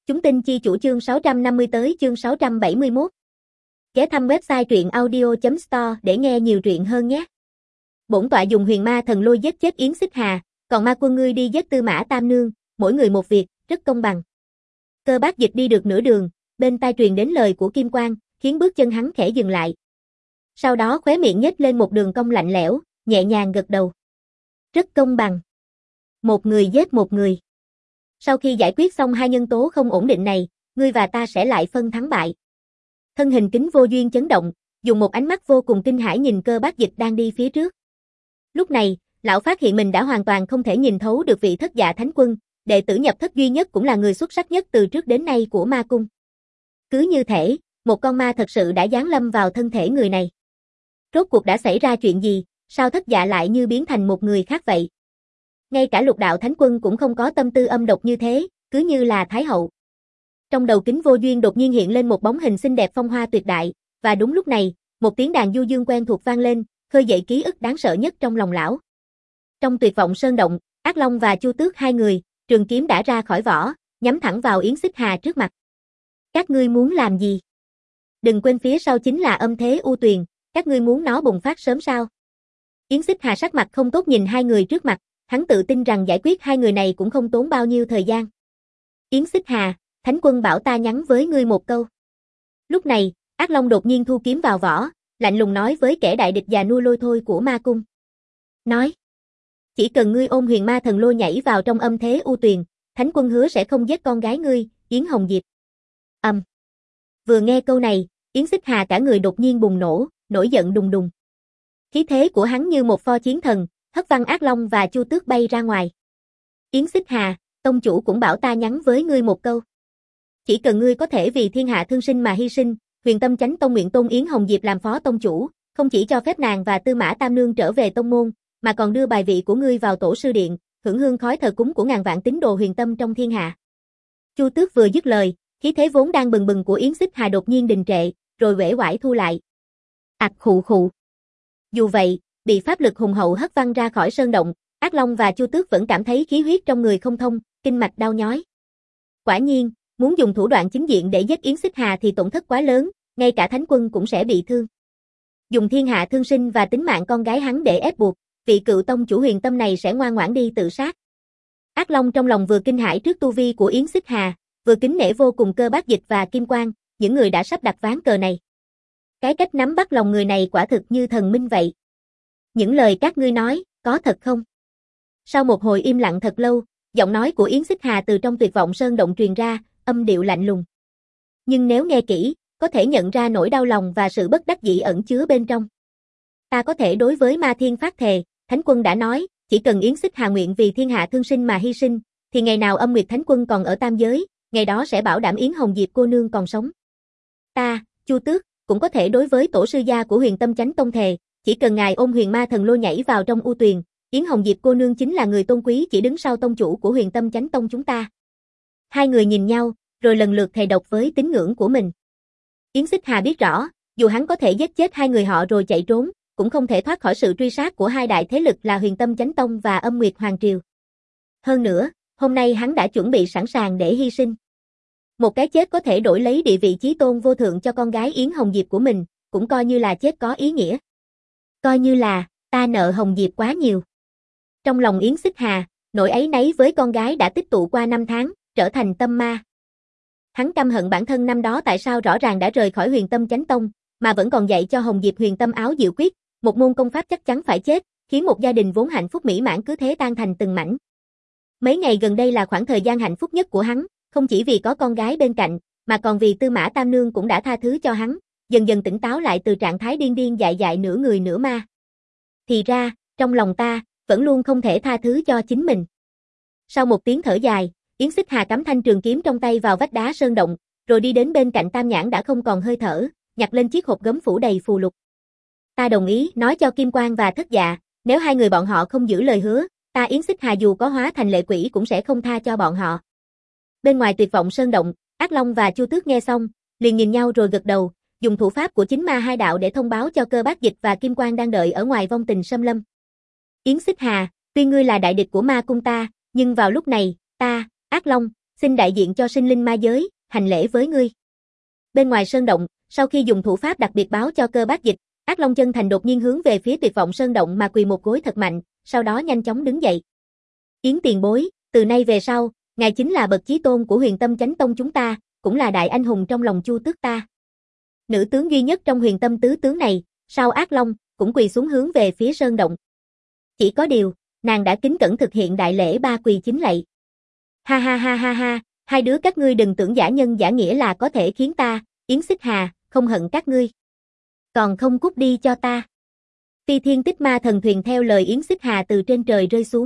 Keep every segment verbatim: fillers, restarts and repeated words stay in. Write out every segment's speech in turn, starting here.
Chúng tin chi chủ chương sáu trăm năm mươi tới chương sáu trăm bảy mươi mốt. Ghé thăm website truyện audio chấm store để nghe nhiều truyện hơn nhé. Bổn tọa dùng huyền ma thần lôi giết chết Yến Xích Hà, còn ma quân ngươi đi giết Tư Mã Tam Nương, mỗi người một việc, rất công bằng. Cơ Bác Dịch đi được nửa đường, bên tai truyền đến lời của Kim Quang, khiến bước chân hắn khẽ dừng lại. Sau đó khóe miệng nhếch lên một đường cong lạnh lẽo, nhẹ nhàng gật đầu. Rất công bằng. Một người giết một người. Sau khi giải quyết xong hai nhân tố không ổn định này, ngươi và ta sẽ lại phân thắng bại. Thân hình Kính Vô Duyên chấn động, dùng một ánh mắt vô cùng kinh hãi nhìn Cơ Bác Dịch đang đi phía trước. Lúc này, lão phát hiện mình đã hoàn toàn không thể nhìn thấu được vị Thất Dạ Thánh Quân, đệ tử nhập thất duy nhất cũng là người xuất sắc nhất từ trước đến nay của ma cung. Cứ như thể, một con ma thật sự đã giáng lâm vào thân thể người này. Rốt cuộc đã xảy ra chuyện gì, sao Thất Dạ lại như biến thành một người khác vậy? Ngay cả Lục Đạo Thánh Quân cũng không có tâm tư âm độc như thế, cứ như là Thái Hậu. Trong đầu Kính Vô Duyên đột nhiên hiện lên một bóng hình xinh đẹp phong hoa tuyệt đại, và đúng lúc này, một tiếng đàn du dương quen thuộc vang lên, khơi dậy ký ức đáng sợ nhất trong lòng lão. Trong Tuyệt Vọng Sơn Động, Ác Long và Chu Tước hai người, trường kiếm đã ra khỏi vỏ, nhắm thẳng vào Yến Xích Hà trước mặt. Các ngươi muốn làm gì? Đừng quên phía sau chính là âm thế u tuyền, các ngươi muốn nó bùng phát sớm sao? Yến Xích Hà sắc mặt không tốt nhìn hai người trước mặt, hắn tự tin rằng giải quyết hai người này cũng không tốn bao nhiêu thời gian. Yến Xích Hà, Thánh Quân bảo ta nhắn với ngươi một câu. Lúc này, Ác Long đột nhiên thu kiếm vào vỏ, lạnh lùng nói với kẻ đại địch già nua lôi thôi của ma cung. Nói, chỉ cần ngươi ôm huyền ma thần lôi nhảy vào trong âm thế u tuyền, Thánh Quân hứa sẽ không giết con gái ngươi, Yến Hồng Diệp. Ầm. Um. Vừa nghe câu này, Yến Xích Hà cả người đột nhiên bùng nổ, nổi giận đùng đùng. Khí thế của hắn như một pho chiến thần, hất văng Ác Long và Chu Tước bay ra ngoài. Yến Xích Hà, tông chủ cũng bảo ta nhắn với ngươi một câu. Chỉ cần ngươi có thể vì thiên hạ thương sinh mà hy sinh, Huyền Tâm Chánh Tông nguyện tôn Yến Hồng Diệp làm phó tông chủ, không chỉ cho phép nàng và Tư Mã Tam Nương trở về tông môn, mà còn đưa bài vị của ngươi vào tổ sư điện, hưởng hương khói thờ cúng của ngàn vạn tín đồ huyền tâm trong thiên hạ. Chu Tước vừa dứt lời, khí thế vốn đang bừng bừng của Yến Xích Hà đột nhiên đình trệ, rồi uể oải thu lại. Ặc khụ khụ. Dù vậy, bị pháp lực hùng hậu hất văng ra khỏi sơn động, Ác Long và Chu Tước vẫn cảm thấy khí huyết trong người không thông, kinh mạch đau nhói. Quả nhiên, muốn dùng thủ đoạn chính diện để giết Yến Xích Hà thì tổn thất quá lớn, ngay cả Thánh Quân cũng sẽ bị thương. Dùng thiên hạ thương sinh và tính mạng con gái hắn để ép buộc, vị cựu tông chủ huyền tâm này sẽ ngoan ngoãn đi tự sát. Ác Long trong lòng vừa kinh hãi trước tu vi của Yến Xích Hà, vừa kính nể vô cùng Cơ Bác Dịch và Kim Quang, những người đã sắp đặt ván cờ này. Cái cách nắm bắt lòng người này quả thực như thần minh vậy. Những lời các ngươi nói, có thật không? Sau một hồi im lặng thật lâu, giọng nói của Yến Xích Hà từ trong Tuyệt Vọng Sơn Động truyền ra, âm điệu lạnh lùng. Nhưng nếu nghe kỹ, có thể nhận ra nỗi đau lòng và sự bất đắc dĩ ẩn chứa bên trong. Ta có thể đối với Ma Thiên phát thề, Thánh Quân đã nói, chỉ cần Yến Xích Hà nguyện vì thiên hạ thương sinh mà hy sinh, thì ngày nào Âm Nguyệt Thánh Quân còn ở tam giới, ngày đó sẽ bảo đảm Yến Hồng Diệp cô nương còn sống. Ta, Chu Tước, cũng có thể đối với tổ sư gia của Huyền Tâm Chánh Tông thề, chỉ cần ngài ôm huyền ma thần lôi nhảy vào trong u tuyền, Yến Hồng Diệp cô nương chính là người tôn quý chỉ đứng sau tông chủ của Huyền Tâm Chánh Tông chúng ta. Hai người nhìn nhau, rồi lần lượt thề độc với tín ngưỡng của mình. Yến Xích Hà biết rõ, dù hắn có thể giết chết hai người họ rồi chạy trốn, cũng không thể thoát khỏi sự truy sát của hai đại thế lực là Huyền Tâm Chánh Tông và Âm Nguyệt Hoàng Triều. Hơn nữa, hôm nay hắn đã chuẩn bị sẵn sàng để hy sinh. Một cái chết có thể đổi lấy địa vị chí tôn vô thượng cho con gái Yến Hồng Diệp của mình, cũng coi như là chết có ý nghĩa. Coi như là, ta nợ Hồng Diệp quá nhiều. Trong lòng Yến Xích Hà, nỗi áy náy với con gái đã tích tụ qua năm tháng, trở thành tâm ma. Hắn căm hận bản thân năm đó tại sao rõ ràng đã rời khỏi Huyền Tâm Chánh Tông, mà vẫn còn dạy cho Hồng Diệp Huyền Tâm Áo Diệu Quyết, một môn công pháp chắc chắn phải chết, khiến một gia đình vốn hạnh phúc mỹ mãn cứ thế tan thành từng mảnh. Mấy ngày gần đây là khoảng thời gian hạnh phúc nhất của hắn, không chỉ vì có con gái bên cạnh, mà còn vì Tư Mã Tam Nương cũng đã tha thứ cho hắn, dần dần tỉnh táo lại từ trạng thái điên điên dại dại nửa người nửa ma. Thì ra, trong lòng ta, vẫn luôn không thể tha thứ cho chính mình. Sau một tiếng thở dài, Yến Xích Hà cắm thanh trường kiếm trong tay vào vách đá sơn động, rồi đi đến bên cạnh Tam Nhãn đã không còn hơi thở, nhặt lên chiếc hộp gấm phủ đầy phù lục. Ta đồng ý nói cho Kim Quang và Thất Dạ, nếu hai người bọn họ không giữ lời hứa, ta Yến Xích Hà dù có hóa thành lệ quỷ cũng sẽ không tha cho bọn họ. Bên ngoài Tuyệt Vọng Sơn Động, Ác Long và Chu Tước nghe xong, liền nhìn nhau rồi gật đầu, dùng thủ pháp của chính ma hai đạo để thông báo cho Cơ Bác Dịch và Kim Quang đang đợi ở ngoài vong tình xâm lâm. Yến Xích Hà, tuy ngươi là đại địch của ma cung ta, nhưng vào lúc này, ta, Ác Long, Xin đại diện cho sinh linh ma giới, hành lễ với ngươi. Bên ngoài sơn động, sau khi dùng thủ pháp đặc biệt báo cho Cơ Bác Dịch, Ác Long Chân Thành đột nhiên hướng về phía Tuyệt Vọng Sơn động mà quỳ một gối thật mạnh, sau đó nhanh chóng đứng dậy. Yến tiền bối, từ nay về sau, ngài chính là bậc chí tôn của Huyền Tâm Chánh Tông chúng ta, cũng là đại anh hùng trong lòng Chu Tước ta. Nữ tướng duy nhất trong Huyền Tâm tứ tướng này, sau Ác Long, cũng quỳ xuống hướng về phía sơn động. Chỉ có điều, nàng đã kính cẩn thực hiện đại lễ ba quỳ chính lạy. Ha ha ha ha ha, hai đứa các ngươi đừng tưởng giả nhân giả nghĩa là có thể khiến ta, Yến Xích Hà, không hận các ngươi. Còn không cút đi cho ta. Phi Thiên Tích Ma Thần thuyền theo lời Yến Xích Hà từ trên trời rơi xuống.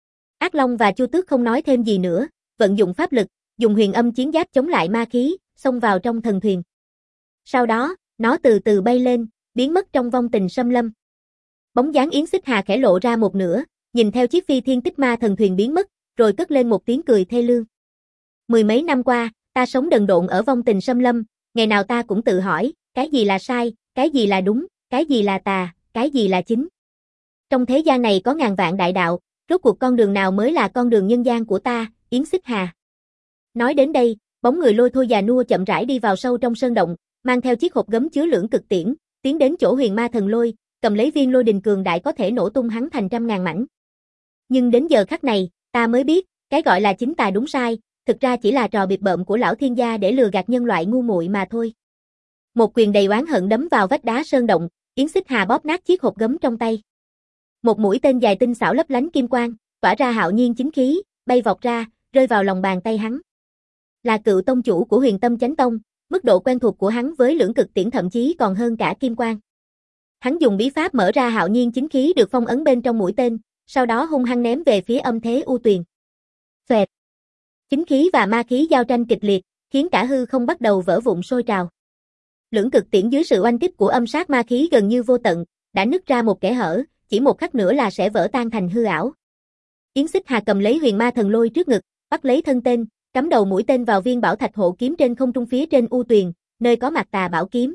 Ác Long và Chu Tước không nói thêm gì nữa, vận dụng pháp lực, dùng huyền âm chiến giáp chống lại ma khí, xông vào trong thần thuyền. Sau đó, nó từ từ bay lên, biến mất trong vong tình xâm lâm. Bóng dáng Yến Xích Hà khẽ lộ ra một nửa, nhìn theo chiếc Phi Thiên Tích Ma Thần thuyền biến mất, rồi cất lên một tiếng cười thê lương. Mười mấy năm qua, ta sống đần độn ở vong tình xâm lâm, ngày nào ta cũng tự hỏi, cái gì là sai, cái gì là đúng, cái gì là tà, cái gì là chính. Trong thế gian này có ngàn vạn đại đạo, rốt cuộc con đường nào mới là con đường nhân gian của ta, Yến Xích Hà. Nói đến đây, bóng người lôi thôi già nua chậm rãi đi vào sâu trong sơn động, mang theo chiếc hộp gấm chứa lưỡng cực tiễn, tiến đến chỗ Huyền Ma Thần Lôi, cầm lấy viên lôi đình cường đại có thể nổ tung hắn thành trăm ngàn mảnh. Nhưng đến giờ khắc này, ta mới biết, cái gọi là chính tà đúng sai, thực ra chỉ là trò bịp bợm của lão thiên gia để lừa gạt nhân loại ngu muội mà thôi. Một quyền đầy oán hận đấm vào vách đá sơn động, Yến Xích Hà bóp nát chiếc hộp gấm trong tay. Một mũi tên dài tinh xảo lấp lánh kim quang, tỏa ra hạo nhiên chính khí, bay vọt ra, rơi vào lòng bàn tay hắn. Là cựu tông chủ của Huyền Tâm Chánh Tông, mức độ quen thuộc của hắn với lưỡng cực tiễn thậm chí còn hơn cả kim quang. Hắn dùng bí pháp mở ra hạo nhiên chính khí được phong ấn bên trong mũi tên, sau đó hung hăng ném về phía Âm Thế U Tuyền. Xoẹt. Chính khí và ma khí giao tranh kịch liệt, khiến cả hư không bắt đầu vỡ vụn sôi trào. Lưỡng cực tiễn dưới sự oanh kích của âm sát ma khí gần như vô tận, đã nứt ra một kẽ hở, chỉ một khắc nữa là sẽ vỡ tan thành hư ảo. Yến Xích Hà cầm lấy Huyền Ma Thần Lôi trước ngực, bắt lấy thân tên, cắm đầu mũi tên vào viên bảo thạch hộ kiếm trên không trung phía trên U Tuyền, nơi có mặt tà bảo kiếm.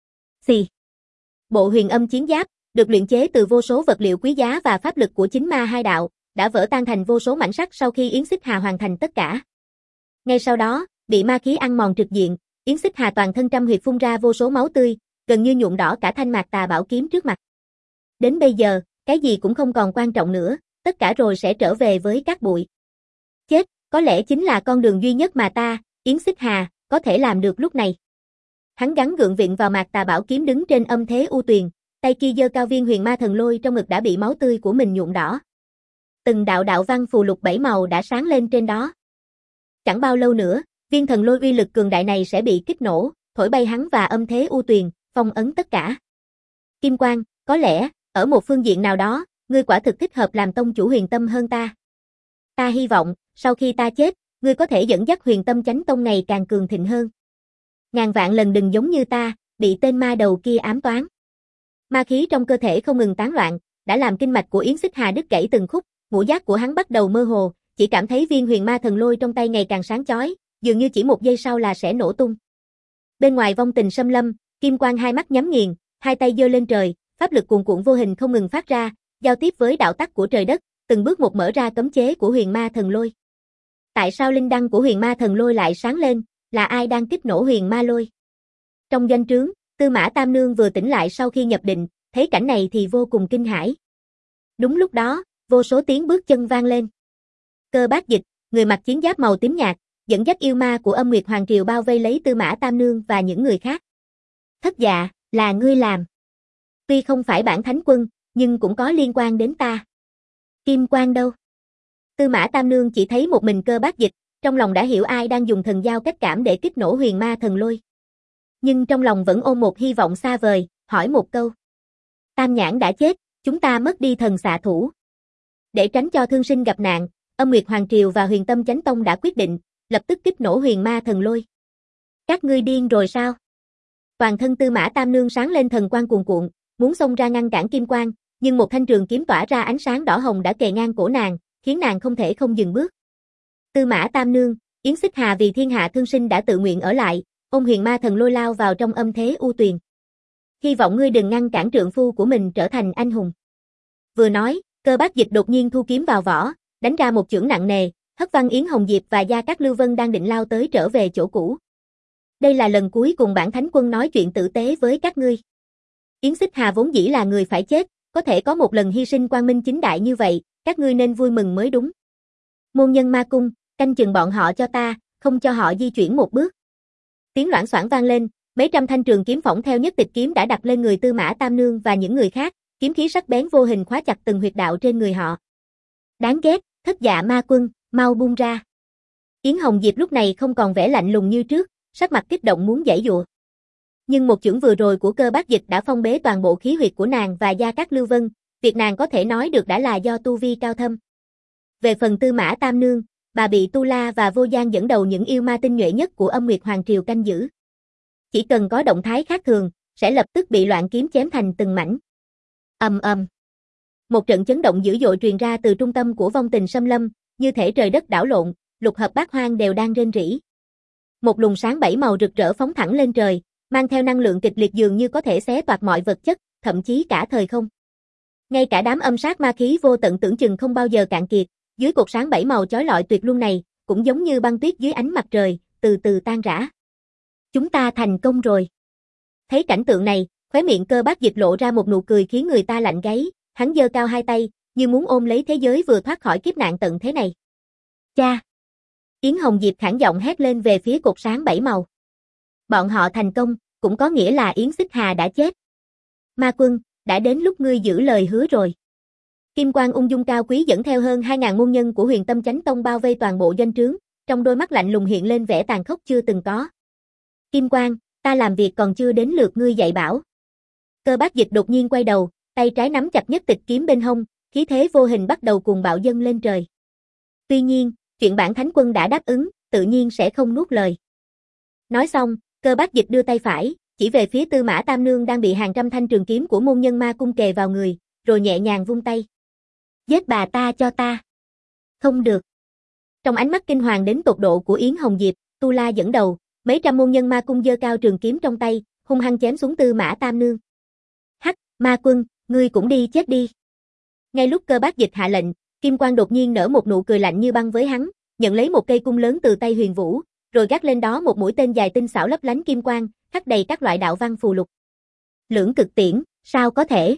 Xì. Bộ huyền âm chiến giáp, được luyện chế từ vô số vật liệu quý giá và pháp lực của chính ma hai đạo, đã vỡ tan thành vô số mảnh sắt sau khi Yến Xích Hà hoàn thành tất cả. Ngay sau đó, bị ma khí ăn mòn trực diện, Yến Xích Hà toàn thân trăm huyệt phun ra vô số máu tươi, gần như nhuộm đỏ cả thanh mạc tà bảo kiếm trước mặt. Đến bây giờ, cái gì cũng không còn quan trọng nữa, tất cả rồi sẽ trở về với cát bụi. Chết, có lẽ chính là con đường duy nhất mà ta, Yến Xích Hà, có thể làm được lúc này. Hắn gắng gượng viện vào mạc tà bảo kiếm đứng trên Âm Thế U Tuyền, tay kia giơ cao viên Huyền Ma Thần Lôi trong ngực đã bị máu tươi của mình nhuộm đỏ. Từng đạo đạo văn phù lục bảy màu đã sáng lên trên đó. Chẳng bao lâu nữa, viên thần lôi uy lực cường đại này sẽ bị kích nổ, thổi bay hắn và Âm Thế U Tuyền, phong ấn tất cả. Kim Quang, có lẽ, ở một phương diện nào đó, ngươi quả thực thích hợp làm tông chủ Huyền Tâm hơn ta. Ta hy vọng, sau khi ta chết, ngươi có thể dẫn dắt Huyền Tâm Chánh Tông ngày càng cường thịnh hơn. Ngàn vạn lần đừng giống như ta, bị tên ma đầu kia ám toán. Ma khí trong cơ thể không ngừng tán loạn, đã làm kinh mạch của Yến Xích Hà đứt gãy từng khúc, ngũ giác của hắn bắt đầu mơ hồ, chỉ cảm thấy viên Huyền Ma Thần Lôi trong tay ngày càng sáng chói, dường như chỉ một giây sau là sẽ nổ tung. Bên ngoài vong tình xâm lâm, Kim Quang hai mắt nhắm nghiền, hai tay giơ lên trời, pháp lực cuồn cuộn vô hình không ngừng phát ra, giao tiếp với đạo tắc của trời đất, từng bước một mở ra cấm chế của Huyền Ma Thần Lôi. Tại sao linh đăng của Huyền Ma Thần Lôi lại sáng lên, là ai đang kích nổ Huyền Ma Lôi? Trong doanh trướng, Tư Mã Tam Nương vừa tỉnh lại sau khi nhập định, thấy cảnh này thì vô cùng kinh hãi. Đúng lúc đó, vô số tiếng bước chân vang lên. Cơ Bác Dịch, người mặc chiến giáp màu tím nhạt, dẫn dắt yêu ma của Âm Nguyệt Hoàng Triều bao vây lấy Tư Mã Tam Nương và những người khác. Thất dạ, là ngươi làm. Tuy không phải bản thánh quân, nhưng cũng có liên quan đến ta. Kim Quang đâu? Tư Mã Tam Nương chỉ thấy một mình Cơ Bác Dịch, trong lòng đã hiểu ai đang dùng thần giao cách cảm để kích nổ Huyền Ma Thần Lôi. Nhưng trong lòng vẫn ôm một hy vọng xa vời, hỏi một câu. Tam Nhãn đã chết, chúng ta mất đi thần xạ thủ. Để tránh cho thương sinh gặp nạn, Âm Nguyệt Hoàng Triều và Huyền Tâm Chánh Tông đã quyết định, lập tức kích nổ Huyền Ma Thần Lôi. Các ngươi điên rồi sao? Toàn thân Tư Mã Tam Nương sáng lên thần quang cuồn cuộn, muốn xông ra ngăn cản kim quang, nhưng một thanh trường kiếm tỏa ra ánh sáng đỏ hồng đã kề ngang cổ nàng, khiến nàng không thể không dừng bước. Tư Mã Tam Nương, Yến Xích Hà vì thiên hạ thương sinh đã tự nguyện ở lại, ôm Huyền Ma Thần Lôi lao vào trong Âm Thế U Tuyền. Hy vọng ngươi đừng ngăn cản trượng phu của mình trở thành anh hùng. Vừa nói, Cơ Bác Dịch đột nhiên thu kiếm vào vỏ, đánh ra một chưởng nặng nề, Hất văng Yến Hồng Diệp và Gia Cát Lưu Vân đang định lao tới trở về chỗ cũ. Đây là lần cuối cùng bản thánh quân nói chuyện tử tế với các ngươi. Yến Xích Hà vốn dĩ là người phải chết, có thể có một lần hy sinh quang minh chính đại như vậy, các ngươi nên vui mừng mới đúng. Môn nhân ma cung, canh chừng bọn họ cho ta, không cho họ di chuyển một bước. Tiếng loảng xoảng vang lên, mấy trăm thanh trường kiếm phỏng theo nhất tịch kiếm đã đặt lên người Tư Mã Tam Nương và những người khác, kiếm khí sắc bén vô hình khóa chặt từng huyệt đạo trên người họ. Đáng ghét, Thất Dạ Ma Quân, mau buông ra. Yến Hồng Diệp lúc này không còn vẻ lạnh lùng như trước, sắc mặt kích động muốn giãy giụa. Nhưng một chưởng vừa rồi của Cơ Bác Dịch đã phong bế toàn bộ khí huyệt của nàng và Gia Cát Lưu Vân, việc nàng có thể nói được đã là do tu vi cao thâm. Về phần Tư Mã Tam Nương, bà bị Tu La và Vô Gian dẫn đầu những yêu ma tinh nhuệ nhất của Âm Nguyệt Hoàng Triều canh giữ. Chỉ cần có động thái khác thường, sẽ lập tức bị loạn kiếm chém thành từng mảnh. Ầm ầm. Một trận chấn động dữ dội truyền ra từ trung tâm của vong tình xâm lâm, như thể trời đất đảo lộn, lục hợp bát hoang đều đang rên rỉ. Một luồng sáng bảy màu rực rỡ phóng thẳng lên trời, mang theo năng lượng kịch liệt dường như có thể xé toạc mọi vật chất, thậm chí cả thời không. Ngay cả đám âm sát ma khí vô tận tưởng chừng không bao giờ cạn kiệt, dưới cột sáng bảy màu chói lọi tuyệt luân này, cũng giống như băng tuyết dưới ánh mặt trời, từ từ tan rã. Chúng ta thành công rồi. Thấy cảnh tượng này, khóe miệng Cơ Bác Dịch lộ ra một nụ cười khiến người ta lạnh gáy, hắn giơ cao hai tay, như muốn ôm lấy thế giới vừa thoát khỏi kiếp nạn tận thế này. Cha! Yến Hồng Diệp khản giọng hét lên về phía cột sáng bảy màu. Bọn họ thành công, cũng có nghĩa là Yến Xích Hà đã chết. Ma Quân, đã đến lúc ngươi giữ lời hứa rồi. Kim Quang ung dung cao quý dẫn theo hơn hai ngàn môn nhân của Huyền Tâm Chánh Tông bao vây toàn bộ doanh trướng, trong đôi mắt lạnh lùng hiện lên vẻ tàn khốc chưa từng có. Kim Quang, ta làm việc còn chưa đến lượt ngươi dạy bảo. Cơ Bác Dịch đột nhiên quay đầu, tay trái nắm chặt nhất tịch kiếm bên hông, khí thế vô hình bắt đầu cuồng bạo dâng lên trời. Tuy nhiên, chuyện bản thánh quân đã đáp ứng, tự nhiên sẽ không nuốt lời. Nói xong, Cơ Bác Dịch đưa tay phải, chỉ về phía Tư Mã Tam Nương đang bị hàng trăm thanh trường kiếm của môn nhân ma cung kề vào người, rồi nhẹ nhàng vung tay. Giết bà ta cho ta. Không được. Trong ánh mắt kinh hoàng đến tột độ của Yến Hồng Diệp, Tu La dẫn đầu, mấy trăm môn nhân ma cung giơ cao trường kiếm trong tay, hung hăng chém xuống Tư Mã Tam Nương. Hắc, Ma Quân, ngươi cũng đi chết đi. Ngay lúc Cơ Bác Dịch hạ lệnh, Kim Quang đột nhiên nở một nụ cười lạnh như băng với hắn, nhận lấy một cây cung lớn từ tay Huyền Vũ, rồi gác lên đó một mũi tên dài tinh xảo lấp lánh kim quang, khắc đầy các loại đạo văn phù lục. Lưỡng cực tiễn, sao có thể?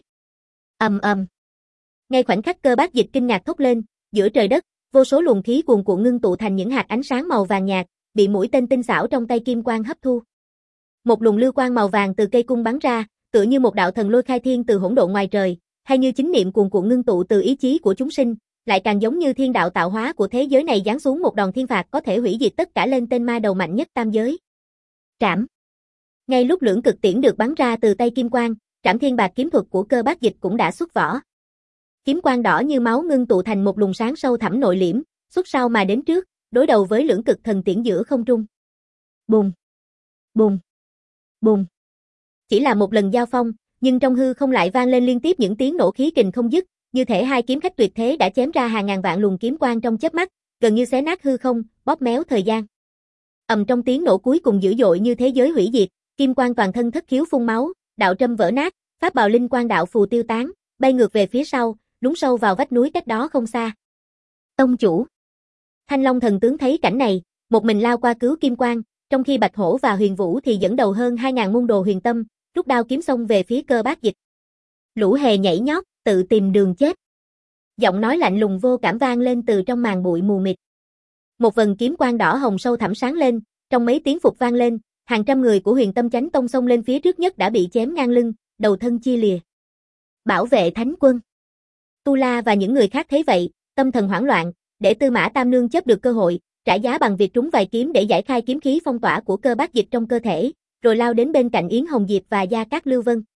Ầm ầm. Ngay khoảnh khắc Cơ Bác Dịch kinh ngạc thốt lên, giữa trời đất, vô số luồng khí cuồn cuộn ngưng tụ thành những hạt ánh sáng màu vàng nhạt, bị mũi tên tinh xảo trong tay kim quang hấp thu. Một luồng lưu quang màu vàng từ cây cung bắn ra, tựa như một đạo thần lôi khai thiên từ hỗn độn ngoài trời, hay như chính niệm cuồn cuộn ngưng tụ từ ý chí của chúng sinh, lại càng giống như thiên đạo tạo hóa của thế giới này giáng xuống một đòn thiên phạt có thể hủy diệt tất cả lên tên ma đầu mạnh nhất tam giới. Trảm. Ngay lúc lưỡng cực tiễn được bắn ra từ tay kim quang, Trảm Thiên Bạc kiếm thuật của Cơ Bác Dịch cũng đã xuất vỏ. Kiếm quang đỏ như máu ngưng tụ thành một luồng sáng sâu thẳm nội liễm, xuất sau mà đến trước, đối đầu với lưỡng cực thần tiễn giữa không trung. Bùng, bùng, bùng. Chỉ là một lần giao phong, nhưng trong hư không lại vang lên liên tiếp những tiếng nổ khí kình không dứt, như thể hai kiếm khách tuyệt thế đã chém ra hàng ngàn vạn luồng kiếm quang trong chớp mắt, gần như xé nát hư không, bóp méo thời gian. Ầm trong tiếng nổ cuối cùng dữ dội như thế giới hủy diệt, kim quang toàn thân thất khiếu phun máu, đạo trâm vỡ nát, pháp bào linh quang đạo phù tiêu tán, bay ngược về phía sau, lún sâu vào vách núi cách đó không xa. Tông chủ. Thanh Long thần tướng thấy cảnh này, một mình lao qua cứu kim quang, trong khi Bạch Hổ và Huyền Vũ thì dẫn đầu hơn hai ngàn môn đồ huyền tâm, rút đao kiếm xông về phía Cơ Bác Dịch. Lũ hề nhảy nhót, tự tìm đường chết. Giọng nói lạnh lùng vô cảm vang lên từ trong màn bụi mù mịt. Một vần kiếm quang đỏ hồng sâu thẳm sáng lên, trong mấy tiếng phục vang lên, hàng trăm người của Huyền Tâm Chánh Tông xông lên phía trước nhất đã bị chém ngang lưng, đầu thân chia lìa. Bảo vệ thánh quân. Tu La và những người khác thấy vậy, tâm thần hoảng loạn, để Tư Mã Tam Nương chấp được cơ hội, trả giá bằng việc trúng vài kiếm để giải khai kiếm khí phong tỏa của Cơ Bác Dịch trong cơ thể, rồi lao đến bên cạnh Yến Hồng Diệp và Gia Cát Lưu Vân.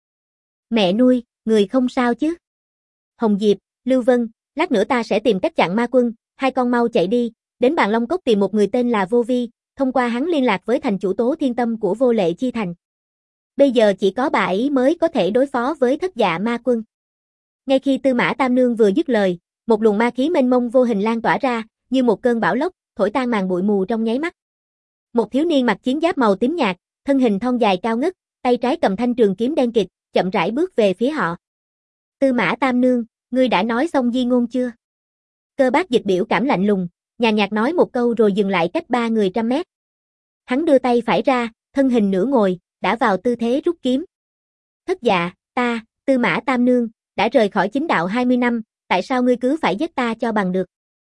Mẹ nuôi, người không sao chứ? Hồng Diệp, Lưu Vân, lát nữa ta sẽ tìm cách chặn ma quân, hai con mau chạy đi, đến Bàn Long Cốc tìm một người tên là Vô Vi, thông qua hắn liên lạc với thành chủ Tố Thiên Tâm của Vô Lệ Chi Thành. Bây giờ chỉ có bà ấy mới có thể đối phó với Thất Dạ Ma Quân. Ngay khi Tư Mã Tam Nương vừa dứt lời, một luồng ma khí mênh mông vô hình lan tỏa ra, như một cơn bão lốc, thổi tan màn bụi mù trong nháy mắt. Một thiếu niên mặc chiến giáp màu tím nhạt, thân hình thon dài cao ngất, tay trái cầm thanh trường kiếm đen kịt, chậm rãi bước về phía họ. Tư Mã Tam Nương, ngươi đã nói xong di ngôn chưa? Cơ Bác Dịch biểu cảm lạnh lùng, nhàn nhạt nói một câu rồi dừng lại cách ba người trăm mét. Hắn đưa tay phải ra, thân hình nửa ngồi, đã vào tư thế rút kiếm. Thất dạ, ta, Tư Mã Tam Nương, đã rời khỏi chính đạo hai mươi năm, tại sao ngươi cứ phải giết ta cho bằng được?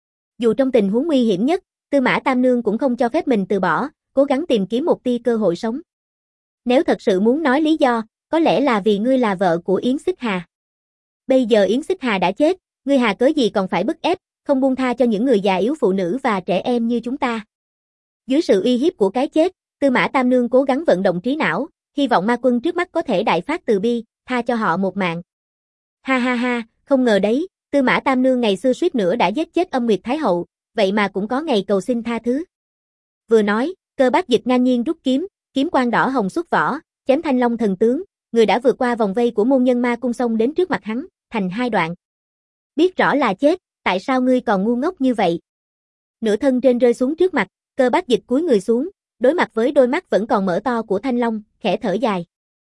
Dù trong tình huống nguy hiểm nhất, Tư Mã Tam Nương cũng không cho phép mình từ bỏ, cố gắng tìm kiếm một tia cơ hội sống. Nếu thật sự muốn nói lý do, có lẽ là vì ngươi là vợ của Yến Xích Hà. Bây giờ Yến Xích Hà đã chết, ngươi hà cớ gì còn phải bức ép, không buông tha cho những người già yếu, phụ nữ và trẻ em như chúng ta. Dưới sự uy hiếp của cái chết, Tư Mã Tam Nương cố gắng vận động trí não, hy vọng ma quân trước mắt có thể đại phát từ bi, tha cho họ một mạng. Ha ha ha, không ngờ đấy, Tư Mã Tam Nương ngày xưa suýt nữa đã giết chết Âm Nguyệt Thái Hậu, vậy mà cũng có ngày cầu xin tha thứ. Vừa nói, Cơ Bác Dịch ngang nhiên rút kiếm, kiếm quang đỏ hồng xuất vỏ, chém Thanh Long thần tướng, người đã vượt qua vòng vây của môn nhân ma cung xông đến trước mặt hắn, thành hai đoạn. Biết rõ là chết, tại sao ngươi còn ngu ngốc như vậy? Nửa thân trên rơi xuống trước mặt, Cơ Bác Dịch cúi người xuống, đối mặt với đôi mắt vẫn còn mở to của Thanh Long, khẽ thở dài.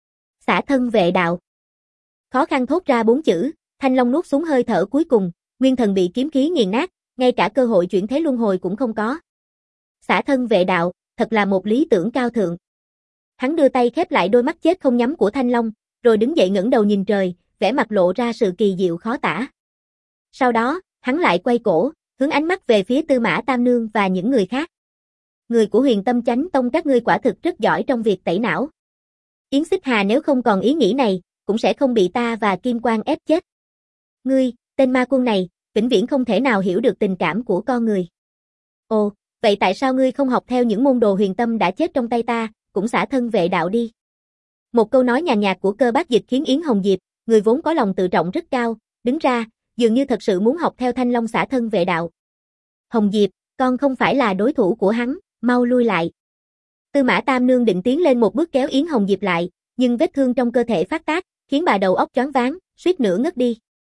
Xả thân vệ đạo. Khó khăn thốt ra bốn chữ, Thanh Long nuốt xuống hơi thở cuối cùng, nguyên thần bị kiếm khí nghiền nát, ngay cả cơ hội chuyển thế luân hồi cũng không có. Xả thân vệ đạo, thật là một lý tưởng cao thượng. Hắn đưa tay khép lại đôi mắt chết không nhắm của Thanh Long, rồi đứng dậy ngẩng đầu nhìn trời, vẻ mặt lộ ra sự kỳ diệu khó tả. Sau đó, hắn lại quay cổ, hướng ánh mắt về phía Tư Mã Tam Nương và những người khác. Người của Huyền Tâm Chánh Tông các ngươi quả thực rất giỏi trong việc tẩy não. Yến Xích Hà nếu không còn ý nghĩ này, cũng sẽ không bị ta và Kim Quang ép chết. Ngươi, tên ma quân này, vĩnh viễn không thể nào hiểu được tình cảm của con người. Ồ, vậy tại sao ngươi không học theo những môn đồ huyền tâm đã chết trong tay ta, cũng xả thân vệ đạo đi? Một câu nói nhàn nhạt của Cơ Bác Dịch khiến Yến Hồng Diệp, người vốn có lòng tự trọng rất cao, đứng ra, dường như thật sự muốn học theo Thanh Long xả thân vệ đạo. Hồng Diệp, con không phải là đối thủ của hắn, mau lui lại. Tư Mã Tam Nương định tiến lên một bước kéo Yến Hồng Diệp lại, nhưng vết thương trong cơ thể phát tác, khiến bà đầu óc choáng váng, suýt nữa ngất đi.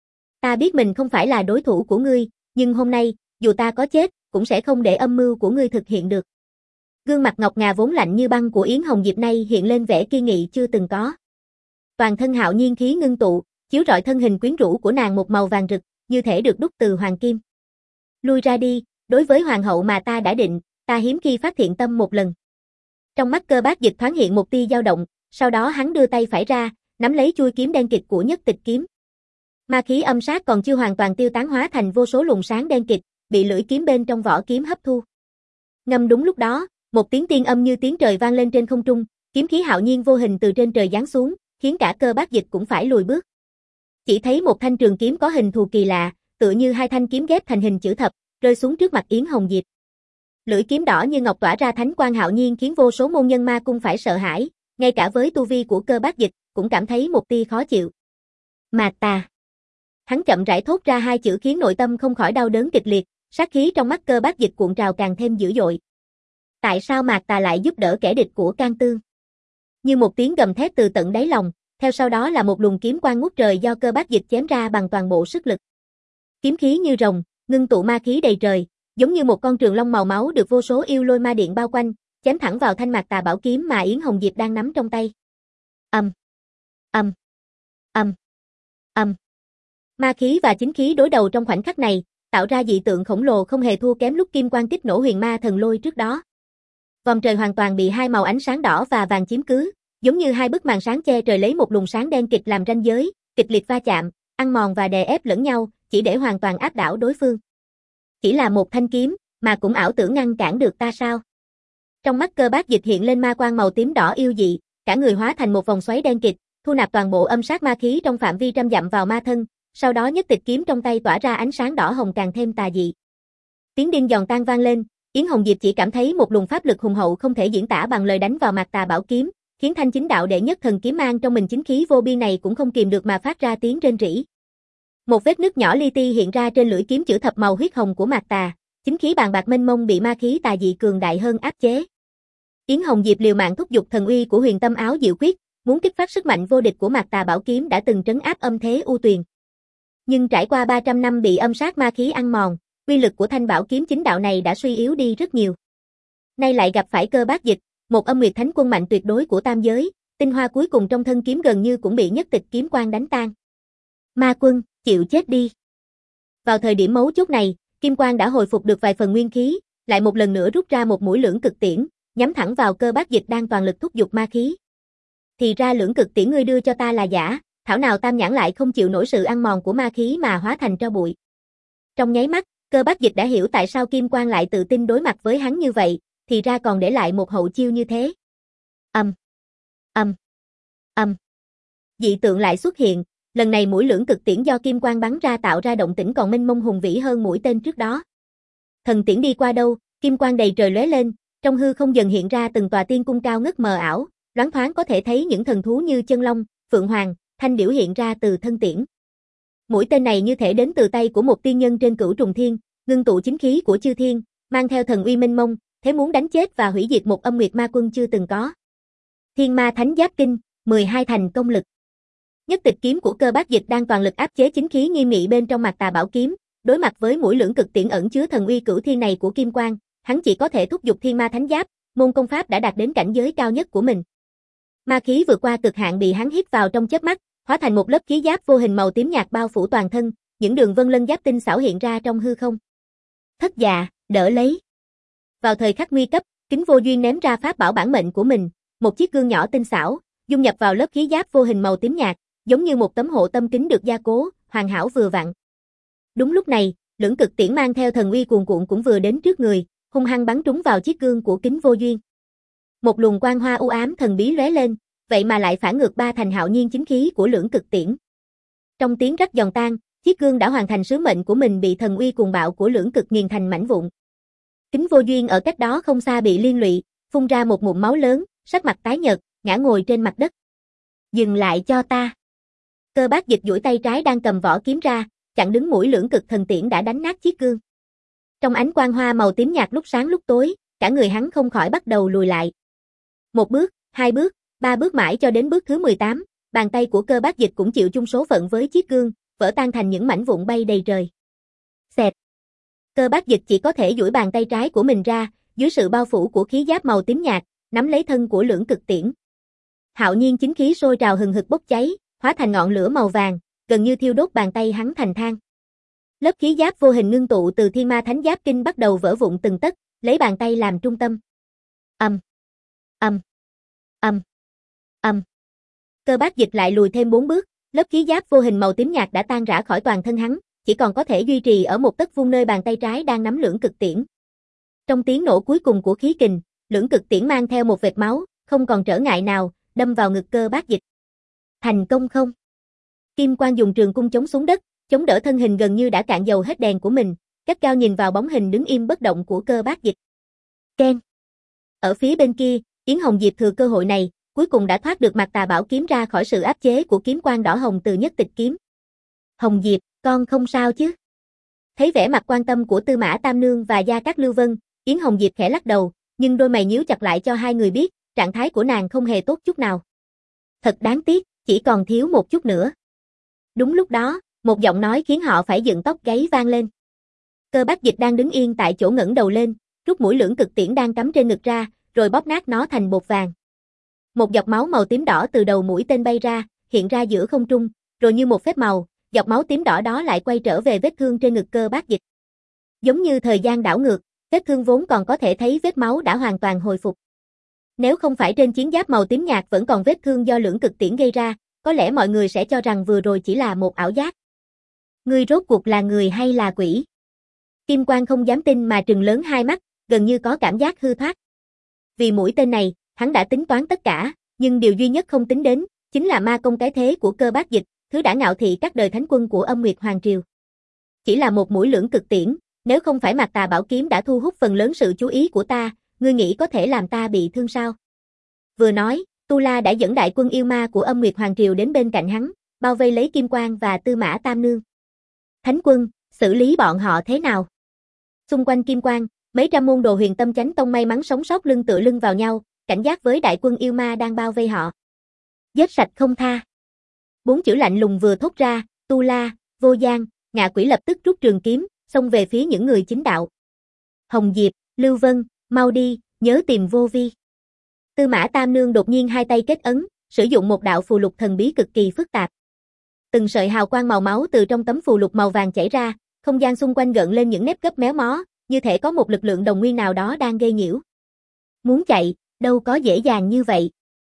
Ta biết mình không phải là đối thủ của ngươi, nhưng hôm nay, dù ta có chết, cũng sẽ không để âm mưu của ngươi thực hiện được. Gương mặt ngọc ngà vốn lạnh như băng của Yến Hồng Diệp nay hiện lên vẻ kiên nghị chưa từng có. Toàn thân hạo nhiên khí ngưng tụ, chiếu rọi thân hình quyến rũ của nàng một màu vàng rực, như thể được đúc từ hoàng kim. Lui ra đi, đối với hoàng hậu mà ta đã định, ta hiếm khi phát thiện tâm một lần. Trong mắt Cơ Bác Dịch thoáng hiện một tia dao động, sau đó hắn đưa tay phải ra, nắm lấy chuôi kiếm đen kịt của Nhất Tịch kiếm. Ma khí âm sát còn chưa hoàn toàn tiêu tán hóa thành vô số luồng sáng đen kịt, bị lưỡi kiếm bên trong vỏ kiếm hấp thu. Ngâm đúng lúc đó, một tiếng tiên âm như tiếng trời vang lên trên không trung, kiếm khí hạo nhiên vô hình từ trên trời giáng xuống, khiến cả Cơ Bác Dịch cũng phải lùi bước. Chỉ thấy một thanh trường kiếm có hình thù kỳ lạ, tựa như hai thanh kiếm ghép thành hình chữ thập, rơi xuống trước mặt Yến Hồng Diệp. Lưỡi kiếm đỏ như ngọc tỏa ra thánh quang hạo nhiên khiến vô số môn nhân ma cung phải sợ hãi, ngay cả với tu vi của Cơ Bác Dịch, cũng cảm thấy một tia khó chịu. Mạt tà. Hắn chậm rãi thốt ra hai chữ khiến nội tâm không khỏi đau đớn kịch liệt, sát khí trong mắt Cơ Bác Dịch cuộn trào càng thêm dữ dội. Tại sao Mạt tà lại giúp đỡ kẻ địch của Can Tương? Như một tiếng gầm thét từ tận đáy lòng, theo sau đó là một luồng kiếm quang ngút trời do Cơ Bác Dịch chém ra bằng toàn bộ sức lực. Kiếm khí như rồng, ngưng tụ ma khí đầy trời, giống như một con trường long màu máu được vô số yêu lôi ma điện bao quanh, chém thẳng vào thanh Mạt tà bảo kiếm mà Yến Hồng Diệp đang nắm trong tay. Ầm, ầm, ầm, ầm. Ma khí và chính khí đối đầu trong khoảnh khắc này, tạo ra dị tượng khổng lồ không hề thua kém lúc kim quang kích nổ huyền ma thần lôi trước đó. Vòng trời hoàn toàn bị hai màu ánh sáng đỏ và vàng chiếm cứ, giống như hai bức màn sáng che trời lấy một luồng sáng đen kịt làm ranh giới, kịch liệt va chạm, ăn mòn và đè ép lẫn nhau, chỉ để hoàn toàn áp đảo đối phương. Chỉ là một thanh kiếm, mà cũng ảo tưởng ngăn cản được ta sao? Trong mắt Cơ Bác Dịch hiện lên ma quang màu tím đỏ yêu dị, cả người hóa thành một vòng xoáy đen kịt, thu nạp toàn bộ âm sát ma khí trong phạm vi trăm dặm vào ma thân, sau đó Nhất Tịch kiếm trong tay tỏa ra ánh sáng đỏ hồng càng thêm tà dị. Tiếng điên giòn tan vang lên, Yến Hồng Diệp chỉ cảm thấy một luồng pháp lực hùng hậu không thể diễn tả bằng lời đánh vào Mạt tà bảo kiếm, khiến thanh chính đạo đệ nhất thần kiếm mang trong mình chính khí vô biên này cũng không kìm được mà phát ra tiếng rên rỉ. Một vết nứt nhỏ li ti hiện ra trên lưỡi kiếm chữ thập màu huyết hồng của Mạt tà, chính khí bàn bạc mênh mông bị ma khí tà dị cường đại hơn áp chế. Yến Hồng Diệp liều mạng thúc giục thần uy của Huyền Tâm Áo Diệu Quyết, muốn kích phát sức mạnh vô địch của Mạt tà bảo kiếm đã từng trấn áp âm thế u tuyền. Nhưng trải qua ba trăm năm bị âm sát ma khí ăn mòn, uy lực của thanh bảo kiếm chính đạo này đã suy yếu đi rất nhiều. Nay lại gặp phải Cơ Bác Dịch, một âm nguyệt thánh quân mạnh tuyệt đối của tam giới, tinh hoa cuối cùng trong thân kiếm gần như cũng bị Nhất Tịch kiếm quang đánh tan. Ma quân, chịu chết đi. Vào thời điểm mấu chốt này, Kim Quang đã hồi phục được vài phần nguyên khí, lại một lần nữa rút ra một mũi lưỡng cực tiễn, nhắm thẳng vào Cơ Bác Dịch đang toàn lực thúc giục ma khí. Thì ra lưỡng cực tiễn ngươi đưa cho ta là giả, thảo nào Tam Nhãn lại không chịu nổi sự ăn mòn của ma khí mà hóa thành tro bụi. Trong nháy mắt, Cơ Bác Dịch đã hiểu tại sao Kim Quang lại tự tin đối mặt với hắn như vậy, thì ra còn để lại một hậu chiêu như thế. Ầm, ầm, ầm. Dị tượng lại xuất hiện, lần này mũi lưỡng cực tiễn do Kim Quang bắn ra tạo ra động tĩnh còn mênh mông hùng vĩ hơn mũi tên trước đó. Thần tiễn đi qua đâu, kim quang đầy trời lóe lên, trong hư không dần hiện ra từng tòa tiên cung cao ngất mờ ảo, loáng thoáng có thể thấy những thần thú như chân long, phượng hoàng, thanh điểu hiện ra từ thân tiễn. Mũi tên này như thể đến từ tay của một tiên nhân trên cửu trùng thiên, ngưng tụ chính khí của chư thiên, mang theo thần uy mênh mông, thế muốn đánh chết và hủy diệt một âm nguyệt ma quân chưa từng có. Thiên Ma Thánh Giáp Kinh, mười hai thành công lực. Nhất tịch kiếm của Cơ Bác Dịch đang toàn lực áp chế chính khí nghiêm nghị bên trong Mạc Tà Bảo kiếm, đối mặt với mũi lưỡng cực tiễn ẩn chứa thần uy cửu thiên này của Kim Quang, hắn chỉ có thể thúc giục Thiên Ma Thánh Giáp, môn công pháp đã đạt đến cảnh giới cao nhất của mình. Ma khí vượt qua cực hạn bị hắn hít vào trong chớp mắt, hóa thành một lớp khí giáp vô hình màu tím nhạt bao phủ toàn thân, những đường vân lân giáp tinh xảo hiện ra trong hư không. Thất Dạ, đỡ lấy. Vào thời khắc nguy cấp, Kính Vô Duyên ném ra pháp bảo bản mệnh của mình, một chiếc gương nhỏ tinh xảo, dung nhập vào lớp khí giáp vô hình màu tím nhạt, giống như một tấm hộ tâm kính được gia cố, hoàn hảo vừa vặn. Đúng lúc này, lưỡng cực tiễn mang theo thần uy cuồn cuộn cũng vừa đến trước người, hung hăng bắn trúng vào chiếc gương của Kính Vô Duyên. Một luồng quang hoa u ám thần bí lóe lên, vậy mà lại phản ngược ba thành hạo nhiên chính khí của lưỡng cực tiễn. Trong tiếng rắc giòn tan, chiếc gương đã hoàn thành sứ mệnh của mình bị thần uy cuồng bạo của lưỡng cực nghiền thành mảnh vụn. Kính Vô Duyên ở cách đó không xa bị liên lụy, phun ra một ngụm máu lớn, sắc mặt tái nhợt, ngã ngồi trên mặt đất. Dừng lại cho ta. Cơ Bác Dịch duỗi tay trái đang cầm vỏ kiếm ra, chặn đứng mũi lưỡng cực thần tiễn đã đánh nát chiếc gương. Trong ánh quang hoa màu tím nhạt lúc sáng lúc tối, cả người hắn không khỏi bắt đầu lùi lại. Một bước, hai bước, ba bước mãi cho đến bước thứ mười tám, bàn tay của Cơ Bác Dịch cũng chịu chung số phận với chiếc gương, vỡ tan thành những mảnh vụn bay đầy trời. Xẹt. Cơ Bác Dịch chỉ có thể duỗi bàn tay trái của mình ra, dưới sự bao phủ của khí giáp màu tím nhạt, nắm lấy thân của lưỡng cực tiễn. Hạo nhiên chính khí sôi trào hừng hực bốc cháy, hóa thành ngọn lửa màu vàng, gần như thiêu đốt bàn tay hắn thành than. Lớp khí giáp vô hình ngưng tụ từ Thiên Ma Thánh Giáp Kinh bắt đầu vỡ vụn từng tấc, lấy bàn tay làm trung tâm. Ầm, ầm, ầm, ầm. Cơ Bác Dịch lại lùi thêm bốn bước, lớp khí giáp vô hình màu tím nhạt đã tan rã khỏi toàn thân hắn, chỉ còn có thể duy trì ở một tấc vuông nơi bàn tay trái đang nắm lưỡng cực tiễn. Trong tiếng nổ cuối cùng của khí kình, lưỡng cực tiễn mang theo một vệt máu, không còn trở ngại nào, đâm vào ngực Cơ Bác Dịch. Thành công không? Kim Quang dùng trường cung chống xuống đất, chống đỡ thân hình gần như đã cạn dầu hết đèn của mình, gắt gao nhìn vào bóng hình đứng im bất động của Cơ Bác Dịch. Keng. Ở phía bên kia, Yến Hồng Diệp thừa cơ hội này, cuối cùng đã thoát được Mạc Tà Bảo kiếm ra khỏi sự áp chế của kiếm quang đỏ hồng từ nhất tịch kiếm. Hồng Diệp, con không sao chứ? Thấy vẻ mặt quan tâm của Tư Mã Tam Nương và Gia Cát Lưu Vân, Yến Hồng Diệp khẽ lắc đầu, nhưng đôi mày nhíu chặt lại cho hai người biết, trạng thái của nàng không hề tốt chút nào. Thật đáng tiếc, chỉ còn thiếu một chút nữa. Đúng lúc đó, một giọng nói khiến họ phải dựng tóc gáy vang lên. Cơ Bác Dịch đang đứng yên tại chỗ ngẩng đầu lên, rút mũi lưỡng cực tiễn đang cắm trên ngực ra, rồi bóp nát nó thành bột vàng. Một giọt máu màu tím đỏ từ đầu mũi tên bay ra, hiện ra giữa không trung, rồi như một phép màu, giọt máu tím đỏ đó lại quay trở về vết thương trên ngực Cơ Bác Dịch. Giống như thời gian đảo ngược, vết thương vốn còn có thể thấy vết máu đã hoàn toàn hồi phục. Nếu không phải trên chiến giáp màu tím nhạt vẫn còn vết thương do lưỡng cực tiễn gây ra, có lẽ mọi người sẽ cho rằng vừa rồi chỉ là một ảo giác. Ngươi rốt cuộc là người hay là quỷ? Kim Quang không dám tin mà trừng lớn hai mắt, gần như có cảm giác hư thoát. Vì mũi tên này, hắn đã tính toán tất cả, nhưng điều duy nhất không tính đến, chính là ma công cái thế của Cơ Bác Dịch, thứ đã ngạo thị các đời thánh quân của Âm Nguyệt Hoàng Triều. Chỉ là một mũi lưỡng cực tiễn, nếu không phải Mạc Tà Bảo kiếm đã thu hút phần lớn sự chú ý của ta, ngươi nghĩ có thể làm ta bị thương sao? Vừa nói, Tu La đã dẫn đại quân yêu ma của Âm Nguyệt Hoàng Triều đến bên cạnh hắn, bao vây lấy Kim Quang và Tư Mã Tam Nương. Thánh quân, xử lý bọn họ thế nào? Xung quanh Kim Quang, mấy trăm môn đồ Huyền Tâm Chánh Tông may mắn sống sót lưng tựa lưng vào nhau, cảnh giác với đại quân yêu ma đang bao vây họ. Giết sạch không tha. Bốn chữ lạnh lùng vừa thốt ra, Tu La, Vô Giang, Ngạ Quỷ lập tức rút trường kiếm, xông về phía những người chính đạo. Hồng Diệp, Lưu Vân, mau đi, nhớ tìm Vô Vi. Tư Mã Tam Nương đột nhiên hai tay kết ấn, sử dụng một đạo phù lục thần bí cực kỳ phức tạp. Từng sợi hào quang màu máu từ trong tấm phù lục màu vàng chảy ra, không gian xung quanh gợn lên những nếp gấp méo mó, như thể có một lực lượng đồng nguyên nào đó đang gây nhiễu. Muốn chạy, đâu có dễ dàng như vậy.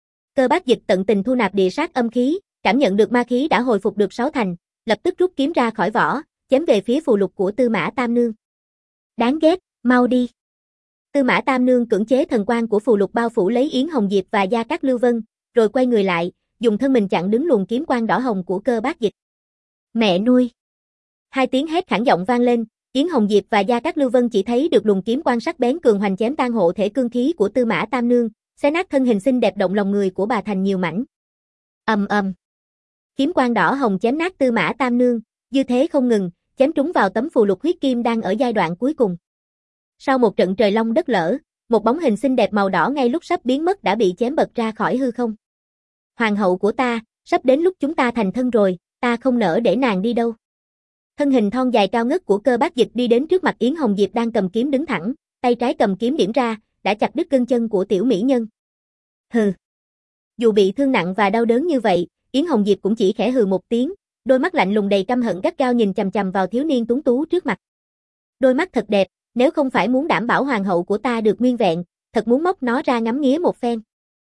Cơ Bác Dịch tận tình thu nạp địa sát âm khí, cảm nhận được ma khí đã hồi phục được sáu thành, lập tức rút kiếm ra khỏi vỏ, chém về phía phù lục của Tư Mã Tam Nương. Đáng ghét, mau đi. Tư Mã Tam Nương cưỡng chế thần quang của phù lục bao phủ lấy Yến Hồng Diệp và Gia Cát Lưu Vân, rồi quay người lại, dùng thân mình chặn đứng luồng kiếm quang đỏ hồng của Cơ Bác Dịch. Mẹ nuôi! Hai tiếng hét khản giọng vang lên, Yến Hồng Diệp và Gia Cát Lưu Vân chỉ thấy được luồng kiếm quang sắc bén cường hoành chém tan hộ thể cương khí của Tư Mã Tam Nương, xé nát thân hình xinh đẹp động lòng người của bà thành nhiều mảnh. Ầm ầm. Kiếm quang đỏ hồng chém nát Tư Mã Tam Nương, dư thế không ngừng, chém trúng vào tấm phù lục huyết kim đang ở giai đoạn cuối cùng. Sau một trận trời long đất lở, một bóng hình xinh đẹp màu đỏ ngay lúc sắp biến mất đã bị chém bật ra khỏi hư không. Hoàng hậu của ta, sắp đến lúc chúng ta thành thân rồi, ta không nỡ để nàng đi đâu. Thân hình thon dài cao ngất của Cơ Bác Dịch đi đến trước mặt Yến Hồng Diệp đang cầm kiếm đứng thẳng, tay trái cầm kiếm điểm ra, đã chặt đứt gân chân của tiểu mỹ nhân. Hừ. Dù bị thương nặng và đau đớn như vậy, Yến Hồng Diệp cũng chỉ khẽ hừ một tiếng, đôi mắt lạnh lùng đầy căm hận gắt gao nhìn chằm chằm vào thiếu niên tuấn tú trước mặt. Đôi mắt thật đẹp, nếu không phải muốn đảm bảo hoàng hậu của ta được nguyên vẹn, thật muốn móc nó ra ngắm nghía một phen.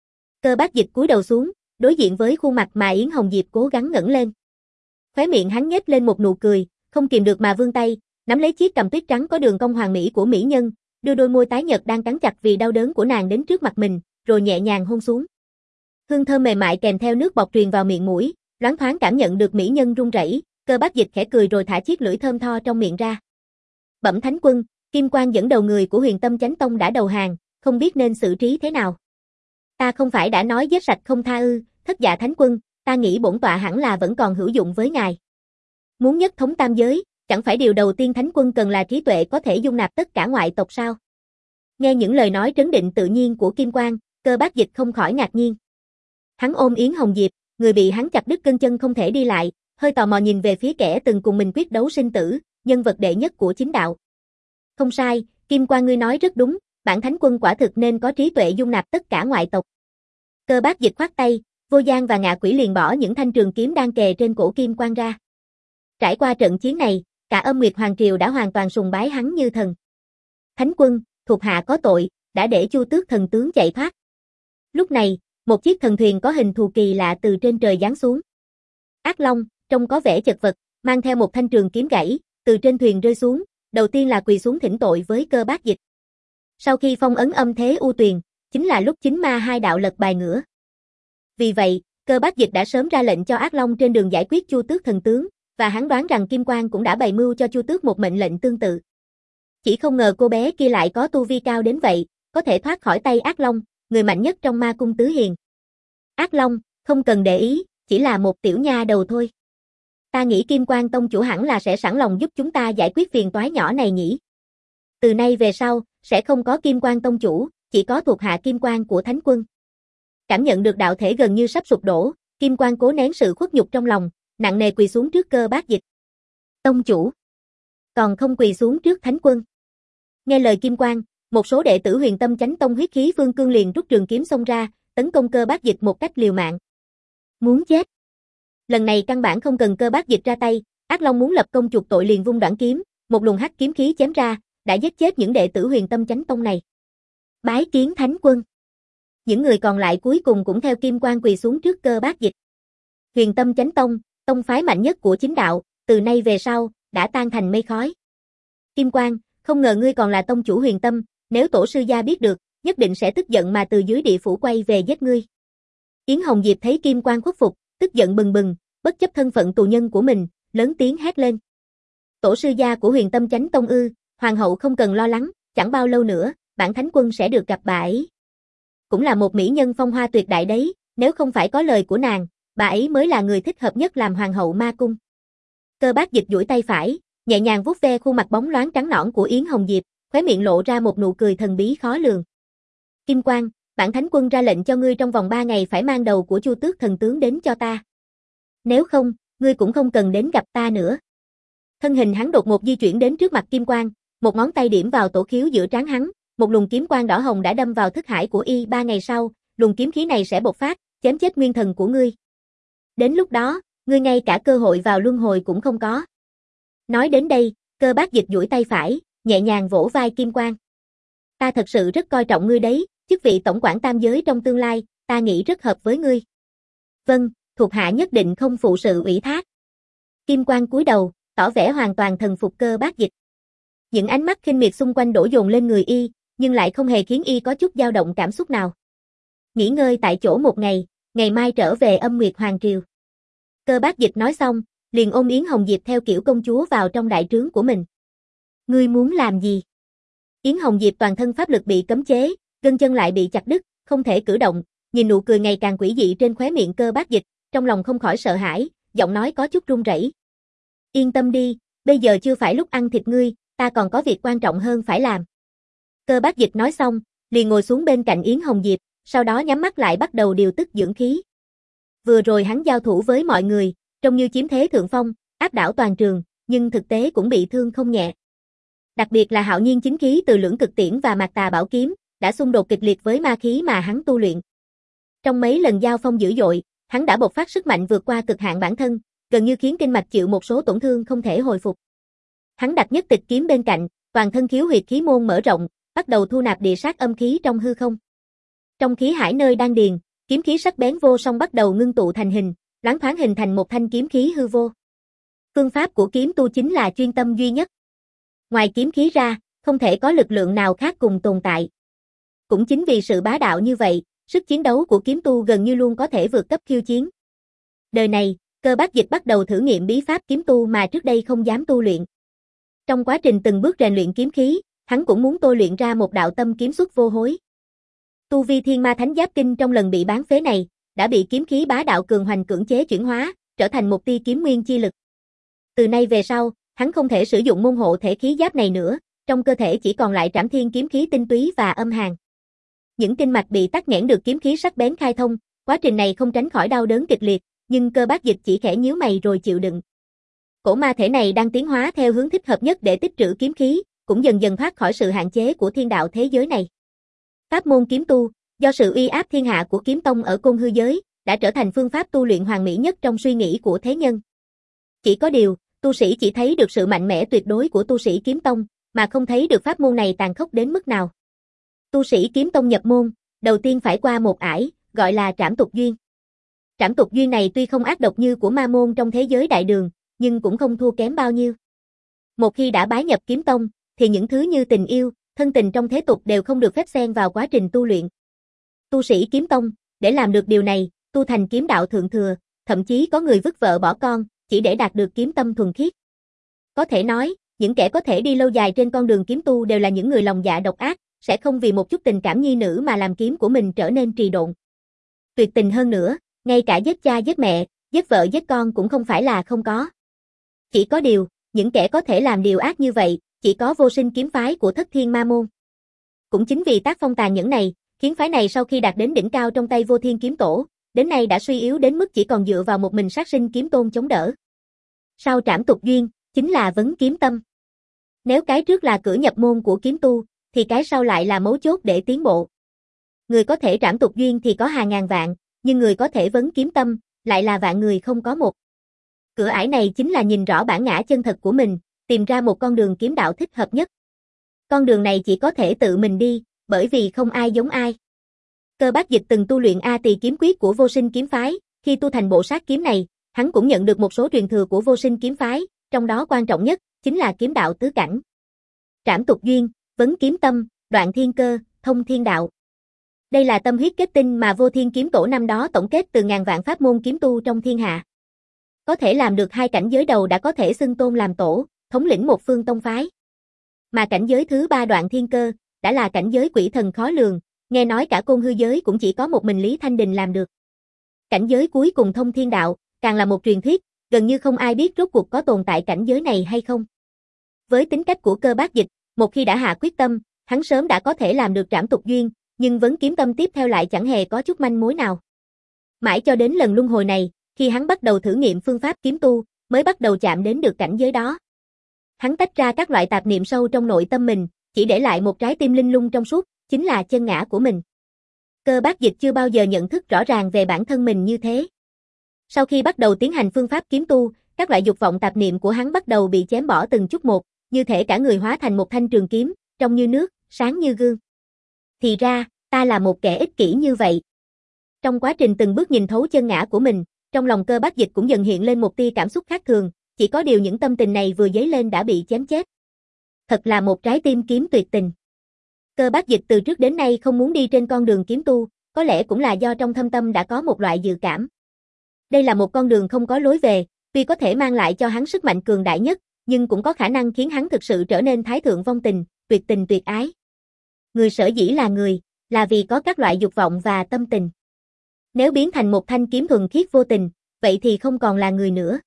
Cơ Bác Dịch cúi đầu xuống, đối diện với khuôn mặt mà Yến Hồng Diệp cố gắng ngẩng lên. Khóe miệng hắn nhếch lên một nụ cười, không kìm được mà vươn tay, nắm lấy chiếc cằm tuyết trắng có đường cong hoàn mỹ của mỹ nhân, đưa đôi môi tái nhợt đang cắn chặt vì đau đớn của nàng đến trước mặt mình, rồi nhẹ nhàng hôn xuống. Hương thơm mềm mại kèm theo nước bọt truyền vào miệng mũi, loáng thoáng cảm nhận được mỹ nhân run rẩy, Cơ Bác Dịch khẽ cười rồi thả chiếc lưỡi thơm tho trong miệng ra. Bẩm Thánh Quân, Kim Quang dẫn đầu người của Huyền Tâm Chánh Tông đã đầu hàng, không biết nên xử trí thế nào. Ta không phải đã nói giết sạch không tha ư? Thất Dạ Thánh Quân, ta nghĩ bổn tọa hẳn là vẫn còn hữu dụng với ngài. Muốn nhất thống tam giới, chẳng phải điều đầu tiên Thánh Quân cần là trí tuệ có thể dung nạp tất cả ngoại tộc sao? Nghe những lời nói trấn định tự nhiên của Kim Quang, Cơ Bác Dịch không khỏi ngạc nhiên. Hắn ôm Yến Hồng Diệp, người bị hắn chặt đứt gân chân không thể đi lại, hơi tò mò nhìn về phía kẻ từng cùng mình quyết đấu sinh tử, nhân vật đệ nhất của chính đạo. Không sai, Kim Quang ngươi nói rất đúng, bản Thánh Quân quả thực nên có trí tuệ dung nạp tất cả ngoại tộc. Cơ Bác Dịch khoát tay, Vô Gian và Ngạ Quỷ liền bỏ những thanh trường kiếm đang kề trên cổ Kim Quang ra. Trải qua trận chiến này, cả Âm Nguyệt Hoàng Triều đã hoàn toàn sùng bái hắn như thần. Thánh Quân, thuộc hạ có tội, đã để Chu Tước thần tướng chạy thoát. Lúc này, một chiếc thần thuyền có hình thù kỳ lạ từ trên trời giáng xuống. Ác Long, trông có vẻ chật vật, mang theo một thanh trường kiếm gãy, từ trên thuyền rơi xuống, đầu tiên là quỳ xuống thỉnh tội với Cơ Bác Dịch. Sau khi phong ấn âm thế u tuyền, chính là lúc chính ma hai đạo lật bài ngửa. Vì vậy, Cơ Bác Dịch đã sớm ra lệnh cho Ác Long trên đường giải quyết Chu Tước thần tướng, và hắn đoán rằng Kim Quang cũng đã bày mưu cho Chu Tước một mệnh lệnh tương tự. Chỉ không ngờ cô bé kia lại có tu vi cao đến vậy, có thể thoát khỏi tay Ác Long, người mạnh nhất trong ma cung tứ hiền. Ác Long, không cần để ý, chỉ là một tiểu nha đầu thôi. Ta nghĩ Kim Quang tông chủ hẳn là sẽ sẵn lòng giúp chúng ta giải quyết phiền toái nhỏ này nhỉ. Từ nay về sau, sẽ không có Kim Quang tông chủ, chỉ có thuộc hạ Kim Quang của Thánh Quân. Cảm nhận được đạo thể gần như sắp sụp đổ, Kim Quang cố nén sự khuất nhục trong lòng, nặng nề quỳ xuống trước Cơ Bác Dịch. Tông chủ, còn không quỳ xuống trước Thánh Quân. Nghe lời Kim Quang, một số đệ tử Huyền Tâm Chánh Tông huyết khí phương cương liền rút trường kiếm xông ra, tấn công Cơ Bác Dịch một cách liều mạng. Muốn chết. Lần này căn bản không cần Cơ Bác Dịch ra tay, Ác Long muốn lập công chuộc tội liền vung đoạn kiếm, một luồng hắc kiếm khí chém ra, đã giết chết những đệ tử Huyền Tâm Chánh Tông này. Bái kiến Thánh Quân. Những người còn lại cuối cùng cũng theo Kim Quang quỳ xuống trước Cơ Bác Dịch. Huyền Tâm Chánh Tông, tông phái mạnh nhất của chính đạo, từ nay về sau, đã tan thành mây khói. Kim Quang, không ngờ ngươi còn là tông chủ Huyền Tâm, nếu tổ sư gia biết được, nhất định sẽ tức giận mà từ dưới địa phủ quay về giết ngươi. Yến Hồng Diệp thấy Kim Quang khuất phục, tức giận bừng bừng, bất chấp thân phận tù nhân của mình, lớn tiếng hét lên. Tổ sư gia của Huyền Tâm Chánh Tông ư? Hoàng hậu không cần lo lắng, chẳng bao lâu nữa, bản Thánh Quân sẽ được gặp bà ấy. Cũng là một mỹ nhân phong hoa tuyệt đại đấy, nếu không phải có lời của nàng, bà ấy mới là người thích hợp nhất làm hoàng hậu ma cung. Cơ Bác Dịch duỗi tay phải, nhẹ nhàng vuốt ve khuôn mặt bóng loáng trắng nõn của Yến Hồng Diệp, khóe miệng lộ ra một nụ cười thần bí khó lường. Kim Quang, bản Thánh Quân ra lệnh cho ngươi trong vòng ba ngày phải mang đầu của Chu Tước thần tướng đến cho ta. Nếu không, ngươi cũng không cần đến gặp ta nữa. Thân hình hắn đột ngột di chuyển đến trước mặt Kim Quang, một ngón tay điểm vào tổ khiếu giữa trán hắn, một luồng kiếm quang đỏ hồng đã đâm vào thức hải của y. Ba ngày sau, luồng kiếm khí này sẽ bộc phát, chém chết nguyên thần của ngươi. Đến lúc đó, ngươi ngay cả cơ hội vào luân hồi cũng không có. Nói đến đây, Cơ Bác Dịch duỗi tay phải, nhẹ nhàng vỗ vai Kim Quang. Ta thật sự rất coi trọng ngươi đấy, chức vị tổng quản tam giới trong tương lai, ta nghĩ rất hợp với ngươi. Vâng, thuộc hạ nhất định không phụ sự ủy thác. Kim Quang cúi đầu, tỏ vẻ hoàn toàn thần phục Cơ Bác Dịch. Những ánh mắt khinh miệt xung quanh đổ dồn lên người y, nhưng lại không hề khiến y có chút dao động cảm xúc nào. Nghỉ ngơi tại chỗ một ngày, ngày mai trở về Âm Nguyệt Hoàng Triều. Cơ Bác Dịch nói xong, liền ôm Yến Hồng Diệp theo kiểu công chúa vào trong đại trướng của mình. Ngươi muốn làm gì? Yến Hồng Diệp toàn thân pháp lực bị cấm chế, gân chân lại bị chặt đứt, không thể cử động, nhìn nụ cười ngày càng quỷ dị trên khóe miệng Cơ Bác Dịch, trong lòng không khỏi sợ hãi, giọng nói có chút run rẩy. Yên tâm đi, bây giờ chưa phải lúc ăn thịt ngươi, ta còn có việc quan trọng hơn phải làm. Cơ Bác Dịch nói xong, liền ngồi xuống bên cạnh Yến Hồng Diệp, sau đó nhắm mắt lại bắt đầu điều tức dưỡng khí. Vừa rồi hắn giao thủ với mọi người, trông như chiếm thế thượng phong, áp đảo toàn trường, nhưng thực tế cũng bị thương không nhẹ. Đặc biệt là hạo nhiên chính khí từ Lưỡng Cực Tiễn và Mạc Tà Bảo Kiếm, đã xung đột kịch liệt với ma khí mà hắn tu luyện. Trong mấy lần giao phong dữ dội, hắn đã bộc phát sức mạnh vượt qua cực hạn bản thân, gần như khiến kinh mạch chịu một số tổn thương không thể hồi phục. Hắn đặt nhất tịch kiếm bên cạnh, toàn thân khiếu huyệt khí môn mở rộng, bắt đầu thu nạp địa sát âm khí trong hư không. Trong khí hải nơi đan điền, kiếm khí sắc bén vô song bắt đầu ngưng tụ thành hình, loáng thoáng hình thành một thanh kiếm khí hư vô. Phương pháp của kiếm tu chính là chuyên tâm duy nhất. Ngoài kiếm khí ra, không thể có lực lượng nào khác cùng tồn tại. Cũng chính vì sự bá đạo như vậy, sức chiến đấu của kiếm tu gần như luôn có thể vượt cấp khiêu chiến. Đời này, Cơ Bác Dịch bắt đầu thử nghiệm bí pháp kiếm tu mà trước đây không dám tu luyện. Trong quá trình từng bước rèn luyện kiếm khí, hắn cũng muốn tôi luyện ra một đạo tâm kiếm xuất vô hối. Tu vi Thiên Ma Thánh Giáp Kinh trong lần bị bán phế này, đã bị kiếm khí bá đạo cường hoành cưỡng chế chuyển hóa, trở thành một tia kiếm nguyên chi lực. Từ nay về sau, hắn không thể sử dụng môn hộ thể khí giáp này nữa, trong cơ thể chỉ còn lại trảm thiên kiếm khí tinh túy và âm hàn. Những kinh mạch bị tắc nghẽn được kiếm khí sắc bén khai thông, quá trình này không tránh khỏi đau đớn kịch liệt, nhưng Cơ Bác Dịch chỉ khẽ nhíu mày rồi chịu đựng. Cổ ma thể này đang tiến hóa theo hướng thích hợp nhất để tích trữ kiếm khí, cũng dần dần thoát khỏi sự hạn chế của thiên đạo thế giới này. Pháp môn kiếm tu, do sự uy áp thiên hạ của kiếm tông ở Côn Hư giới, đã trở thành phương pháp tu luyện hoàn mỹ nhất trong suy nghĩ của thế nhân. Chỉ có điều, tu sĩ chỉ thấy được sự mạnh mẽ tuyệt đối của tu sĩ kiếm tông, mà không thấy được pháp môn này tàn khốc đến mức nào. Tu sĩ kiếm tông nhập môn, đầu tiên phải qua một ải, gọi là trảm tục duyên. Trảm tục duyên này tuy không ác độc như của ma môn trong thế giới đại đường, nhưng cũng không thua kém bao nhiêu. Một khi đã bái nhập kiếm tông, thì những thứ như tình yêu, thân tình trong thế tục đều không được phép xen vào quá trình tu luyện. Tu sĩ kiếm tông, để làm được điều này, tu thành kiếm đạo thượng thừa, thậm chí có người vứt vợ bỏ con, chỉ để đạt được kiếm tâm thuần khiết. Có thể nói, những kẻ có thể đi lâu dài trên con đường kiếm tu đều là những người lòng dạ độc ác, sẽ không vì một chút tình cảm nhi nữ mà làm kiếm của mình trở nên trì độn. Tuyệt tình hơn nữa, ngay cả giết cha giết mẹ, giết vợ giết con cũng không phải là không có. Chỉ có điều, những kẻ có thể làm điều ác như vậy, chỉ có Vô Sinh kiếm phái của Thất Thiên Ma môn. Cũng chính vì tác phong tàn nhẫn này, khiến phái này sau khi đạt đến đỉnh cao trong tay Vô Thiên kiếm tổ, đến nay đã suy yếu đến mức chỉ còn dựa vào một mình sát sinh kiếm tôn chống đỡ. Sau trảm tục duyên, chính là vấn kiếm tâm. Nếu cái trước là cửa nhập môn của kiếm tu, thì cái sau lại là mấu chốt để tiến bộ. Người có thể trảm tục duyên thì có hàng ngàn vạn, nhưng người có thể vấn kiếm tâm, lại là vạn người không có một. Cửa ải này chính là nhìn rõ bản ngã chân thật của mình, tìm ra một con đường kiếm đạo thích hợp nhất. Con đường này chỉ có thể tự mình đi, bởi vì không ai giống ai. Cơ Bác Dịch từng tu luyện A Tỳ kiếm quyết của Vô Sinh kiếm phái, khi tu thành bộ sát kiếm này, hắn cũng nhận được một số truyền thừa của Vô Sinh kiếm phái, trong đó quan trọng nhất chính là kiếm đạo tứ cảnh. Trảm tục duyên, vấn kiếm tâm, đoạn thiên cơ, thông thiên đạo. Đây là tâm huyết kết tinh mà Vô Thiên kiếm tổ năm đó tổng kết từ ngàn vạn pháp môn kiếm tu trong thiên hạ. Có thể làm được hai cảnh giới đầu đã có thể xưng tôn làm tổ, thống lĩnh một phương tông phái. Mà cảnh giới thứ ba đoạn thiên cơ, đã là cảnh giới quỷ thần khó lường, nghe nói cả Côn Hư giới cũng chỉ có một mình Lý Thanh Đình làm được. Cảnh giới cuối cùng thông thiên đạo, càng là một truyền thuyết, gần như không ai biết rốt cuộc có tồn tại cảnh giới này hay không. Với tính cách của Cơ Bác Dịch, một khi đã hạ quyết tâm, hắn sớm đã có thể làm được trảm tục duyên, nhưng vấn kiếm tâm tiếp theo lại chẳng hề có chút manh mối nào. Mãi cho đến lần luân hồi này, khi hắn bắt đầu thử nghiệm phương pháp kiếm tu, mới bắt đầu chạm đến được cảnh giới đó. Hắn tách ra các loại tạp niệm sâu trong nội tâm mình, chỉ để lại một trái tim linh lung trong suốt, chính là chân ngã của mình. Cơ Bác Dịch chưa bao giờ nhận thức rõ ràng về bản thân mình như thế. Sau khi bắt đầu tiến hành phương pháp kiếm tu, các loại dục vọng tạp niệm của hắn bắt đầu bị chém bỏ từng chút một, như thể cả người hóa thành một thanh trường kiếm, trong như nước, sáng như gương. Thì ra, ta là một kẻ ích kỷ như vậy. Trong quá trình từng bước nhìn thấu chân ngã của mình, trong lòng Cơ Bác Dịch cũng dần hiện lên một tia cảm xúc khác thường, chỉ có điều những tâm tình này vừa dấy lên đã bị chém chết. Thật là một trái tim kiếm tuyệt tình. Cơ Bác Dịch từ trước đến nay không muốn đi trên con đường kiếm tu, có lẽ cũng là do trong thâm tâm đã có một loại dự cảm. Đây là một con đường không có lối về, tuy có thể mang lại cho hắn sức mạnh cường đại nhất, nhưng cũng có khả năng khiến hắn thực sự trở nên thái thượng vong tình, tuyệt tình tuyệt ái. Người sở dĩ là người, là vì có các loại dục vọng và tâm tình. Nếu biến thành một thanh kiếm thuần khiết vô tình, vậy thì không còn là người nữa.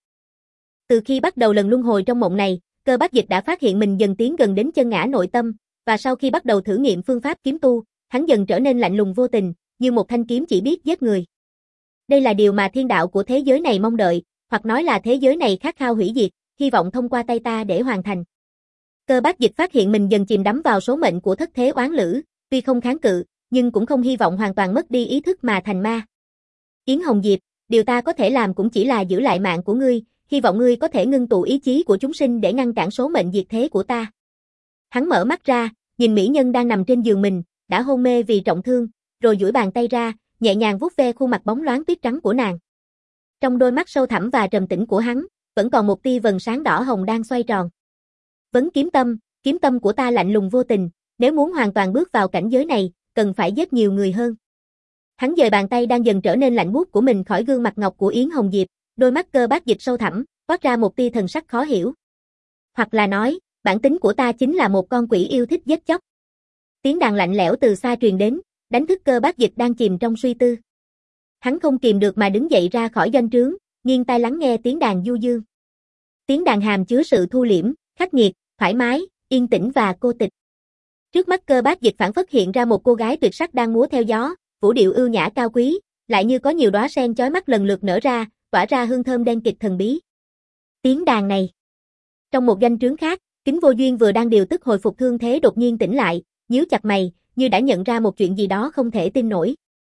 Từ khi bắt đầu lần luân hồi trong mộng này, Cơ Bác Dịch đã phát hiện mình dần tiến gần đến chân ngã nội tâm, và sau khi bắt đầu thử nghiệm phương pháp kiếm tu, hắn dần trở nên lạnh lùng vô tình, như một thanh kiếm chỉ biết giết người. Đây là điều mà thiên đạo của thế giới này mong đợi, hoặc nói là thế giới này khát khao hủy diệt, hy vọng thông qua tay ta để hoàn thành. Cơ Bác Dịch phát hiện mình dần chìm đắm vào số mệnh của thất thế oán lữ, tuy không kháng cự, nhưng cũng không hy vọng hoàn toàn mất đi ý thức mà thành ma. Yến Hồng Diệp, điều ta có thể làm cũng chỉ là giữ lại mạng của ngươi, hy vọng ngươi có thể ngưng tụ ý chí của chúng sinh để ngăn cản số mệnh diệt thế của ta. Hắn mở mắt ra, nhìn mỹ nhân đang nằm trên giường mình, đã hôn mê vì trọng thương, rồi duỗi bàn tay ra, nhẹ nhàng vuốt ve khuôn mặt bóng loáng tuyết trắng của nàng. Trong đôi mắt sâu thẳm và trầm tĩnh của hắn, vẫn còn một tia vầng sáng đỏ hồng đang xoay tròn. Vấn kiếm tâm, kiếm tâm của ta lạnh lùng vô tình, nếu muốn hoàn toàn bước vào cảnh giới này, cần phải giết nhiều người hơn. Hắn dời bàn tay đang dần trở nên lạnh buốt của mình khỏi gương mặt ngọc của Yến Hồng Diệp, đôi mắt Cơ Bác Dịch sâu thẳm, toát ra một tia thần sắc khó hiểu. Hoặc là nói, bản tính của ta chính là một con quỷ yêu thích giết chóc. Tiếng đàn lạnh lẽo từ xa truyền đến, đánh thức Cơ Bác Dịch đang chìm trong suy tư. Hắn không kìm được mà đứng dậy ra khỏi doanh trướng, nghiêng tai lắng nghe tiếng đàn du dương. Tiếng đàn hàm chứa sự thu liễm, khắc nghiệt, thoải mái, yên tĩnh và cô tịch. Trước mắt Cơ Bác Dịch phảng phất hiện ra một cô gái tuyệt sắc đang múa theo gió, vũ điệu ưu nhã cao quý, lại như có nhiều đóa sen chói mắt lần lượt nở ra, tỏa ra hương thơm đen kịt thần bí. Tiếng đàn này. Trong một doanh trướng khác, Kính Vô Duyên vừa đang điều tức hồi phục thương thế đột nhiên tỉnh lại, nhíu chặt mày, như đã nhận ra một chuyện gì đó không thể tin nổi.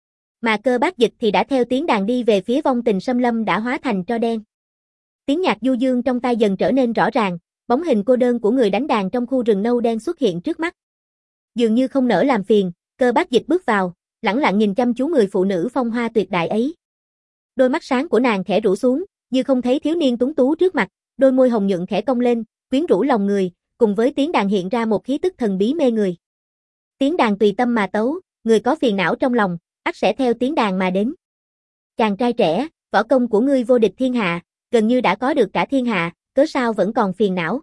Mà Cơ Bác Dịch thì đã theo tiếng đàn đi về phía vong tình xâm lâm đã hóa thành tro đen. Tiếng nhạc du dương trong tai dần trở nên rõ ràng, bóng hình cô đơn của người đánh đàn trong khu rừng nâu đen xuất hiện trước mắt. Dường như không nỡ làm phiền, Cơ Bác Dịch bước vào, lẳng lặng nhìn chăm chú người phụ nữ phong hoa tuyệt đại ấy. Đôi mắt sáng của nàng khẽ rũ xuống, như không thấy thiếu niên tuấn tú trước mặt, đôi môi hồng nhuận khẽ cong lên, quyến rũ lòng người, cùng với tiếng đàn hiện ra một khí tức thần bí mê người. Tiếng đàn tùy tâm mà tấu, người có phiền não trong lòng, ắt sẽ theo tiếng đàn mà đến. Chàng trai trẻ, võ công của ngươi vô địch thiên hạ, gần như đã có được cả thiên hạ, cớ sao vẫn còn phiền não.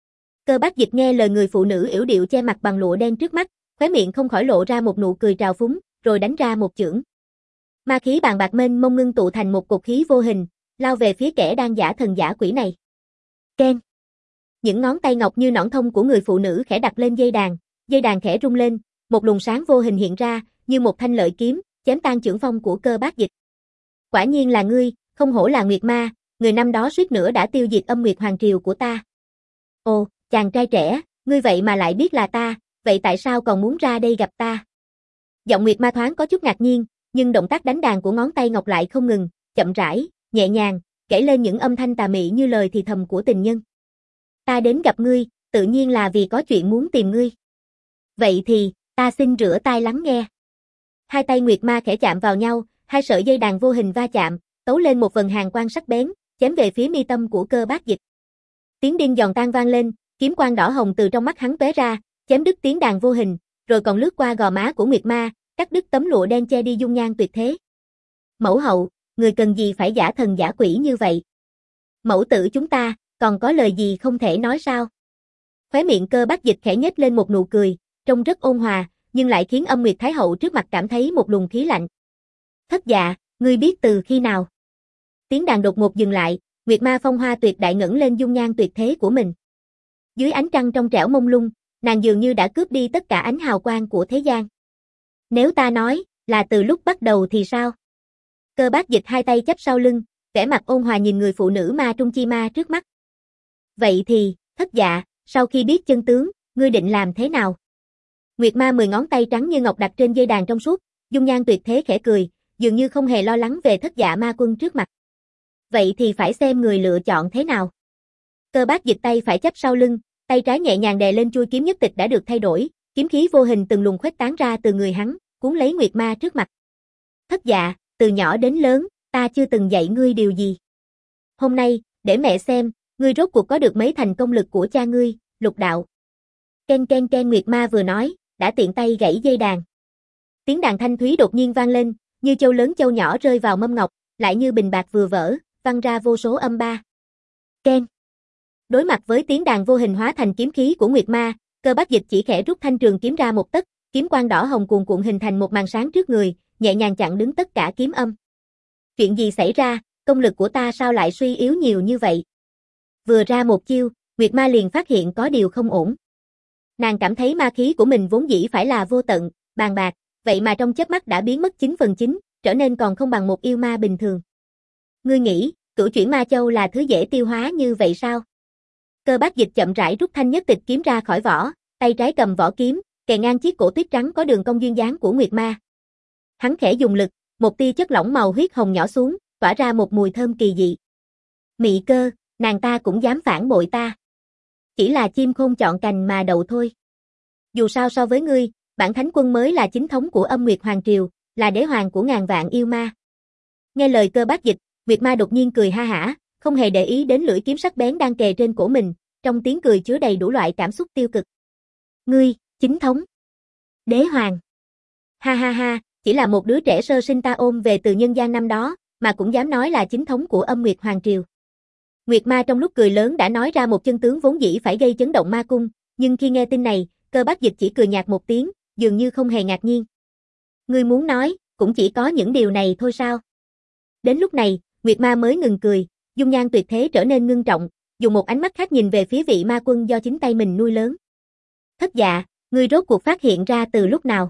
Cơ Bác Dịch nghe lời người phụ nữ yểu điệu che mặt bằng lụa đen trước mắt, khóe miệng không khỏi lộ ra một nụ cười trào phúng, rồi đánh ra một chưởng. Ma khí bàn bạc mênh mông ngưng tụ thành một cột khí vô hình, lao về phía kẻ đang giả thần giả quỷ này. Keng. Những ngón tay ngọc như nõn thông của người phụ nữ khẽ đặt lên dây đàn, dây đàn khẽ rung lên, một luồng sáng vô hình hiện ra, như một thanh lợi kiếm, chém tan chưởng phong của Cơ Bác Dịch. Quả nhiên là ngươi, không hổ là Nguyệt Ma, người năm đó suýt nữa đã tiêu diệt âm Nguyệt Hoàng Triều của ta. Ồ, chàng trai trẻ, ngươi vậy mà lại biết là ta, vậy tại sao còn muốn ra đây gặp ta? Giọng Nguyệt Ma thoáng có chút ngạc nhiên, nhưng động tác đánh đàn của ngón tay ngọc lại không ngừng, chậm rãi, nhẹ nhàng, kể lên những âm thanh tà mị như lời thì thầm của tình nhân. Ta đến gặp ngươi, tự nhiên là vì có chuyện muốn tìm ngươi. Vậy thì, ta xin rửa tai lắng nghe. Hai tay Nguyệt Ma khẽ chạm vào nhau, hai sợi dây đàn vô hình va chạm, tấu lên một vần hàn quang sắc bén, chém về phía mi tâm của Cơ Bác Dịch. Tiếng điên giòn tan vang lên, kiếm quang đỏ hồng từ trong mắt hắn tóe ra, chém đứt tiếng đàn vô hình, rồi còn lướt qua gò má của Nguyệt Ma, cắt đứt tấm lụa đen che đi dung nhan tuyệt thế. Mẫu hậu, người cần gì phải giả thần giả quỷ như vậy? Mẫu tử chúng ta, còn có lời gì không thể nói sao? Khóe miệng Cơ Bác Dịch khẽ nhếch lên một nụ cười, trông rất ôn hòa, nhưng lại khiến Âm Nguyệt Thái Hậu trước mặt cảm thấy một luồng khí lạnh. Thất dạ, ngươi biết từ khi nào? Tiếng đàn đột ngột dừng lại, Nguyệt Ma phong hoa tuyệt đại ngẩng lên dung nhan tuyệt thế của mình. Dưới ánh trăng trong trẻo mông lung, nàng dường như đã cướp đi tất cả ánh hào quang của thế gian. Nếu ta nói, là từ lúc bắt đầu thì sao? Cơ Bác Dịch hai tay chắp sau lưng, vẻ mặt ôn hòa nhìn người phụ nữ ma trung chi ma trước mắt. Vậy thì, thất dạ, sau khi biết chân tướng, ngươi định làm thế nào? Nguyệt Ma mười ngón tay trắng như ngọc đặt trên dây đàn trong suốt, dung nhan tuyệt thế khẽ cười, dường như không hề lo lắng về thất dạ ma quân trước mặt. Vậy thì phải xem người lựa chọn thế nào. Cơ Bác Dịch tay phải chắp sau lưng, tay trái nhẹ nhàng đè lên chuôi kiếm nhất tịch đã được thay đổi, kiếm khí vô hình từng luồng khuếch tán ra từ người hắn, cuốn lấy Nguyệt Ma trước mặt. Thất Dạ, từ nhỏ đến lớn, ta chưa từng dạy ngươi điều gì. Hôm nay, để mẹ xem, ngươi rốt cuộc có được mấy thành công lực của cha ngươi, Lục đạo. Ken ken ken, Nguyệt Ma vừa nói, đã tiện tay gãy dây đàn. Tiếng đàn thanh thúy đột nhiên vang lên, như châu lớn châu nhỏ rơi vào mâm ngọc, lại như bình bạc vừa vỡ, văng ra vô số âm ba. Ken. Đối mặt với tiếng đàn vô hình hóa thành kiếm khí của Nguyệt Ma, Cơ Bác Dịch chỉ khẽ rút thanh trường kiếm ra một tấc, kiếm quang đỏ hồng cuồn cuộn hình thành một màn sáng trước người, nhẹ nhàng chặn đứng tất cả kiếm âm. Chuyện gì xảy ra, công lực của ta sao lại suy yếu nhiều như vậy? Vừa ra một chiêu, Nguyệt Ma liền phát hiện có điều không ổn. Nàng cảm thấy ma khí của mình vốn dĩ phải là vô tận, bàn bạc, vậy mà trong chớp mắt đã biến mất chín phần chín, trở nên còn không bằng một yêu ma bình thường. Ngươi nghĩ, Cửu Chuyển Ma Châu là thứ dễ tiêu hóa như vậy sao? Cơ Bác Dịch chậm rãi rút thanh nhất tịch kiếm ra khỏi vỏ, tay trái cầm vỏ kiếm, kề ngang chiếc cổ tuyết trắng có đường cong duyên dáng của Nguyệt Ma. Hắn khẽ dùng lực, một tia chất lỏng màu huyết hồng nhỏ xuống, tỏa ra một mùi thơm kỳ dị. Mị Cơ, nàng ta cũng dám phản bội ta. Chỉ là chim khôn chọn cành mà đậu thôi. Dù sao so với ngươi, bản thánh quân mới là chính thống của Âm Nguyệt Hoàng Triều, là đế hoàng của ngàn vạn yêu ma. Nghe lời Cơ Bác Dịch, Nguyệt Ma đột nhiên cười ha hả, không hề để ý đến lưỡi kiếm sắc bén đang kề trên cổ mình, trong tiếng cười chứa đầy đủ loại cảm xúc tiêu cực. Ngươi, chính thống. Đế hoàng. Ha ha ha, chỉ là một đứa trẻ sơ sinh ta ôm về từ nhân gian năm đó, mà cũng dám nói là chính thống của Âm Nguyệt Hoàng Triều. Nguyệt Ma trong lúc cười lớn đã nói ra một chân tướng vốn dĩ phải gây chấn động ma cung, nhưng khi nghe tin này, Cơ Bác Dịch chỉ cười nhạt một tiếng, dường như không hề ngạc nhiên. Ngươi muốn nói, cũng chỉ có những điều này thôi sao? Đến lúc này, Nguyệt Ma mới ngừng cười, dung nhan tuyệt thế trở nên ngưng trọng, dùng một ánh mắt khác nhìn về phía vị ma quân do chính tay mình nuôi lớn. Thất Dạ, ngươi rốt cuộc phát hiện ra từ lúc nào?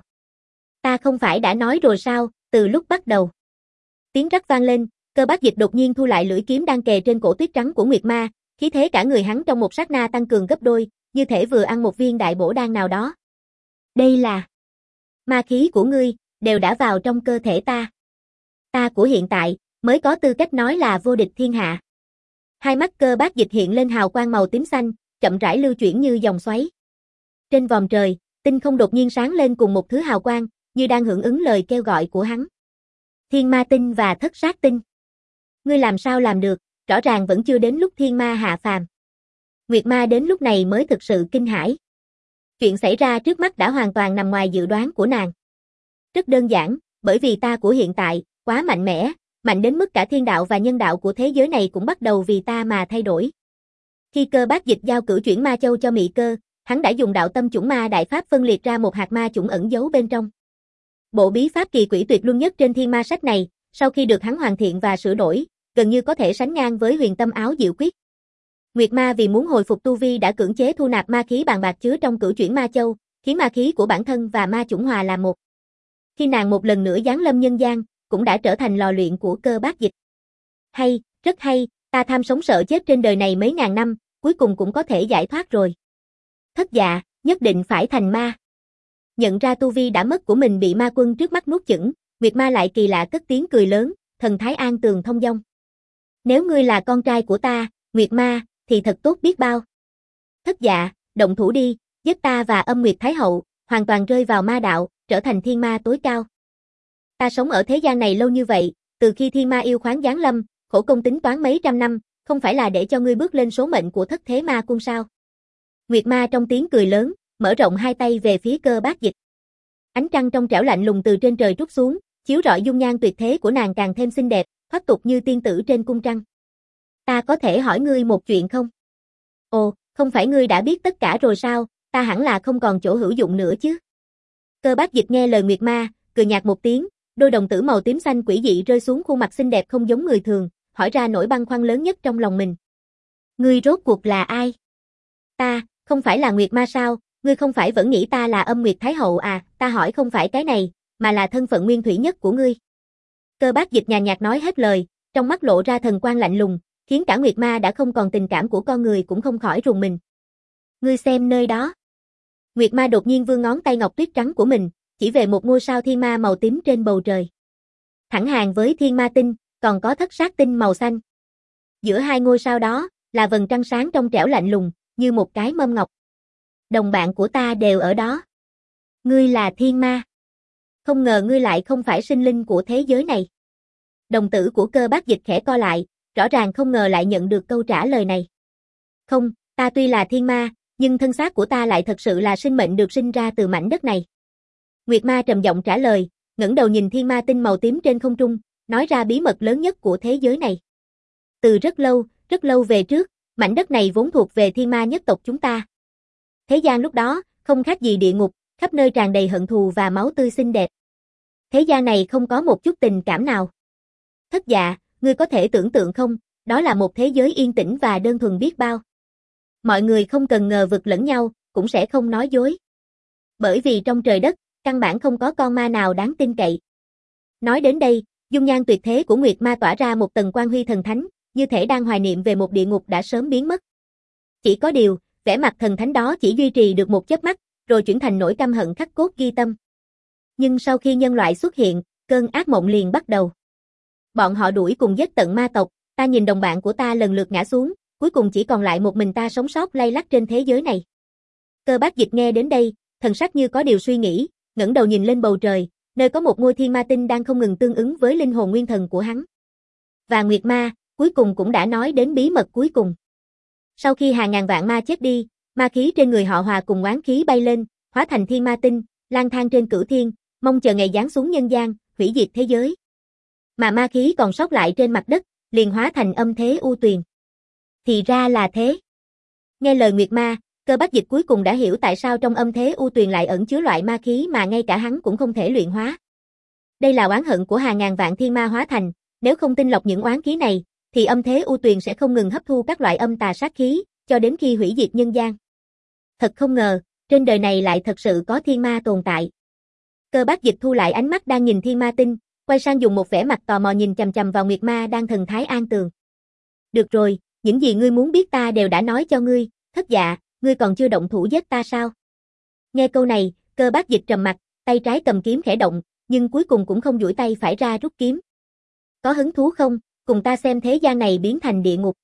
Ta không phải đã nói rồi sao, từ lúc bắt đầu. Tiếng rắc vang lên, Cơ Bác Dịch đột nhiên thu lại lưỡi kiếm đang kề trên cổ tuyết trắng của Nguyệt Ma, khí thế cả người hắn trong một sát na tăng cường gấp đôi, như thể vừa ăn một viên đại bổ đan nào đó. Đây là ma khí của ngươi, đều đã vào trong cơ thể ta. Ta của hiện tại, mới có tư cách nói là vô địch thiên hạ. Hai mắt Cơ Bác Dịch hiện lên hào quang màu tím xanh, chậm rãi lưu chuyển như dòng xoáy. Trên vòm trời, tinh không đột nhiên sáng lên cùng một thứ hào quang, như đang hưởng ứng lời kêu gọi của hắn. Thiên ma tinh và thất sát tinh. Ngươi làm sao làm được, rõ ràng vẫn chưa đến lúc thiên ma hạ phàm. Nguyệt Ma đến lúc này mới thực sự kinh hãi. Chuyện xảy ra trước mắt đã hoàn toàn nằm ngoài dự đoán của nàng. Rất đơn giản, bởi vì ta của hiện tại, quá mạnh mẽ, mạnh đến mức cả thiên đạo và nhân đạo của thế giới này cũng bắt đầu vì ta mà thay đổi. Khi Cơ Bác Dịch giao Cửu Chuyển Ma Châu cho Mị Cơ, hắn đã dùng đạo tâm chủng ma đại pháp phân liệt ra một hạt ma chủng ẩn giấu bên trong. Bộ bí pháp kỳ quỷ tuyệt luân nhất trên thiên ma sách này, sau khi được hắn hoàn thiện và sửa đổi, gần như có thể sánh ngang với Huyền Tâm Áo Diệu Quyết. Nguyệt Ma vì muốn hồi phục tu vi đã cưỡng chế thu nạp ma khí bàn bạc chứa trong Cửu Chuyển Ma Châu, khiến ma khí của bản thân và ma chủng hòa làm một. Khi nàng một lần nữa giáng lâm nhân gian, cũng đã trở thành lò luyện của Cơ Bác Dịch. Hay, rất hay, ta tham sống sợ chết trên đời này mấy ngàn năm, cuối cùng cũng có thể giải thoát rồi. Thất Dạ, nhất định phải thành ma. Nhận ra tu vi đã mất của mình bị ma quân trước mắt nuốt chửng, Nguyệt Ma lại kỳ lạ cất tiếng cười lớn, thần thái an tường thông dong. Nếu ngươi là con trai của ta, Nguyệt Ma, thì thật tốt biết bao. Thất Dạ, động thủ đi, giết ta và Âm Nguyệt Thái Hậu, hoàn toàn rơi vào ma đạo, trở thành thiên ma tối cao. Ta sống ở thế gian này lâu như vậy, từ khi thiên ma yêu khoáng giáng lâm, khổ công tính toán mấy trăm năm, không phải là để cho ngươi bước lên số mệnh của thất thế ma cung sao? Nguyệt Ma trong tiếng cười lớn, mở rộng hai tay về phía Cơ Bác Dịch. Ánh trăng trong trẻo lạnh lùng từ trên trời trút xuống, chiếu rọi dung nhan tuyệt thế của nàng càng thêm xinh đẹp, thoát tục như tiên tử trên cung trăng. Ta có thể hỏi ngươi một chuyện không? Ồ, không phải ngươi đã biết tất cả rồi sao, ta hẳn là không còn chỗ hữu dụng nữa chứ. Cơ Bác Dịch nghe lời Nguyệt Ma, cười nhạt một tiếng, đôi đồng tử màu tím xanh quỷ dị rơi xuống khuôn mặt xinh đẹp không giống người thường, hỏi ra nỗi băn khoăn lớn nhất trong lòng mình. Ngươi rốt cuộc là ai? Ta, không phải là Nguyệt Ma sao, ngươi không phải vẫn nghĩ ta là Âm Nguyệt Thái Hậu à, ta hỏi không phải cái này, mà là thân phận nguyên thủy nhất của ngươi. Cơ Bác Dịch nhàn nhạt nói hết lời, trong mắt lộ ra thần quang lạnh lùng, khiến cả Nguyệt Ma đã không còn tình cảm của con người cũng không khỏi rùng mình. Ngươi xem nơi đó. Nguyệt Ma đột nhiên vươn ngón tay ngọc tuyết trắng của mình, chỉ về một ngôi sao thiên ma màu tím trên bầu trời. Thẳng hàng với thiên ma tinh, còn có thất sát tinh màu xanh. Giữa hai ngôi sao đó, là vầng trăng sáng trong trẻo lạnh lùng, như một cái mâm ngọc. Đồng bạn của ta đều ở đó. Ngươi là thiên ma. Không ngờ ngươi lại không phải sinh linh của thế giới này. Đồng tử của Cơ Bác Dịch khẽ co lại, rõ ràng không ngờ lại nhận được câu trả lời này. Không, ta tuy là thiên ma, nhưng thân xác của ta lại thật sự là sinh mệnh được sinh ra từ mảnh đất này. Nguyệt Ma trầm giọng trả lời, ngẩng đầu nhìn thiên ma tinh màu tím trên không trung, nói ra bí mật lớn nhất của thế giới này. Từ rất lâu, rất lâu về trước, mảnh đất này vốn thuộc về thiên ma nhất tộc chúng ta. Thế gian lúc đó, không khác gì địa ngục, khắp nơi tràn đầy hận thù và máu tươi xinh đẹp. Thế gian này không có một chút tình cảm nào. Thất Dạ, ngươi có thể tưởng tượng không, đó là một thế giới yên tĩnh và đơn thuần biết bao. Mọi người không cần ngờ vực lẫn nhau, cũng sẽ không nói dối. Bởi vì trong trời đất, căn bản không có con ma nào đáng tin cậy. Nói đến đây, dung nhan tuyệt thế của Nguyệt Ma tỏa ra một tầng quang huy thần thánh, như thể đang hoài niệm về một địa ngục đã sớm biến mất. Chỉ có điều, vẻ mặt thần thánh đó chỉ duy trì được một chớp mắt, rồi chuyển thành nỗi căm hận khắc cốt ghi tâm. Nhưng sau khi nhân loại xuất hiện, cơn ác mộng liền bắt đầu. Bọn họ đuổi cùng giết tận ma tộc, ta nhìn đồng bạn của ta lần lượt ngã xuống, cuối cùng chỉ còn lại một mình ta sống sót lay lắt trên thế giới này. Cơ Bác Dịch nghe đến đây, thần sắc như có điều suy nghĩ, ngẩng đầu nhìn lên bầu trời, nơi có một ngôi thiên ma tinh đang không ngừng tương ứng với linh hồn nguyên thần của hắn. Và Nguyệt Ma, cuối cùng cũng đã nói đến bí mật cuối cùng. Sau khi hàng ngàn vạn ma chết đi, ma khí trên người họ hòa cùng oán khí bay lên, hóa thành thiên ma tinh, lang thang trên cửu thiên, mong chờ ngày giáng xuống nhân gian, hủy diệt thế giới. Mà ma khí còn sót lại trên mặt đất, liền hóa thành âm thế u tuyền. Thì ra là thế. Nghe lời Nguyệt Ma, Cơ Bác Dịch cuối cùng đã hiểu tại sao trong âm thế u tuyền lại ẩn chứa loại ma khí mà ngay cả hắn cũng không thể luyện hóa. Đây là oán hận của hàng ngàn vạn thiên ma hóa thành, nếu không tinh lọc những oán khí này, thì âm thế u tuyền sẽ không ngừng hấp thu các loại âm tà sát khí, cho đến khi hủy diệt nhân gian. Thật không ngờ, trên đời này lại thật sự có thiên ma tồn tại. Cơ Bác Dịch thu lại ánh mắt đang nhìn thiên ma tinh, quay sang dùng một vẻ mặt tò mò nhìn chằm chằm vào Nguyệt Ma đang thần thái an tường. Được rồi, những gì ngươi muốn biết ta đều đã nói cho ngươi, Thất Dạ, ngươi còn chưa động thủ giết ta sao? Nghe câu này, Cơ Bác Dịch trầm mặt, tay trái cầm kiếm khẽ động, nhưng cuối cùng cũng không duỗi tay phải ra rút kiếm. Có hứng thú không, cùng ta xem thế gian này biến thành địa ngục.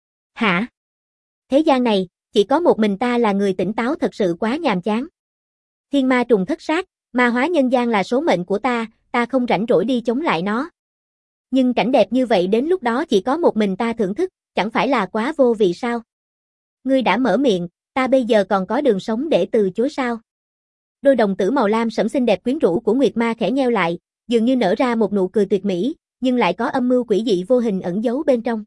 Hả? Thế gian này, chỉ có một mình ta là người tỉnh táo thật sự quá nhàm chán. Thiên ma trùng thất sát, ma hóa nhân gian là số mệnh của ta, ta không rảnh rỗi đi chống lại nó. Nhưng cảnh đẹp như vậy đến lúc đó chỉ có một mình ta thưởng thức, chẳng phải là quá vô vị sao? Ngươi đã mở miệng, ta bây giờ còn có đường sống để từ chối sao? Đôi đồng tử màu lam sẫm xinh đẹp quyến rũ của Nguyệt Ma khẽ nheo lại, dường như nở ra một nụ cười tuyệt mỹ, nhưng lại có âm mưu quỷ dị vô hình ẩn giấu bên trong.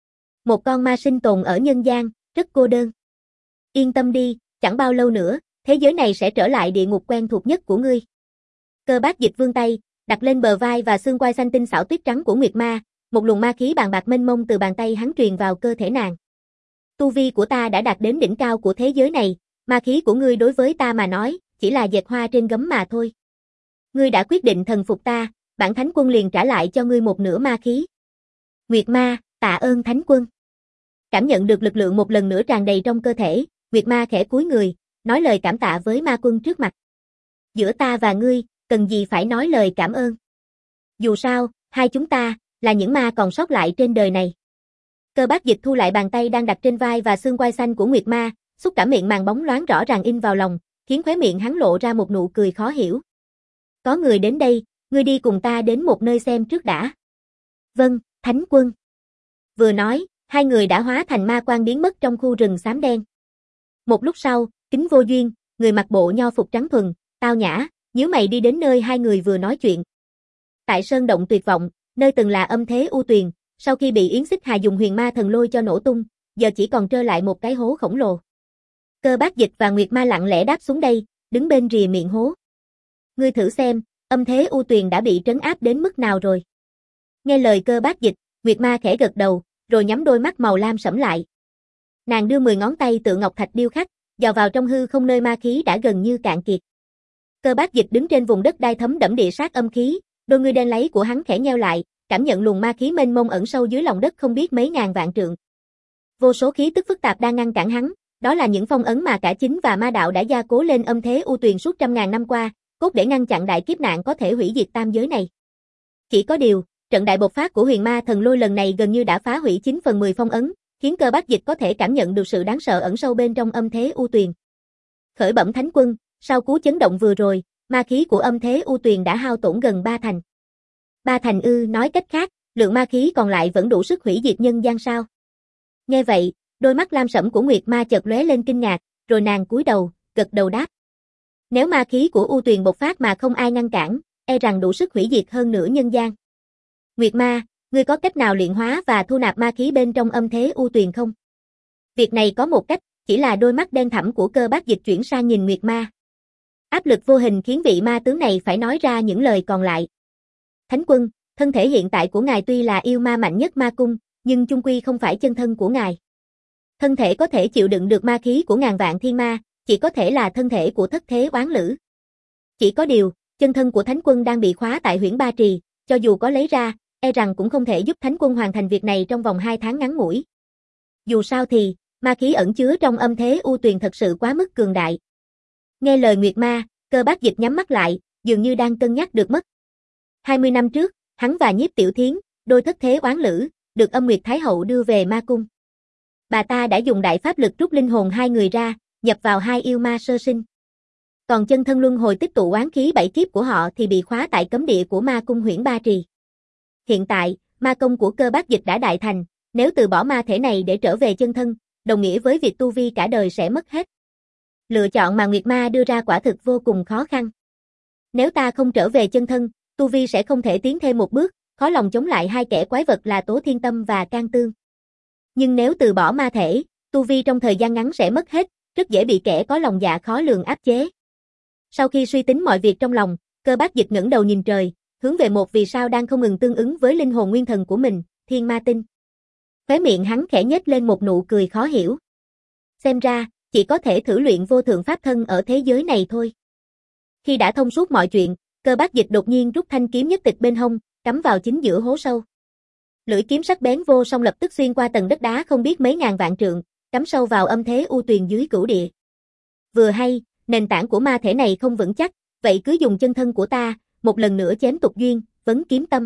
Một con ma sinh tồn ở nhân gian, rất cô đơn. Yên tâm đi, chẳng bao lâu nữa, thế giới này sẽ trở lại địa ngục quen thuộc nhất của ngươi. Cơ Bác Dịch vươn tay, đặt lên bờ vai và xương quai xanh tinh xảo tuyết trắng của Nguyệt Ma, một luồng ma khí bàn bạc mênh mông từ bàn tay hắn truyền vào cơ thể nàng. Tu vi của ta đã đạt đến đỉnh cao của thế giới này, ma khí của ngươi đối với ta mà nói, chỉ là dệt hoa trên gấm mà thôi. Ngươi đã quyết định thần phục ta, bản Thánh Quân liền trả lại cho ngươi một nửa ma khí. Nguyệt Ma, tạ ơn Thánh Quân. Cảm nhận được lực lượng một lần nữa tràn đầy trong cơ thể, Nguyệt Ma khẽ cúi người, nói lời cảm tạ với ma quân trước mặt. Giữa ta và ngươi, cần gì phải nói lời cảm ơn. Dù sao, hai chúng ta, là những ma còn sót lại trên đời này. Cơ Bác Dịch thu lại bàn tay đang đặt trên vai và xương quai xanh của Nguyệt Ma, xúc cảm miệng màng bóng loáng rõ ràng in vào lòng, khiến khóe miệng hắn lộ ra một nụ cười khó hiểu. Có người đến đây, ngươi đi cùng ta đến một nơi xem trước đã. Vâng, Thánh Quân. Vừa nói, hai người đã hóa thành ma quang biến mất trong khu rừng xám đen. Một lúc sau, Kính Vô Duyên, người mặc bộ nho phục trắng thuần, tao nhã, nhíu mày đi đến nơi hai người vừa nói chuyện. Tại sơn động tuyệt vọng, nơi từng là âm thế u tuyền, sau khi bị Yến Xích Hà dùng huyền ma thần lôi cho nổ tung, giờ chỉ còn trơ lại một cái hố khổng lồ. Cơ Bác Dịch và Nguyệt Ma lặng lẽ đáp xuống đây, đứng bên rìa miệng hố. Ngươi thử xem, âm thế u tuyền đã bị trấn áp đến mức nào rồi. Nghe lời Cơ Bác Dịch, Nguyệt Ma khẽ gật đầu, rồi nhắm đôi mắt màu lam sẫm lại. Nàng đưa mười ngón tay tự ngọc thạch điêu khắc, dò vào trong hư không nơi ma khí đã gần như cạn kiệt. Cơ Bác Dịch đứng trên vùng đất đai thấm đẫm địa sát âm khí, đôi ngươi đen láy của hắn khẽ nheo lại, cảm nhận luồng ma khí mênh mông ẩn sâu dưới lòng đất không biết mấy ngàn vạn trượng. Vô số khí tức phức tạp đang ngăn cản hắn, đó là những phong ấn mà cả chính và ma đạo đã gia cố lên âm thế u tuyền suốt trăm ngàn năm qua, cốt để ngăn chặn đại kiếp nạn có thể hủy diệt tam giới này. Chỉ có điều, trận đại bộc phát của huyền ma thần lôi lần này gần như đã phá hủy chín phần mười phong ấn, khiến Cơ Bác Dịch có thể cảm nhận được sự đáng sợ ẩn sâu bên trong âm thế u tuyền. Khởi bẩm thánh quân, sau cú chấn động vừa rồi, ma khí của âm thế u tuyền đã hao tổn gần ba thành. Ba thành ư, nói cách khác, lượng ma khí còn lại vẫn đủ sức hủy diệt nhân gian sao? Nghe vậy, đôi mắt lam sẫm của Nguyệt Ma chợt lóe lên kinh ngạc, rồi nàng cúi đầu, gật đầu đáp. Nếu ma khí của u tuyền bộc phát mà không ai ngăn cản, e rằng đủ sức hủy diệt hơn nửa nhân gian. Nguyệt Ma, ngươi có cách nào luyện hóa và thu nạp ma khí bên trong âm thế u tuyền không? Việc này có một cách, chỉ là đôi mắt đen thẳm của Cơ Bác Dịch chuyển sang nhìn Nguyệt Ma. Áp lực vô hình khiến vị ma tướng này phải nói ra những lời còn lại. Thánh quân, thân thể hiện tại của ngài tuy là yêu ma mạnh nhất ma cung, nhưng chung quy không phải chân thân của ngài. Thân thể có thể chịu đựng được ma khí của ngàn vạn thiên ma, chỉ có thể là thân thể của thất thế oán lữ. Chỉ có điều, chân thân của thánh quân đang bị khóa tại Huyễn Ba Trì, cho dù có lấy ra, e rằng cũng không thể giúp thánh quân hoàn thành việc này trong vòng hai tháng ngắn ngủi. Dù sao thì, ma khí ẩn chứa trong âm thế u tuyền thật sự quá mức cường đại. Nghe lời Nguyệt Ma, Cơ Bác Dịch nhắm mắt lại, dường như đang cân nhắc được mất. hai mươi năm trước, hắn và Nhiếp Tiểu Thiến, đôi thất thế oán lữ, được Âm Nguyệt Thái Hậu đưa về ma cung. Bà ta đã dùng đại pháp lực rút linh hồn hai người ra, nhập vào hai yêu ma sơ sinh. Còn chân thân luân hồi tích tụ oán khí bảy kiếp của họ thì bị khóa tại cấm địa của ma cung Huyễn Ba Trì. Hiện tại, ma công của Cơ Bác Dịch đã đại thành, nếu từ bỏ ma thể này để trở về chân thân, đồng nghĩa với việc tu vi cả đời sẽ mất hết. Lựa chọn mà Nguyệt Ma đưa ra quả thực vô cùng khó khăn. Nếu ta không trở về chân thân, tu vi sẽ không thể tiến thêm một bước, khó lòng chống lại hai kẻ quái vật là Tố Thiên Tâm và Can Tương. Nhưng nếu từ bỏ ma thể, tu vi trong thời gian ngắn sẽ mất hết, rất dễ bị kẻ có lòng dạ khó lường áp chế. Sau khi suy tính mọi việc trong lòng, Cơ Bác Dịch ngẩng đầu nhìn trời, hướng về một vì sao đang không ngừng tương ứng với linh hồn nguyên thần của mình, Thiên Ma Tinh. Khóe miệng hắn khẽ nhếch lên một nụ cười khó hiểu. Xem ra, chỉ có thể thử luyện vô thượng pháp thân ở thế giới này thôi. Khi đã thông suốt mọi chuyện, Cơ Bác Dịch đột nhiên rút thanh kiếm nhất tịch bên hông, cắm vào chính giữa hố sâu. Lưỡi kiếm sắc bén vô song lập tức xuyên qua tầng đất đá không biết mấy ngàn vạn trượng, cắm sâu vào âm thế u tuyền dưới cửu địa. Vừa hay, nền tảng của ma thể này không vững chắc, vậy cứ dùng chân thân của ta, một lần nữa chém tục duyên, vấn kiếm tâm.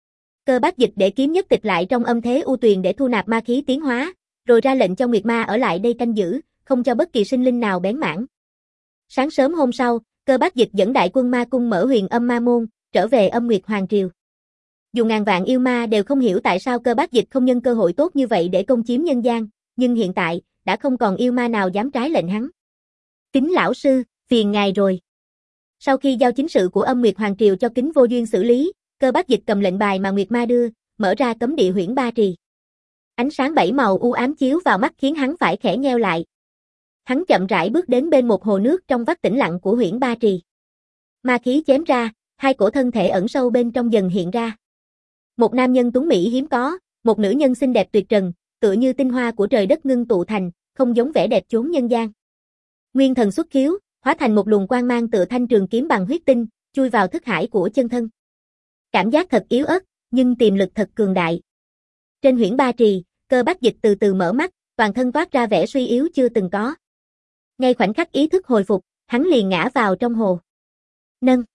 Cơ Bác Dịch để kiếm nhất tịch lại trong âm thế u tuyền để thu nạp ma khí tiến hóa, rồi ra lệnh cho Nguyệt Ma ở lại đây canh giữ, không cho bất kỳ sinh linh nào bén mảng. Sáng sớm hôm sau, Cơ Bác Dịch dẫn đại quân ma cung mở Huyền Âm Ma môn, trở về Âm Nguyệt Hoàng triều. Dù ngàn vạn yêu ma đều không hiểu tại sao Cơ Bác Dịch không nhân cơ hội tốt như vậy để công chiếm nhân gian, nhưng hiện tại, đã không còn yêu ma nào dám trái lệnh hắn. Kính lão sư, phiền ngài rồi. Sau khi giao chính sự của Âm Nguyệt Hoàng triều cho Kính Vô Duyên xử lý, Cơ Bác Dịch cầm lệnh bài mà Nguyệt Ma đưa, mở ra cấm địa Huyễn Ba Trì. Ánh sáng bảy màu u ám chiếu vào mắt khiến hắn phải khẽ nheo lại. Hắn chậm rãi bước đến bên một hồ nước trong vắt tĩnh lặng của Huyễn Ba Trì. Ma khí chém ra, hai cổ thân thể ẩn sâu bên trong dần hiện ra. Một nam nhân tuấn mỹ hiếm có, một nữ nhân xinh đẹp tuyệt trần, tựa như tinh hoa của trời đất ngưng tụ thành, không giống vẻ đẹp chốn nhân gian. Nguyên thần xuất khiếu, hóa thành một luồng quang mang tựa thanh trường kiếm bằng huyết tinh, chui vào thức hải của chân thân. Cảm giác thật yếu ớt, nhưng tiềm lực thật cường đại. Trên Huyễn Ba Trì, Cơ Bác Dịch từ từ mở mắt, toàn thân toát ra vẻ suy yếu chưa từng có. Ngay khoảnh khắc ý thức hồi phục, hắn liền ngã vào trong hồ. Nâng.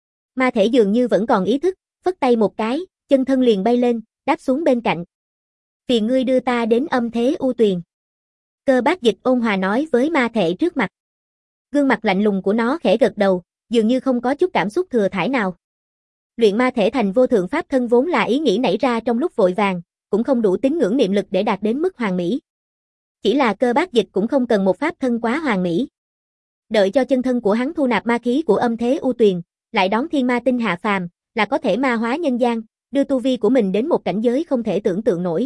Ma thể dường như vẫn còn ý thức, phất tay một cái, chân thân liền bay lên, đáp xuống bên cạnh. Phiền ngươi đưa ta đến âm thế u tuyền. Cơ Bác Dịch ôn hòa nói với ma thể trước mặt. Gương mặt lạnh lùng của nó khẽ gật đầu, dường như không có chút cảm xúc thừa thãi nào. Luyện ma thể thành vô thượng pháp thân vốn là ý nghĩ nảy ra trong lúc vội vàng, cũng không đủ tín ngưỡng niệm lực để đạt đến mức hoàn mỹ. Chỉ là Cơ Bác Dịch cũng không cần một pháp thân quá hoàn mỹ. Đợi cho chân thân của hắn thu nạp ma khí của âm thế u tuyền, lại đón thiên ma tinh hạ phàm, là có thể ma hóa nhân gian, đưa tu vi của mình đến một cảnh giới không thể tưởng tượng nổi.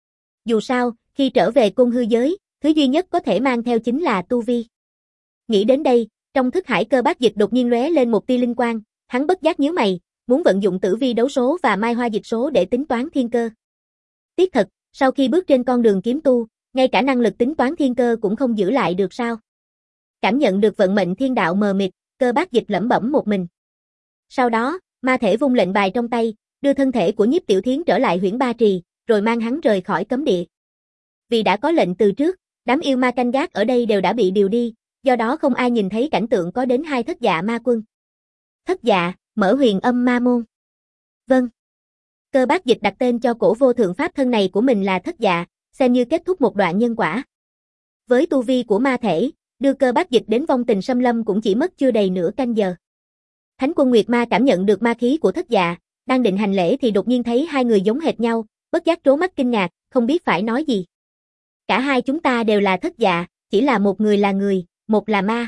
Dù sao, khi trở về côn hư giới, thứ duy nhất có thể mang theo chính là tu vi. Nghĩ đến đây, trong thức hải Cơ Bác Dịch đột nhiên lóe lên một tia linh quang, hắn bất giác nhíu mày, muốn vận dụng tử vi đấu số và mai hoa dịch số để tính toán thiên cơ. Tiếc thật, sau khi bước trên con đường kiếm tu, ngay cả năng lực tính toán thiên cơ cũng không giữ lại được sao? Cảm nhận được vận mệnh thiên đạo mờ mịt, Cơ Bác Dịch lẩm bẩm một mình. Sau đó, ma thể vung lệnh bài trong tay, đưa thân thể của Nhiếp Tiểu Thiến trở lại Huyễn Ba Trì, rồi mang hắn rời khỏi cấm địa. Vì đã có lệnh từ trước, đám yêu ma canh gác ở đây đều đã bị điều đi, do đó không ai nhìn thấy cảnh tượng có đến hai thất dạ ma quân. Thất dạ, mở Huyền Âm Ma môn. Vâng. Cơ Bác Dịch đặt tên cho cổ vô thượng pháp thân này của mình là Thất Dạ, xem như kết thúc một đoạn nhân quả. Với tu vi của ma thể, đưa Cơ Bác Dịch đến vong tình xâm lâm cũng chỉ mất chưa đầy nửa canh giờ. Thánh quân Nguyệt Ma cảm nhận được ma khí của Thất Dạ, đang định hành lễ thì đột nhiên thấy hai người giống hệt nhau, bất giác trố mắt kinh ngạc, không biết phải nói gì. Cả hai chúng ta đều là Thất Dạ, chỉ là một người là người, một là ma.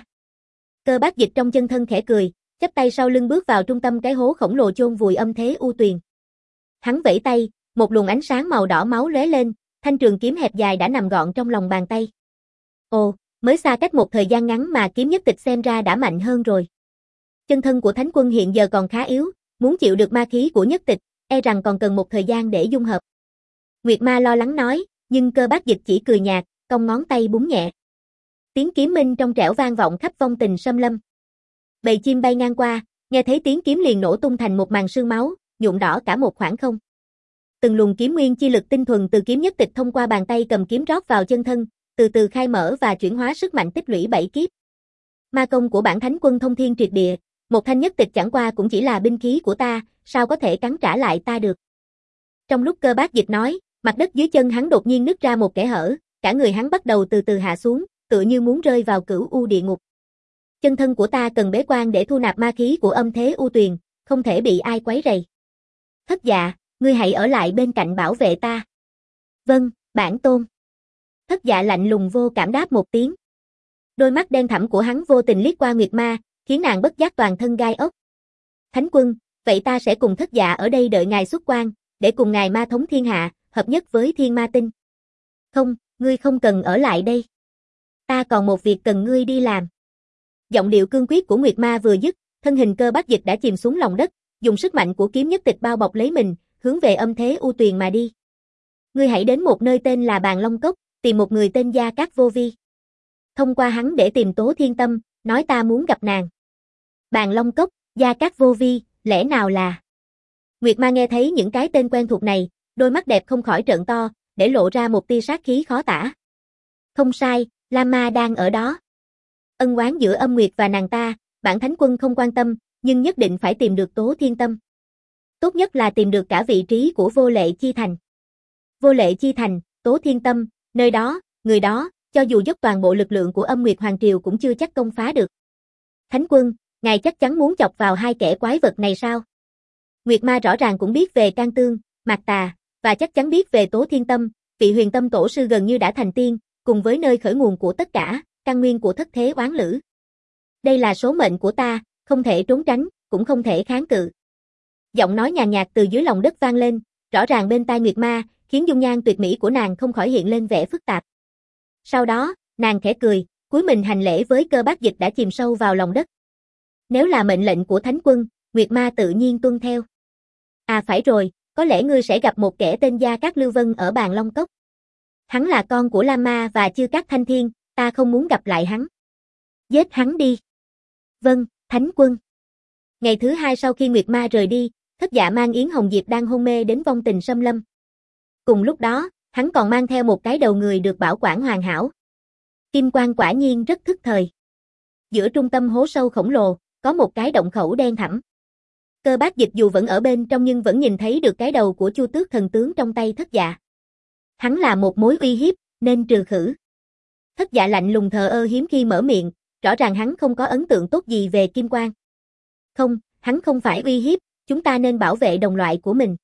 Cơ Bác Dịch trong chân thân khẽ cười, chắp tay sau lưng bước vào trung tâm cái hố khổng lồ chôn vùi âm thế u tuyền. Hắn vẫy tay, một luồng ánh sáng màu đỏ máu lóe lên, thanh trường kiếm hẹp dài đã nằm gọn trong lòng bàn tay. Ồ, mới xa cách một thời gian ngắn mà kiếm nhất tịch xem ra đã mạnh hơn rồi. Chân thân của Thánh quân hiện giờ còn khá yếu, muốn chịu được ma khí của nhất tịch, e rằng còn cần một thời gian để dung hợp. Nguyệt Ma lo lắng nói, nhưng Cơ Bác Dịch chỉ cười nhạt, cong ngón tay búng nhẹ. Tiếng kiếm minh trong trẻo vang vọng khắp vong tình xâm lâm. Bầy chim bay ngang qua, nghe thấy tiếng kiếm liền nổ tung thành một màn sương máu, nhuộm đỏ cả một khoảng không. Từng luồng kiếm nguyên chi lực tinh thuần từ kiếm nhất tịch thông qua bàn tay cầm kiếm rót vào chân thân, từ từ khai mở và chuyển hóa sức mạnh tích lũy bảy kiếp. Ma công của bản Thánh quân thông thiên triệt địa, một thanh nhất tịch chẳng qua cũng chỉ là binh khí của ta, sao có thể cắn trả lại ta được. Trong lúc Cơ Bác Dịch nói, mặt đất dưới chân hắn đột nhiên nứt ra một kẽ hở, cả người hắn bắt đầu từ từ hạ xuống, tựa như muốn rơi vào cửu u địa ngục. Chân thân của ta cần bế quan để thu nạp ma khí của âm thế u tuyền, không thể bị ai quấy rầy. Thất Dạ, ngươi hãy ở lại bên cạnh bảo vệ ta. Vâng, bản tôn. Thất Dạ lạnh lùng vô cảm đáp một tiếng. Đôi mắt đen thẳm của hắn vô tình liếc qua Nguyệt Ma, khiến nàng bất giác toàn thân gai ốc. Thánh quân, vậy ta sẽ cùng Thất Dạ ở đây đợi ngài xuất quan, để cùng ngài ma thống thiên hạ, hợp nhất với thiên ma tinh. Không, ngươi không cần ở lại đây. Ta còn một việc cần ngươi đi làm. Giọng điệu cương quyết của Nguyệt Ma vừa dứt, thân hình Cơ Bác Dịch đã chìm xuống lòng đất, dùng sức mạnh của kiếm nhất tịch bao bọc lấy mình, hướng về âm thế u tuyền mà đi. Ngươi hãy đến một nơi tên là Bàn Long Cốc, tìm một người tên Gia Cát Vô Vi. Thông qua hắn để tìm Tố Thiên Tâm, nói ta muốn gặp nàng. Bàn Long Cốc, Gia Cát Vô Vi, lẽ nào là... Nguyệt Ma nghe thấy những cái tên quen thuộc này, đôi mắt đẹp không khỏi trợn to, để lộ ra một tia sát khí khó tả. Không sai, Lam Ma đang ở đó. Ân oán giữa Âm Nguyệt và nàng ta, bản Thánh quân không quan tâm, nhưng nhất định phải tìm được Tố Thiên Tâm. Tốt nhất là tìm được cả vị trí của Vô Lệ Chi Thành. Vô Lệ Chi Thành, Tố Thiên Tâm, nơi đó, người đó, cho dù dốc toàn bộ lực lượng của Âm Nguyệt Hoàng Triều cũng chưa chắc công phá được. Thánh quân, ngài chắc chắn muốn chọc vào hai kẻ quái vật này sao? Nguyệt Ma rõ ràng cũng biết về Can Tương, Mạc Tà, và chắc chắn biết về Tố Thiên Tâm, vị huyền tâm tổ sư gần như đã thành tiên, cùng với nơi khởi nguồn của tất cả, căn nguyên của thất thế oán lữ. Đây là số mệnh của ta, không thể trốn tránh, cũng không thể kháng cự. Giọng nói nhàn nhạt từ dưới lòng đất vang lên, rõ ràng bên tai Nguyệt Ma, khiến dung nhan tuyệt mỹ của nàng không khỏi hiện lên vẻ phức tạp. Sau đó, nàng khẽ cười, cúi mình hành lễ với Cơ Bác Dịch đã chìm sâu vào lòng đất. Nếu là mệnh lệnh của Thánh quân, Nguyệt Ma tự nhiên tuân theo. À phải rồi, có lẽ ngươi sẽ gặp một kẻ tên Gia Cát Lưu Vân ở Bàn Long Cốc. Hắn là con của Lam Ma và Chư Cát Thanh Thiên, ta không muốn gặp lại hắn. Giết hắn đi. Vâng, Thánh quân. Ngày thứ hai sau khi Nguyệt Ma rời đi, Thất Dạ mang Yến Hồng Diệp đang hôn mê đến vong tình xâm lâm. Cùng lúc đó, hắn còn mang theo một cái đầu người được bảo quản hoàn hảo. Kim quang quả nhiên rất thức thời. Giữa trung tâm hố sâu khổng lồ, có một cái động khẩu đen thẳm. Cơ Bác Dịch dù vẫn ở bên trong nhưng vẫn nhìn thấy được cái đầu của Chu Tước thần tướng trong tay Thất Dạ. Hắn là một mối uy hiếp, nên trừ khử. Thất Dạ lạnh lùng thờ ơ hiếm khi mở miệng, rõ ràng hắn không có ấn tượng tốt gì về Kim Quang. Không, hắn không phải uy hiếp, chúng ta nên bảo vệ đồng loại của mình.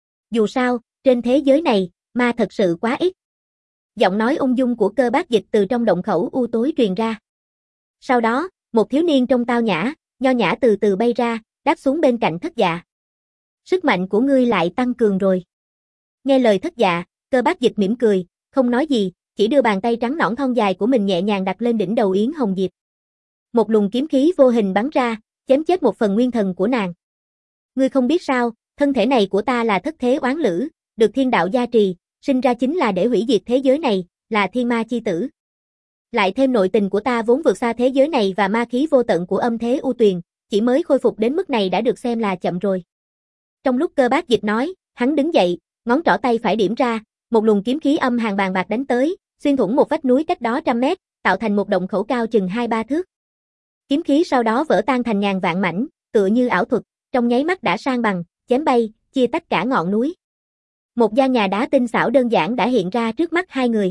Dù sao, trên thế giới này, ma thật sự quá ít. Giọng nói ung dung của Cơ Bác Dịch từ trong động khẩu u tối truyền ra. Sau đó, một thiếu niên trông tao nhã, nho nhã từ từ bay ra, đáp xuống bên cạnh Thất Dạ. Sức mạnh của ngươi lại tăng cường rồi. Nghe lời Thất Dạ, Cơ Bác Dịch mỉm cười, không nói gì, chỉ đưa bàn tay trắng nõn thon dài của mình nhẹ nhàng đặt lên đỉnh đầu Yến Hồng Diệp. Một luồng kiếm khí vô hình bắn ra, chém chết một phần nguyên thần của nàng. Ngươi không biết sao, thân thể này của ta là thất thế oán lữ, được thiên đạo gia trì, sinh ra chính là để hủy diệt thế giới này, là thiên ma chi tử. Lại thêm nội tình của ta vốn vượt xa thế giới này và ma khí vô tận của âm thế u tuyền, chỉ mới khôi phục đến mức này đã được xem là chậm rồi. Trong lúc Cơ Bác Dịch nói, hắn đứng dậy, ngón trỏ tay phải điểm ra, một luồng kiếm khí âm hàn bàn bạc đánh tới, xuyên thủng một vách núi cách đó trăm mét, tạo thành một động khẩu cao chừng hai ba thước. Kiếm khí sau đó vỡ tan thành ngàn vạn mảnh, tựa như ảo thuật, trong nháy mắt đã san bằng, chém bay, chia tách cả ngọn núi. Một gian nhà đá tinh xảo đơn giản đã hiện ra trước mắt hai người.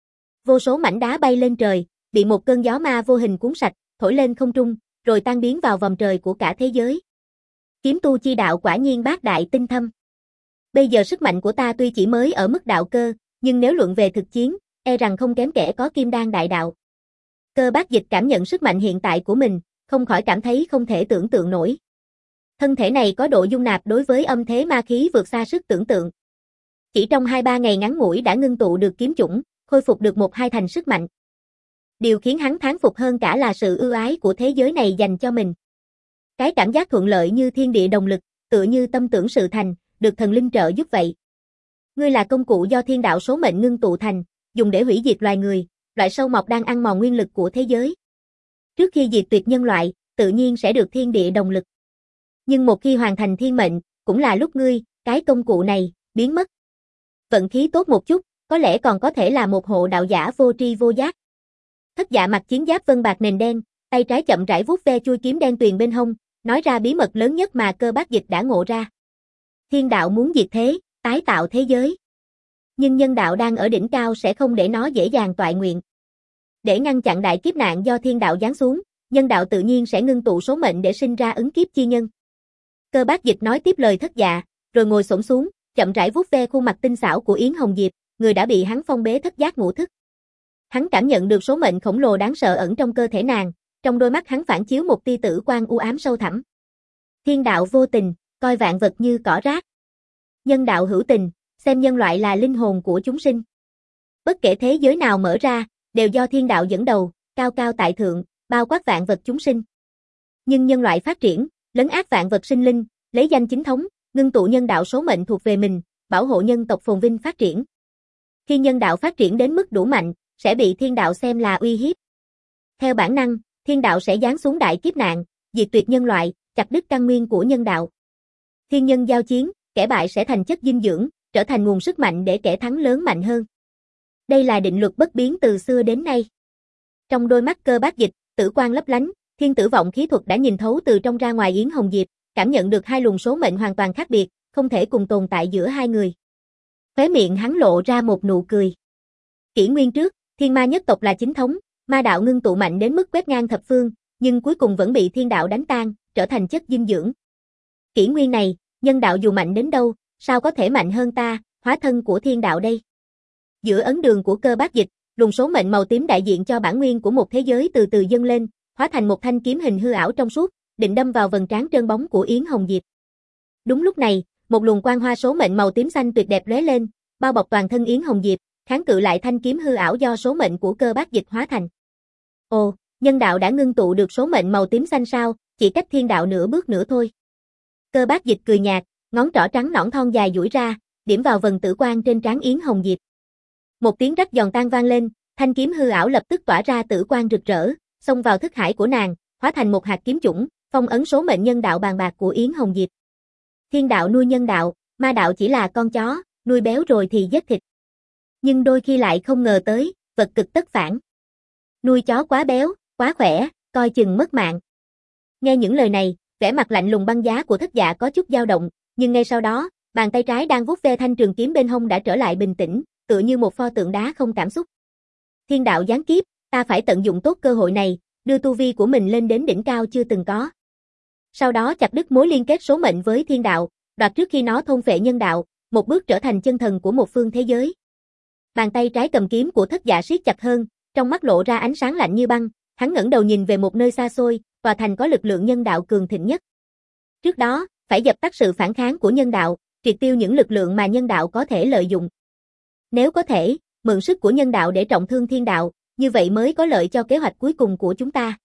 Vô số mảnh đá bay lên trời, bị một cơn gió ma vô hình cuốn sạch, thổi lên không trung, rồi tan biến vào vòng trời của cả thế giới. Kiếm tu chi đạo quả nhiên bác đại tinh thâm. Bây giờ sức mạnh của ta tuy chỉ mới ở mức đạo cơ, nhưng nếu luận về thực chiến, e rằng không kém kẻ có kim đan đại đạo. Cơ Bác Dịch cảm nhận sức mạnh hiện tại của mình, không khỏi cảm thấy không thể tưởng tượng nổi. Thân thể này có độ dung nạp đối với âm thế ma khí vượt xa sức tưởng tượng. Chỉ trong hai ba ngày ngắn ngủi đã ngưng tụ được kiếm chủng, khôi phục được một hai thành sức mạnh. Điều khiến hắn thán phục hơn cả là sự ưu ái của thế giới này dành cho mình. Cái cảm giác thuận lợi như thiên địa đồng lực, tựa như tâm tưởng sự thành, được thần linh trợ giúp vậy. Ngươi là công cụ do thiên đạo số mệnh ngưng tụ thành, dùng để hủy diệt loài người, loại sâu mọt đang ăn mòn nguyên lực của thế giới. Trước khi diệt tuyệt nhân loại, tự nhiên sẽ được thiên địa đồng lực. Nhưng một khi hoàn thành thiên mệnh, cũng là lúc ngươi, cái công cụ này, biến mất. Vận khí tốt một chút, có lẽ còn có thể là một hộ đạo giả vô tri vô giác. Thất Dạ mặc chiến giáp vân bạc nền đen, tay trái chậm rãi vuốt ve chuôi kiếm đen tuyền bên hông, nói ra bí mật lớn nhất mà Cơ Bác Dịch đã ngộ ra. Thiên đạo muốn diệt thế, tái tạo thế giới. Nhưng nhân đạo đang ở đỉnh cao sẽ không để nó dễ dàng toại nguyện. Để ngăn chặn đại kiếp nạn do thiên đạo giáng xuống, nhân đạo tự nhiên sẽ ngưng tụ số mệnh để sinh ra ứng kiếp chi nhân. Cơ Bác Dịch nói tiếp lời Thất Dạ, rồi ngồi xổm xuống, chậm rãi vuốt ve khuôn mặt tinh xảo của Yến Hồng Diệp, người đã bị hắn phong bế thất giác ngũ thức. Hắn cảm nhận được số mệnh khổng lồ đáng sợ ẩn trong cơ thể nàng, trong đôi mắt hắn phản chiếu một tia tử quang u ám sâu thẳm. Thiên đạo vô tình, coi vạn vật như cỏ rác. Nhân đạo hữu tình, xem nhân loại là linh hồn của chúng sinh. Bất kể thế giới nào mở ra, đều do thiên đạo dẫn đầu, cao cao tại thượng, bao quát vạn vật chúng sinh. Nhưng nhân loại phát triển, lấn át vạn vật sinh linh, lấy danh chính thống, ngưng tụ nhân đạo số mệnh thuộc về mình, bảo hộ nhân tộc phồn vinh phát triển. Khi nhân đạo phát triển đến mức đủ mạnh, sẽ bị thiên đạo xem là uy hiếp. Theo bản năng, thiên đạo sẽ giáng xuống đại kiếp nạn, diệt tuyệt nhân loại, chặt đứt căn nguyên của nhân đạo. Thiên nhân giao chiến, kẻ bại sẽ thành chất dinh dưỡng, trở thành nguồn sức mạnh để kẻ thắng lớn mạnh hơn. Đây là định luật bất biến từ xưa đến nay. Trong đôi mắt Cơ Bác Dịch, tử quang lấp lánh, thiên tử vọng khí thuật đã nhìn thấu từ trong ra ngoài Yến Hồng Diệp, cảm nhận được hai luồng số mệnh hoàn toàn khác biệt, không thể cùng tồn tại giữa hai người. Khóe miệng hắn lộ ra một nụ cười. Kỷ nguyên trước, thiên ma nhất tộc là chính thống, ma đạo ngưng tụ mạnh đến mức quét ngang thập phương, nhưng cuối cùng vẫn bị thiên đạo đánh tan, trở thành chất dinh dưỡng. Kỷ nguyên này, nhân đạo dù mạnh đến đâu, sao có thể mạnh hơn ta, hóa thân của thiên đạo đây. Giữa ấn đường của Cơ Bác Dịch, luồng số mệnh màu tím đại diện cho bản nguyên của một thế giới từ từ dâng lên, hóa thành một thanh kiếm hình hư ảo trong suốt, định đâm vào vầng trán trơn bóng của Yến Hồng Diệp. Đúng lúc này, một luồng quang hoa số mệnh màu tím xanh tuyệt đẹp lóe lên, bao bọc toàn thân Yến Hồng Diệp, kháng cự lại thanh kiếm hư ảo do số mệnh của Cơ Bác Dịch hóa thành. Ồ, nhân đạo đã ngưng tụ được số mệnh màu tím xanh sao, chỉ cách thiên đạo nửa bước nữa thôi. Cơ Bác Dịch cười nhạt, ngón trỏ trắng nõn thon dài duỗi ra, điểm vào vầng tử quang trên trán Yến Hồng Diệp. Một tiếng rắc giòn tan vang lên, thanh kiếm hư ảo lập tức tỏa ra tử quang rực rỡ, xông vào thức hải của nàng, hóa thành một hạt kiếm chủng, phong ấn số mệnh nhân đạo bàn bạc của Yến Hồng Diệp. Thiên đạo nuôi nhân đạo, ma đạo chỉ là con chó, nuôi béo rồi thì giết thịt. Nhưng đôi khi lại không ngờ tới, vật cực tất phản. Nuôi chó quá béo, quá khỏe, coi chừng mất mạng. Nghe những lời này, vẻ mặt lạnh lùng băng giá của Thất Dạ có chút dao động, nhưng ngay sau đó, bàn tay trái đang vuốt ve thanh trường kiếm bên hông đã trở lại bình tĩnh, tựa như một pho tượng đá không cảm xúc. Thiên đạo giáng kiếp, ta phải tận dụng tốt cơ hội này, đưa tu vi của mình lên đến đỉnh cao chưa từng có. Sau đó chặt đứt mối liên kết số mệnh với thiên đạo, đoạt trước khi nó thôn phệ nhân đạo, một bước trở thành chân thần của một phương thế giới. Bàn tay trái cầm kiếm của Thất Dạ siết chặt hơn, trong mắt lộ ra ánh sáng lạnh như băng, hắn ngẩng đầu nhìn về một nơi xa xôi, tòa thành có lực lượng nhân đạo cường thịnh nhất. Trước đó, phải dập tắt sự phản kháng của nhân đạo, triệt tiêu những lực lượng mà nhân đạo có thể lợi dụng. Nếu có thể, mượn sức của nhân đạo để trọng thương thiên đạo, như vậy mới có lợi cho kế hoạch cuối cùng của chúng ta.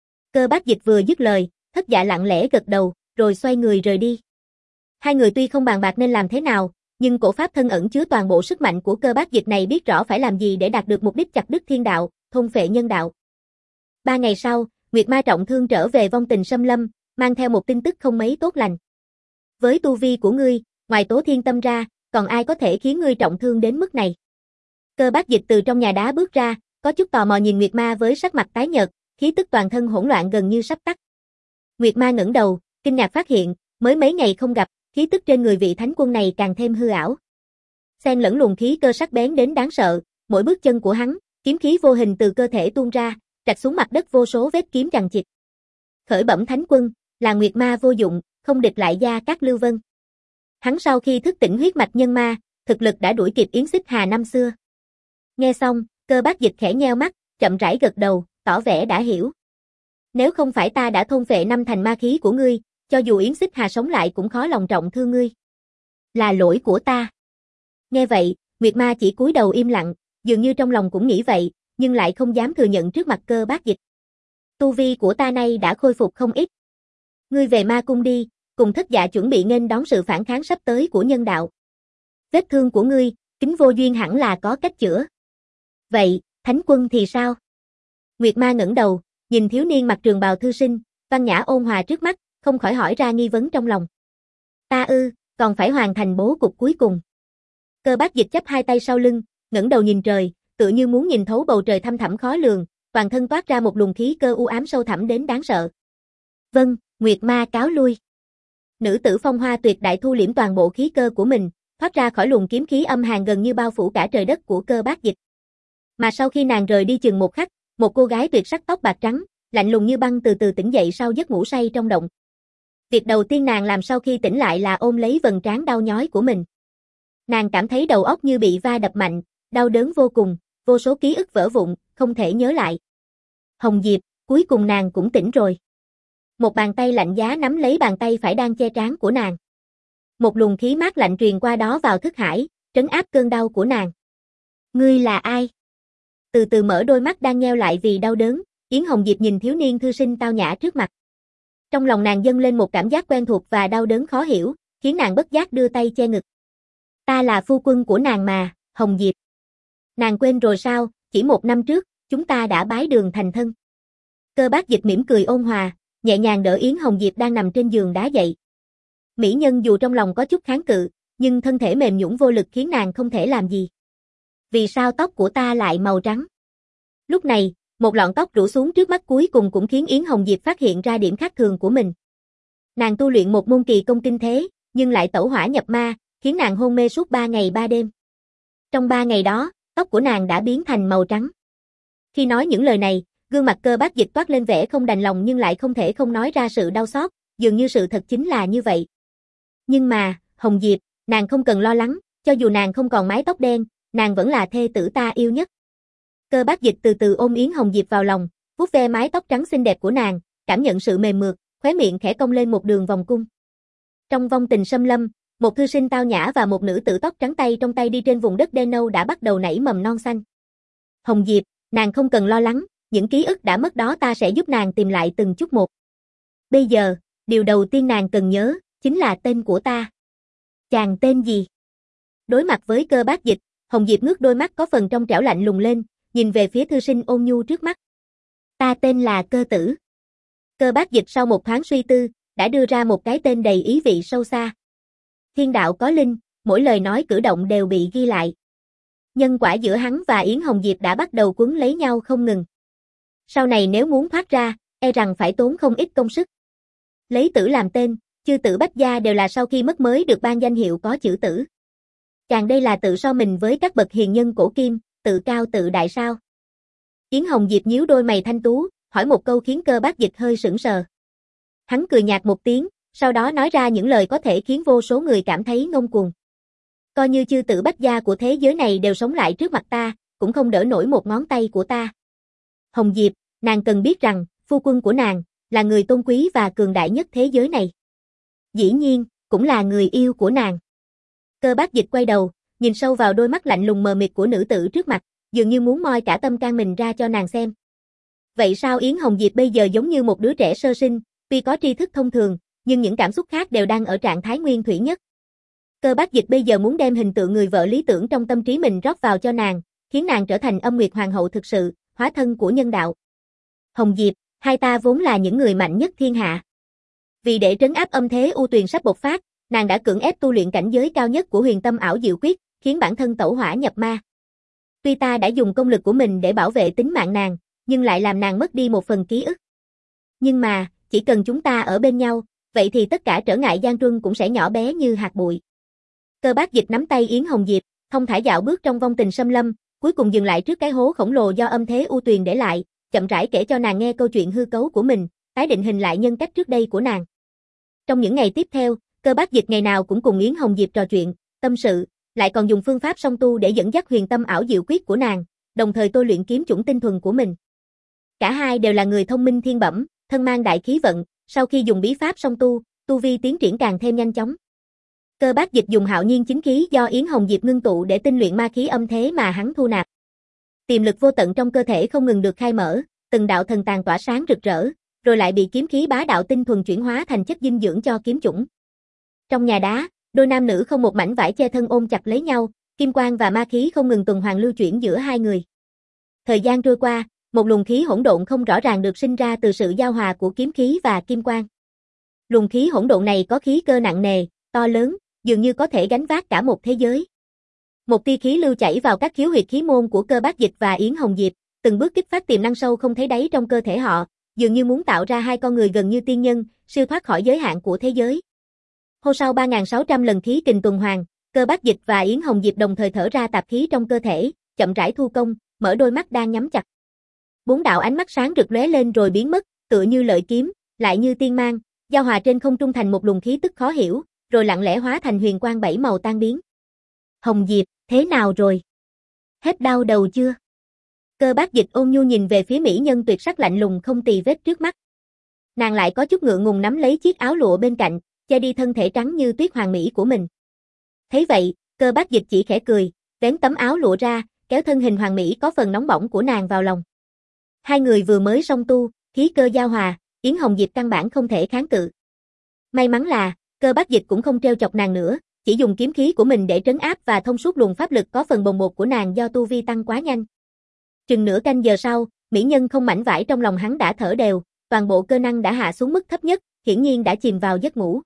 Cơ Bác Dịch vừa dứt lời, Thất Dạ lặng lẽ gật đầu, rồi xoay người rời đi. Hai người tuy không bàn bạc nên làm thế nào, nhưng cổ pháp thân ẩn chứa toàn bộ sức mạnh của Cơ Bác Dịch này biết rõ phải làm gì để đạt được mục đích chặt đứt thiên đạo, thôn phệ nhân đạo. Ba ngày sau, Nguyệt Ma trọng thương trở về vong tình xâm lâm, mang theo một tin tức không mấy tốt lành. Với tu vi của ngươi, ngoài Tố Thiên Tâm ra, còn ai có thể khiến ngươi trọng thương đến mức này? Cơ Bác Dịch từ trong nhà đá bước ra, có chút tò mò nhìn Nguyệt Ma với sắc mặt tái nhợt, khí tức toàn thân hỗn loạn gần như sắp tắt. Nguyệt Ma ngẩng đầu, kinh ngạc phát hiện, mới mấy ngày không gặp, khí tức trên người vị thánh quân này càng thêm hư ảo. xen lẫn luồng khí cơ sắc bén đến đáng sợ, mỗi bước chân của hắn, kiếm khí vô hình từ cơ thể tuôn ra, rạch xuống mặt đất vô số vết kiếm chằng chịt. Khởi bẩm thánh quân, là Nguyệt Ma vô dụng, không địch lại Gia Cát Lưu Vân. Hắn sau khi thức tỉnh huyết mạch nhân ma, thực lực đã đuổi kịp Yến Xích Hà năm xưa. Nghe xong, Cơ Bác Dịch khẽ nheo mắt, chậm rãi gật đầu, tỏ vẻ đã hiểu. Nếu không phải ta đã thôn phệ năm thành ma khí của ngươi, cho dù Yến Xích Hà sống lại cũng khó lòng trọng thương ngươi. Là lỗi của ta. Nghe vậy, Nguyệt Ma chỉ cúi đầu im lặng, dường như trong lòng cũng nghĩ vậy, nhưng lại không dám thừa nhận trước mặt Cơ Bác Dịch. Tu vi của ta nay đã khôi phục không ít. Ngươi về ma cung đi, cùng Thất Dạ chuẩn bị nghênh đón sự phản kháng sắp tới của nhân đạo. Vết thương của ngươi, Kính Vô Duyên hẳn là có cách chữa. Vậy, thánh quân thì sao? Nguyệt Ma ngẩng đầu, nhìn thiếu niên mặc trường bào thư sinh, văn nhã ôn hòa trước mắt, không khỏi hỏi ra nghi vấn trong lòng. Ta ư, còn phải hoàn thành bố cục cuối cùng. Cơ Bác Dịch chắp hai tay sau lưng, ngẩng đầu nhìn trời, tựa như muốn nhìn thấu bầu trời thăm thẳm khó lường, toàn thân toát ra một luồng khí cơ u ám sâu thẳm đến đáng sợ. Vâng, Nguyệt Ma cáo lui. Nữ tử Phong Hoa Tuyệt Đại thu liễm toàn bộ khí cơ của mình, thoát ra khỏi luồng kiếm khí âm hàn gần như bao phủ cả trời đất của Cơ Bác Dịch. Mà sau khi nàng rời đi chừng một khắc, một cô gái tuyệt sắc tóc bạc trắng, lạnh lùng như băng từ từ tỉnh dậy sau giấc ngủ say trong động. Việc đầu tiên nàng làm sau khi tỉnh lại là ôm lấy vầng trán đau nhói của mình. Nàng cảm thấy đầu óc như bị va đập mạnh, đau đớn vô cùng, vô số ký ức vỡ vụn, không thể nhớ lại. Hồng Diệp, cuối cùng nàng cũng tỉnh rồi. Một bàn tay lạnh giá nắm lấy bàn tay phải đang che trán của nàng. Một luồng khí mát lạnh truyền qua đó vào thức hải, trấn áp cơn đau của nàng. Ngươi là ai? Từ từ mở đôi mắt đang nheo lại vì đau đớn, Yến Hồng Diệp nhìn thiếu niên thư sinh tao nhã trước mặt. Trong lòng nàng dâng lên một cảm giác quen thuộc và đau đớn khó hiểu, khiến nàng bất giác đưa tay che ngực. Ta là phu quân của nàng mà, Hồng Diệp. Nàng quên rồi sao, chỉ một năm trước, chúng ta đã bái đường thành thân. Cơ Bác Dịch mỉm cười ôn hòa, nhẹ nhàng đỡ Yến Hồng Diệp đang nằm trên giường đá dậy. Mỹ nhân dù trong lòng có chút kháng cự, nhưng thân thể mềm nhũn vô lực khiến nàng không thể làm gì. Vì sao tóc của ta lại màu trắng? Lúc này, một lọn tóc rủ xuống trước mắt cuối cùng cũng khiến Yến Hồng Diệp phát hiện ra điểm khác thường của mình. Nàng tu luyện một môn kỳ công kinh thế, nhưng lại tẩu hỏa nhập ma, khiến nàng hôn mê suốt ba ngày ba đêm. Trong ba ngày đó, tóc của nàng đã biến thành màu trắng. Khi nói những lời này, gương mặt Cơ Bác Dịch toát lên vẻ không đành lòng nhưng lại không thể không nói ra sự đau xót, dường như sự thật chính là như vậy. Nhưng mà, Hồng Diệp, nàng không cần lo lắng, cho dù nàng không còn mái tóc đen, nàng vẫn là thê tử ta yêu nhất. Cơ Bác Dịch từ từ ôm Yến Hồng Diệp vào lòng, vuốt ve mái tóc trắng xinh đẹp của nàng, cảm nhận sự mềm mượt, khóe miệng khẽ cong lên một đường vòng cung. Trong vong tình xâm lâm, một thư sinh tao nhã và một nữ tử tóc trắng tay trong tay đi trên vùng đất đen nâu đã bắt đầu nảy mầm non xanh. Hồng Diệp, nàng không cần lo lắng, những ký ức đã mất đó ta sẽ giúp nàng tìm lại từng chút một. Bây giờ, điều đầu tiên nàng cần nhớ, chính là tên của ta. Chàng tên gì? Đối mặt với Cơ Bác Dịch, Hồng Diệp ngước đôi mắt có phần trong trẻo lạnh lùng lên, nhìn về phía thư sinh ôn nhu trước mắt. Ta tên là Cơ Tử. Cơ Bác Dịch sau một thoáng suy tư, đã đưa ra một cái tên đầy ý vị sâu xa. Thiên đạo có linh, mỗi lời nói cử động đều bị ghi lại. Nhân quả giữa hắn và Yến Hồng Diệp đã bắt đầu quấn lấy nhau không ngừng. Sau này nếu muốn thoát ra, e rằng phải tốn không ít công sức. Lấy Tử làm tên, chư tử Bách gia đều là sau khi mất mới được ban danh hiệu có chữ Tử. Chàng đây là tự so mình với các bậc hiền nhân cổ kim, tự cao tự đại sao? Yến Hồng Diệp nhíu đôi mày thanh tú, hỏi một câu khiến Cơ Bác Dịch hơi sững sờ. Hắn cười nhạt một tiếng, sau đó nói ra những lời có thể khiến vô số người cảm thấy ngông cuồng. Coi như chư tử Bách gia của thế giới này đều sống lại trước mặt ta, cũng không đỡ nổi một ngón tay của ta. Hồng Diệp, nàng cần biết rằng, phu quân của nàng, là người tôn quý và cường đại nhất thế giới này. Dĩ nhiên, cũng là người yêu của nàng. Cơ Bác Dịch quay đầu, nhìn sâu vào đôi mắt lạnh lùng mờ mịt của nữ tử trước mặt, dường như muốn moi cả tâm can mình ra cho nàng xem. Vậy sao Yến Hồng Diệp bây giờ giống như một đứa trẻ sơ sinh, tuy có tri thức thông thường, nhưng những cảm xúc khác đều đang ở trạng thái nguyên thủy nhất. Cơ Bác Dịch bây giờ muốn đem hình tượng người vợ lý tưởng trong tâm trí mình rót vào cho nàng, khiến nàng trở thành Âm Nguyệt Hoàng hậu thực sự, hóa thân của nhân đạo. Hồng Diệp, hai ta vốn là những người mạnh nhất thiên hạ. Vì để trấn áp âm thế u tuyền sắp bộc phát, nàng đã cưỡng ép tu luyện cảnh giới cao nhất của Huyền Tâm Ảo Diệu Quyết, khiến bản thân tẩu hỏa nhập ma. Tuy ta đã dùng công lực của mình để bảo vệ tính mạng nàng, nhưng lại làm nàng mất đi một phần ký ức. Nhưng mà, chỉ cần chúng ta ở bên nhau, vậy thì tất cả trở ngại gian truân cũng sẽ nhỏ bé như hạt bụi. Cơ Bác Dịch nắm tay Yến Hồng Diệp, thông thả dạo bước trong vong tình xâm lâm, cuối cùng dừng lại trước cái hố khổng lồ do âm thế U Tuyền để lại, chậm rãi kể cho nàng nghe câu chuyện hư cấu của mình, tái định hình lại nhân cách trước đây của nàng. Trong những ngày tiếp theo, Cơ Bác Dịch ngày nào cũng cùng Yến Hồng Diệp trò chuyện, tâm sự, lại còn dùng phương pháp song tu để dẫn dắt huyền tâm ảo diệu quyết của nàng, đồng thời tôi luyện kiếm chủng tinh thuần của mình. Cả hai đều là người thông minh thiên bẩm, thân mang đại khí vận, sau khi dùng bí pháp song tu, tu vi tiến triển càng thêm nhanh chóng. Cơ Bác Dịch dùng hạo nhiên chính khí do Yến Hồng Diệp ngưng tụ để tinh luyện ma khí âm thế mà hắn thu nạp. Tiềm lực vô tận trong cơ thể không ngừng được khai mở, từng đạo thần tàn tỏa sáng rực rỡ, rồi lại bị kiếm khí bá đạo tinh thuần chuyển hóa thành chất dinh dưỡng cho kiếm chủng. Trong nhà đá, đôi nam nữ không một mảnh vải che thân ôm chặt lấy nhau, kim quang và ma khí không ngừng tuần hoàn lưu chuyển giữa hai người. Thời gian trôi qua, một luồng khí hỗn độn không rõ ràng được sinh ra từ sự giao hòa của kiếm khí và kim quang. Luồng khí hỗn độn này có khí cơ nặng nề, to lớn, dường như có thể gánh vác cả một thế giới. Một tia khí lưu chảy vào các khiếu huyệt khí môn của Cơ Bác Dịch và Yến Hồng Diệp, từng bước kích phát tiềm năng sâu không thấy đáy trong cơ thể họ, dường như muốn tạo ra hai con người gần như tiên nhân, siêu thoát khỏi giới hạn của thế giới. Hô sau ba nghìn sáu trăm lần khí kình tuần hoàn, Cơ Bác Dịch và Yến Hồng Diệp đồng thời thở ra tạp khí trong cơ thể, chậm rãi thu công, mở đôi mắt đang nhắm chặt. Bốn đạo ánh mắt sáng rực lóe lên rồi biến mất, tựa như lợi kiếm, lại như tiên mang, giao hòa trên không trung thành một luồng khí tức khó hiểu, rồi lặng lẽ hóa thành huyền quang bảy màu tan biến. Hồng Diệp, thế nào rồi? Hết đau đầu chưa? Cơ Bác Dịch ôn nhu nhìn về phía mỹ nhân tuyệt sắc lạnh lùng không tì vết trước mắt. Nàng lại có chút ngượng ngùng nắm lấy chiếc áo lụa bên cạnh, che đi thân thể trắng như tuyết hoàng mỹ của mình. Thấy vậy, Cơ Bác Dịch chỉ khẽ cười, vén tấm áo lụa ra, kéo thân hình hoàng mỹ có phần nóng bỏng của nàng vào lòng. Hai người vừa mới song tu, khí cơ giao hòa, Yến Hồng Diệp căn bản không thể kháng cự. May mắn là, Cơ Bác Dịch cũng không trêu chọc nàng nữa, chỉ dùng kiếm khí của mình để trấn áp và thông suốt luồng pháp lực có phần bồng bột của nàng do tu vi tăng quá nhanh. Chừng nửa canh giờ sau, mỹ nhân không mảnh vải trong lòng hắn đã thở đều, toàn bộ cơ năng đã hạ xuống mức thấp nhất, hiển nhiên đã chìm vào giấc ngủ.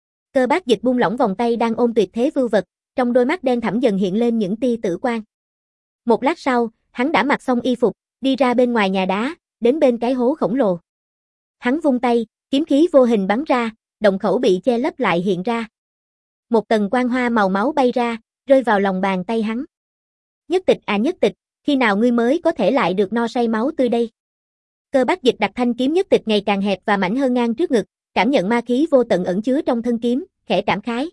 Cơ Bác Dịch buông lỏng vòng tay đang ôm tuyệt thế vưu vật, trong đôi mắt đen thẳm dần hiện lên những tia tử quang. Một lát sau, hắn đã mặc xong y phục, đi ra bên ngoài nhà đá, đến bên cái hố khổng lồ. Hắn vung tay, kiếm khí vô hình bắn ra, động khẩu bị che lấp lại hiện ra. Một tầng quang hoa màu máu bay ra, rơi vào lòng bàn tay hắn. Nhất Tịch à Nhất Tịch, khi nào ngươi mới có thể lại được no say máu tươi đây? Cơ Bác Dịch đặt thanh kiếm Nhất Tịch ngày càng hẹp và mảnh hơn ngang trước ngực, cảm nhận ma khí vô tận ẩn chứa trong thân kiếm, khẽ cảm khái.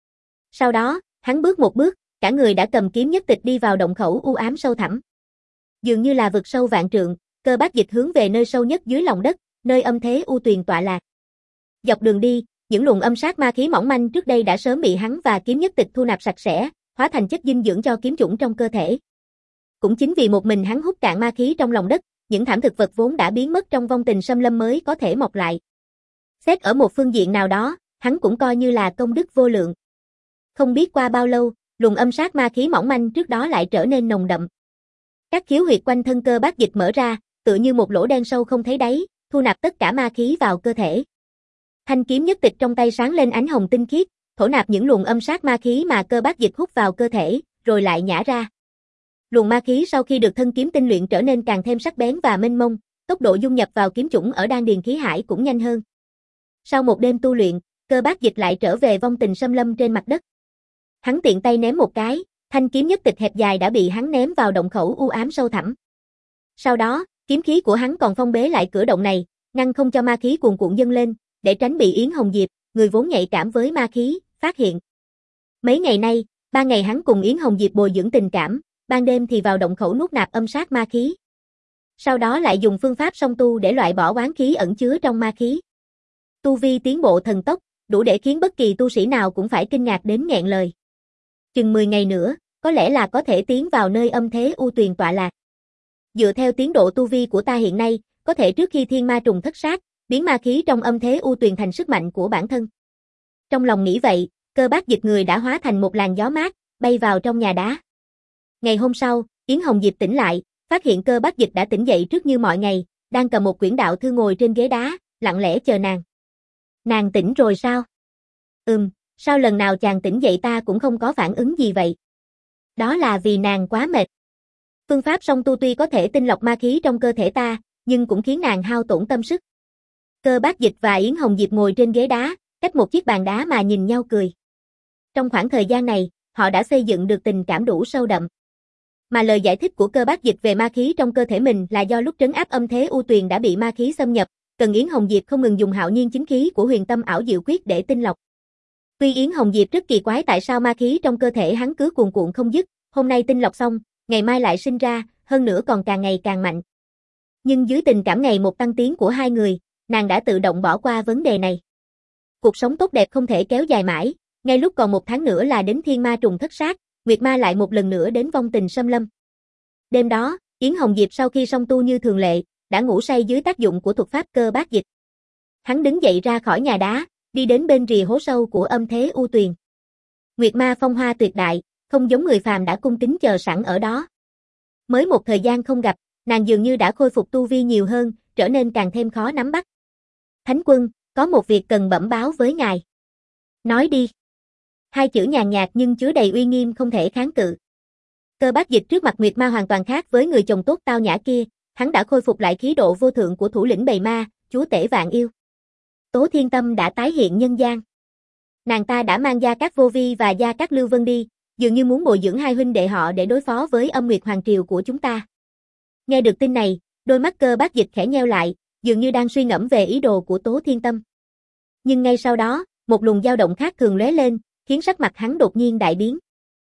Sau đó, hắn bước một bước, cả người đã cầm kiếm Nhất Tịch đi vào động khẩu u ám sâu thẳm. Dường như là vực sâu vạn trượng, Cơ Bác Dịch hướng về nơi sâu nhất dưới lòng đất, nơi âm thế U Tuyền tọa lạc. Dọc đường đi, những luồng âm sát ma khí mỏng manh trước đây đã sớm bị hắn và kiếm Nhất Tịch thu nạp sạch sẽ, hóa thành chất dinh dưỡng cho kiếm chủng trong cơ thể. Cũng chính vì một mình hắn hút cạn ma khí trong lòng đất, những thảm thực vật vốn đã biến mất trong vong tình xâm lâm mới có thể mọc lại. Xét ở một phương diện nào đó, hắn cũng coi như là công đức vô lượng. Không biết qua bao lâu, luồng âm sát ma khí mỏng manh trước đó lại trở nên nồng đậm. Các khiếu huyệt quanh thân Cơ Bác Dịch mở ra, tựa như một lỗ đen sâu không thấy đáy, thu nạp tất cả ma khí vào cơ thể. Thanh kiếm Nhất Tịch trong tay sáng lên ánh hồng tinh khiết, thổ nạp những luồng âm sát ma khí mà Cơ Bác Dịch hút vào cơ thể, rồi lại nhả ra. Luồng ma khí sau khi được thân kiếm tinh luyện trở nên càng thêm sắc bén và mênh mông, tốc độ dung nhập vào kiếm chủng ở đan điền khí hải cũng nhanh hơn. Sau một đêm tu luyện, Cơ Bác Dịch lại trở về vong tình xâm lâm trên mặt đất. Hắn tiện tay ném một cái, thanh kiếm Nhất Tịch hẹp dài đã bị hắn ném vào động khẩu u ám sâu thẳm. Sau đó, kiếm khí của hắn còn phong bế lại cửa động này, ngăn không cho ma khí cuồn cuộn dâng lên, để tránh bị Yến Hồng Diệp, người vốn nhạy cảm với ma khí, phát hiện. Mấy ngày nay, ban ngày hắn cùng Yến Hồng Diệp bồi dưỡng tình cảm, ban đêm thì vào động khẩu nuốt nạp âm sát ma khí. Sau đó lại dùng phương pháp song tu để loại bỏ oán khí ẩn chứa trong ma khí. Tu vi tiến bộ thần tốc, đủ để khiến bất kỳ tu sĩ nào cũng phải kinh ngạc đến nghẹn lời. Chừng mười ngày nữa, có lẽ là có thể tiến vào nơi âm thế U Tuyền tọa lạc. Dựa theo tiến độ tu vi của ta hiện nay, có thể trước khi thiên ma trùng thất sát, biến ma khí trong âm thế U Tuyền thành sức mạnh của bản thân. Trong lòng nghĩ vậy, Cơ Bác Dịch người đã hóa thành một làn gió mát, bay vào trong nhà đá. Ngày hôm sau, Yến Hồng Diệp tỉnh lại, phát hiện Cơ Bác Dịch đã tỉnh dậy trước như mọi ngày, đang cầm một quyển đạo thư ngồi trên ghế đá, lặng lẽ chờ nàng. Nàng tỉnh rồi sao? Ừm, sao lần nào chàng tỉnh dậy ta cũng không có phản ứng gì vậy? Đó là vì nàng quá mệt. Phương pháp song tu tuy có thể tinh lọc ma khí trong cơ thể ta, nhưng cũng khiến nàng hao tổn tâm sức. Cơ Bác Dịch và Yến Hồng Diệp ngồi trên ghế đá, cách một chiếc bàn đá mà nhìn nhau cười. Trong khoảng thời gian này, họ đã xây dựng được tình cảm đủ sâu đậm. Mà lời giải thích của Cơ Bác Dịch về ma khí trong cơ thể mình là do lúc trấn áp âm thế u tuyền đã bị ma khí xâm nhập, cần Yến Hồng Diệp không ngừng dùng hạo nhiên chính khí của huyền tâm ảo diệu quyết để tinh lọc. Tuy Yến Hồng Diệp rất kỳ quái tại sao ma khí trong cơ thể hắn cứ cuồn cuộn không dứt, hôm nay tinh lọc xong, ngày mai lại sinh ra, hơn nữa còn càng ngày càng mạnh. Nhưng dưới tình cảm ngày một tăng tiến của hai người, nàng đã tự động bỏ qua vấn đề này. Cuộc sống tốt đẹp không thể kéo dài mãi, ngay lúc còn một tháng nữa là đến thiên ma trùng thất sát, Nguyệt Ma lại một lần nữa đến vong tình xâm lâm. Đêm đó, Yến Hồng Diệp sau khi song tu như thường lệ, đã ngủ say dưới tác dụng của thuật pháp Cơ Bác Dịch. Hắn đứng dậy ra khỏi nhà đá, đi đến bên rìa hố sâu của âm thế u tuyền. Nguyệt Ma phong hoa tuyệt đại, không giống người phàm đã cung kính chờ sẵn ở đó. Mới một thời gian không gặp, nàng dường như đã khôi phục tu vi nhiều hơn, trở nên càng thêm khó nắm bắt. Thánh quân, có một việc cần bẩm báo với ngài. Nói đi. Hai chữ nhàn nhạt nhưng chứa đầy uy nghiêm không thể kháng cự. Cơ Bác Dịch trước mặt Nguyệt Ma hoàn toàn khác với người chồng tốt tao nhã kia, hắn đã khôi phục lại khí độ vô thượng của thủ lĩnh bầy ma, chúa tể vạn yêu. Tố Thiên Tâm đã tái hiện nhân gian. Nàng ta đã mang Gia Cát Vô Vi và Gia Cát Lưu Vân đi, dường như muốn bồi dưỡng hai huynh đệ họ để đối phó với âm nguyệt hoàng triều của chúng ta. Nghe được tin này, đôi mắt Cơ Bác Dịch khẽ nheo lại, dường như đang suy ngẫm về ý đồ của Tố Thiên Tâm. Nhưng ngay sau đó, một luồng dao động khác thường lóe lên, khiến sắc mặt hắn đột nhiên đại biến.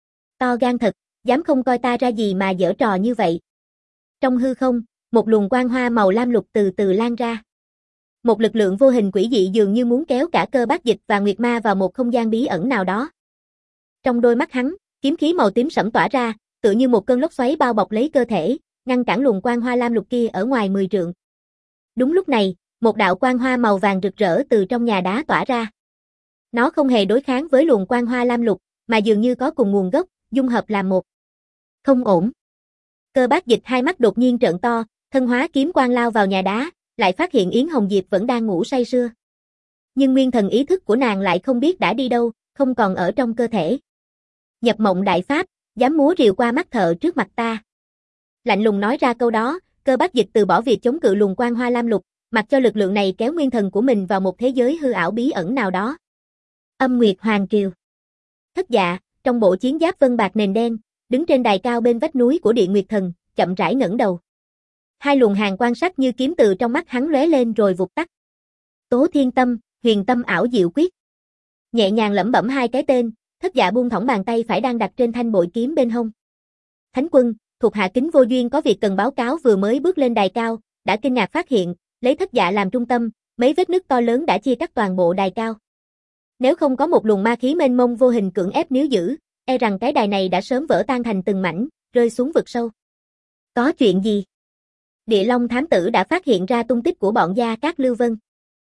To gan thật, dám không coi ta ra gì mà giở trò như vậy. Trong hư không, một luồng quang hoa màu lam lục từ từ lan ra. Một lực lượng vô hình quỷ dị dường như muốn kéo cả Cơ Bác Dịch và Nguyệt Ma vào một không gian bí ẩn nào đó. Trong đôi mắt hắn, kiếm khí màu tím sẫm tỏa ra, tựa như một cơn lốc xoáy bao bọc lấy cơ thể, ngăn cản luồng quang hoa lam lục kia ở ngoài mười trượng. Đúng lúc này, một đạo quang hoa màu vàng rực rỡ từ trong nhà đá tỏa ra. Nó không hề đối kháng với luồng quang hoa lam lục, mà dường như có cùng nguồn gốc, dung hợp làm một. Không ổn. Cơ Bác Dịch hai mắt đột nhiên trợn to, thân hóa kiếm quang lao vào nhà đá, lại phát hiện Yến Hồng Diệp vẫn đang ngủ say sưa. Nhưng nguyên thần ý thức của nàng lại không biết đã đi đâu, không còn ở trong cơ thể. Nhập mộng đại pháp, dám múa rìu qua mắt thợ trước mặt ta. Lạnh lùng nói ra câu đó, Cơ Bác Dịch từ bỏ việc chống cự luồng quang hoa lam lục, mặc cho lực lượng này kéo nguyên thần của mình vào một thế giới hư ảo bí ẩn nào đó. Âm Nguyệt Hoàng Triều. Thất Dạ, trong bộ chiến giáp vân bạc nền đen, đứng trên đài cao bên vách núi của Địa Nguyệt Thần, chậm rãi ngẩng đầu. Hai luồng hàn quang sắc như kiếm từ trong mắt hắn lóe lên rồi vụt tắt. Tố Thiên Tâm, huyền tâm ảo diệu quyết. Nhẹ nhàng lẩm bẩm hai cái tên, Thất Dạ buông thõng bàn tay phải đang đặt trên thanh bội kiếm bên hông. Thánh quân, thuộc hạ Kính Vô Duyên có việc cần báo cáo vừa mới bước lên đài cao, đã kinh ngạc phát hiện, lấy Thất Dạ làm trung tâm, mấy vết nứt to lớn đã chia cắt toàn bộ đài cao. Nếu không có một luồng ma khí mênh mông vô hình cưỡng ép níu giữ, e rằng cái đài này đã sớm vỡ tan thành từng mảnh, rơi xuống vực sâu. Có chuyện gì? Địa Long thám tử đã phát hiện ra tung tích của bọn Gia Cát Lưu Vân.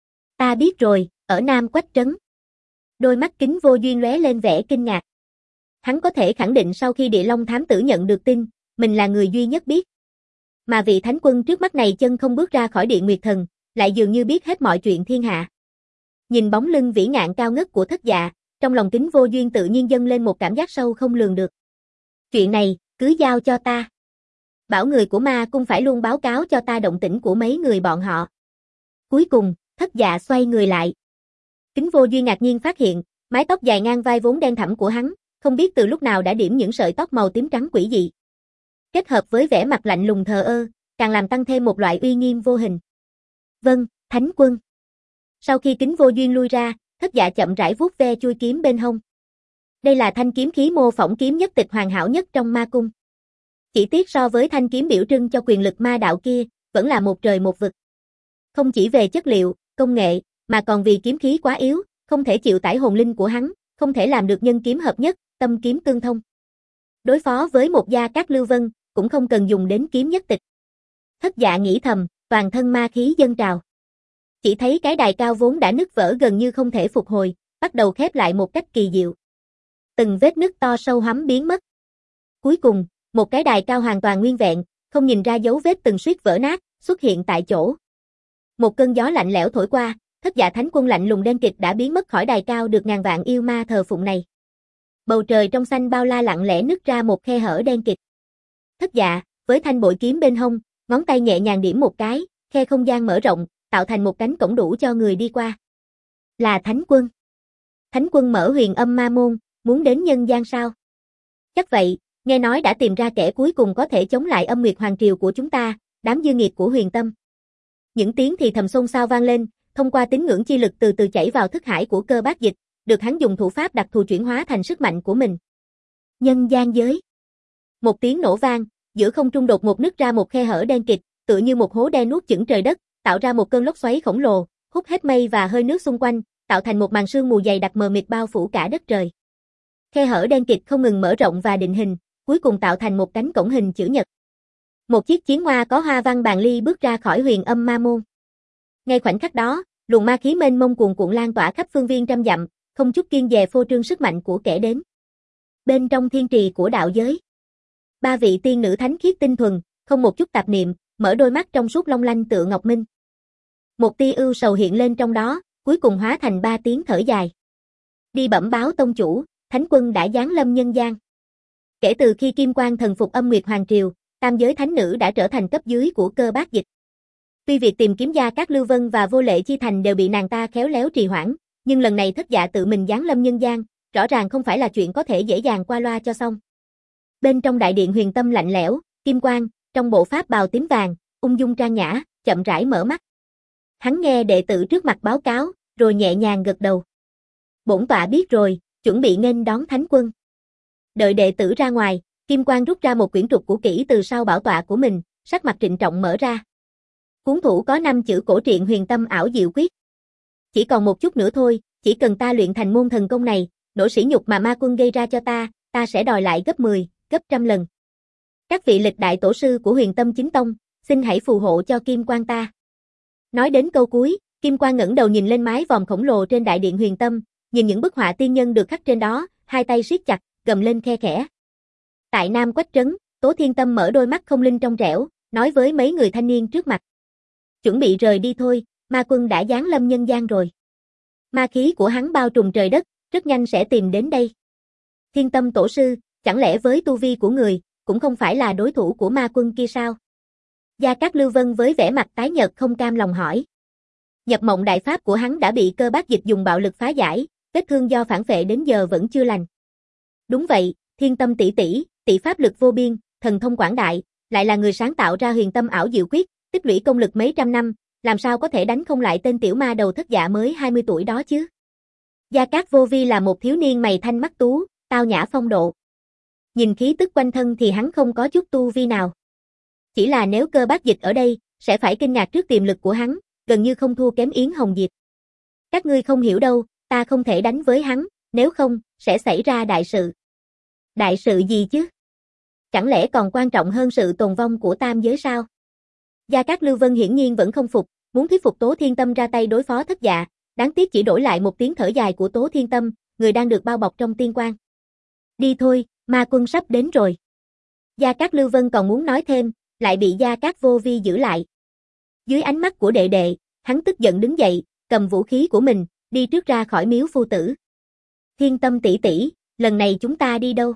Ta biết rồi, ở Nam Quách Trấn. Đôi mắt Kính Vô Duyên lóe lên vẻ kinh ngạc. Hắn có thể khẳng định sau khi Địa Long thám tử nhận được tin, mình là người duy nhất biết. Mà vị thánh quân trước mắt này chân không bước ra khỏi Địa Nguyệt Thần, lại dường như biết hết mọi chuyện thiên hạ. Nhìn bóng lưng vĩ ngạn cao ngất của Thất Dạ, trong lòng Kính Vô Duyên tự nhiên dâng lên một cảm giác sâu không lường được. Chuyện này, cứ giao cho ta. Bảo người của ma cung phải luôn báo cáo cho ta động tĩnh của mấy người bọn họ. Cuối cùng, Thất Dạ xoay người lại. Kính Vô Duyên ngạc nhiên phát hiện, mái tóc dài ngang vai vốn đen thẳm của hắn, không biết từ lúc nào đã điểm những sợi tóc màu tím trắng quỷ dị. Kết hợp với vẻ mặt lạnh lùng thờ ơ, càng làm tăng thêm một loại uy nghiêm vô hình. Vâng, thánh quân. Sau khi Kính Vô Duyên lui ra, Thất Dạ chậm rãi vuốt ve chuôi kiếm bên hông. Đây là thanh kiếm khí mô phỏng kiếm nhất tịch hoàn hảo nhất trong ma cung. Chỉ tiếc so với thanh kiếm biểu trưng cho quyền lực ma đạo kia, vẫn là một trời một vực. Không chỉ về chất liệu, công nghệ, mà còn vì kiếm khí quá yếu, không thể chịu tải hồn linh của hắn, không thể làm được nhân kiếm hợp nhất, tâm kiếm tương thông. Đối phó với một Gia Cát Lưu Vân, cũng không cần dùng đến kiếm nhất tịch. Thất Dạ nghĩ thầm, toàn thân ma khí dâng trào. Chỉ thấy cái đài cao vốn đã nứt vỡ gần như không thể phục hồi, bắt đầu khép lại một cách kỳ diệu. Từng vết nứt to sâu hoắm biến mất. Cuối cùng, một cái đài cao hoàn toàn nguyên vẹn, không nhìn ra dấu vết từng suýt vỡ nát, xuất hiện tại chỗ. Một cơn gió lạnh lẽo thổi qua, Thất Dạ thánh quân lạnh lùng đen kịt đã biến mất khỏi đài cao được ngàn vạn yêu ma thờ phụng này. Bầu trời trong xanh bao la lặng lẽ nứt ra một khe hở đen kịt. Thất Dạ, với thanh bội kiếm bên hông, ngón tay nhẹ nhàng điểm một cái, khe không gian mở rộng, tạo thành một cánh cổng đủ cho người đi qua. Là thánh quân. Thánh quân mở huyền âm ma môn, muốn đến nhân gian sao? Chắc vậy, nghe nói đã tìm ra kẻ cuối cùng có thể chống lại Âm Nguyệt Hoàng Triều của chúng ta, đám dư nghiệt của Huyền Tâm. Những tiếng thì thầm xôn xao vang lên, thông qua tín ngưỡng chi lực từ từ chảy vào thức hải của Cơ Bác Dịch, được hắn dùng thủ pháp đặc thù chuyển hóa thành sức mạnh của mình. Nhân gian giới. Một tiếng nổ vang, giữa không trung đột ngột nứt ra một khe hở đen kịt, tựa như một hố đen nuốt chửng trời đất, tạo ra một cơn lốc xoáy khổng lồ, hút hết mây và hơi nước xung quanh, tạo thành một màn sương mù dày đặc mờ mịt bao phủ cả đất trời. Khe hở đen kịt không ngừng mở rộng và định hình, cuối cùng tạo thành một cánh cổng hình chữ nhật. Một chiếc chiến hoa có hoa văn bàn ly bước ra khỏi Huyền Âm Ma Môn. Ngay khoảnh khắc đó, luồng ma khí mênh mông cuồn cuộn lan tỏa khắp phương viên trăm dặm, không chút kiêng dè phô trương sức mạnh của kẻ đến. Bên trong thiên trì của đạo giới, ba vị tiên nữ thánh khiết tinh thuần, không một chút tạp niệm, mở đôi mắt trong suốt long lanh tựa ngọc minh. Một tia ưu sầu hiện lên trong đó, cuối cùng hóa thành ba tiếng thở dài. Đi bẩm báo tông chủ, Thánh quân đã giáng lâm nhân gian. Kể từ khi Kim Quang thần phục Âm Nguyệt Hoàng Triều, tam giới thánh nữ đã trở thành cấp dưới của Cơ Bác Dịch. Tuy việc tìm kiếm Gia Cát Lưu Vân và Vô Lệ Chi Thành đều bị nàng ta khéo léo trì hoãn, nhưng lần này Thất Dạ tự mình giáng lâm nhân gian, rõ ràng không phải là chuyện có thể dễ dàng qua loa cho xong. Bên trong đại điện Huyền Tâm lạnh lẽo, Kim Quang, trong bộ pháp bào tím vàng, ung dung trang nhã, chậm rãi mở mắt. Hắn nghe đệ tử trước mặt báo cáo, rồi nhẹ nhàng gật đầu. Bổn tọa biết rồi, chuẩn bị nghênh đón Thánh quân. Đợi đệ tử ra ngoài, Kim Quang rút ra một quyển trục cũ kỹ từ sau bảo tọa của mình, sắc mặt trịnh trọng mở ra. Cuốn thủ có năm chữ cổ truyện Huyền Tâm ảo diệu quyết. Chỉ còn một chút nữa thôi, chỉ cần ta luyện thành môn thần công này, nỗi sỉ nhục mà ma quân gây ra cho ta, ta sẽ đòi lại gấp mười, gấp trăm lần. Các vị lịch đại tổ sư của Huyền Tâm chính tông, xin hãy phù hộ cho Kim Quang ta. Nói đến câu cuối, Kim Quang ngẩng đầu nhìn lên mái vòm khổng lồ trên đại điện Huyền Tâm, nhìn những bức họa tiên nhân được khắc trên đó, hai tay siết chặt, gầm lên khe khẽ. Tại Nam Quách Trấn, Tố Thiên Tâm mở đôi mắt không linh trong trẻo, nói với mấy người thanh niên trước mặt. Chuẩn bị rời đi thôi, ma quân đã giáng lâm nhân gian rồi. Ma khí của hắn bao trùm trời đất, rất nhanh sẽ tìm đến đây. Thiên Tâm tổ sư, chẳng lẽ với tu vi của người, cũng không phải là đối thủ của ma quân kia sao? Gia Cát Lưu Vân với vẻ mặt tái nhợt không cam lòng hỏi. Nhập mộng đại pháp của hắn đã bị Cơ Bác Dịch dùng bạo lực phá giải, vết thương do phản phệ đến giờ vẫn chưa lành. Đúng vậy, Thiên Tâm tỷ tỷ, tỷ pháp lực vô biên, thần thông quảng đại, lại là người sáng tạo ra Huyền Tâm ảo diệu quyết, tích lũy công lực mấy trăm năm, làm sao có thể đánh không lại tên tiểu ma đầu Thất Dạ mới hai mươi tuổi đó chứ? Gia Cát Vô Vi là một thiếu niên mày thanh mắt tú, tao nhã phong độ. Nhìn khí tức quanh thân thì hắn không có chút tu vi nào. Chỉ là nếu Cơ Bác Dịch ở đây, sẽ phải kinh ngạc trước tiềm lực của hắn, gần như không thua kém Yến Hồng Diệp. Các ngươi không hiểu đâu, ta không thể đánh với hắn, nếu không, sẽ xảy ra đại sự. Đại sự gì chứ? Chẳng lẽ còn quan trọng hơn sự tồn vong của tam giới sao? Gia Cát Lưu Vân hiển nhiên vẫn không phục, muốn thuyết phục Tố Thiên Tâm ra tay đối phó Thất Dạ, đáng tiếc chỉ đổi lại một tiếng thở dài của Tố Thiên Tâm, người đang được bao bọc trong tiên quang. Đi thôi, ma quân sắp đến rồi. Gia Cát Lưu Vân còn muốn nói thêm, lại bị Gia Cát Vô Vi giữ lại. Dưới ánh mắt của đệ đệ, hắn tức giận đứng dậy, cầm vũ khí của mình, đi trước ra khỏi miếu phu tử. Thiên Tâm tỷ tỷ, lần này chúng ta đi đâu?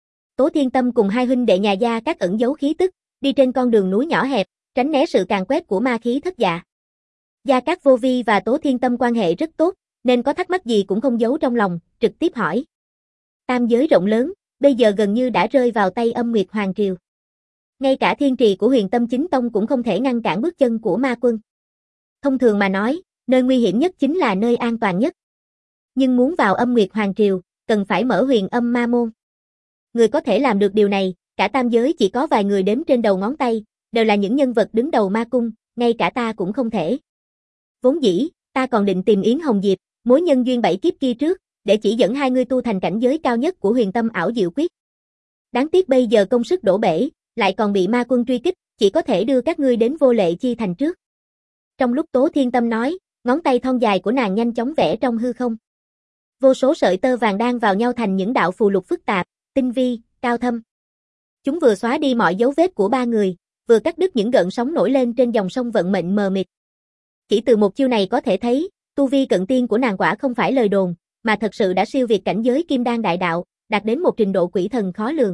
Tố Thiên Tâm cùng hai huynh đệ nhà Gia Cát ẩn giấu khí tức, đi trên con đường núi nhỏ hẹp, tránh né sự càn quét của ma khí Thất Dạ. Gia Cát Vô Vi và Tố Thiên Tâm quan hệ rất tốt, nên có thắc mắc gì cũng không giấu trong lòng, trực tiếp hỏi. Tam giới rộng lớn, bây giờ gần như đã rơi vào tay Âm Nguyệt Hoàng Triều. Ngay cả thiên trì của Huyền Tâm chính tông cũng không thể ngăn cản bước chân của ma quân. Thông thường mà nói, nơi nguy hiểm nhất chính là nơi an toàn nhất. Nhưng muốn vào Âm Nguyệt Hoàng Triều, cần phải mở Huyền Âm Ma Môn. Người có thể làm được điều này, cả tam giới chỉ có vài người đếm trên đầu ngón tay, đều là những nhân vật đứng đầu ma cung, ngay cả ta cũng không thể. Vốn dĩ, ta còn định tìm Yến Hồng Diệp, mối nhân duyên bảy kiếp kia trước, để chỉ dẫn hai người tu thành cảnh giới cao nhất của Huyền Tâm ảo diệu quyết. Đáng tiếc bây giờ công sức đổ bể, lại còn bị ma quân truy kích, chỉ có thể đưa các ngươi đến Vô Lệ Chi Thành trước. Trong lúc Tố Thiên Tâm nói, ngón tay thon dài của nàng nhanh chóng vẽ trong hư không. Vô số sợi tơ vàng đan vào nhau thành những đạo phù lục phức tạp, tinh vi, cao thâm. Chúng vừa xóa đi mọi dấu vết của ba người, vừa cắt đứt những gợn sóng nổi lên trên dòng sông vận mệnh mờ mịt. Chỉ từ một chiêu này có thể thấy, tu vi cận tiên của nàng quả không phải lời đồn, mà thật sự đã siêu việt cảnh giới kim đan đại đạo, đạt đến một trình độ quỷ thần khó lường.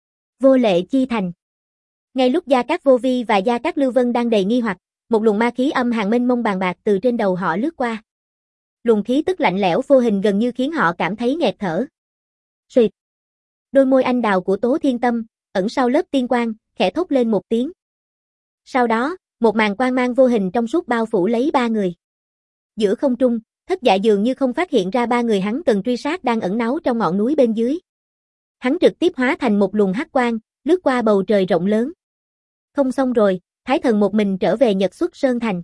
Vô Lệ Chi Thành. Ngay lúc Gia Cát Vô Vi và Gia Cát Lưu Vân đang đầy nghi hoặc, một luồng ma khí âm hàn mênh mông bàn bạc từ trên đầu họ lướt qua. Luồng khí tức lạnh lẽo vô hình gần như khiến họ cảm thấy nghẹt thở. Xuyệt. Đôi môi anh đào của Tố Thiên Tâm, ẩn sau lớp tiên quang, khẽ thốt lên một tiếng. Sau đó, một màn quang mang vô hình trong suốt bao phủ lấy ba người. Giữa không trung, Thất Dạ dường như không phát hiện ra ba người hắn cần truy sát đang ẩn náu trong ngọn núi bên dưới. Hắn trực tiếp hóa thành một luồng hắc quang, lướt qua bầu trời rộng lớn. Không xong rồi, Thái Thần một mình trở về Nhật Xuất Sơn Thành.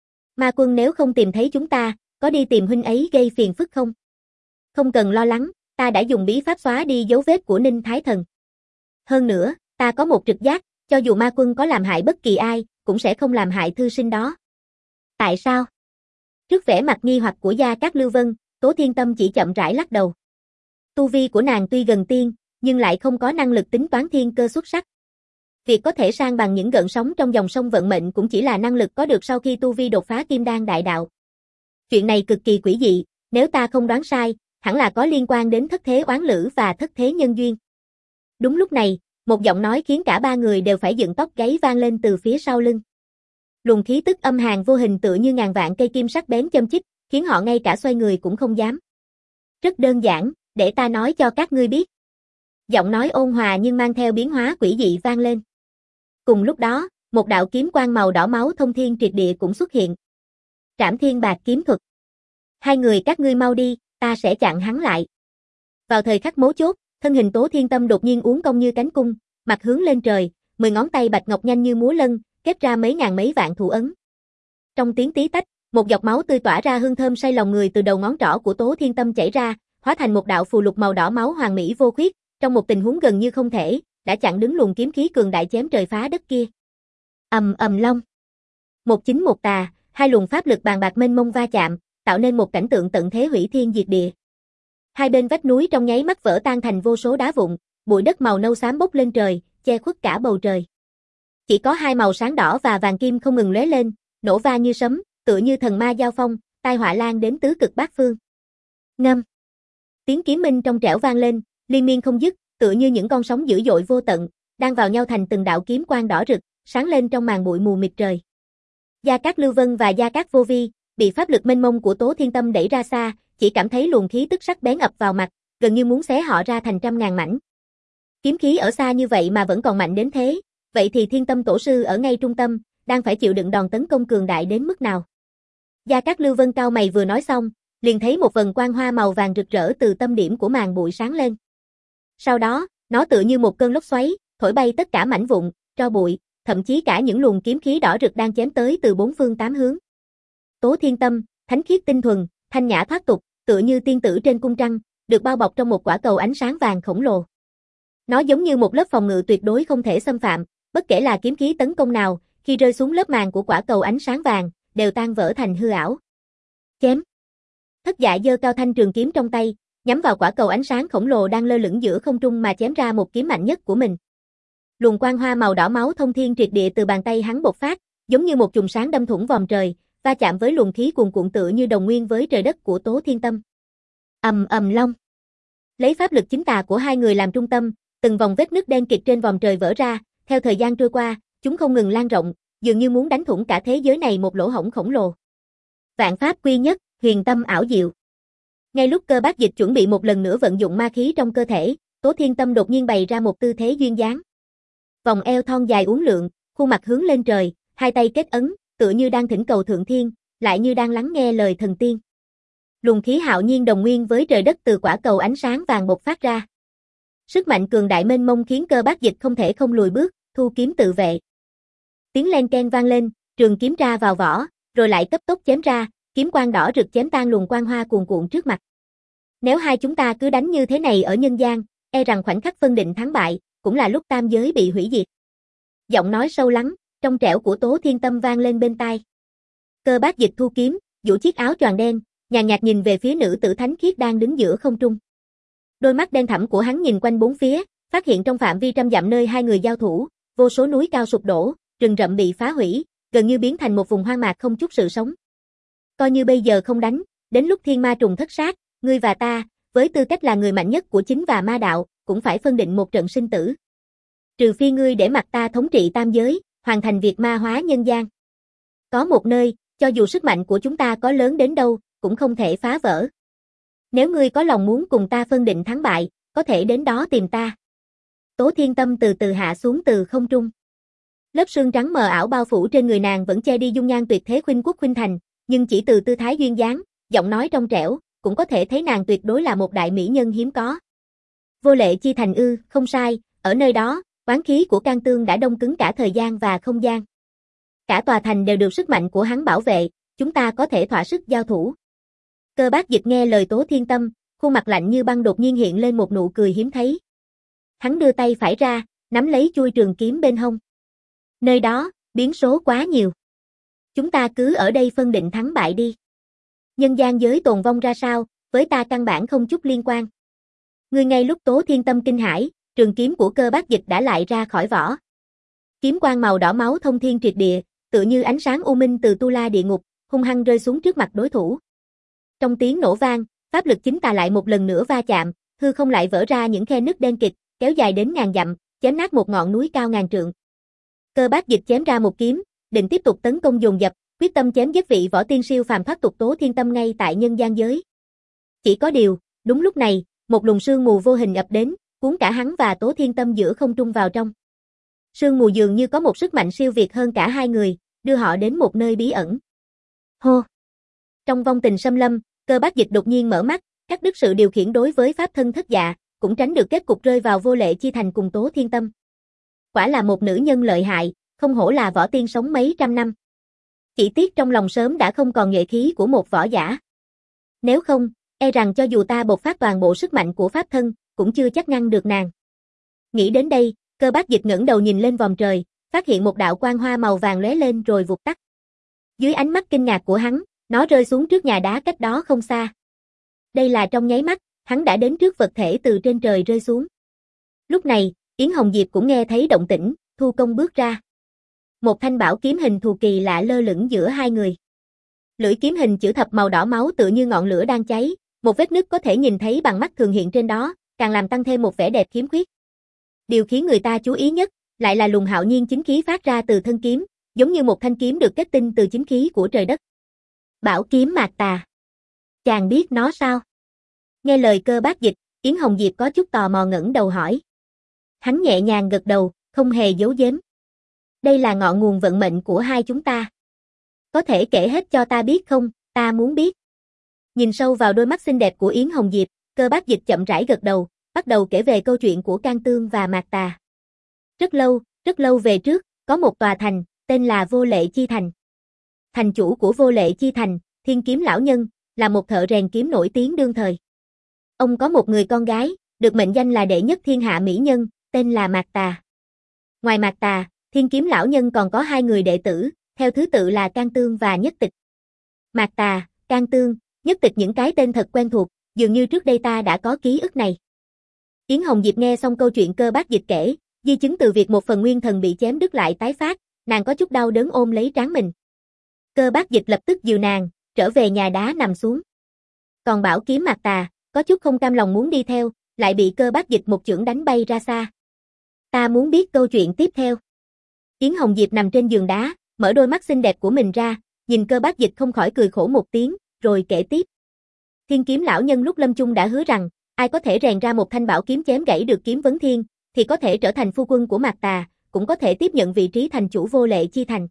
Ma Quân nếu không tìm thấy chúng ta, có đi tìm huynh ấy gây phiền phức không? Không cần lo lắng, ta đã dùng bí pháp xóa đi dấu vết của Ninh Thái Thần. Hơn nữa, ta có một trực giác, cho dù Ma Quân có làm hại bất kỳ ai, cũng sẽ không làm hại thư sinh đó. Tại sao? Trước vẻ mặt nghi hoặc của Gia Cát Lưu Vân, Tố Thiên Tâm chỉ chậm rãi lắc đầu. Tu vi của nàng tuy gần tiên, nhưng lại không có năng lực tính toán thiên cơ xuất sắc. Việc có thể san bằng những gợn sóng trong dòng sông vận mệnh cũng chỉ là năng lực có được sau khi tu vi đột phá Kim Đan đại đạo. Chuyện này cực kỳ quỷ dị, nếu ta không đoán sai, hẳn là có liên quan đến thất thế oán lữ và thất thế nhân duyên. Đúng lúc này, một giọng nói khiến cả ba người đều phải dựng tóc gáy vang lên từ phía sau lưng. Luồng khí tức âm hàn vô hình tựa như ngàn vạn cây kim sắc bén châm chích, khiến họ ngay cả xoay người cũng không dám. Rất đơn giản, để ta nói cho các ngươi biết. Giọng nói ôn hòa nhưng mang theo biến hóa quỷ dị vang lên. Cùng lúc đó, một đạo kiếm quang màu đỏ máu thông thiên triệt địa cũng xuất hiện. Trảm Thiên Bạc kiếm thuật. Hai người các ngươi mau đi, ta sẽ chặn hắn lại. Vào thời khắc mấu chốt, thân hình Tố Thiên Tâm đột nhiên uốn cong như cánh cung, mặt hướng lên trời, mười ngón tay bạch ngọc nhanh như múa lân, kết ra mấy ngàn mấy vạn thủ ấn. Trong tiếng tí tách, một giọt máu tươi tỏa ra hương thơm say lòng người từ đầu ngón trỏ của Tố Thiên Tâm chảy ra, hóa thành một đạo phù lục màu đỏ máu hoàn mỹ vô khuyết, trong một tình huống gần như không thể, đã chặn đứng luồng kiếm khí cường đại chém trời phá đất kia. Ầm ầm long. Một chính một tà, hai luồng pháp lực bàn bạc mênh mông va chạm, tạo nên một cảnh tượng tận thế hủy thiên diệt địa. Hai bên vách núi trong nháy mắt vỡ tan thành vô số đá vụn, bụi đất màu nâu xám bốc lên trời, che khuất cả bầu trời. Chỉ có hai màu sáng đỏ và vàng kim không ngừng lóe lên, nổ va như sấm, tựa như thần ma giao phong, tai họa lan đến tứ cực bát phương. Ngâm. Tiếng kiếm minh trong trẻo vang lên, liên miên không dứt, tựa như những con sóng dữ dội vô tận, đang vào nhau thành từng đạo kiếm quang đỏ rực, sáng lên trong màn bụi mù mịt trời. Gia Cát Lưu Vân và Gia Cát Vô Vi, bị pháp lực mênh mông của Tố Thiên Tâm đẩy ra xa, chỉ cảm thấy luồng khí tức sắc bén ập vào mặt, gần như muốn xé họ ra thành trăm ngàn mảnh. Kiếm khí ở xa như vậy mà vẫn còn mạnh đến thế, vậy thì Thiên Tâm Tổ sư ở ngay trung tâm, đang phải chịu đựng đòn tấn công cường đại đến mức nào? Gia Cát Lưu Vân cao mày vừa nói xong, liền thấy một vần quang hoa màu vàng rực rỡ từ tâm điểm của màn bụi sáng lên. Sau đó, nó tựa như một cơn lốc xoáy, thổi bay tất cả mảnh vụn, tro bụi, thậm chí cả những luồng kiếm khí đỏ rực đang chém tới từ bốn phương tám hướng. Tố Thiên Tâm, thánh khiết tinh thuần, thanh nhã thoát tục, tựa như tiên tử trên cung trăng, được bao bọc trong một quả cầu ánh sáng vàng khổng lồ. Nó giống như một lớp phòng ngự tuyệt đối không thể xâm phạm, bất kể là kiếm khí tấn công nào, khi rơi xuống lớp màng của quả cầu ánh sáng vàng, đều tan vỡ thành hư ảo. Chém. Thất Dạ giơ cao thanh trường kiếm trong tay, nhắm vào quả cầu ánh sáng khổng lồ đang lơ lửng giữa không trung mà chém ra một kiếm mạnh nhất của mình. Luồng quang hoa màu đỏ máu thông thiên triệt địa từ bàn tay hắn bộc phát, giống như một chùm sáng đâm thủng vòm trời, va chạm với luồng khí cuồn cuộn tựa như đồng nguyên với trời đất của Tố Thiên Tâm. Ầm ầm long. Lấy pháp lực chính tà của hai người làm trung tâm, từng vòng vết nứt đen kịt trên vòm trời vỡ ra, theo thời gian trôi qua, chúng không ngừng lan rộng, dường như muốn đánh thủng cả thế giới này một lỗ hổng khổng lồ. Vạn pháp quy nhất, huyền tâm ảo diệu. Ngay lúc Cơ Bác Dịch chuẩn bị một lần nữa vận dụng ma khí trong cơ thể, Tố Thiên Tâm đột nhiên bày ra một tư thế duyên dáng. Vòng eo thon dài uốn lượn, khuôn mặt hướng lên trời, hai tay kết ấn, tựa như đang thỉnh cầu thượng thiên, lại như đang lắng nghe lời thần tiên. Luồng khí hạo nhiên đồng nguyên với trời đất từ quả cầu ánh sáng vàng bộc phát ra. Sức mạnh cường đại mênh mông khiến Cơ Bác Dịch không thể không lùi bước, thu kiếm tự vệ. Tiếng len keng vang lên, trường kiếm ra vào vỏ, rồi lại cấp tốc chém ra, kiếm quang đỏ rực chém tan luồng quang hoa cuồn cuộn trước mặt. Nếu hai chúng ta cứ đánh như thế này ở nhân gian, e rằng khoảnh khắc phân định thắng bại, cũng là lúc tam giới bị hủy diệt. Giọng nói sâu lắng, trong trẻo của Tố Thiên Tâm vang lên bên tai. Cơ Bác Dịch thu kiếm, duỗi chiếc áo choàng đen, nhàn nhạt nhìn về phía nữ tử thánh khiết đang đứng giữa không trung. Đôi mắt đen thẳm của hắn nhìn quanh bốn phía, phát hiện trong phạm vi trăm dặm nơi hai người giao thủ, vô số núi cao sụp đổ, rừng rậm bị phá hủy, gần như biến thành một vùng hoang mạc không chút sự sống. Coi như bây giờ không đánh, đến lúc thiên ma trùng thất sát, ngươi và ta, với tư cách là người mạnh nhất của chính và ma đạo, cũng phải phân định một trận sinh tử. Trừ phi ngươi để mặc ta thống trị tam giới, hoàn thành việc ma hóa nhân gian. Có một nơi, cho dù sức mạnh của chúng ta có lớn đến đâu, cũng không thể phá vỡ. Nếu ngươi có lòng muốn cùng ta phân định thắng bại, có thể đến đó tìm ta. Tố Thiên Tâm từ từ hạ xuống từ không trung. Lớp sương trắng mờ ảo bao phủ trên người nàng vẫn che đi dung nhan tuyệt thế khuynh quốc khuynh thành, nhưng chỉ từ tư thái duyên dáng, giọng nói trong trẻo, cũng có thể thấy nàng tuyệt đối là một đại mỹ nhân hiếm có. Vô Lệ Chi Thành ư, không sai, ở nơi đó, oán khí của Can Tương đã đông cứng cả thời gian và không gian. Cả tòa thành đều được sức mạnh của hắn bảo vệ, chúng ta có thể thỏa sức giao thủ. Cơ Bác Dịch nghe lời Tố Thiên Tâm, khuôn mặt lạnh như băng đột nhiên hiện lên một nụ cười hiếm thấy. Hắn đưa tay phải ra, nắm lấy chuôi trường kiếm bên hông. Nơi đó, biến số quá nhiều. Chúng ta cứ ở đây phân định thắng bại đi. Nhân gian giới tồn vong ra sao, với ta căn bản không chút liên quan. Ngươi ngay lúc Tố Thiên Tâm kinh hãi, trường kiếm của Cơ Bác Dịch đã lại ra khỏi vỏ. Kiếm quang màu đỏ máu thông thiên triệt địa, tựa như ánh sáng u minh từ tu la địa ngục, hung hăng rơi xuống trước mặt đối thủ. Trong tiếng nổ vang, pháp lực chính tà lại một lần nữa va chạm, hư không lại vỡ ra những khe nứt đen kịt, kéo dài đến ngàn dặm, chém nát một ngọn núi cao ngàn trượng. Cơ Bác Dịch chém ra một kiếm, định tiếp tục tấn công dồn dập, quyết tâm chém giết vị võ tiên siêu phàm thoát tục Tố Thiên Tâm ngay tại nhân gian giới. Chỉ có điều, đúng lúc này, một luồng sương mù vô hình ập đến, cuốn cả hắn và Tố Thiên Tâm giữa không trung vào trong. Sương mù dường như có một sức mạnh siêu việt hơn cả hai người, đưa họ đến một nơi bí ẩn. Hô! Trong vong tình xâm lâm, Cơ Bác Dịch đột nhiên mở mắt, cắt đứt sự điều khiển đối với pháp thân thất dạ, cũng tránh được kết cục rơi vào Vô Lệ Chi Thành cùng Tố Thiên Tâm. Quả là một nữ nhân lợi hại, không hổ là võ tiên sống mấy trăm năm. Chỉ tiếc trong lòng sớm đã không còn nhuệ khí của một võ giả. Nếu không, e rằng cho dù ta bộc phát toàn bộ sức mạnh của pháp thân, cũng chưa chắc ngăn được nàng. Nghĩ đến đây, Cơ Bác Dịch ngẩng đầu nhìn lên vòm trời, phát hiện một đạo quang hoa màu vàng lóe lên rồi vụt tắt. Dưới ánh mắt kinh ngạc của hắn, nó rơi xuống trước nhà đá cách đó không xa. Đây là trong nháy mắt, hắn đã đến trước vật thể từ trên trời rơi xuống. Lúc này, Yến Hồng Diệp cũng nghe thấy động tĩnh, thu công bước ra. Một thanh bảo kiếm hình thù kỳ lạ lơ lửng giữa hai người. Lưỡi kiếm hình chữ thập màu đỏ máu tựa như ngọn lửa đang cháy, một vết nứt có thể nhìn thấy bằng mắt thường hiện trên đó, càng làm tăng thêm một vẻ đẹp khiếm khuyết. Điều khiến người ta chú ý nhất, lại là luồng hạo nhiên chính khí phát ra từ thân kiếm, giống như một thanh kiếm được kết tinh từ chính khí của trời đất. Bảo kiếm Mạc Tà. Chàng biết nó sao? Nghe lời Cơ Bác Dịch, Yến Hồng Diệp có chút tò mò ngẩng đầu hỏi. Hắn nhẹ nhàng gật đầu, không hề giấu giếm. Đây là ngọn nguồn vận mệnh của hai chúng ta. Có thể kể hết cho ta biết không, ta muốn biết. Nhìn sâu vào đôi mắt xinh đẹp của Yến Hồng Diệp, Cơ Bác Dịch chậm rãi gật đầu, bắt đầu kể về câu chuyện của Can Tương và Mạc Tà. Rất lâu, rất lâu về trước, có một tòa thành, tên là Vô Lệ Chi Thành. Thành chủ của Vô Lệ Chi Thành, Thiên Kiếm Lão Nhân, là một thợ rèn kiếm nổi tiếng đương thời. Ông có một người con gái, được mệnh danh là đệ nhất thiên hạ mỹ nhân, tên là Mạc Tà. Ngoài Mạc Tà, Thiên Kiếm Lão Nhân còn có hai người đệ tử, theo thứ tự là Can Tương và Nhất Tịch. Mạc Tà, Can Tương, Nhất Tịch những cái tên thật quen thuộc, dường như trước đây ta đã có ký ức này. Yến Hồng Diệp nghe xong câu chuyện Cơ Bác Dịch kể, di chứng từ việc một phần nguyên thần bị chém đứt lại tái phát, nàng có chút đau đớn ôm lấy trán mình. Cơ Bác Dịch lập tức dìu nàng, trở về nhà đá nằm xuống. Còn bảo kiếm Mạc Tà, có chút không cam lòng muốn đi theo, lại bị Cơ Bác Dịch một chưởng đánh bay ra xa. Ta muốn biết câu chuyện tiếp theo. Yến Hồng Diệp nằm trên giường đá, mở đôi mắt xinh đẹp của mình ra, nhìn Cơ Bác Dịch không khỏi cười khổ một tiếng, rồi kể tiếp. Thiên Kiếm Lão Nhân lúc lâm chung đã hứa rằng, ai có thể rèn ra một thanh bảo kiếm chém gãy được kiếm vấn thiên, thì có thể trở thành phu quân của Mạc Tà, cũng có thể tiếp nhận vị trí thành chủ Vô Lệ Chi Thành.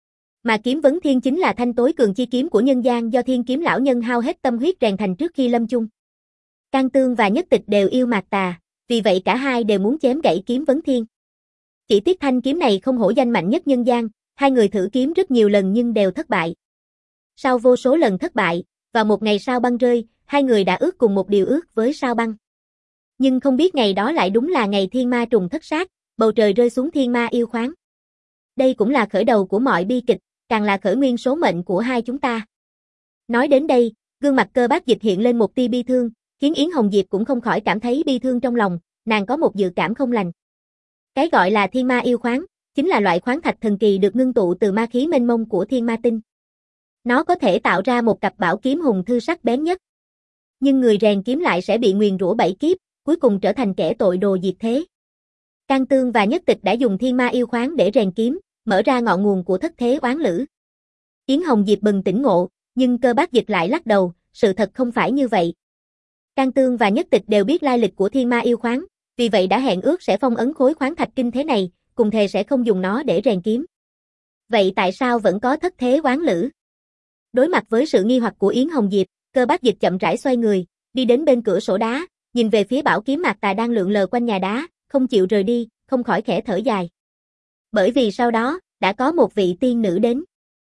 Mà kiếm vấn thiên chính là thanh tối cường chi kiếm của nhân gian do Thiên Kiếm Lão Nhân hao hết tâm huyết rèn thành trước khi lâm chung. Can Tương và Nhất Tịch đều yêu Mạc Tà, vì vậy cả hai đều muốn chém gãy kiếm vấn thiên. Chỉ tiếc thanh kiếm này không hổ danh mạnh nhất nhân gian, hai người thử kiếm rất nhiều lần nhưng đều thất bại. Sau vô số lần thất bại, vào một ngày sao băng rơi, hai người đã ước cùng một điều ước với sao băng. Nhưng không biết ngày đó lại đúng là ngày thiên ma trùng thất sát, bầu trời rơi xuống thiên ma yêu khoáng. Đây cũng là khởi đầu của mọi bi kịch, càng là khởi nguyên số mệnh của hai chúng ta. Nói đến đây, gương mặt Cơ Bác Dịch hiện lên một tia bi thương, khiến Yến Hồng Diệp cũng không khỏi cảm thấy bi thương trong lòng, nàng có một dự cảm không lành. Cái gọi là thiên ma yêu khoáng, chính là loại khoáng thạch thần kỳ được ngưng tụ từ ma khí mênh mông của thiên ma tinh. Nó có thể tạo ra một cặp bảo kiếm hùng thư sắc bén nhất. Nhưng người rèn kiếm lại sẽ bị nguyền rủa bảy kiếp, cuối cùng trở thành kẻ tội đồ diệt thế. Can Tương và Nhất Tịch đã dùng thiên ma yêu khoáng để rèn kiếm, mở ra ngọn nguồn của thất thế oán lữ. Yến Hồng Diệp bừng tỉnh ngộ, nhưng Cơ Bác Dịch lại lắc đầu, sự thật không phải như vậy. Can Tương và Nhất Tịch đều biết lai lịch của thiên ma yêu khoáng, vì vậy đã hẹn ước sẽ phong ấn khối khoáng thạch kinh thế này, cùng thề sẽ không dùng nó để rèn kiếm. Vậy tại sao vẫn có thất thế oán lữ? Đối mặt với sự nghi hoặc của Yến Hồng Diệp, Cơ Bác Dịch chậm rãi xoay người, đi đến bên cửa sổ đá, nhìn về phía bảo kiếm Mạc Tà đang lượn lờ quanh nhà đá, không chịu rời đi, không khỏi khẽ thở dài. Bởi vì sau đó, đã có một vị tiên nữ đến.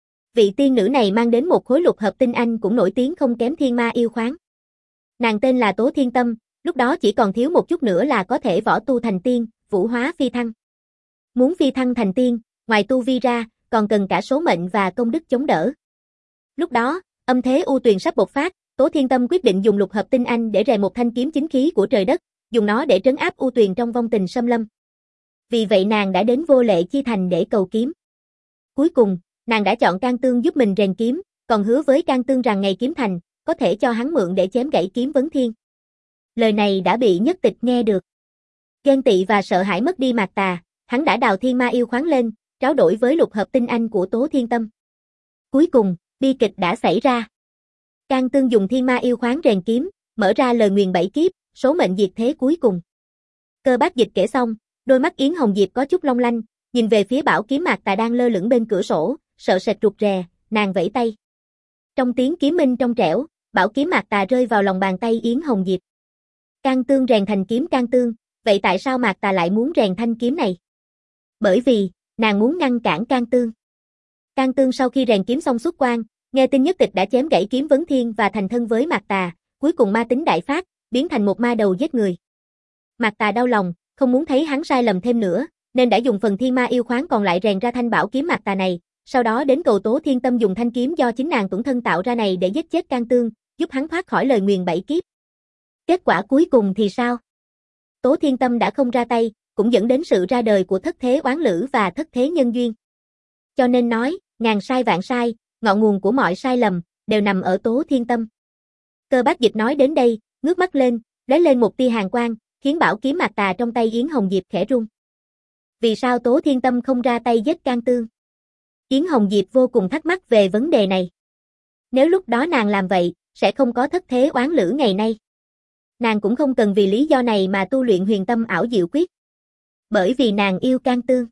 Vị tiên nữ này mang đến một khối lục hợp tinh anh cũng nổi tiếng không kém thiên ma yêu khoáng. Nàng tên là Tố Thiên Tâm, lúc đó chỉ còn thiếu một chút nữa là có thể võ tu thành tiên, vũ hóa phi thăng. Muốn phi thăng thành tiên, ngoài tu vi ra, còn cần cả số mệnh và công đức chống đỡ. Lúc đó, âm thế u tuyền sắp bộc phát, Tố Thiên Tâm quyết định dùng lục hợp tinh anh để rèn một thanh kiếm chính khí của trời đất, dùng nó để trấn áp u tuyền trong vong tình xâm lâm. Vì vậy nàng đã đến Vô Lệ Chi Thành để cầu kiếm. Cuối cùng, nàng đã chọn Can Tương giúp mình rèn kiếm, còn hứa với Can Tương rằng ngày kiếm thành, có thể cho hắn mượn để chém gãy kiếm vấn thiên. Lời này đã bị Nhất Tịch nghe được. Ghen tị và sợ hãi mất đi Mạc Tà, hắn đã đào thiên ma yêu khoáng lên, tráo đổi với lục hợp tinh anh của Tố Thiên Tâm. Cuối cùng, bi kịch đã xảy ra. Can Tương dùng thiên ma yêu khoáng rèn kiếm, mở ra lời nguyền bảy kiếp, số mệnh diệt thế cuối cùng. Cơ Bác Dịch kể xong, đôi mắt Yến Hồng Diệp có chút long lanh, nhìn về phía bảo kiếm Mạc Tà đang lơ lửng bên cửa sổ, sợ sệt rụt rè, nàng vẫy tay. Trong tiếng kiếm minh trong trẻo, bảo kiếm Mạc Tà rơi vào lòng bàn tay Yến Hồng Diệp. Can Tương rèn thành kiếm Can Tương, vậy tại sao Mạc Tà lại muốn rèn thanh kiếm này? Bởi vì, nàng muốn ngăn cản Can Tương. Can Tương sau khi rèn kiếm xong xuất quan, nghe tin Nhất Tịch đã chém gãy kiếm vấn thiên và thành thân với Mạc Tà, cuối cùng ma tính đại phát, biến thành một ma đầu giết người. Mạc Tà đau lòng, không muốn thấy hắn sai lầm thêm nữa, nên đã dùng phần thiên ma yêu khoáng còn lại rèn ra thanh bảo kiếm Mạc Tà này, sau đó đến cầu Tố Thiên Tâm dùng thanh kiếm do chính nàng tuẫn thân tạo ra này để giết chết Can Tương, giúp hắn thoát khỏi lời nguyền bảy kiếp. Kết quả cuối cùng thì sao? Tố Thiên Tâm đã không ra tay, cũng dẫn đến sự ra đời của thất thế oán lữ và thất thế nhân duyên. Cho nên nói, ngàn sai vạn sai, ngọn nguồn của mọi sai lầm, đều nằm ở Tố Thiên Tâm. Cơ Bác Dịch nói đến đây, ngước mắt lên, lấy lên một tia hàn quang, khiến bảo kiếm Mạc Tà trong tay Yến Hồng Diệp khẽ rung. Vì sao Tố Thiên Tâm không ra tay giết Can Tương? Yến Hồng Diệp vô cùng thắc mắc về vấn đề này. Nếu lúc đó nàng làm vậy, sẽ không có thất thế oán lữ ngày nay. Nàng cũng không cần vì lý do này mà tu luyện huyền tâm ảo diệu quyết. Bởi vì nàng yêu Can Tương.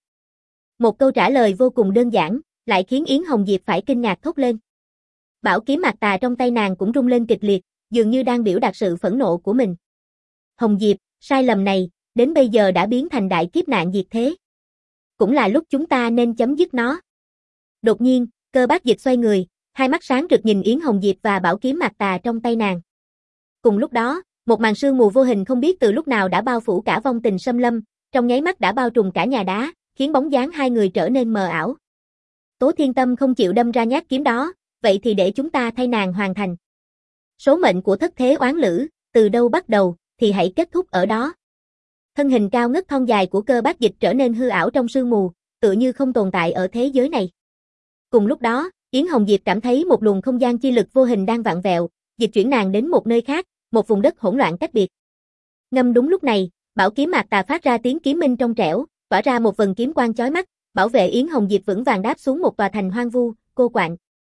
Một câu trả lời vô cùng đơn giản, lại khiến Yến Hồng Diệp phải kinh ngạc thốt lên. Bảo kiếm Mạc Tà trong tay nàng cũng rung lên kịch liệt, dường như đang biểu đạt sự phẫn nộ của mình. Hồng Diệp, sai lầm này, đến bây giờ đã biến thành đại kiếp nạn diệt thế. Cũng là lúc chúng ta nên chấm dứt nó. Đột nhiên, Cơ Bác Dịch xoay người, hai mắt sáng rực nhìn Yến Hồng Diệp và bảo kiếm Mạc Tà trong tay nàng. Cùng lúc đó, một màn sương mù vô hình không biết từ lúc nào đã bao phủ cả vong tình xâm lâm, trong nháy mắt đã bao trùm cả nhà đá, khiến bóng dáng hai người trở nên mờ ảo. Tố Thiên Tâm không chịu đâm ra nhát kiếm đó, vậy thì để chúng ta thay nàng hoàn thành. Số mệnh của thất thế oán lữ, từ đâu bắt đầu, thì hãy kết thúc ở đó. Thân hình cao ngất thon dài của Cơ Bác Dịch trở nên hư ảo trong sương mù, tựa như không tồn tại ở thế giới này. Cùng lúc đó, Yến Hồng Diệp cảm thấy một luồng không gian chi lực vô hình đang vặn vẹo, dịch chuyển nàng đến một nơi khác, một vùng đất hỗn loạn cách biệt. Ngâm đúng lúc này, bảo kiếm Mạc Tà phát ra tiếng kiếm minh trong trẻo, tỏa ra một vầng kiếm quang chói mắt, bảo vệ Yến Hồng Diệp vững vàng đáp xuống một tòa thành hoang vu, cô quạnh.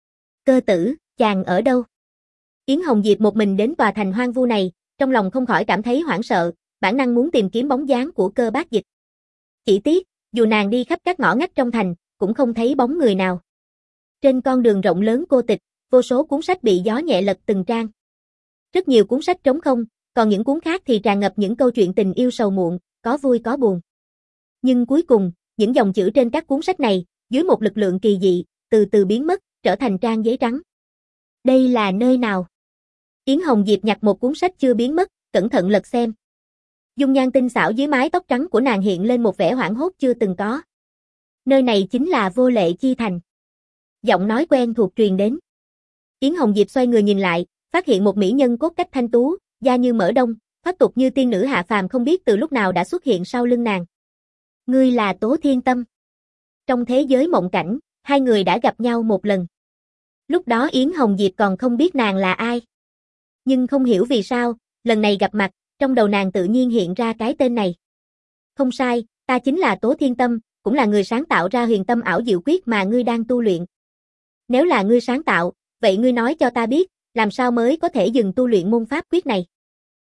Cơ tử, chàng ở đâu? Yến Hồng Diệp một mình đến tòa thành hoang vu này, trong lòng không khỏi cảm thấy hoảng sợ, bản năng muốn tìm kiếm bóng dáng của Cơ Bác Dịch. Chỉ tiếc, dù nàng đi khắp các ngõ ngách trong thành, cũng không thấy bóng người nào. Trên con đường rộng lớn cô tịch, vô số cuốn sách bị gió nhẹ lật từng trang. Rất nhiều cuốn sách trống không, còn những cuốn khác thì tràn ngập những câu chuyện tình yêu sầu muộn, có vui có buồn. Nhưng cuối cùng, những dòng chữ trên các cuốn sách này, dưới một lực lượng kỳ dị, từ từ biến mất, trở thành trang giấy trắng. Đây là nơi nào? Yến Hồng Diệp nhặt một cuốn sách chưa biến mất, cẩn thận lật xem. Dung nhan tinh xảo dưới mái tóc trắng của nàng hiện lên một vẻ hoảng hốt chưa từng có. Nơi này chính là Vô Lệ Chi Thành. Giọng nói quen thuộc truyền đến. Yến Hồng Diệp xoay người nhìn lại, phát hiện một mỹ nhân cốt cách thanh tú, da như mỡ đông, thoát tục như tiên nữ hạ phàm không biết từ lúc nào đã xuất hiện sau lưng nàng. Ngươi là Tố Thiên Tâm. Trong thế giới mộng cảnh, hai người đã gặp nhau một lần. Lúc đó Yến Hồng Diệp còn không biết nàng là ai. Nhưng không hiểu vì sao, lần này gặp mặt, trong đầu nàng tự nhiên hiện ra cái tên này. Không sai, ta chính là Tố Thiên Tâm, cũng là người sáng tạo ra huyền tâm ảo diệu quyết mà ngươi đang tu luyện. Nếu là ngươi sáng tạo, vậy ngươi nói cho ta biết, làm sao mới có thể dừng tu luyện môn pháp quyết này?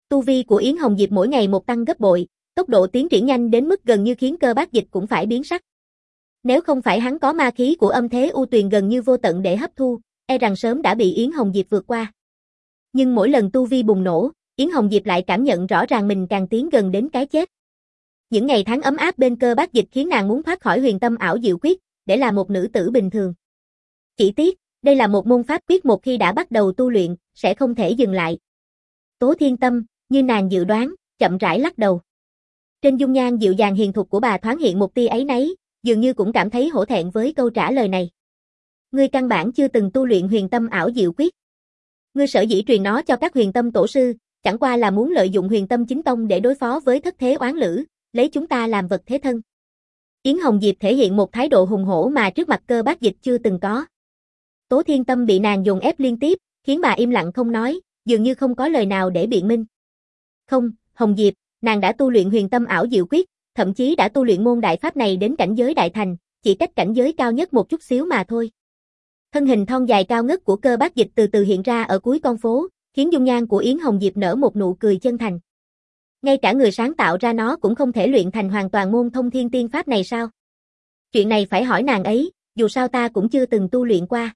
Tu vi của Yến Hồng Diệp mỗi ngày một tăng gấp bội, tốc độ tiến triển nhanh đến mức gần như khiến Cơ Bác Dịch cũng phải biến sắc. Nếu không phải hắn có ma khí của âm thế u tuyền gần như vô tận để hấp thu, e rằng sớm đã bị Yến Hồng Diệp vượt qua. Nhưng mỗi lần tu vi bùng nổ, Yến Hồng Diệp lại cảm nhận rõ ràng mình càng tiến gần đến cái chết. Những ngày tháng ấm áp bên Cơ Bác Dịch khiến nàng muốn thoát khỏi huyền tâm ảo diệu quyết, để là một nữ tử bình thường. Chỉ tiếc, đây là một môn pháp quyết một khi đã bắt đầu tu luyện, sẽ không thể dừng lại. Tố Thiên Tâm, như nàng dự đoán, chậm rãi lắc đầu. Trên dung nhan dịu dàng hiền thục của bà thoáng hiện một tia áy náy, dường như cũng cảm thấy hổ thẹn với câu trả lời này. Ngươi căn bản chưa từng tu luyện huyền tâm ảo diệu quyết. Ngươi sở dĩ truyền nó cho các huyền tâm tổ sư, chẳng qua là muốn lợi dụng huyền tâm chính tông để đối phó với thất thế oán lữ, lấy chúng ta làm vật thế thân. Yến Hồng Diệp thể hiện một thái độ hùng hổ mà trước mặt Cơ Bác Dịch chưa từng có. Tố Thiên Tâm bị nàng dồn ép liên tiếp, khiến bà im lặng không nói, dường như không có lời nào để biện minh. Không, Hồng Diệp, nàng đã tu luyện huyền tâm ảo diệu quyết, thậm chí đã tu luyện môn đại pháp này đến cảnh giới đại thành, chỉ cách cảnh giới cao nhất một chút xíu mà thôi. Thân hình thon dài cao ngất của Cơ Bác Dịch từ từ hiện ra ở cuối con phố, khiến dung nhan của Yến Hồng Diệp nở một nụ cười chân thành. Ngay cả người sáng tạo ra nó cũng không thể luyện thành hoàn toàn môn thông thiên tiên pháp này sao? Chuyện này phải hỏi nàng ấy, dù sao ta cũng chưa từng tu luyện qua.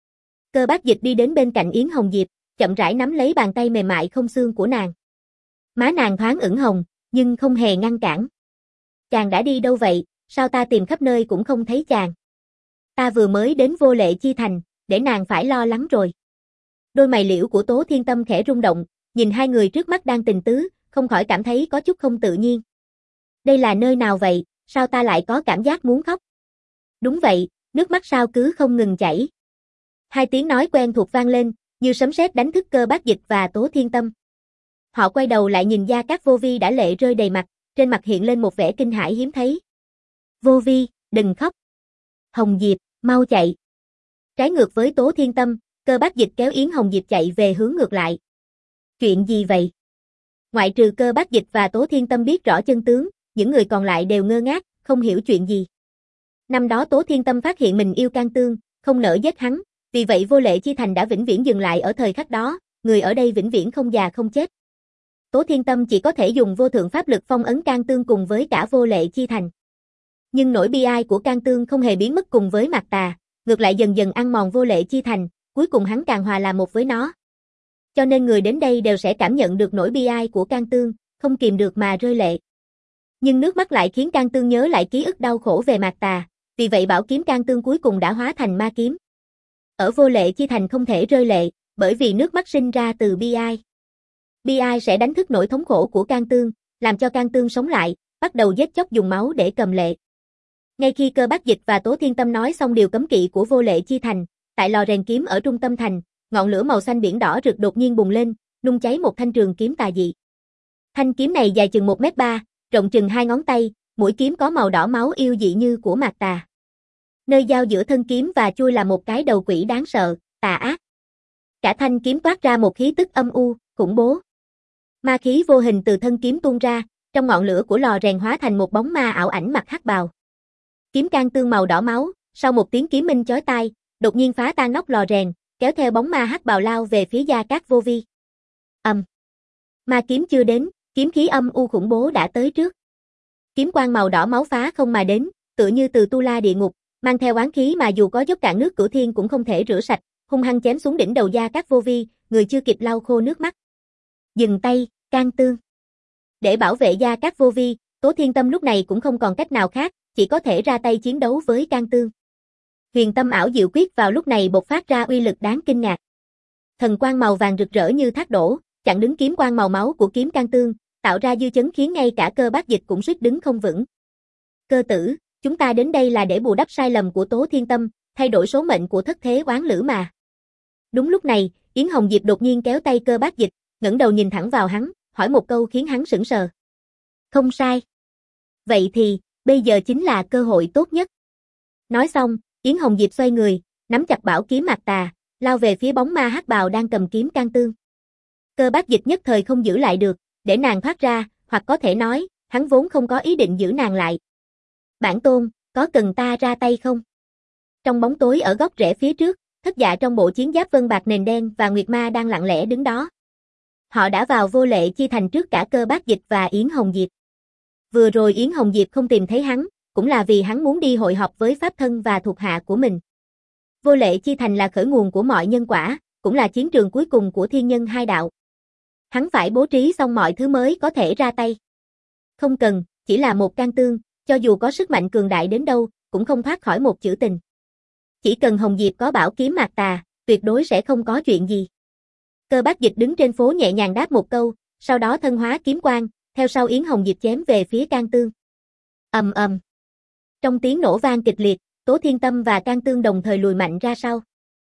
Cơ Bác Dịch đi đến bên cạnh Yến Hồng Diệp, chậm rãi nắm lấy bàn tay mềm mại không xương của nàng. Má nàng thoáng ửng hồng, nhưng không hề ngăn cản. Chàng đã đi đâu vậy, sao ta tìm khắp nơi cũng không thấy chàng? Ta vừa mới đến Vô Lệ Chi Thành, để nàng phải lo lắng rồi. Đôi mày liễu của Tố Thiên Tâm khẽ rung động, nhìn hai người trước mắt đang tình tứ, không khỏi cảm thấy có chút không tự nhiên. Đây là nơi nào vậy, sao ta lại có cảm giác muốn khóc? Đúng vậy, nước mắt sao cứ không ngừng chảy. Hai tiếng nói quen thuộc vang lên, như sấm sét đánh thức Cơ Bác Dịch và Tố Thiên Tâm. Họ quay đầu lại nhìn Gia Cát Vô Vi đã lệ rơi đầy mặt, trên mặt hiện lên một vẻ kinh hãi hiếm thấy. Vô Vi, đừng khóc. Hồng Diệp, mau chạy. Trái ngược với Tố Thiên Tâm, Cơ Bác Dịch kéo Yến Hồng Diệp chạy về hướng ngược lại. Chuyện gì vậy? Ngoại trừ Cơ Bác Dịch và Tố Thiên Tâm biết rõ chân tướng, những người còn lại đều ngơ ngác, không hiểu chuyện gì. Năm đó Tố Thiên Tâm phát hiện mình yêu Can Tương, không nỡ giết hắn, vì vậy Vô Lệ Chi Thành đã vĩnh viễn dừng lại ở thời khắc đó, người ở đây vĩnh viễn không già không chết. Tố Thiên Tâm chỉ có thể dùng vô thượng pháp lực phong ấn Can Tương cùng với cả Vô Lệ Chi Thành. Nhưng nỗi bi ai của Can Tương không hề biến mất cùng với Mạc Tà, ngược lại dần dần ăn mòn Vô Lệ Chi Thành, cuối cùng hắn càng hòa làm một với nó. Cho nên người đến đây đều sẽ cảm nhận được nỗi bi ai của Can Tương, không kìm được mà rơi lệ. Nhưng nước mắt lại khiến Can Tương nhớ lại ký ức đau khổ về Mạc Tà, vì vậy bảo kiếm Can Tương cuối cùng đã hóa thành ma kiếm. Ở Vô Lệ Chi Thành không thể rơi lệ, bởi vì nước mắt sinh ra từ bi ai. Bi ai sẽ đánh thức nỗi thống khổ của Can Tương, làm cho Can Tương sống lại, bắt đầu giết chóc dùng máu để cầm lệ. Ngay khi Cơ Bác Dịch và Tố Thiên Tâm nói xong điều cấm kỵ của Vô Lệ Chi Thành, tại lò rèn kiếm ở trung tâm thành, ngọn lửa màu xanh biển đỏ rực đột nhiên bùng lên, nung cháy một thanh trường kiếm tà dị. Thanh kiếm này dài chừng một mét ba, rộng chừng hai ngón tay, mũi kiếm có màu đỏ máu yêu dị như của Mạc Tà. Nơi giao giữa thân kiếm và chuôi là một cái đầu quỷ đáng sợ, tà ác. Cả thanh kiếm toát ra một khí tức âm u, khủng bố. Ma khí vô hình từ thân kiếm tuôn ra, trong ngọn lửa của lò rèn hóa thành một bóng ma ảo ảnh mặc hắc bào. Kiếm Can Tương màu đỏ máu, sau một tiếng kiếm minh chói tai, đột nhiên phá tan nóc lò rèn, kéo theo bóng ma hắc bào lao về phía Gia Cát Vô Vi. Ầm. Um. Ma kiếm chưa đến, kiếm khí âm u khủng bố đã tới trước. Kiếm quang màu đỏ máu phá không mà đến, tựa như từ tu la địa ngục, mang theo oán khí mà dù có dốc cạn nước cửu thiên cũng không thể rửa sạch, hung hăng chém xuống đỉnh đầu Gia Cát Vô Vi, người chưa kịp lau khô nước mắt. Dừng tay, Can Tương. Để bảo vệ Gia Cát Vô Vi, Tố Thiên Tâm lúc này cũng không còn cách nào khác, chỉ có thể ra tay chiến đấu với Can Tương. Huyền tâm ảo diệu quyết vào lúc này bộc phát ra uy lực đáng kinh ngạc. Thần quang màu vàng rực rỡ như thác đổ, chặn đứng kiếm quang màu máu của kiếm Can Tương, tạo ra dư chấn khiến ngay cả Cơ Bác Dịch cũng suýt đứng không vững. Cơ tử, chúng ta đến đây là để bù đắp sai lầm của Tố Thiên Tâm, thay đổi số mệnh của thất thế oán lữ mà. Đúng lúc này, Yến Hồng Diệp đột nhiên kéo tay Cơ Bác Dịch, ngẩng đầu nhìn thẳng vào hắn, hỏi một câu khiến hắn sững sờ. Không sai. Vậy thì, bây giờ chính là cơ hội tốt nhất. Nói xong, Yến Hồng Diệp xoay người, nắm chặt bảo kiếm Mạc Tà, lao về phía bóng ma hắc bào đang cầm kiếm Can Tương. Cơ Bác Dịch nhất thời không giữ lại được, để nàng thoát ra, hoặc có thể nói, hắn vốn không có ý định giữ nàng lại. Bản tôn, có cần ta ra tay không? Trong bóng tối ở góc rẽ phía trước, Thất Dạ trong bộ chiến giáp vân bạc nền đen và Nguyệt Ma đang lặng lẽ đứng đó. Họ đã vào Vô Lệ Chi Thành trước cả Cơ Bác Dịch và Yến Hồng Diệp. Vừa rồi Yến Hồng Diệp không tìm thấy hắn, cũng là vì hắn muốn đi hội họp với pháp thân và thuộc hạ của mình. Vô Lệ Chi Thành là khởi nguồn của mọi nhân quả, cũng là chiến trường cuối cùng của thiên nhân hai đạo. Hắn phải bố trí xong mọi thứ mới có thể ra tay. Không cần, chỉ là một can tương, cho dù có sức mạnh cường đại đến đâu, cũng không thoát khỏi một chữ tình. Chỉ cần Hồng Diệp có bảo kiếm mạc tà, tuyệt đối sẽ không có chuyện gì. Cơ Bác Dịch đứng trên phố nhẹ nhàng đáp một câu, sau đó thân hóa kiếm quang, theo sau Yến Hồng Diệp chém về phía can tương. Ầm ầm. Trong tiếng nổ vang kịch liệt, Tố Thiên Tâm và can tương đồng thời lùi mạnh ra sau.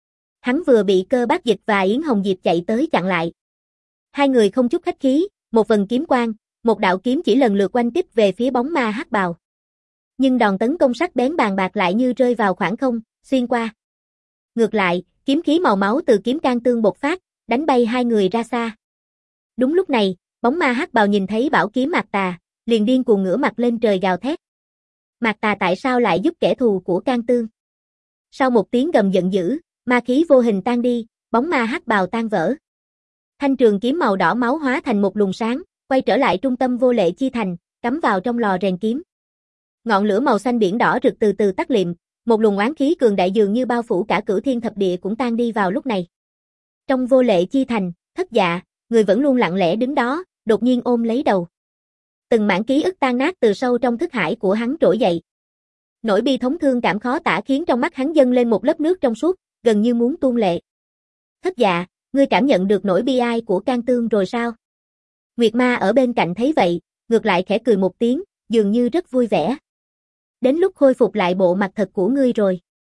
Hắn vừa bị Cơ Bác Dịch và Yến Hồng Diệp chạy tới chặn lại. Hai người không chút khách khí, một vần kiếm quang, một đạo kiếm chỉ lần lượt oanh kích về phía bóng ma hắc bào. Nhưng đòn tấn công sắc bén bàng bạc lại như rơi vào khoảng không, xuyên qua. Ngược lại, kiếm khí màu máu từ kiếm can tương bộc phát, đánh bay hai người ra xa. Đúng lúc này, bóng ma hắc bào nhìn thấy bảo kiếm Mạc Tà, liền điên cuồng ngửa mặt lên trời gào thét. Mạc Tà tại sao lại giúp kẻ thù của can tương? Sau một tiếng gầm giận dữ, ma khí vô hình tan đi, bóng ma hắc bào tan vỡ. Thanh trường kiếm màu đỏ máu hóa thành một luồng sáng, quay trở lại trung tâm Vô Lệ Chi Thành, cắm vào trong lò rèn kiếm. Ngọn lửa màu xanh biển đỏ rực từ từ tắt liệm, một luồng oán khí cường đại dường như bao phủ cả cửu thiên thập địa cũng tan đi vào lúc này. Trong Vô Lệ Chi Thành, Thất Dạ, người vẫn luôn lặng lẽ đứng đó, đột nhiên ôm lấy đầu. Từng mảng ký ức tan nát từ sâu trong thức hải của hắn trỗi dậy. Nỗi bi thống thương cảm khó tả khiến trong mắt hắn dâng lên một lớp nước trong suốt, gần như muốn tuôn lệ. Thất Dạ, ngươi cảm nhận được nỗi bi ai của can tương rồi sao? Nguyệt Ma ở bên cạnh thấy vậy, ngược lại khẽ cười một tiếng, dường như rất vui vẻ. Đến lúc khôi phục lại bộ mặt thật của ngươi rồi.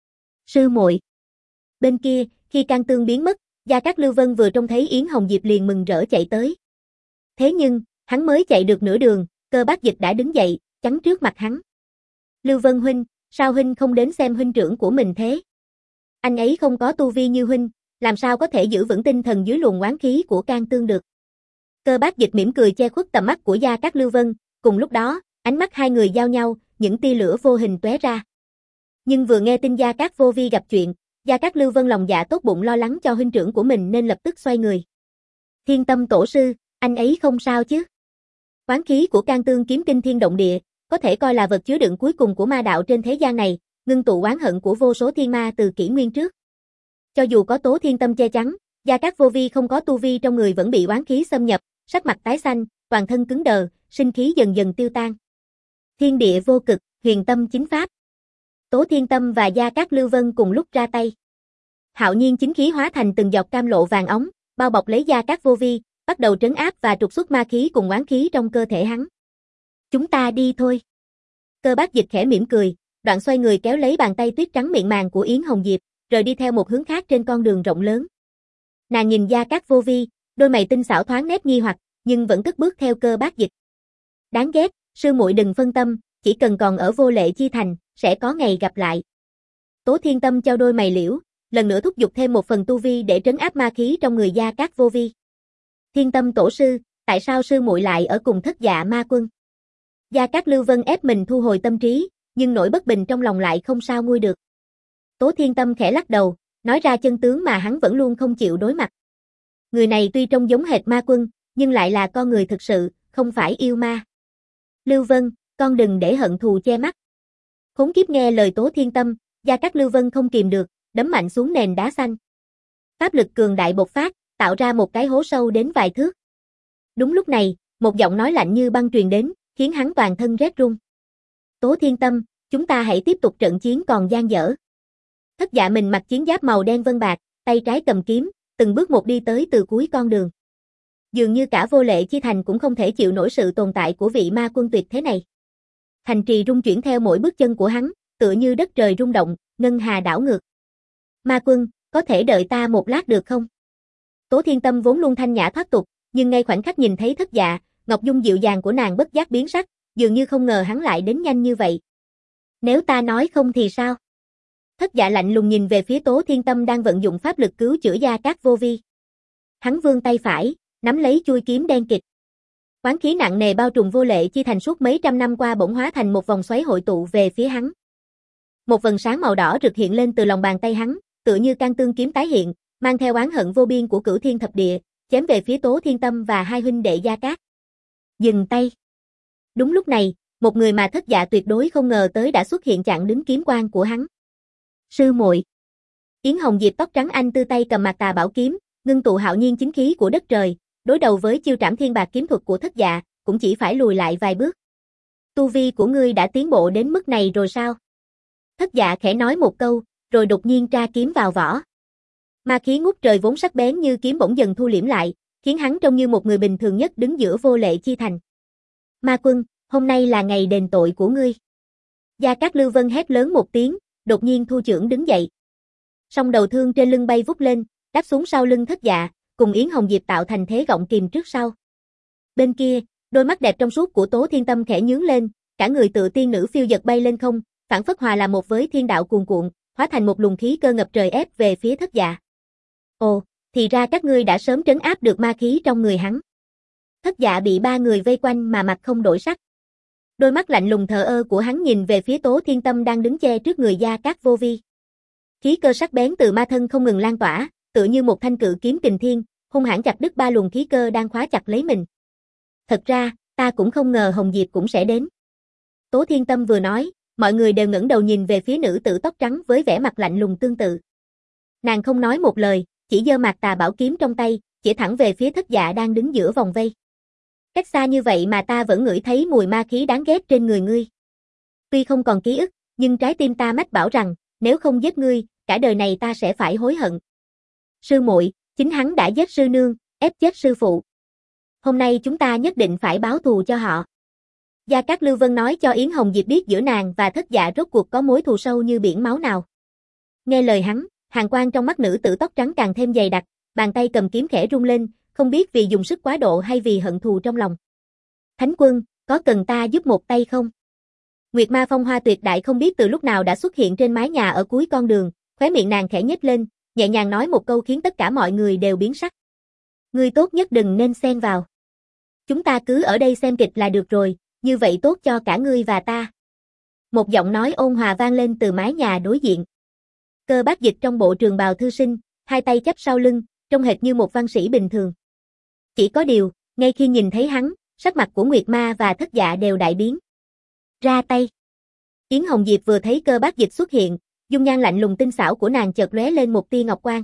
Sư muội. Bên kia, khi can tương biến mất, Gia Cát Lưu Vân vừa trông thấy Yến Hồng Diệp liền mừng rỡ chạy tới. Thế nhưng, hắn mới chạy được nửa đường, Cơ Bác Dịch đã đứng dậy, chắn trước mặt hắn. Lưu Vân huynh, sao huynh không đến xem huynh trưởng của mình thế? Anh ấy không có tu vi như huynh, làm sao có thể giữ vững tinh thần dưới luồng oán khí của can tương được? Cơ Bác Dịch mỉm cười che khuất tầm mắt của Gia Cát Lưu Vân, cùng lúc đó, ánh mắt hai người giao nhau, những tia lửa vô hình tóe ra. Nhưng vừa nghe tin Gia Cát Vô Vi gặp chuyện, Gia Cát Lưu Vân lòng dạ tốt bụng lo lắng cho huynh trưởng của mình nên lập tức xoay người. Thiên Tâm tổ sư, anh ấy không sao chứ? Oán khí của can tương kiếm kinh thiên động địa, có thể coi là vật chứa đựng cuối cùng của ma đạo trên thế gian này, ngưng tụ oán hận của vô số thiên ma từ kỷ nguyên trước. Cho dù có Tố Thiên Tâm che chắn, Gia Cát Vô Vi không có tu vi trong người vẫn bị oán khí xâm nhập, sắc mặt tái xanh, toàn thân cứng đờ, sinh khí dần dần tiêu tan. Thiên địa vô cực, huyền tâm chính pháp. Tố Thiên Tâm và Gia Cát Lưu Vân cùng lúc ra tay. Hạo nhiên chính khí hóa thành từng giọt cam lộ vàng óng, bao bọc lấy Gia Cát Vô Vi, bắt đầu trấn áp và trục xuất ma khí cùng oán khí trong cơ thể hắn. Chúng ta đi thôi. Cơ Bác Dịch khẽ mỉm cười, đoạn xoay người kéo lấy bàn tay tuyết trắng mịn màng của Yến Hồng Diệp, rồi đi theo một hướng khác trên con đường rộng lớn. Nàng nhìn Gia Cát Vô Vi, đôi mày tinh xảo thoáng nét nghi hoặc, nhưng vẫn cất bước theo Cơ Bác Dịch. Đáng ghét, sư muội đừng phân tâm, chỉ cần còn ở Vô Lệ Chi Thành, sẽ có ngày gặp lại. Tố Thiên Tâm trao đôi mày liễu, lần nữa thúc giục thêm một phần tu vi để trấn áp ma khí trong người Gia Cát Vô Vi. Thiên Tâm tổ sư, tại sao sư muội lại ở cùng Thất Dạ ma quân? Gia Cát Lưu Vân ép mình thu hồi tâm trí, nhưng nỗi bất bình trong lòng lại không sao nguôi được. Tố Thiên Tâm khẽ lắc đầu, nói ra chân tướng mà hắn vẫn luôn không chịu đối mặt. Người này tuy trông giống hệt ma quân, nhưng lại là con người thực sự, không phải yêu ma. Lưu Vân, con đừng để hận thù che mắt. Khốn kiếp nghe lời Tố Thiên Tâm, Gia Cát Lưu Vân không kìm được, đấm mạnh xuống nền đá xanh. Pháp lực cường đại bộc phát, tạo ra một cái hố sâu đến vài thước. Đúng lúc này, một giọng nói lạnh như băng truyền đến, khiến hắn toàn thân rét run. Tố Thiên Tâm, chúng ta hãy tiếp tục trận chiến còn dang dở. Thất Dạ mình mặc chiến giáp màu đen vân bạc, tay trái cầm kiếm, từng bước một đi tới từ cuối con đường. Dường như cả Vô Lệ Chi Thành cũng không thể chịu nổi sự tồn tại của vị ma quân tuyệt thế này. Thành trì rung chuyển theo mỗi bước chân của hắn, tựa như đất trời rung động, ngân hà đảo ngược. Ma quân, có thể đợi ta một lát được không? Tố Thiên Tâm vốn luôn thanh nhã thoát tục, nhưng ngay khoảnh khắc nhìn thấy Thất Dạ, ngọc dung dịu dàng của nàng bất giác biến sắc, dường như không ngờ hắn lại đến nhanh như vậy. Nếu ta nói không thì sao? Thất Dạ lạnh lùng nhìn về phía Tố Thiên Tâm đang vận dụng pháp lực cứu chữa Gia Cát Vô Vi. Hắn vươn tay phải, nắm lấy chuôi kiếm đen kịt. Oán khí nặng nề bao trùm Vô Lệ Chi Thành suốt mấy trăm năm qua bỗng hóa thành một vòng xoáy hội tụ về phía hắn. Một vầng sáng màu đỏ rực hiện lên từ lòng bàn tay hắn, tựa như can tương kiếm tái hiện, mang theo oán hận vô biên của cửu thiên thập địa, chém về phía Tố Thiên Tâm và hai huynh đệ Gia Cát. Dừng tay. Đúng lúc này, một người mà Thất Dạ tuyệt đối không ngờ tới đã xuất hiện chặn đứng kiếm quang của hắn. Sư muội. Yến Hồng Diệp tóc trắng anh tư tay cầm Mạc Tà Bảo kiếm, ngưng tụ hạo nhiên chính khí của đất trời, đối đầu với chiêu Trảm Thiên Bạc kiếm thuật của Thất Dạ, cũng chỉ phải lùi lại vài bước. Tu vi của ngươi đã tiến bộ đến mức này rồi sao? Thất Dạ khẽ nói một câu, rồi đột nhiên tra kiếm vào vỏ. Ma khí ngút trời vốn sắc bén như kiếm bỗng dần thu liễm lại, khiến hắn trông như một người bình thường nhất đứng giữa vô lệ chi thành. Ma Quân, hôm nay là ngày đền tội của ngươi. Gia Cát Lưu Vân hét lớn một tiếng, đột nhiên thu chưởng đứng dậy. Song đầu thương trên lưng bay vút lên, đáp xuống sau lưng Thất Dạ, cùng Yến Hồng Diệp tạo thành thế gọng kìm trước sau. Bên kia, đôi mắt đẹp trong suốt của Tố Thiên Tâm khẽ nhướng lên, cả người tự tiên nữ phiêu dật bay lên không, phảng phất hòa là một với thiên đạo cuồn cuộn, hóa thành một luồng khí cơ ngập trời ép về phía Thất Dạ. Ồ, thì ra các ngươi đã sớm trấn áp được ma khí trong người hắn. Thất Dạ bị ba người vây quanh mà mặt không đổi sắc. Đôi mắt lạnh lùng thờ ơ của hắn nhìn về phía Tố Thiên Tâm đang đứng che trước người Gia Cát vô vi. Khí cơ sắc bén từ ma thân không ngừng lan tỏa, tựa như một thanh cự kiếm kình thiên, hung hãn chặt đứt ba luồng khí cơ đang khóa chặt lấy mình. Thật ra, ta cũng không ngờ Hồng Diệp cũng sẽ đến. Tố Thiên Tâm vừa nói, mọi người đều ngẩng đầu nhìn về phía nữ tử tóc trắng với vẻ mặt lạnh lùng tương tự. Nàng không nói một lời, chỉ giơ Mạc Tà Bảo kiếm trong tay, chỉ thẳng về phía Thất Dạ đang đứng giữa vòng vây. Cách xa như vậy mà ta vẫn ngửi thấy mùi ma khí đáng ghét trên người ngươi. Tuy không còn ký ức, nhưng trái tim ta mách bảo rằng, nếu không giết ngươi, cả đời này ta sẽ phải hối hận. Sư muội, chính hắn đã giết sư nương, ép chết sư phụ. Hôm nay chúng ta nhất định phải báo thù cho họ. Gia Cát Lưu Vân nói cho Yến Hồng Diệp biết giữa nàng và Thất Dạ rốt cuộc có mối thù sâu như biển máu nào. Nghe lời hắn, hàn quang trong mắt nữ tử tóc trắng càng thêm dày đặc, bàn tay cầm kiếm khẽ rung lên, không biết vì dùng sức quá độ hay vì hận thù trong lòng. Thánh Quân, có cần ta giúp một tay không? Nguyệt Ma Phong Hoa tuyệt đại không biết từ lúc nào đã xuất hiện trên mái nhà ở cuối con đường, khóe miệng nàng khẽ nhếch lên, nhẹ nhàng nói một câu khiến tất cả mọi người đều biến sắc. Ngươi tốt nhất đừng nên xen vào. Chúng ta cứ ở đây xem kịch là được rồi, như vậy tốt cho cả ngươi và ta. Một giọng nói ôn hòa vang lên từ mái nhà đối diện. Cơ Bác Dịch trong bộ trường bào thư sinh, hai tay chắp sau lưng, trông hệt như một văn sĩ bình thường. Chỉ có điều, ngay khi nhìn thấy hắn, sắc mặt của Nguyệt Ma và Thất Dạ đều đại biến. Ra tay. Yến Hồng Diệp vừa thấy Cơ Bác Dịch xuất hiện, dung nhan lạnh lùng tinh xảo của nàng chợt lóe lên một tia ngọc quang.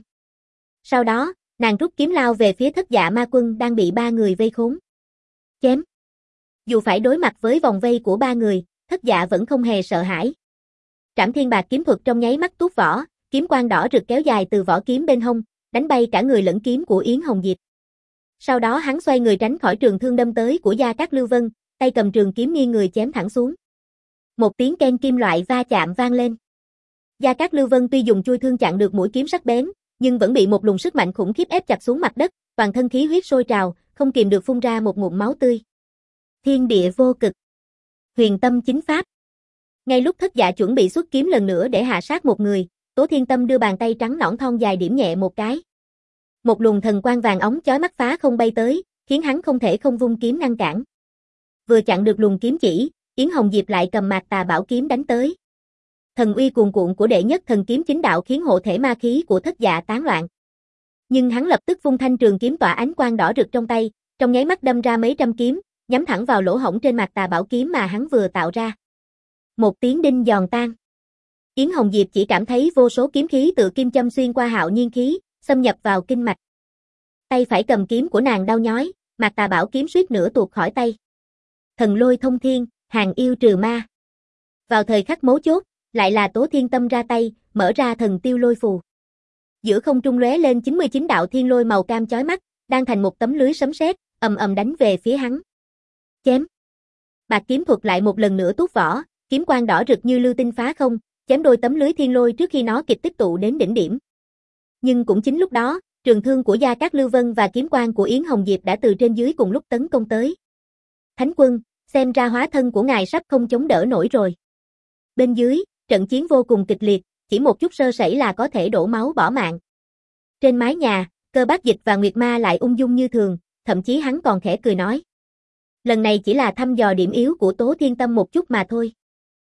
Sau đó, nàng rút kiếm lao về phía Thất Dạ Ma Quân đang bị ba người vây khốn. Chém. Dù phải đối mặt với vòng vây của ba người, Thất Dạ vẫn không hề sợ hãi. Trảm Thiên Bạc kiếm thuật trong nháy mắt tuốt vỏ, kiếm quang đỏ rực kéo dài từ vỏ kiếm bên hông, đánh bay cả người lẫn kiếm của Yến Hồng Diệp. Sau đó hắn xoay người tránh khỏi trường thương đâm tới của Gia Cát Lưu Vân, tay cầm trường kiếm nghiêng người chém thẳng xuống. Một tiếng keng kim loại va chạm vang lên. Gia Cát Lưu Vân tuy dùng chui thương chặn được mũi kiếm sắc bén, nhưng vẫn bị một luồng sức mạnh khủng khiếp ép chặt xuống mặt đất, toàn thân khí huyết sôi trào, không kìm được phun ra một ngụm máu tươi. Thiên địa vô cực. Huyền Tâm chính pháp. Ngay lúc Thất Dạ chuẩn bị xuất kiếm lần nữa để hạ sát một người, Tố Thiên Tâm đưa bàn tay trắng nõn thon dài điểm nhẹ một cái. Một luồng thần quang vàng óng chói mắt phá không bay tới, khiến hắn không thể không vung kiếm ngăn cản. Vừa chặn được luồng kiếm chỉ, Yến Hồng Diệp lại cầm Mạc Tà Bảo kiếm đánh tới. Thần uy cuồn cuộn của đệ nhất thần kiếm chính đạo khiến hộ thể ma khí của Thất Dạ tán loạn. Nhưng hắn lập tức vung thanh trường kiếm tỏa ánh quang đỏ rực trong tay, trong nháy mắt đâm ra mấy trăm kiếm, nhắm thẳng vào lỗ hổng trên Mạc Tà Bảo kiếm mà hắn vừa tạo ra. Một tiếng đinh giòn tan. Yến Hồng Diệp chỉ cảm thấy vô số kiếm khí tự kim châm xuyên qua hạo nhiên khí, xâm nhập vào kinh mạch. Tay phải cầm kiếm của nàng đau nhói, Mạc Tà Bảo kiếm suýt nữa tuột khỏi tay. Thần lôi thông thiên, hàng yêu trừ ma. Vào thời khắc mấu chốt, lại là Tố Thiên Tâm ra tay, mở ra thần tiêu lôi phù. Giữa không trung lóe lên chín mươi chín đạo thiên lôi màu cam chói mắt, đang thành một tấm lưới sấm sét, ầm ầm đánh về phía hắn. Chém. Bạc kiếm thuật lại một lần nữa tuốt vỏ, kiếm quang đỏ rực như lưu tinh phá không, chém đôi tấm lưới thiên lôi trước khi nó kịp tích tụ đến đỉnh điểm. Nhưng cũng chính lúc đó, trường thương của Gia Cát Lưu Vân và kiếm quang của Yến Hồng Diệp đã từ trên dưới cùng lúc tấn công tới. Thánh Quân, xem ra hóa thân của ngài sắp không chống đỡ nổi rồi. Bên dưới, trận chiến vô cùng kịch liệt, chỉ một chút sơ sẩy là có thể đổ máu bỏ mạng. Trên mái nhà, Cơ Bác Dịch và Nguyệt Ma lại ung dung như thường, thậm chí hắn còn khẽ cười nói. Lần này chỉ là thăm dò điểm yếu của Tố Thiên Tâm một chút mà thôi.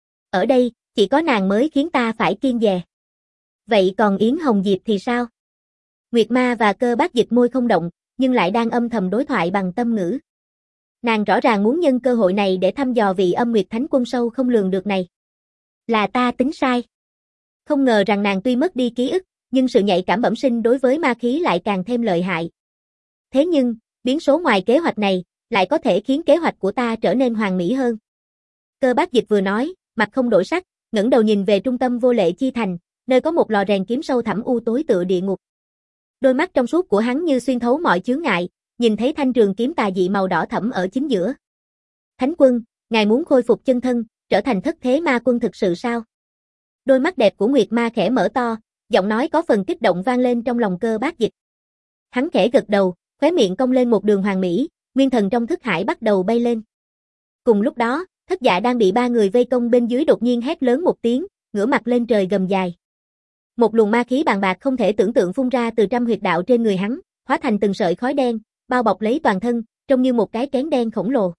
Ở đây, chỉ có nàng mới khiến ta phải kiêng dè. Vậy còn Yến Hồng Diệp thì sao? Nguyệt Ma và Cơ Bác Dịch môi không động, nhưng lại đang âm thầm đối thoại bằng tâm ngữ. Nàng rõ ràng muốn nhân cơ hội này để thăm dò vị Âm Nguyệt Thánh Quân sâu không lường được này. Là ta tính sai. Không ngờ rằng nàng tuy mất đi ký ức, nhưng sự nhạy cảm bẩm sinh đối với ma khí lại càng thêm lợi hại. Thế nhưng, biến số ngoài kế hoạch này, lại có thể khiến kế hoạch của ta trở nên hoàn mỹ hơn. Cơ Bác Dịch vừa nói, mặt không đổi sắc, ngẩng đầu nhìn về trung tâm Vô Lệ Chi Thành, nơi có một lò rèn kiếm sâu thẳm u tối tựa địa ngục. Đôi mắt trong suốt của hắn như xuyên thấu mọi chướng ngại, nhìn thấy thanh trường kiếm tà dị màu đỏ thẫm ở chính giữa. Thánh quân, ngài muốn khôi phục chân thân, trở thành thất thế ma quân thực sự sao? Đôi mắt đẹp của Nguyệt Ma khẽ mở to, giọng nói có phần kích động vang lên trong lòng Cơ Bác Dịch. Hắn khẽ gật đầu, khóe miệng cong lên một đường hoàn mỹ, nguyên thần trong thức hải bắt đầu bay lên. Cùng lúc đó, Thất Dạ đang bị ba người vây công bên dưới đột nhiên hét lớn một tiếng, ngửa mặt lên trời gầm dài. Một luồng ma khí bàn bạc không thể tưởng tượng phun ra từ trăm huyệt đạo trên người hắn, hóa thành từng sợi khói đen, bao bọc lấy toàn thân, trông như một cái kén đen khổng lồ.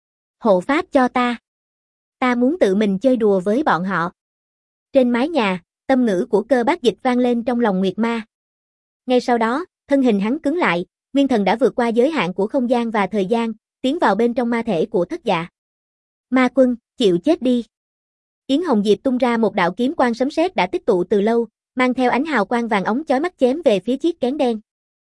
Hộ pháp cho ta. Ta muốn tự mình chơi đùa với bọn họ. Trên mái nhà, tâm ngữ của Cơ Bác Dịch vang lên trong lòng Nguyệt Ma. Ngay sau đó, thân hình hắn cứng lại, nguyên thần đã vượt qua giới hạn của không gian và thời gian, tiến vào bên trong ma thể của Thất Dạ. Ma quân, chịu chết đi. Yến Hồng Diệp tung ra một đạo kiếm quang sấm sét đã tích tụ từ lâu, mang theo ánh hào quang vàng óng chói mắt chém về phía chiếc kén đen.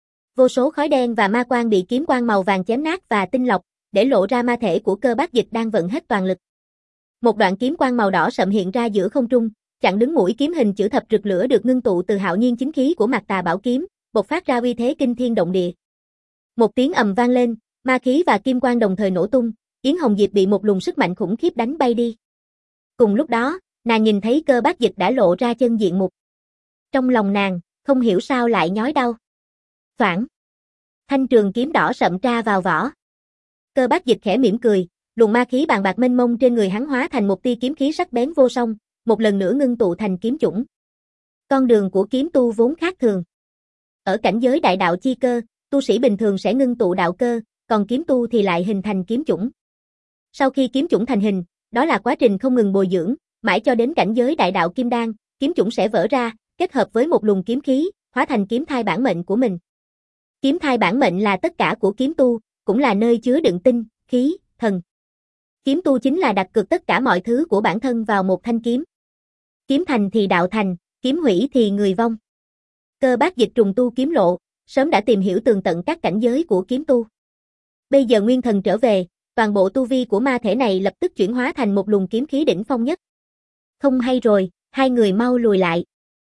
Vô số khói đen và ma quang bị kiếm quang màu vàng chém nát và tinh lọc, để lộ ra ma thể của Cơ Bác Dịch đang vận hết toàn lực. Một đoạn kiếm quang màu đỏ sậm hiện ra giữa không trung, chặn đứng mũi kiếm hình chữ thập rực lửa được ngưng tụ từ hạo nhiên chính khí của Mạc Tà Bảo kiếm, bộc phát ra uy thế kinh thiên động địa. Một tiếng ầm vang lên, ma khí và kim quang đồng thời nổ tung, Yến Hồng Diệp bị một luồng sức mạnh khủng khiếp đánh bay đi. Cùng lúc đó, nàng nhìn thấy Cơ Bác Dịch đã lộ ra chân diện mục. Trong lòng nàng, không hiểu sao lại nhói đau. Phản. Thanh trường kiếm đỏ sậm tra vào vỏ. Cơ Bác Dịch khẽ mỉm cười, luồng ma khí bàn bạc mênh mông trên người hắn hóa thành một tia kiếm khí sắc bén vô song, một lần nữa ngưng tụ thành kiếm chủng. Con đường của kiếm tu vốn khác thường. Ở cảnh giới đại đạo chi cơ, tu sĩ bình thường sẽ ngưng tụ đạo cơ, còn kiếm tu thì lại hình thành kiếm chủng. Sau khi kiếm chủng thành hình, đó là quá trình không ngừng bồi dưỡng, mãi cho đến cảnh giới đại đạo kim đan, kiếm chủng sẽ vỡ ra, kết hợp với một luồng kiếm khí, hóa thành kiếm thai bản mệnh của mình. Kiếm thai bản mệnh là tất cả của kiếm tu, cũng là nơi chứa đựng tinh, khí, thần. Kiếm tu chính là đặt cược tất cả mọi thứ của bản thân vào một thanh kiếm. Kiếm thành thì đạo thành, kiếm hủy thì người vong. Cơ Bác Dịch trùng tu kiếm lộ, sớm đã tìm hiểu tường tận các cảnh giới của kiếm tu. Bây giờ nguyên thần trở về, toàn bộ tu vi của ma thể này lập tức chuyển hóa thành một luồng kiếm khí đỉnh phong nhất. Không hay rồi, hai người mau lùi lại.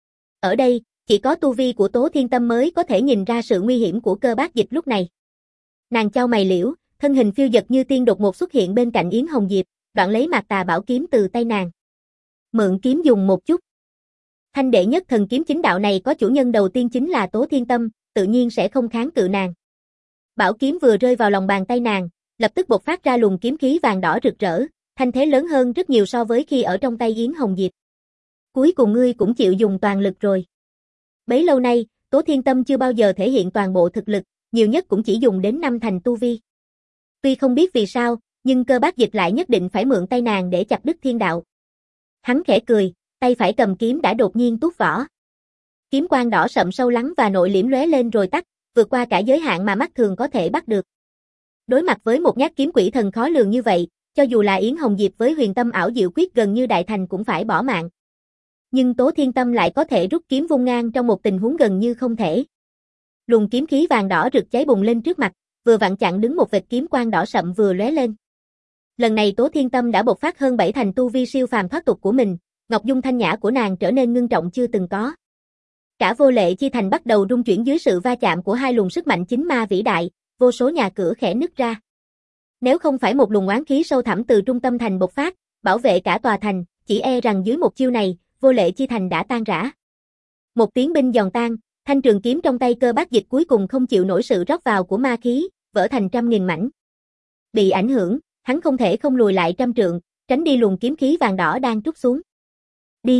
Ở đây, chỉ có tu vi của Tố Thiên Tâm mới có thể nhìn ra sự nguy hiểm của Cơ Bác Dịch lúc này. Nàng chau mày liễu, thân hình phiêu dật như tiên đột ngột xuất hiện bên cạnh Yến Hồng Diệp, đoạn lấy Mạc Tà Bảo kiếm từ tay nàng. Mượn kiếm dùng một chút. Thanh đệ nhất thần kiếm chính đạo này có chủ nhân đầu tiên chính là Tố Thiên Tâm, tự nhiên sẽ không kháng cự nàng. Bảo kiếm vừa rơi vào lòng bàn tay nàng, lập tức bộc phát ra luồng kiếm khí vàng đỏ rực rỡ, thanh thế lớn hơn rất nhiều so với khi ở trong tay Yến Hồng Diệp. Cuối cùng ngươi cũng chịu dùng toàn lực rồi. Bấy lâu nay, Tố Thiên Tâm chưa bao giờ thể hiện toàn bộ thực lực, nhiều nhất cũng chỉ dùng đến năm thành tu vi. Tuy không biết vì sao, nhưng Cơ Bác Dịch lại nhất định phải mượn tay nàng để chặt đứt thiên đạo. Hắn khẽ cười, tay phải cầm kiếm đã đột nhiên tuốt vỏ. Kiếm quang đỏ sậm sâu lắng và nội liễm lóe lên rồi tắt, vượt qua cả giới hạn mà mắt thường có thể bắt được. Đối mặt với một nhát kiếm quỷ thần khó lường như vậy, cho dù là Yến Hồng Diệp với huyền tâm ảo diệu quyết gần như đại thành cũng phải bỏ mạng. Nhưng Tố Thiên Tâm lại có thể rút kiếm vung ngang trong một tình huống gần như không thể. Luồng kiếm khí vàng đỏ rực cháy bùng lên trước mặt, vừa vặn chặn đứng một vệt kiếm quang đỏ sậm vừa lóe lên. Lần này Tố Thiên Tâm đã bộc phát hơn bảy thành tu vi siêu phàm thoát tục của mình, ngọc dung thanh nhã của nàng trở nên ngưng trọng chưa từng có. Cả Vô Lệ Chi Thành bắt đầu rung chuyển dưới sự va chạm của hai luồng sức mạnh chính ma vĩ đại, vô số nhà cửa khẽ nứt ra. Nếu không phải một luồng oán khí sâu thẳm từ trung tâm thành bộc phát, bảo vệ cả tòa thành, chỉ e rằng dưới một chiêu này, Vô Lệ Chi Thành đã tan rã. Một tiếng binh giòn tan, thanh trường kiếm trong tay Cơ Bác Dịch cuối cùng không chịu nổi sự rót vào của ma khí, vỡ thành trăm nghìn mảnh. Bị ảnh hưởng, hắn không thể không lùi lại trăm trượng, tránh đi luồng kiếm khí vàng đỏ đang trút xuống. Đi!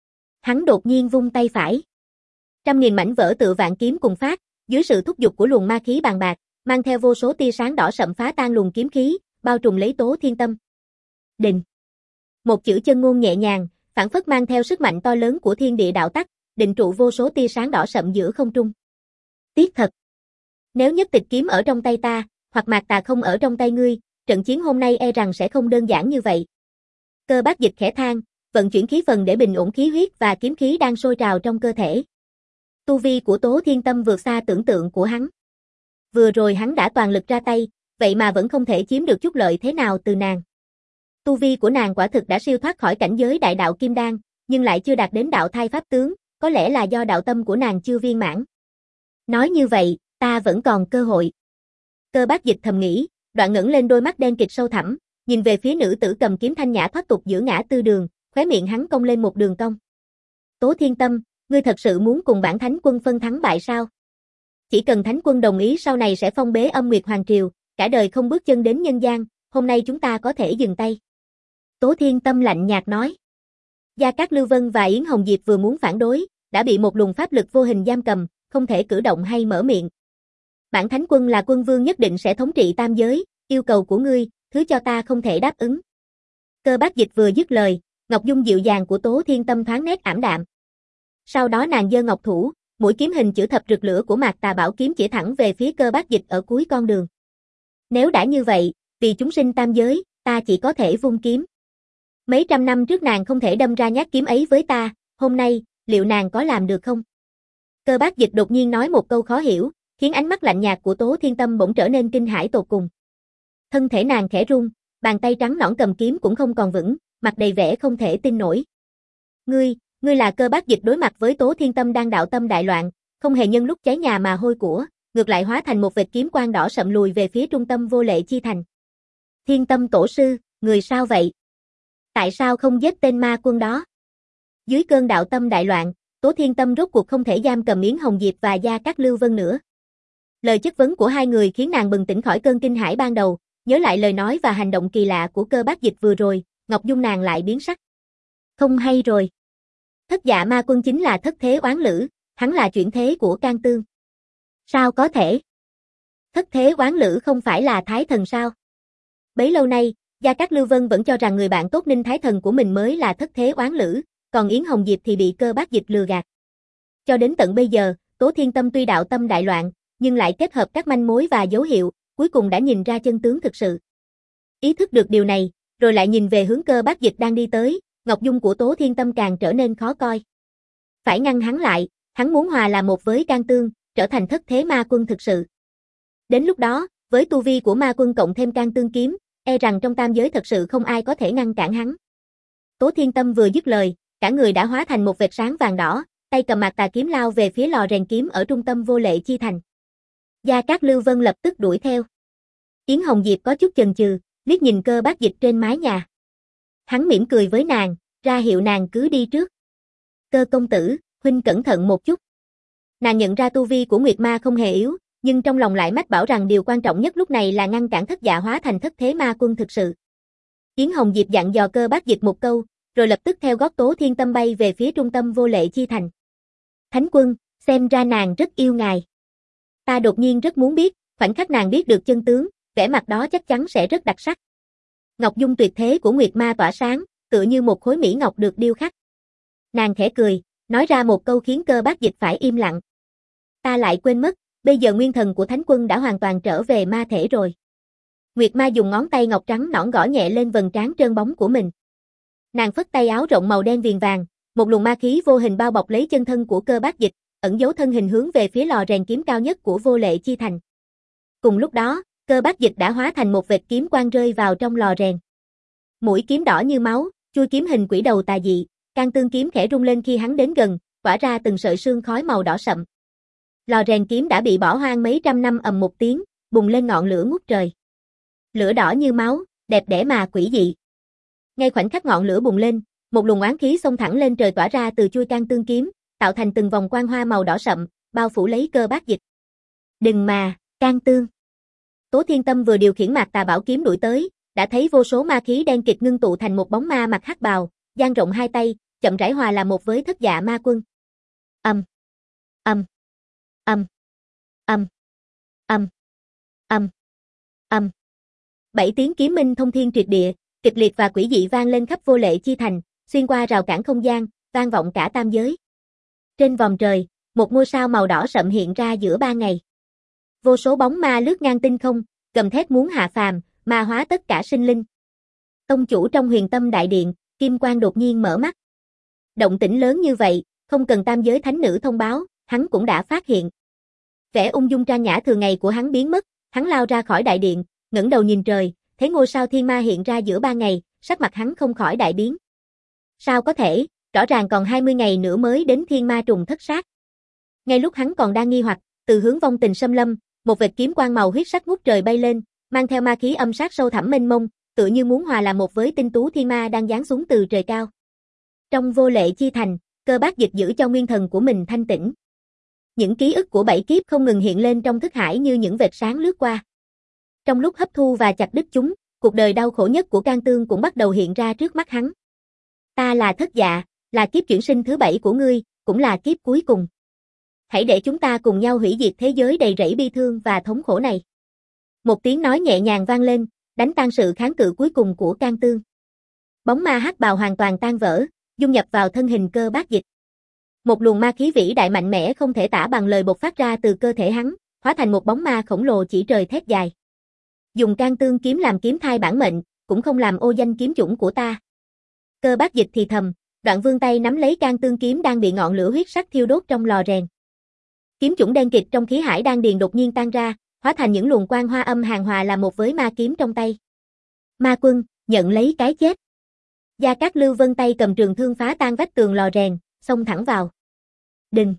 Hắn đột nhiên vung tay phải. Trăm nghìn mảnh vỡ tự vạn kiếm cùng phát, dưới sự thúc giục của luồng ma khí bàn bạc, mang theo vô số tia sáng đỏ sậm phá tan luồng kiếm khí, bao trùm lấy Tố Thiên Tâm. Định! Một chữ chân ngôn nhẹ nhàng, phảng phất mang theo sức mạnh to lớn của thiên địa đạo tắc, định trụ vô số tia sáng đỏ sậm giữa không trung. Tiếc thật! Nếu nhất tịch kiếm ở trong tay ta, hoặc mạc tà không ở trong tay ngươi, trận chiến hôm nay e rằng sẽ không đơn giản như vậy. Cơ Bác Dịch khẽ than, vận chuyển khí phần để bình ổn khí huyết và kiếm khí đang sôi trào trong cơ thể. Tu vi của Tố Thiên Tâm vượt xa tưởng tượng của hắn. Vừa rồi hắn đã toàn lực ra tay, vậy mà vẫn không thể chiếm được chút lợi thế nào từ nàng. Tu vi của nàng quả thực đã siêu thoát khỏi cảnh giới đại đạo kim đan, nhưng lại chưa đạt đến đạo thai pháp tướng, có lẽ là do đạo tâm của nàng chưa viên mãn. Nói như vậy, ta vẫn còn cơ hội. Cơ Bác Dịch thầm nghĩ, đoạn ngẩng lên đôi mắt đen kịt sâu thẳm, nhìn về phía nữ tử cầm kiếm thanh nhã thoát tục giữa ngã tư đường, khóe miệng hắn cong lên một đường cong. Tố Thiên Tâm, ngươi thật sự muốn cùng bản thánh quân phân thắng bại sao? Chỉ cần thánh quân đồng ý sau này sẽ phong bế Âm Nguyệt Hoàng Triều, cả đời không bước chân đến nhân gian, hôm nay chúng ta có thể dừng tay. Tố Thiên Tâm lạnh nhạt nói. Gia Cát Lưu Vân và Yến Hồng Diệp vừa muốn phản đối, đã bị một luồng pháp lực vô hình giam cầm, không thể cử động hay mở miệng. Bản thánh quân là quân vương nhất định sẽ thống trị tam giới, yêu cầu của ngươi, thứ cho ta không thể đáp ứng. Cơ Bác Dịch vừa dứt lời, ngọc dung dịu dàng của Tố Thiên Tâm thoáng nét ảm đạm. Sau đó nàng giơ ngọc thủ, mũi kiếm hình chữ thập rực lửa của Mạc Tà Bảo kiếm chỉ thẳng về phía Cơ Bác Dịch ở cuối con đường. Nếu đã như vậy, vì chúng sinh tam giới, ta chỉ có thể vung kiếm. Mấy trăm năm trước nàng không thể đâm ra nhát kiếm ấy với ta, hôm nay, liệu nàng có làm được không? Cơ Bác Dịch đột nhiên nói một câu khó hiểu, khiến ánh mắt lạnh nhạt của Tố Thiên Tâm bỗng trở nên kinh hãi tột cùng. Thân thể nàng khẽ run, bàn tay trắng nõn cầm kiếm cũng không còn vững, mặt đầy vẻ không thể tin nổi. Ngươi, ngươi là Cơ Bác Dịch đối mặt với Tố Thiên Tâm đang đạo tâm đại loạn, không hề nhân lúc cháy nhà mà hôi của, ngược lại hóa thành một vệt kiếm quang đỏ sậm lùi về phía trung tâm Vô Lệ Chi Thành. Thiên Tâm tổ sư, người sao vậy? Tại sao không giết tên ma quân đó? Dưới cơn đạo tâm đại loạn, Tố Thiên Tâm rốt cuộc không thể giam cầm Yến Hồng Diệp và Gia Cát Lưu Vân nữa. Lời chất vấn của hai người khiến nàng bừng tỉnh khỏi cơn kinh hãi ban đầu, nhớ lại lời nói và hành động kỳ lạ của Cơ Bác Dịch vừa rồi, ngọc dung nàng lại biến sắc. Không hay rồi. Thất Dạ Ma Quân chính là thất thế oán lữ, hắn là chuyển thế của Can Tương. Sao có thể? Thất thế oán lữ không phải là Thái Thần sao? Bấy lâu nay, Gia Cát Lưu Vân vẫn cho rằng người bạn tốt Ninh Thái Thần của mình mới là thất thế oán lữ, còn Yến Hồng Diệp thì bị Cơ Bác Dịch lừa gạt. Cho đến tận bây giờ, Tố Thiên Tâm tuy đạo tâm đại loạn, nhưng lại kết hợp các manh mối và dấu hiệu, cuối cùng đã nhìn ra chân tướng thực sự. Ý thức được điều này, rồi lại nhìn về hướng Cơ Bác Dịch đang đi tới, ngọc dung của Tố Thiên Tâm càng trở nên khó coi. Phải ngăn hắn lại, hắn muốn hòa là một với Can Tương, trở thành thất thế ma quân thực sự. Đến lúc đó, với tu vi của ma quân cộng thêm Can Tương kiếm, e rằng trong tam giới thật sự không ai có thể ngăn cản hắn. Tố Thiên Tâm vừa dứt lời, cả người đã hóa thành một vệt sáng vàng đỏ, tay cầm Mạc Tà kiếm lao về phía lò rèn kiếm ở trung tâm Vô Lệ Chi Thành. Gia Cát Lưu Vân lập tức đuổi theo. Yến Hồng Diệp có chút chần chừ, liếc nhìn Cơ Bác Dịch trên mái nhà. Hắn mỉm cười với nàng, ra hiệu nàng cứ đi trước. Cơ công tử, huynh cẩn thận một chút. Nàng nhận ra tu vi của Nguyệt Ma không hề yếu, nhưng trong lòng lại mách bảo rằng điều quan trọng nhất lúc này là ngăn cản Thất Dạ hóa thành thất thế ma quân thực sự. Yến Hồng Diệp dặn dò Cơ Bác Dịch một câu, rồi lập tức theo gót Tố Thiên Tâm bay về phía trung tâm Vô Lệ Chi Thành. Thánh quân, xem ra nàng rất yêu ngài. Ta đột nhiên rất muốn biết, khoảnh khắc nàng biết được chân tướng, vẻ mặt đó chắc chắn sẽ rất đặc sắc. Ngọc dung tuyệt thế của Nguyệt Ma tỏa sáng, tựa như một khối mỹ ngọc được điêu khắc. Nàng khẽ cười, nói ra một câu khiến Cơ Bác Dịch phải im lặng. Ta lại quên mất, bây giờ nguyên thần của thánh quân đã hoàn toàn trở về ma thể rồi. Nguyệt Ma dùng ngón tay ngọc trắng nõn gõ nhẹ lên vầng trán trơn bóng của mình. Nàng phất tay áo rộng màu đen viền vàng, một luồng ma khí vô hình bao bọc lấy chân thân của Cơ Bác Dịch, ẩn giấu thân hình hướng về phía lò rèn kiếm cao nhất của Vô Lệ Chi Thành. Cùng lúc đó, Cơ Bác Dịch đã hóa thành một vệt kiếm quang rơi vào trong lò rèn. Mũi kiếm đỏ như máu, chui kiếm hình quỷ đầu tà dị, Can Tương kiếm khẽ rung lên khi hắn đến gần, tỏa ra từng sợi sương khói màu đỏ sậm. Lò rèn kiếm đã bị bỏ hoang mấy trăm năm ầm một tiếng, bùng lên ngọn lửa ngút trời. Lửa đỏ như máu, đẹp đẽ mà quỷ dị. Ngay khoảnh khắc ngọn lửa bùng lên, một luồng oán khí xông thẳng lên trời tỏa ra từ chui Can Tương kiếm, tạo thành từng vòng quang hoa màu đỏ sậm, bao phủ lấy Cơ Bác Dịch. Đừng mà, Can Tương. Tố Thiên Tâm vừa điều khiển Mạc Tà Bảo kiếm đuổi tới, đã thấy vô số ma khí đen kịt ngưng tụ thành một bóng ma mặc hắc bào, dang rộng hai tay, chậm rãi hòa là một với Thất Dạ Ma Quân. Ầm, ầm, ầm, ầm, ầm, ầm, ầm. Bảy tiếng kiếm minh thông thiên triệt địa, kịch liệt và quỷ dị vang lên khắp Vô Lệ Chi Thành, xuyên qua rào cản không gian, vang vọng cả tam giới. Trên vòm trời, một ngôi sao màu đỏ sậm hiện ra giữa ban ngày. Vô số bóng ma lướt ngang tinh không, gầm thét muốn hạ phàm, ma hóa tất cả sinh linh. Tông chủ trong Huyền Tâm Đại Điện, Kim Quang đột nhiên mở mắt. Động tĩnh lớn như vậy, không cần tam giới thánh nữ thông báo, hắn cũng đã phát hiện. Vẻ ung dung trang nhã thường ngày của hắn biến mất, hắn lao ra khỏi đại điện, ngẩng đầu nhìn trời, thấy ngôi sao thiên ma hiện ra giữa ban ngày, sắc mặt hắn không khỏi đại biến. Sao có thể, rõ ràng còn hai mươi ngày nữa mới đến thiên ma trùng thất sát. Ngay lúc hắn còn đang nghi hoặc, từ hướng vong tình xâm lâm, một vệt kiếm quang màu huyết sắc ngút trời bay lên, mang theo ma khí âm sát sâu thẳm mênh mông, tựa như muốn hòa làm một với tinh tú thiên ma đang giáng xuống từ trời cao. Trong vô lệ chi thành, Cơ Bác Dịch giữ cho nguyên thần của mình thanh tĩnh. Những ký ức của bảy kiếp không ngừng hiện lên trong thức hải như những vệt sáng lướt qua. Trong lúc hấp thu và chặt đứt chúng, cuộc đời đau khổ nhất của Can Tương cũng bắt đầu hiện ra trước mắt hắn. Ta là Thất Dạ, là kiếp chuyển sinh thứ bảy của ngươi, cũng là kiếp cuối cùng. Hãy để chúng ta cùng nhau hủy diệt thế giới đầy rẫy bi thương và thống khổ này. Một tiếng nói nhẹ nhàng vang lên, đánh tan sự kháng cự cuối cùng của Can Tương. Bóng ma hắc bào hoàn toàn tan vỡ, dung nhập vào thân hình Cơ Bác Dịch. Một luồng ma khí vĩ đại mạnh mẽ không thể tả bằng lời bộc phát ra từ cơ thể hắn, hóa thành một bóng ma khổng lồ chỉ trời thét dài. Dùng Can Tương kiếm làm kiếm thai bản mệnh, cũng không làm ô danh kiếm chủng của ta. Cơ Bác Dịch thì thầm, đoạn vươn tay nắm lấy Can Tương kiếm đang bị ngọn lửa huyết sắc thiêu đốt trong lò rèn. Kiếm chủng đen kịt trong khí hải đan điền đột nhiên tan ra, hóa thành những luồng quang hoa âm hàn hòa làm một với ma kiếm trong tay. Ma quân, nhận lấy cái chết. Gia Cát Lưu Vân tay cầm trường thương phá tan vách tường lò rèn, xông thẳng vào. Đình.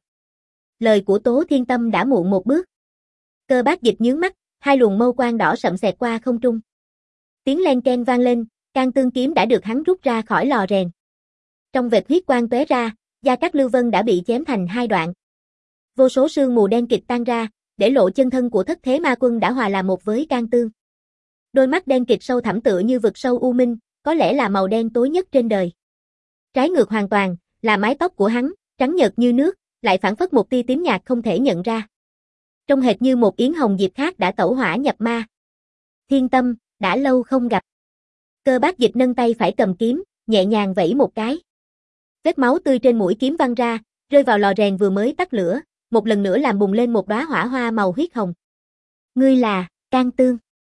Lời của Tố Thiên Tâm đã muộn một bước. Cơ Bác Dịch nhướng mắt, hai luồng mâu quang đỏ sậm xẹt qua không trung. Tiếng len ken vang lên, Can Tương kiếm đã được hắn rút ra khỏi lò rèn. Trong vệt huyết quang tóe ra, Gia Cát Lưu Vân đã bị chém thành hai đoạn. Vô số sương mù đen kịt tan ra, để lộ chân thân của Thất Thế Ma Quân đã hòa làm một với Can Tương. Đôi mắt đen kịt sâu thẳm tựa như vực sâu u minh, có lẽ là màu đen tối nhất trên đời. Trái ngược hoàn toàn, là mái tóc của hắn, trắng nhợt như nước, lại phảng phất một tia tím nhạt không thể nhận ra. Trông hệt như một yến hồng diệp khác đã tẩu hỏa nhập ma. Thiên Tâm, đã lâu không gặp. Cơ Bác Dịch nâng tay phải cầm kiếm, nhẹ nhàng vẫy một cái. Vết máu tươi trên mũi kiếm văng ra, rơi vào lò rèn vừa mới tắt lửa, một lần nữa làm bùng lên một đóa hỏa hoa màu huyết hồng. Ngươi là Can Tương.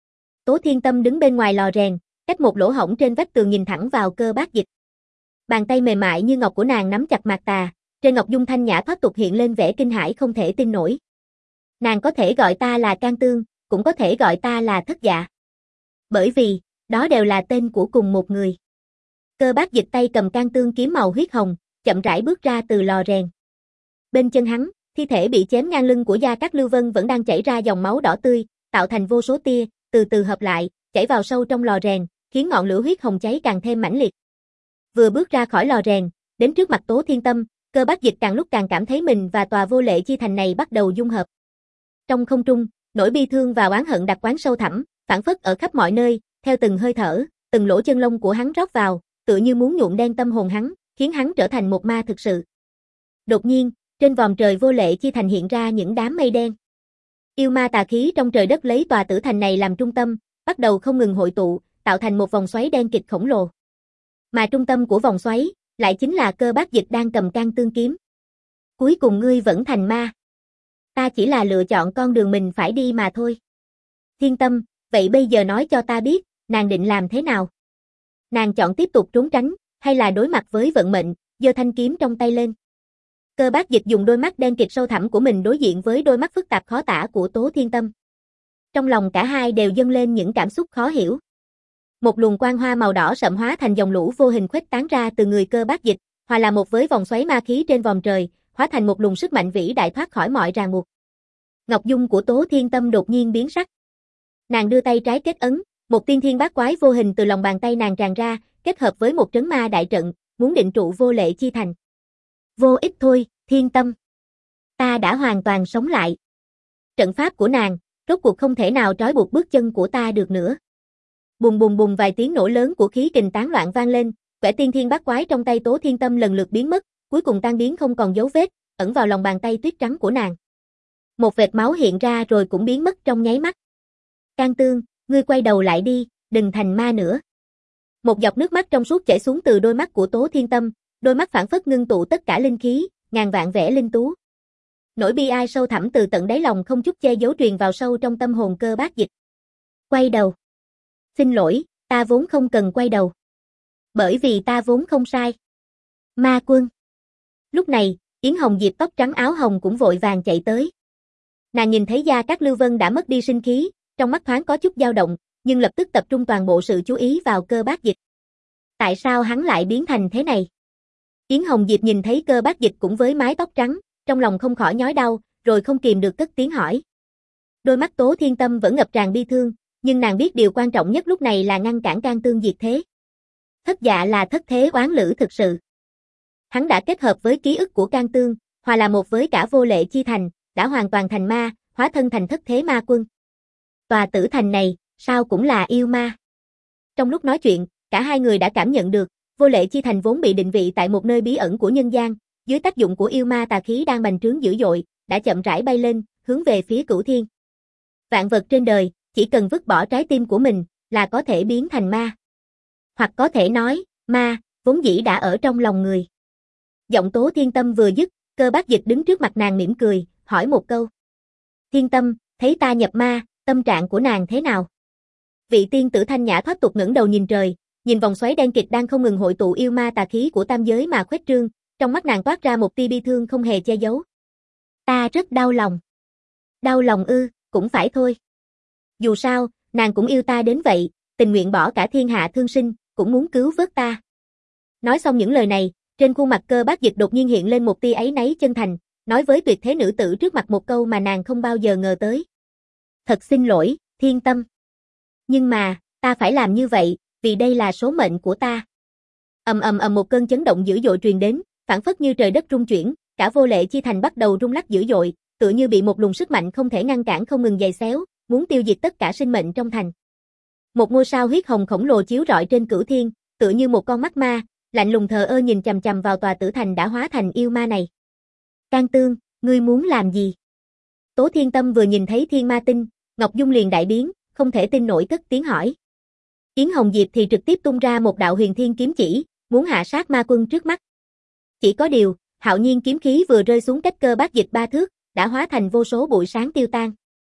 Tố Thiên Tâm đứng bên ngoài lò rèn, cách một lỗ hổng trên vách tường nhìn thẳng vào Cơ Bác Dịch. Bàn tay mềm mại như ngọc của nàng nắm chặt mạc tà, trên ngọc dung thanh nhã thoát tục hiện lên vẻ kinh hãi không thể tin nổi. Nàng có thể gọi ta là Can Tương, cũng có thể gọi ta là Thất Dạ. Bởi vì, đó đều là tên của cùng một người. Cơ Bác Dịch tay cầm Can Tương kiếm màu huyết hồng, chậm rãi bước ra từ lò rèn. Bên chân hắn, thi thể bị chém ngang lưng của Gia Cát Lưu Vân vẫn đang chảy ra dòng máu đỏ tươi, tạo thành vô số tia, từ từ hợp lại, chảy vào sâu trong lò rèn, khiến ngọn lửa huyết hồng cháy càng thêm mãnh liệt. Vừa bước ra khỏi lò rèn, đến trước mặt Tố Thiên Tâm, Cơ Bác Dịch càng lúc càng cảm thấy mình và tòa vô lệ chi thành này bắt đầu dung hợp. Trong không trung, nỗi bi thương và oán hận đặc quán sâu thẳm, phản phất ở khắp mọi nơi, theo từng hơi thở, từng lỗ chân lông của hắn rót vào, tựa như muốn nhuộm đen tâm hồn hắn, khiến hắn trở thành một ma thực sự. Đột nhiên, trên vòm trời vô lệ chi thành hiện ra những đám mây đen. Yêu ma tà khí trong trời đất lấy tòa tử thành này làm trung tâm, bắt đầu không ngừng hội tụ, tạo thành một vòng xoáy đen kịt khổng lồ. Mà trung tâm của vòng xoáy, lại chính là Cơ Bác Dịch đang cầm Can Tương kiếm. Cuối cùng ngươi vẫn thành ma. Ta chỉ là lựa chọn con đường mình phải đi mà thôi. Thiên Tâm, vậy bây giờ nói cho ta biết, nàng định làm thế nào? Nàng chọn tiếp tục trốn tránh, hay là đối mặt với vận mệnh, giơ thanh kiếm trong tay lên? Cơ Bác Dịch dùng đôi mắt đen kịt sâu thẳm của mình đối diện với đôi mắt phức tạp khó tả của Tố Thiên Tâm. Trong lòng cả hai đều dâng lên những cảm xúc khó hiểu. Một luồng quang hoa màu đỏ sậm hóa thành dòng lũ vô hình khuếch tán ra từ người Cơ Bác Dịch, hòa là một với vòng xoáy ma khí trên vòm trời, hóa thành một luồng sức mạnh vĩ đại thoát khỏi mọi ràng buộc. Ngọc dung của Tố Thiên Tâm đột nhiên biến sắc. Nàng đưa tay trái kết ấn, một tiên thiên bát quái vô hình từ lòng bàn tay nàng tràn ra, kết hợp với một trấn ma đại trận, muốn định trụ vô lệ chi thành. Vô ích thôi, Thiên Tâm. Ta đã hoàn toàn sống lại. Trận pháp của nàng, rốt cuộc không thể nào trói buộc bước chân của ta được nữa. Bùng bùng bùng vài tiếng nổ lớn của khí kình tán loạn vang lên, quẻ tiên thiên bát quái trong tay Tố Thiên Tâm lần lượt biến mất, cuối cùng tan biến không còn dấu vết, ẩn vào lòng bàn tay tuyết trắng của nàng. Một vệt máu hiện ra rồi cũng biến mất trong nháy mắt. Can Tương, ngươi quay đầu lại đi, đừng thành ma nữa. Một giọt nước mắt trong suốt chảy xuống từ đôi mắt của Tố Thiên Tâm, đôi mắt phảng phất ngưng tụ tất cả linh khí, ngàn vạn vẻ linh tú. Nỗi bi ai sâu thẳm từ tận đáy lòng không chút che giấu truyền vào sâu trong tâm hồn Cơ Bác Dịch. Quay đầu. Xin lỗi, ta vốn không cần quay đầu. Bởi vì ta vốn không sai. Ma Quân. Lúc này, Yến Hồng Diệp tóc trắng áo hồng cũng vội vàng chạy tới. Nàng nhìn thấy Gia Cát Lưu Vân đã mất đi sinh khí, trong mắt thoáng có chút dao động, nhưng lập tức tập trung toàn bộ sự chú ý vào Cơ Bác Dịch. Tại sao hắn lại biến thành thế này? Yến Hồng Diệp nhìn thấy Cơ Bác Dịch cũng với mái tóc trắng, trong lòng không khỏi nhói đau, rồi không kìm được cất tiếng hỏi. Đôi mắt Tố Thiên Tâm vẫn ngập tràn bi thương, nhưng nàng biết điều quan trọng nhất lúc này là ngăn cản Can Tương diệt thế. Thất Dạ là thất thế oán lữ thực sự. Hắn đã kết hợp với ký ức của Can Tương, hòa là một với cả Vô Lệ Chi Thành, đã hoàn toàn thành ma, hóa thân thành thất thế ma quân. Tòa tử thành này, sao cũng là yêu ma. Trong lúc nói chuyện, cả hai người đã cảm nhận được, Vô Lệ Chi Thành vốn bị định vị tại một nơi bí ẩn của nhân gian, dưới tác dụng của yêu ma tà khí đang bành trướng dữ dội, đã chậm rãi bay lên, hướng về phía Cửu Thiên. Vạn vật trên đời, chỉ cần vứt bỏ trái tim của mình, là có thể biến thành ma. Hoặc có thể nói, ma, vốn dĩ đã ở trong lòng người. Giọng Tố Thiên Tâm vừa dứt, Cơ Bác Dịch đứng trước mặt nàng mỉm cười, hỏi một câu. Thiên Tâm, thấy ta nhập ma, tâm trạng của nàng thế nào? Vị tiên tử thanh nhã thoát tục ngẩng đầu nhìn trời, nhìn vòng xoáy đen kịt đang không ngừng hội tụ yêu ma tà khí của tam giới mà khuếch trương, trong mắt nàng toát ra một tia bi thương không hề che giấu. Ta rất đau lòng. Đau lòng ư, cũng phải thôi. Dù sao, nàng cũng yêu ta đến vậy, tình nguyện bỏ cả thiên hạ thương sinh, cũng muốn cứu vớt ta. Nói xong những lời này, trên khuôn mặt Cơ Bác Dịch đột nhiên hiện lên một tia áy náy chân thành, nói với tuyệt thế nữ tử trước mặt một câu mà nàng không bao giờ ngờ tới. Thật xin lỗi, Thiên Tâm. Nhưng mà, ta phải làm như vậy, vì đây là số mệnh của ta. Ầm ầm ầm một cơn chấn động dữ dội truyền đến, phảng phất như trời đất rung chuyển, cả Vô Lệ Chi Thành bắt đầu rung lắc dữ dội, tựa như bị một luồng sức mạnh không thể ngăn cản không ngừng giày xéo, muốn tiêu diệt tất cả sinh mệnh trong thành. Một ngôi sao huyết hồng khổng lồ chiếu rọi trên Cửu Thiên, tựa như một con mắt ma, lạnh lùng thờ ơ nhìn chằm chằm vào tòa tử thành đã hóa thành yêu ma này. Can Tương, ngươi muốn làm gì? Tố Thiên Tâm vừa nhìn thấy Thiên Ma Tinh, Ngọc Dung liền đại biến, không thể tin nổi cất tiếng hỏi. Yến Hồng Diệp thì trực tiếp tung ra một đạo huyền thiên kiếm chỉ, muốn hạ sát ma quân trước mắt. Chỉ có điều, hạo nhiên kiếm khí vừa rơi xuống cách Cơ Bác Dịch ba thước, đã hóa thành vô số bụi sáng tiêu tan.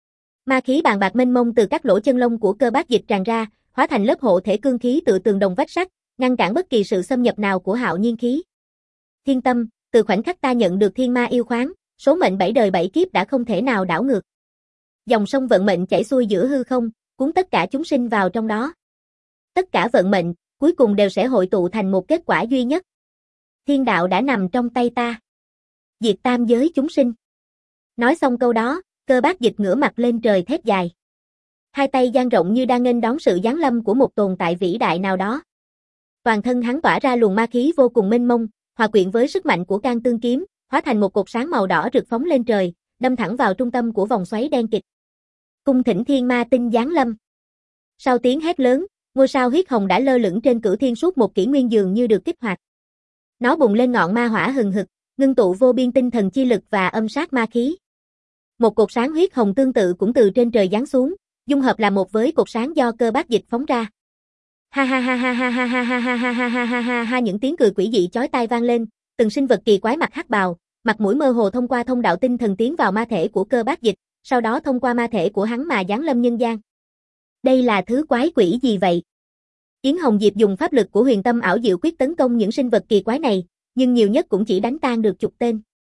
Ma khí bàn bạc mênh mông từ các lỗ chân lông của Cơ Bác Dịch tràn ra, hóa thành lớp hộ thể cương khí tự tường đồng vách sắt, ngăn cản bất kỳ sự xâm nhập nào của hạo nhiên khí. Thiên Tâm, từ khoảnh khắc ta nhận được thiên ma yêu khoáng, số mệnh bảy đời bảy kiếp đã không thể nào đảo ngược. Dòng sông vận mệnh chảy xuôi giữa hư không, cuốn tất cả chúng sinh vào trong đó. Tất cả vận mệnh, cuối cùng đều sẽ hội tụ thành một kết quả duy nhất. Thiên đạo đã nằm trong tay ta. Diệt tam giới chúng sinh. Nói xong câu đó, Cơ Bác Dịch ngửa mặt lên trời thét dài. Hai tay dang rộng như đang nghênh đón sự giáng lâm của một tồn tại vĩ đại nào đó. Toàn thân hắn tỏa ra luồng ma khí vô cùng mênh mông, hòa quyện với sức mạnh của Can Tương kiếm, hóa thành một cột sáng màu đỏ rực phóng lên trời, đâm thẳng vào trung tâm của vòng xoáy đen kịt. Cung thỉnh Thiên Ma Tinh giáng lâm. Sau tiếng hét lớn, ngôi sao huyết hồng đã lơ lửng trên Cửu Thiên suốt một kỷ nguyên dường như được kích hoạt. Nó bùng lên ngọn ma hỏa hừng hực, ngưng tụ vô biên tinh thần chi lực và âm sát ma khí. Một cột sáng huyết hồng tương tự cũng từ trên trời giáng xuống, dung hợp là một với cột sáng do Cơ Bác Dịch phóng ra. Ha ha ha ha ha ha ha ha ha ha ha ha ha ha ha những tiếng cười quỷ dị chói tai vang lên, từng sinh vật kỳ quái mặc hắc bào, mặt mũi mơ hồ thông qua thông đạo tinh thần tiến vào ma thể của Cơ Bác Dịch, sau đó thông qua ma thể của hắn mà giáng lâm nhân gian. Đây là thứ quái quỷ gì vậy? Yến Hồng Diệp dùng pháp lực của huyền tâm ảo diệu quyết tấn công những sinh vật kỳ quái này, nhưng nhiều nhất cũng chỉ đánh tan được chục tên.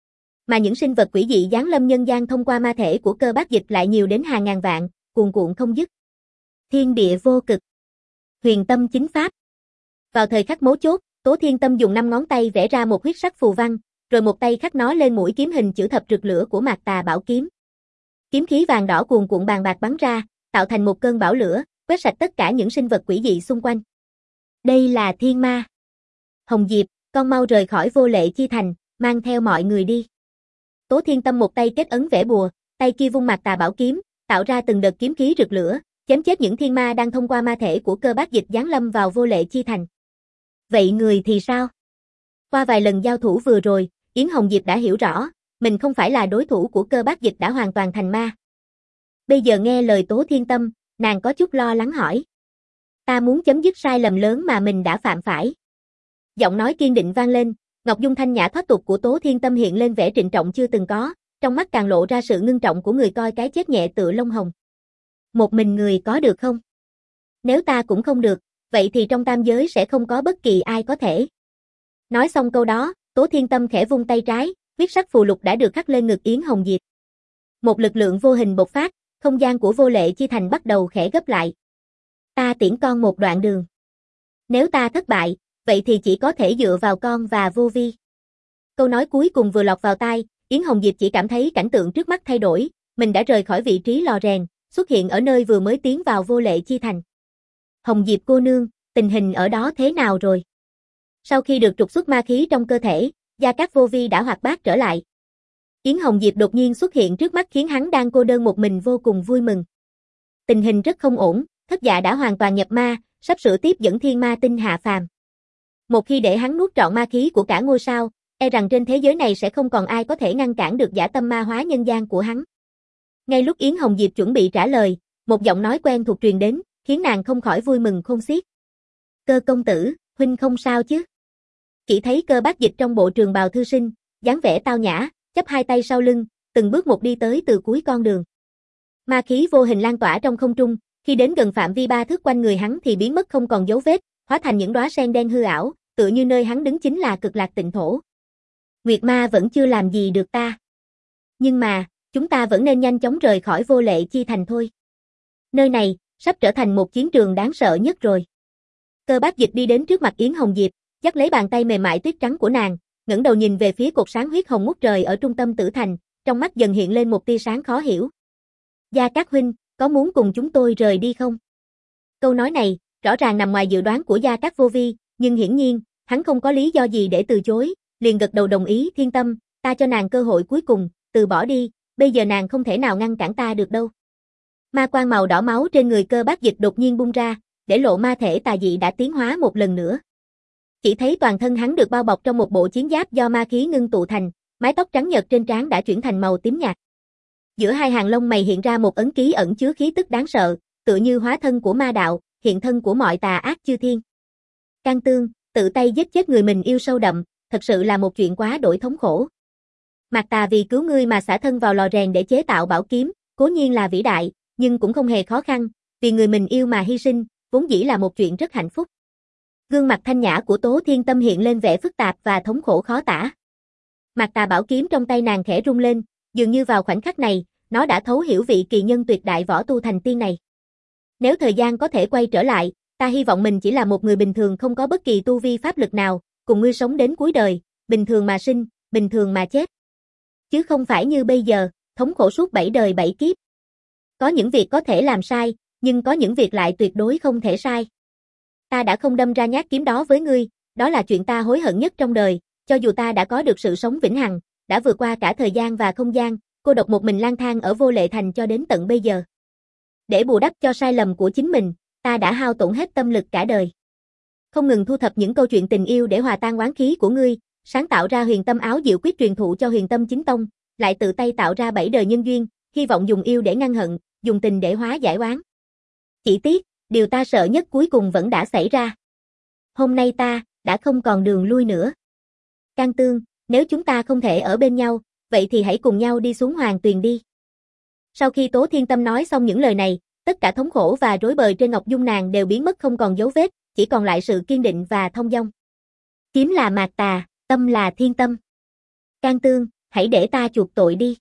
Mà những sinh vật quỷ dị giáng lâm nhân gian thông qua ma thể của Cơ Bác Dịch lại nhiều đến hàng ngàn vạn, cuồn cuộn không dứt. Thiên địa vô cực. Huyền tâm chính pháp. Vào thời khắc mấu chốt, Tố Thiên Tâm dùng năm ngón tay vẽ ra một huyết sắc phù văn, rồi một tay khắc nó lên mũi kiếm hình chữ thập rực lửa của Mạc Tà Bảo kiếm. Kiếm khí vàng đỏ cuồn cuộn bàn bạc bắn ra, tạo thành một cơn bão lửa, quét sạch tất cả những sinh vật quỷ dị xung quanh. Đây là thiên ma. Hồng Diệp, con mau rời khỏi Vô Lệ Chi Thành, mang theo mọi người đi. Tố Thiên Tâm một tay kết ấn vẽ bùa, tay kia vung Mạc Tà Bảo kiếm, tạo ra từng đợt kiếm khí rực lửa, chém chết những thiên ma đang thông qua ma thể của Cơ Bác Dịch giáng lâm vào Vô Lệ Chi Thành. Vậy người thì sao? Qua vài lần giao thủ vừa rồi, Yến Hồng Diệp đã hiểu rõ, mình không phải là đối thủ của Cơ Bác Dịch đã hoàn toàn thành ma. Bây giờ nghe lời Tố Thiên Tâm, nàng có chút lo lắng hỏi. Ta muốn chấm dứt sai lầm lớn mà mình đã phạm phải. Giọng nói kiên định vang lên, Ngọc Dung thanh nhã thoát tục của Tố Thiên Tâm hiện lên vẻ trịnh trọng chưa từng có, trong mắt càng lộ ra sự ngưng trọng của người coi cái chết nhẹ tựa lông hồng. Một mình người có được không? Nếu ta cũng không được, vậy thì trong tam giới sẽ không có bất kỳ ai có thể. Nói xong câu đó, Tố Thiên Tâm khẽ vung tay trái, huyết sắc phù lục đã được khắc lên ngực Yến Hồng Diệp. Một lực lượng vô hình bộc phát, không gian của Vô Lệ Chi Thành bắt đầu khẽ gấp lại. Ta tiễn con một đoạn đường. Nếu ta thất bại, vậy thì chỉ có thể dựa vào con và Vô Vi. Câu nói cuối cùng vừa lọt vào tai, Yến Hồng Diệp chỉ cảm thấy cảnh tượng trước mắt thay đổi, mình đã rời khỏi vị trí lò rèn, xuất hiện ở nơi vừa mới tiến vào Vô Lệ Chi Thành. Hồng Diệp cô nương, tình hình ở đó thế nào rồi? Sau khi được trục xuất ma khí trong cơ thể, Gia Cát Vô Vi đã hoạt bát trở lại. Yến Hồng Diệp đột nhiên xuất hiện trước mắt khiến hắn đang cô đơn một mình vô cùng vui mừng. Tình hình rất không ổn, Thất Dạ đã hoàn toàn nhập ma, sắp sửa tiếp dẫn thiên ma tinh hạ phàm. Một khi để hắn nuốt trọn ma khí của cả ngôi sao, e rằng trên thế giới này sẽ không còn ai có thể ngăn cản được dã tâm ma hóa nhân gian của hắn. Ngay lúc Yến Hồng Diệp chuẩn bị trả lời, một giọng nói quen thuộc truyền đến, khiến nàng không khỏi vui mừng khôn xiết. Cơ công tử, huynh không sao chứ? Chỉ thấy Cơ Bác Dịch trong bộ trường bào thư sinh, dáng vẻ tao nhã, chắp hai tay sau lưng, từng bước một đi tới từ cuối con đường. Ma khí vô hình lan tỏa trong không trung, khi đến gần phạm vi ba thước quanh người hắn thì biến mất không còn dấu vết, hóa thành những đóa sen đen hư ảo, tựa như nơi hắn đứng chính là Cực Lạc Tịnh Thổ. Nguyệt Ma vẫn chưa làm gì được ta. Nhưng mà, chúng ta vẫn nên nhanh chóng rời khỏi Vô Lệ Chi Thành thôi. Nơi này, sắp trở thành một chiến trường đáng sợ nhất rồi. Cơ Bác Dịch đi đến trước mặt Yến Hồng Diệp, dắt lấy bàn tay mềm mại tuyết trắng của nàng, ngẩng đầu nhìn về phía cột sáng huyết hồng ngút trời ở trung tâm tử thành, trong mắt dần hiện lên một tia sáng khó hiểu. Gia Cát huynh, có muốn cùng chúng tôi rời đi không? Câu nói này, rõ ràng nằm ngoài dự đoán của Gia Cát Vô Vi, nhưng hiển nhiên, hắn không có lý do gì để từ chối, liền gật đầu đồng ý. Thiên Tâm, ta cho nàng cơ hội cuối cùng, từ bỏ đi, bây giờ nàng không thể nào ngăn cản ta được đâu. Ma quang màu đỏ máu trên người Cơ Bác Dịch đột nhiên bung ra, để lộ ma thể tà dị đã tiến hóa một lần nữa. Chỉ thấy toàn thân hắn được bao bọc trong một bộ chiến giáp do ma khí ngưng tụ thành, mái tóc trắng nhợt trên trán đã chuyển thành màu tím nhạt. Giữa hai hàng lông mày hiện ra một ấn ký ẩn chứa khí tức đáng sợ, tựa như hóa thân của ma đạo, hiện thân của mọi tà ác chư thiên. Can Tương, tự tay giết chết người mình yêu sâu đậm, thật sự là một chuyện quá đổi thống khổ. Mạc Tà vì cứu ngươi mà xả thân vào lò rèn để chế tạo bảo kiếm, cố nhiên là vĩ đại, nhưng cũng không hề khó khăn, vì người mình yêu mà hy sinh, vốn dĩ là một chuyện rất hạnh phúc. Gương mặt thanh nhã của Tố Thiên Tâm hiện lên vẻ phức tạp và thống khổ khó tả. Mạc Tà bảo kiếm trong tay nàng khẽ rung lên, dường như vào khoảnh khắc này, nó đã thấu hiểu vị kỳ nhân tuyệt đại võ tu thành tiên này. Nếu thời gian có thể quay trở lại, ta hy vọng mình chỉ là một người bình thường không có bất kỳ tu vi pháp lực nào, cùng ngươi sống đến cuối đời, bình thường mà sinh, bình thường mà chết. Chứ không phải như bây giờ, thống khổ suốt bảy đời bảy kiếp. Có những việc có thể làm sai, nhưng có những việc lại tuyệt đối không thể sai. Ta đã không đâm ra nhát kiếm đó với ngươi, đó là chuyện ta hối hận nhất trong đời, cho dù ta đã có được sự sống vĩnh hằng, đã vượt qua cả thời gian và không gian, cô độc một mình lang thang ở Vô Lệ Thành cho đến tận bây giờ. Để bù đắp cho sai lầm của chính mình, ta đã hao tổn hết tâm lực cả đời. Không ngừng thu thập những câu chuyện tình yêu để hòa tan oán khí của ngươi, sáng tạo ra Huyền Tâm áo diệu quyết truyền thụ cho Huyền Tâm chính tông, lại tự tay tạo ra bảy đời nhân duyên, hy vọng dùng yêu để ngăn hận, dùng tình để hóa giải oán. Chỉ tiếc, điều ta sợ nhất cuối cùng vẫn đã xảy ra. Hôm nay ta, đã không còn đường lui nữa. Can Tương, nếu chúng ta không thể ở bên nhau, vậy thì hãy cùng nhau đi xuống Hoàng Tuyền đi. Sau khi Tố Thiên Tâm nói xong những lời này, tất cả thống khổ và rối bời trên ngọc dung nàng đều biến mất không còn dấu vết, chỉ còn lại sự kiên định và thông dong. Kiếm là Mạc Tà, tâm là Thiên Tâm. Can Tương, hãy để ta chuộc tội đi.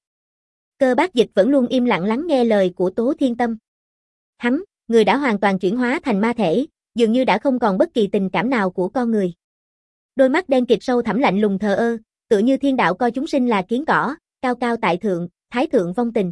Cơ Bác Dịch vẫn luôn im lặng lắng nghe lời của Tố Thiên Tâm. Hắn, người đã hoàn toàn chuyển hóa thành ma thể, dường như đã không còn bất kỳ tình cảm nào của con người. Đôi mắt đen kịt sâu thẳm lạnh lùng thờ ơ, tựa như thiên đạo coi chúng sinh là kiến cỏ, cao cao tại thượng, thái thượng vong tình.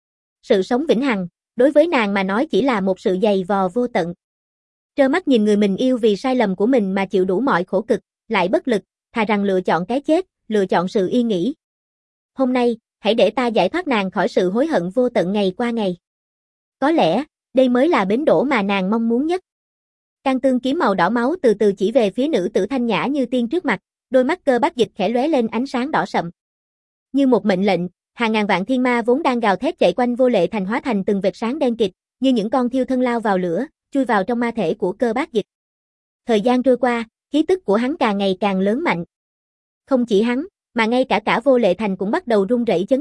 Sự sống vĩnh hằng, đối với nàng mà nói chỉ là một sự dày vò vô tận. Trơ mắt nhìn người mình yêu vì sai lầm của mình mà chịu đủ mọi khổ cực, lại bất lực, thà rằng lựa chọn cái chết, lựa chọn sự yên nghỉ. Hôm nay, hãy để ta giải thoát nàng khỏi sự hối hận vô tận ngày qua ngày. Có lẽ, đây mới là bến đỗ mà nàng mong muốn nhất. Can Tương kiếm màu đỏ máu từ từ chỉ về phía nữ tử thanh nhã như tiên trước mặt, đôi mắt Cơ Bác Dịch khẽ lóe lên ánh sáng đỏ sậm. Như một mệnh lệnh, hàng ngàn vạn thiên ma vốn đang gào thét chạy quanh Vô Lệ Thành hóa thành từng vệt sáng đen kịt, như những con thiêu thân lao vào lửa, chui vào trong ma thể của Cơ Bác Dịch. Thời gian trôi qua, khí tức của hắn càng ngày càng lớn mạnh. Không chỉ hắn, mà ngay cả cả Vô Lệ Thành cũng bắt đầu rung rẩy chấn động,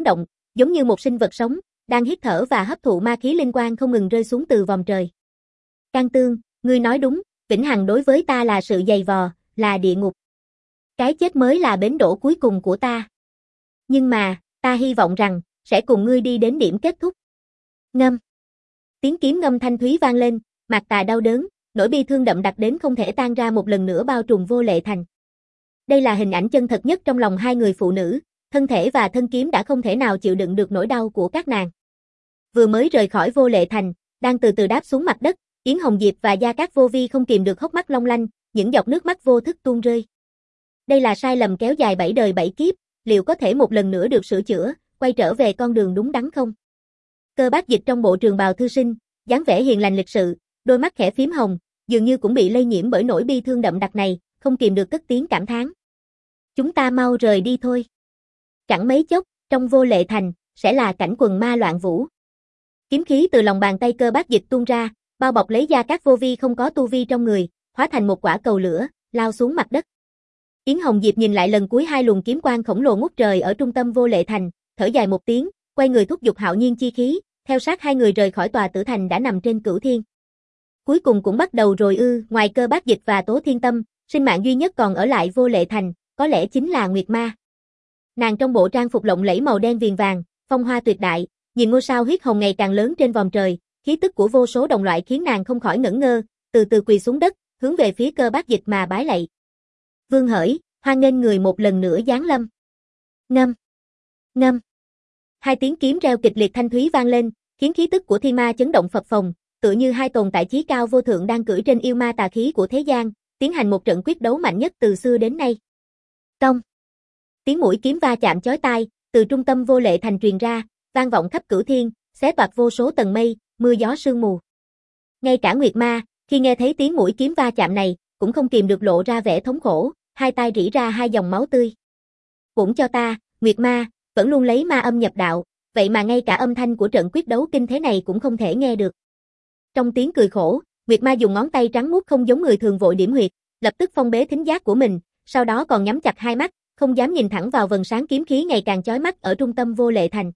giống như một sinh vật sống, đang hít thở và hấp thụ ma khí linh quang không ngừng rơi xuống từ vòm trời. Can Tương, ngươi nói đúng, vĩnh hằng đối với ta là sự dày vò, là địa ngục. Cái chết mới là bến đỗ cuối cùng của ta. Nhưng mà, ta hy vọng rằng, sẽ cùng ngươi đi đến điểm kết thúc. Ngâm. Tiếng kiếm ngâm thanh thúy vang lên, Mạc Tà đau đớn, nỗi bi thương đậm đặc đến không thể tan ra một lần nữa bao trùm Vô Lệ Thành. Đây là hình ảnh chân thật nhất trong lòng hai người phụ nữ, thân thể và thân kiếm đã không thể nào chịu đựng được nỗi đau của các nàng. Vừa mới rời khỏi Vô Lệ Thành, đang từ từ đáp xuống mặt đất, Yến Hồng Diệp và Gia Cát Vô Vi không kìm được hốc mắt long lanh, những giọt nước mắt vô thức tuôn rơi. Đây là sai lầm kéo dài bảy đời bảy kiếp, liệu có thể một lần nữa được sửa chữa, quay trở về con đường đúng đắn không? Cơ Bác Dịch trong bộ trường bào thư sinh, dáng vẻ hiền lành lịch sự, đôi mắt khẽ phím hồng, dường như cũng bị lây nhiễm bởi nỗi bi thương đậm đặc này, không kìm được cất tiếng cảm thán. Chúng ta mau rời đi thôi. Chẳng mấy chốc, trong Vô Lệ Thành, sẽ là cảnh quần ma loạn vũ. Kiếm khí từ lòng bàn tay Cơ Bác Dịch tuôn ra, bao bọc lấy Gia Cát Vô Vi không có tu vi trong người, hóa thành một quả cầu lửa, lao xuống mặt đất. Yến Hồng Diệp nhìn lại lần cuối hai luồng kiếm quang khổng lồ ngút trời ở trung tâm Vô Lệ Thành, thở dài một tiếng, quay người thúc giục hạo nhiên chi khí, theo sát hai người rời khỏi tòa tử thành đã nằm trên cửu thiên. Cuối cùng cũng bắt đầu rồi ư, ngoài Cơ Bác Dịch và Tố Thiên Tâm, sinh mạng duy nhất còn ở lại Vô Lệ Thành, có lẽ chính là Nguyệt Ma. Nàng trong bộ trang phục lộng lẫy màu đen viền vàng, phong hoa tuyệt đại, nhìn ngôi sao huyết hồng ngày càng lớn trên vòm trời, khí tức của vô số đồng loại khiến nàng không khỏi ngẩn ngơ, từ từ quỳ xuống đất, hướng về phía Cơ Bác Dịch mà bái lạy. Vương hởi, hoan nghênh người một lần nữa giáng lâm. Ngâm, ngâm. Hai tiếng kiếm reo kịch liệt thanh thúy vang lên, khiến khí tức của thiên ma chấn động phập phồng, tựa như hai tồn tại chí cao vô thượng đang cưỡi trên yêu ma tà khí của thế gian, tiến hành một trận quyết đấu mạnh nhất từ xưa đến nay. Công. Tiếng mũi kiếm va chạm chói tai, từ trung tâm Vô Lệ Thành truyền ra, vang vọng khắp cửu thiên, xé toạc vô số tầng mây, mưa gió sương mù. Ngay cả Nguyệt Ma, khi nghe thấy tiếng mũi kiếm va chạm này, cũng không kìm được lộ ra vẻ thống khổ, hai tay rỉ ra hai dòng máu tươi. Cũng cho ta, Nguyệt Ma, vẫn luôn lấy ma âm nhập đạo, vậy mà ngay cả âm thanh của trận quyết đấu kinh thế này cũng không thể nghe được. Trong tiếng cười khổ, Nguyệt Ma dùng ngón tay trắng muốt không giống người thường vội điểm huyệt, lập tức phong bế thính giác của mình, sau đó còn nhắm chặt hai mắt, không dám nhìn thẳng vào vầng sáng kiếm khí ngày càng chói mắt ở trung tâm Vô Lệ Thành.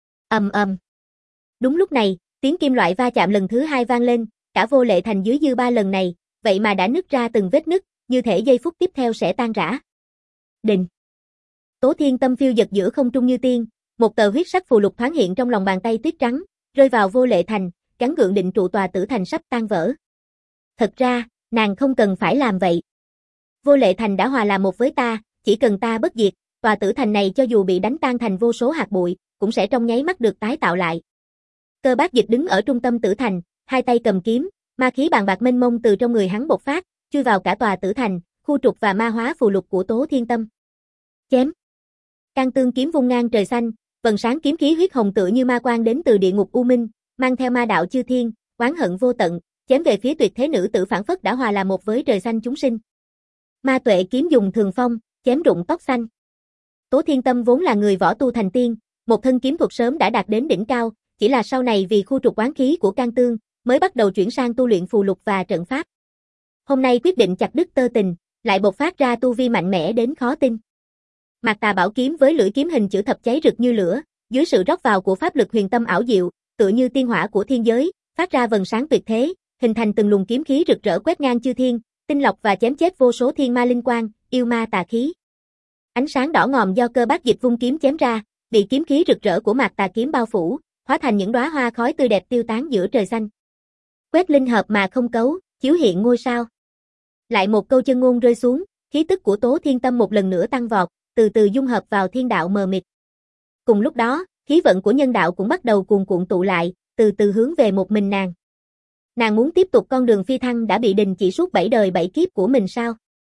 Ầm ầm. Đúng lúc này, tiếng kim loại va chạm lần thứ hai vang lên, cả Vô Lệ Thành dưới dư ba lần này, vậy mà đã nứt ra từng vết nứt, như thể giây phút tiếp theo sẽ tan rã. Đình. Tố Thiên Tâm phiêu giật giữa không trung như tiên, một tờ huyết sắc phù lục thoáng hiện trong lòng bàn tay tuyết trắng, rơi vào Vô Lệ Thành, gắn gượng định trụ tòa tử thành sắp tan vỡ. Thật ra, nàng không cần phải làm vậy. Vô Lệ Thành đã hòa làm một với ta, chỉ cần ta bất diệt, tòa tử thành này cho dù bị đánh tan thành vô số hạt bụi, cũng sẽ trong nháy mắt được tái tạo lại. Cơ Bác Dịch đứng ở trung tâm tử thành, hai tay cầm kiếm, ma khí bàn bạc mênh mông từ trong người hắn bộc phát, chui vào cả tòa tử thành, khu trục và ma hóa phù lục của Tố Thiên Tâm. Chém. Can Tương kiếm vung ngang trời xanh, vầng sáng kiếm khí huyết hồng tựa như ma quang đến từ địa ngục u minh, mang theo ma đạo chư thiên, oán hận vô tận, chém về phía tuyệt thế nữ tử phản phất đã hòa làm một với trời xanh chúng sinh. Ma Tuệ kiếm dùng thường phong, chém rụng tóc xanh. Tố Thiên Tâm vốn là người võ tu thành tiên, một thân kiếm thuật sớm đã đạt đến đỉnh cao, chỉ là sau này vì khu trục oán khí của Can Tương, mới bắt đầu chuyển sang tu luyện phù lục và trận pháp. Hôm nay quyết định chặt đứt tơ tình, lại bộc phát ra tu vi mạnh mẽ đến khó tin. Mạc Tà bảo kiếm với lưỡi kiếm hình chữ thập cháy rực như lửa, dưới sự rót vào của pháp lực huyền tâm ảo diệu, tựa như tiên hỏa của thiên giới, phát ra vầng sáng tuyệt thế, hình thành từng luồng kiếm khí rực rỡ quét ngang chư thiên, tinh lọc và chém chết vô số thiên ma linh quang, yêu ma tà khí. Ánh sáng đỏ ngòm do Cơ Bác Dịch vung kiếm chém ra, bị kiếm khí rực rỡ của Mạc Tà kiếm bao phủ, hóa thành những đóa hoa khói tươi đẹp tiêu tán giữa trời xanh. Quét linh hợp mà không cấu, chiếu hiện ngôi sao. Lại một câu chân ngôn rơi xuống, khí tức của Tố Thiên Tâm một lần nữa tăng vọt, từ từ dung hợp vào thiên đạo mờ mịt. Cùng lúc đó, khí vận của nhân đạo cũng bắt đầu cuồn cuộn tụ lại, từ từ hướng về một mình nàng. Nàng muốn tiếp tục con đường phi thăng đã bị đình chỉ suốt bảy đời bảy kiếp của mình sao?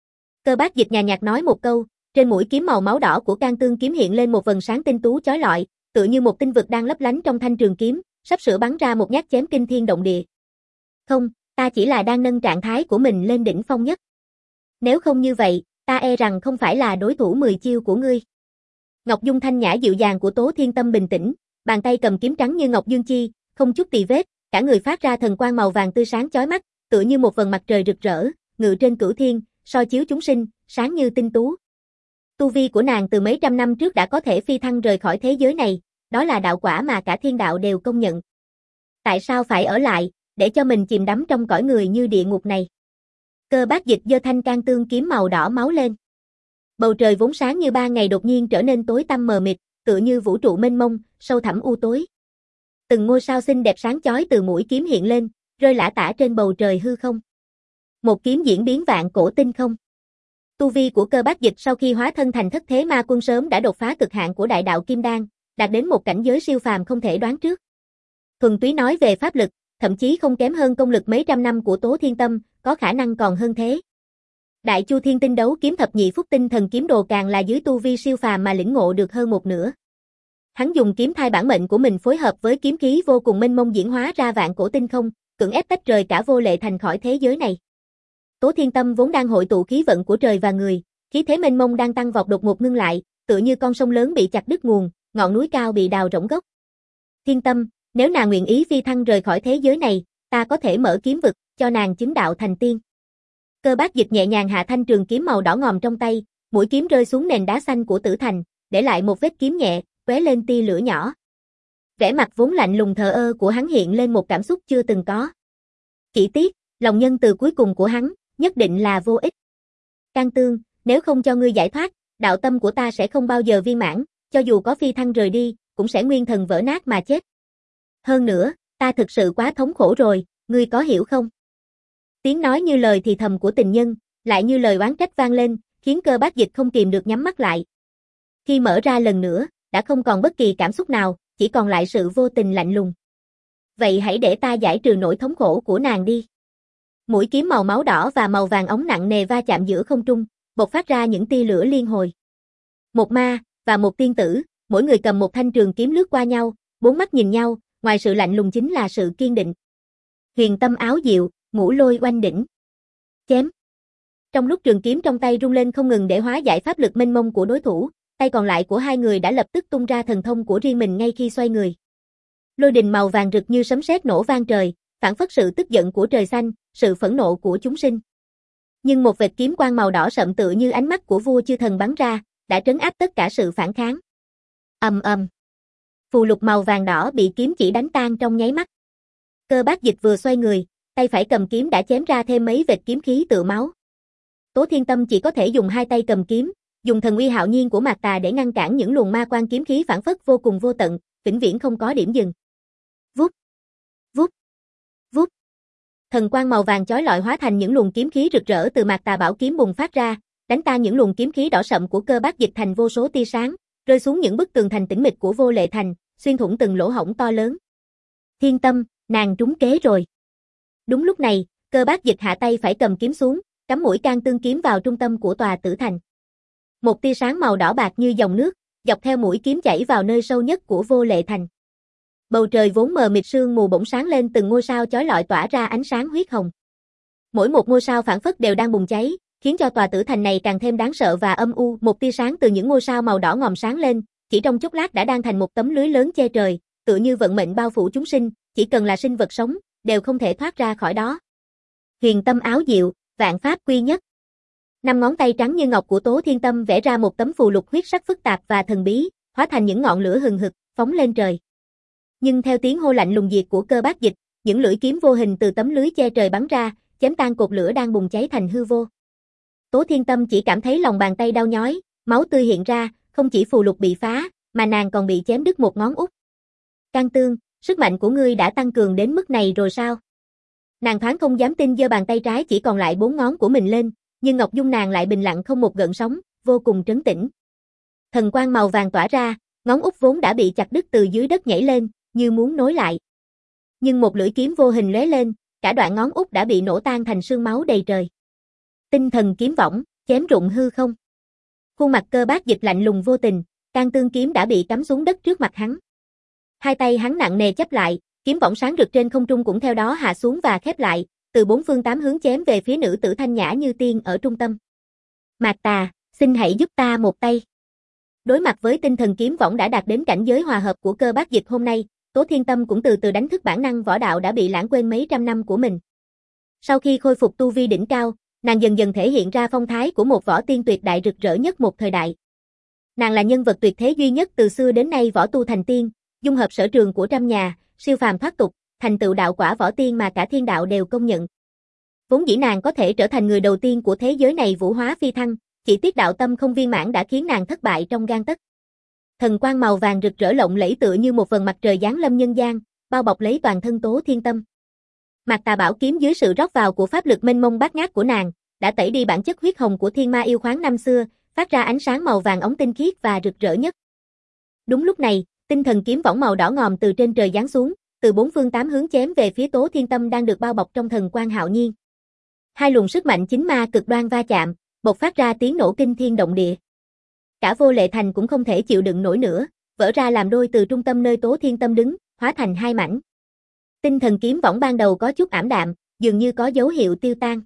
Cơ Bác Dịch nhàn nhạt nói một câu, trên mũi kiếm màu máu đỏ của Can Tương kiếm hiện lên một vầng sáng tinh tú chói lọi, tựa như một tinh vực đang lấp lánh trong thanh trường kiếm, sắp sửa bắn ra một nhát chém kinh thiên động địa. Không, ta chỉ là đang nâng trạng thái của mình lên đỉnh phong nhất. Nếu không như vậy, ta e rằng không phải là đối thủ mười chiêu của ngươi. Ngọc Dung thanh nhã dịu dàng của Tố Thiên Tâm bình tĩnh, bàn tay cầm kiếm trắng như ngọc dương chi, không chút tì vết, cả người phát ra thần quang màu vàng tươi sáng chói mắt, tựa như một vầng mặt trời rực rỡ, ngự trên cửu thiên, soi chiếu chúng sinh, sáng như tinh tú. Tu vi của nàng từ mấy trăm năm trước đã có thể phi thăng rời khỏi thế giới này, đó là đạo quả mà cả thiên đạo đều công nhận. Tại sao phải ở lại, để cho mình chìm đắm trong cõi người như địa ngục này? Cơ Bác Dịch giơ thanh can tương kiếm màu đỏ máu lên. Bầu trời vốn sáng như ba ngày đột nhiên trở nên tối tăm mờ mịt, tựa như vũ trụ mênh mông, sâu thẳm u tối. Từng ngôi sao xinh đẹp sáng chói từ mũi kiếm hiện lên, rơi lả tả trên bầu trời hư không. Một kiếm diễn biến vạn cổ tinh không. Tu vi của Cơ Bác Dịch sau khi hóa thân thành thất thế ma quân sớm đã đột phá cực hạn của đại đạo kim đan, đạt đến một cảnh giới siêu phàm không thể đoán trước. Thuần túy nói về pháp lực, thậm chí không kém hơn công lực mấy trăm năm của Tố Thiên Tâm, có khả năng còn hơn thế. Đại Chu Thiên Tinh Đấu Kiếm Thập Nhị Phúc Tinh Thần Kiếm Đồ càng là dưới tu vi siêu phàm mà lĩnh ngộ được hơn một nửa. Hắn dùng kiếm thai bản mệnh của mình phối hợp với kiếm khí vô cùng mênh mông diễn hóa ra vạn cổ tinh không, cưỡng ép tách rời cả Vô Lệ Thành khỏi thế giới này. Tố Thiên Tâm vốn đang hội tụ khí vận của trời và người, khí thế mênh mông đang tăng vọt đột ngột ngưng lại, tựa như con sông lớn bị chặt đứt nguồn, ngọn núi cao bị đào rỗng gốc. Thiên Tâm, nếu nàng nguyện ý phi thăng rời khỏi thế giới này, ta có thể mở kiếm vực, cho nàng chứng đạo thành tiên. Cơ Bác Dịch nhẹ nhàng hạ thanh trường kiếm màu đỏ ngòm trong tay, mũi kiếm rơi xuống nền đá xanh của tử thành, để lại một vết kiếm nhẹ, tóe lên tia lửa nhỏ. Vẻ mặt vốn lạnh lùng thờ ơ của hắn hiện lên một cảm xúc chưa từng có. Chỉ tiếc, lòng nhân từ cuối cùng của hắn, nhất định là vô ích. Can Tương, nếu không cho ngươi giải thoát, đạo tâm của ta sẽ không bao giờ viên mãn, cho dù có phi thăng rời đi, cũng sẽ nguyên thần vỡ nát mà chết. Hơn nữa, ta thực sự quá thống khổ rồi, ngươi có hiểu không? Tiếng nói như lời thì thầm của tình nhân, lại như lời oán trách vang lên, khiến Cơ Bác Dịch không kìm được nhắm mắt lại. Khi mở ra lần nữa, đã không còn bất kỳ cảm xúc nào, chỉ còn lại sự vô tình lạnh lùng. Vậy hãy để ta giải trừ nỗi thống khổ của nàng đi. Mũi kiếm màu máu đỏ và màu vàng óng nặng nề va chạm giữa không trung, bộc phát ra những tia lửa liên hồi. Một ma, và một tiên tử, mỗi người cầm một thanh trường kiếm lướt qua nhau, bốn mắt nhìn nhau, ngoài sự lạnh lùng chính là sự kiên định. Huyền tâm áo diệu, ngũ lôi oanh đỉnh. Chém. Trong lúc trường kiếm trong tay rung lên không ngừng để hóa giải pháp lực mênh mông của đối thủ, tay còn lại của hai người đã lập tức tung ra thần thông của riêng mình ngay khi xoay người. Lôi đình màu vàng rực như sấm sét nổ vang trời, phản phất sự tức giận của trời xanh, sự phẫn nộ của chúng sinh. Nhưng một vệt kiếm quang màu đỏ sậm tựa như ánh mắt của vua chư thần bắn ra, đã trấn áp tất cả sự phản kháng. Ầm ầm. Phù lục màu vàng đỏ bị kiếm chỉ đánh tan trong nháy mắt. Cơ Bác Dịch vừa xoay người, tay phải cầm kiếm đã chém ra thêm mấy vệt kiếm khí tựa máu. Tố Thiên Tâm chỉ có thể dùng hai tay cầm kiếm, dùng thần uy hạo nhiên của Mạc Tà để ngăn cản những luồng ma quang kiếm khí phản phất vô cùng vô tận, vĩnh viễn không có điểm dừng. Vút, vút, vút. Thần quang màu vàng chói lọi hóa thành những luồng kiếm khí rực rỡ từ Mạc Tà bảo kiếm bùng phát ra, đánh tan những luồng kiếm khí đỏ sậm của Cơ Bác Dịch thành vô số tia sáng, rơi xuống những bức tường thành tĩnh mịch của Vô Lệ Thành, xuyên thủng từng lỗ hổng to lớn. Thiên Tâm, nàng trúng kế rồi. Đúng lúc này, Cơ Bác Dịch hạ tay phải cầm kiếm xuống, cắm mũi can tương kiếm vào trung tâm của tòa tử thành. Một tia sáng màu đỏ bạc như dòng nước, dọc theo mũi kiếm chảy vào nơi sâu nhất của Vô Lệ Thành. Bầu trời vốn mờ mịt sương mù bỗng sáng lên từng ngôi sao chói lọi tỏa ra ánh sáng huyết hồng. Mỗi một ngôi sao phản phất đều đang bùng cháy, khiến cho tòa tử thành này càng thêm đáng sợ và âm u. Một tia sáng từ những ngôi sao màu đỏ ngòm sáng lên, chỉ trong chốc lát đã đan thành một tấm lưới lớn che trời, tựa như vận mệnh bao phủ chúng sinh, chỉ cần là sinh vật sống, đều không thể thoát ra khỏi đó. Huyền tâm áo diệu, vạn pháp quy nhất. Năm ngón tay trắng như ngọc của Tố Thiên Tâm vẽ ra một tấm phù lục huyết sắc phức tạp và thần bí, hóa thành những ngọn lửa hừng hực, phóng lên trời. Nhưng theo tiếng hô lạnh lùng diệt của Cơ Bác Dịch, những lưỡi kiếm vô hình từ tấm lưới che trời bắn ra, chém tan cột lửa đang bùng cháy thành hư vô. Tố Thiên Tâm chỉ cảm thấy lòng bàn tay đau nhói, máu tươi hiện ra, không chỉ phù lục bị phá, mà nàng còn bị chém đứt một ngón út. Can Tương, sức mạnh của ngươi đã tăng cường đến mức này rồi sao? Nàng thoáng không dám tin giơ bàn tay trái chỉ còn lại bốn ngón của mình lên, nhưng ngọc dung nàng lại bình lặng không một gợn sóng, vô cùng trấn tĩnh. Thần quang màu vàng tỏa ra, ngón út vốn đã bị chặt đứt từ dưới đất nhảy lên, như muốn nối lại. Nhưng một lưỡi kiếm vô hình lóe lên, cả đoạn ngón út đã bị nổ tan thành sương máu đầy trời. Tinh thần kiếm võng, chém rụng hư không. Khuôn mặt Cơ Bác Dịch lạnh lùng vô tình, can tương kiếm đã bị cắm xuống đất trước mặt hắn. Hai tay hắn nặng nề chắp lại, kiếm võng sáng rực trên không trung cũng theo đó hạ xuống và khép lại, từ bốn phương tám hướng chém về phía nữ tử thanh nhã như tiên ở trung tâm. Mạc Tà, xin hãy giúp ta một tay. Đối mặt với tinh thần kiếm võng đã đạt đến cảnh giới hòa hợp của Cơ Bác Dịch hôm nay, Tố Thiên Tâm cũng từ từ đánh thức bản năng võ đạo đã bị lãng quên mấy trăm năm của mình. Sau khi khôi phục tu vi đỉnh cao, nàng dần dần thể hiện ra phong thái của một võ tiên tuyệt đại rực rỡ nhất một thời đại. Nàng là nhân vật tuyệt thế duy nhất từ xưa đến nay võ tu thành tiên, dung hợp sở trường của trăm nhà, siêu phàm thoát tục, thành tựu đạo quả võ tiên mà cả thiên đạo đều công nhận. Vốn dĩ nàng có thể trở thành người đầu tiên của thế giới này vũ hóa phi thăng, chỉ tiếc đạo tâm không viên mãn đã khiến nàng thất bại trong gang tấc. Thần quang màu vàng rực rỡ lộng lẫy tựa như một vầng mặt trời giáng lâm nhân gian, bao bọc lấy toàn thân Tố Thiên Tâm. Mạc Tà Bảo kiếm dưới sự rót vào của pháp lực mênh mông bát ngát của nàng, đã tẩy đi bản chất huyết hồng của thiên ma yêu khoáng năm xưa, phát ra ánh sáng màu vàng óng tinh khiết và rực rỡ nhất. Đúng lúc này, tinh thần kiếm võng màu đỏ ngòm từ trên trời giáng xuống, từ bốn phương tám hướng chém về phía Tố Thiên Tâm đang được bao bọc trong thần quang hạo nhiên. Hai luồng sức mạnh chính ma cực đoan va chạm, bộc phát ra tiếng nổ kinh thiên động địa. Cả Vô Lệ Thành cũng không thể chịu đựng nổi nữa, vỡ ra làm đôi từ trung tâm nơi Tố Thiên Tâm đứng, hóa thành hai mảnh. Tinh thần kiếm võng ban đầu có chút ảm đạm, dường như có dấu hiệu tiêu tan.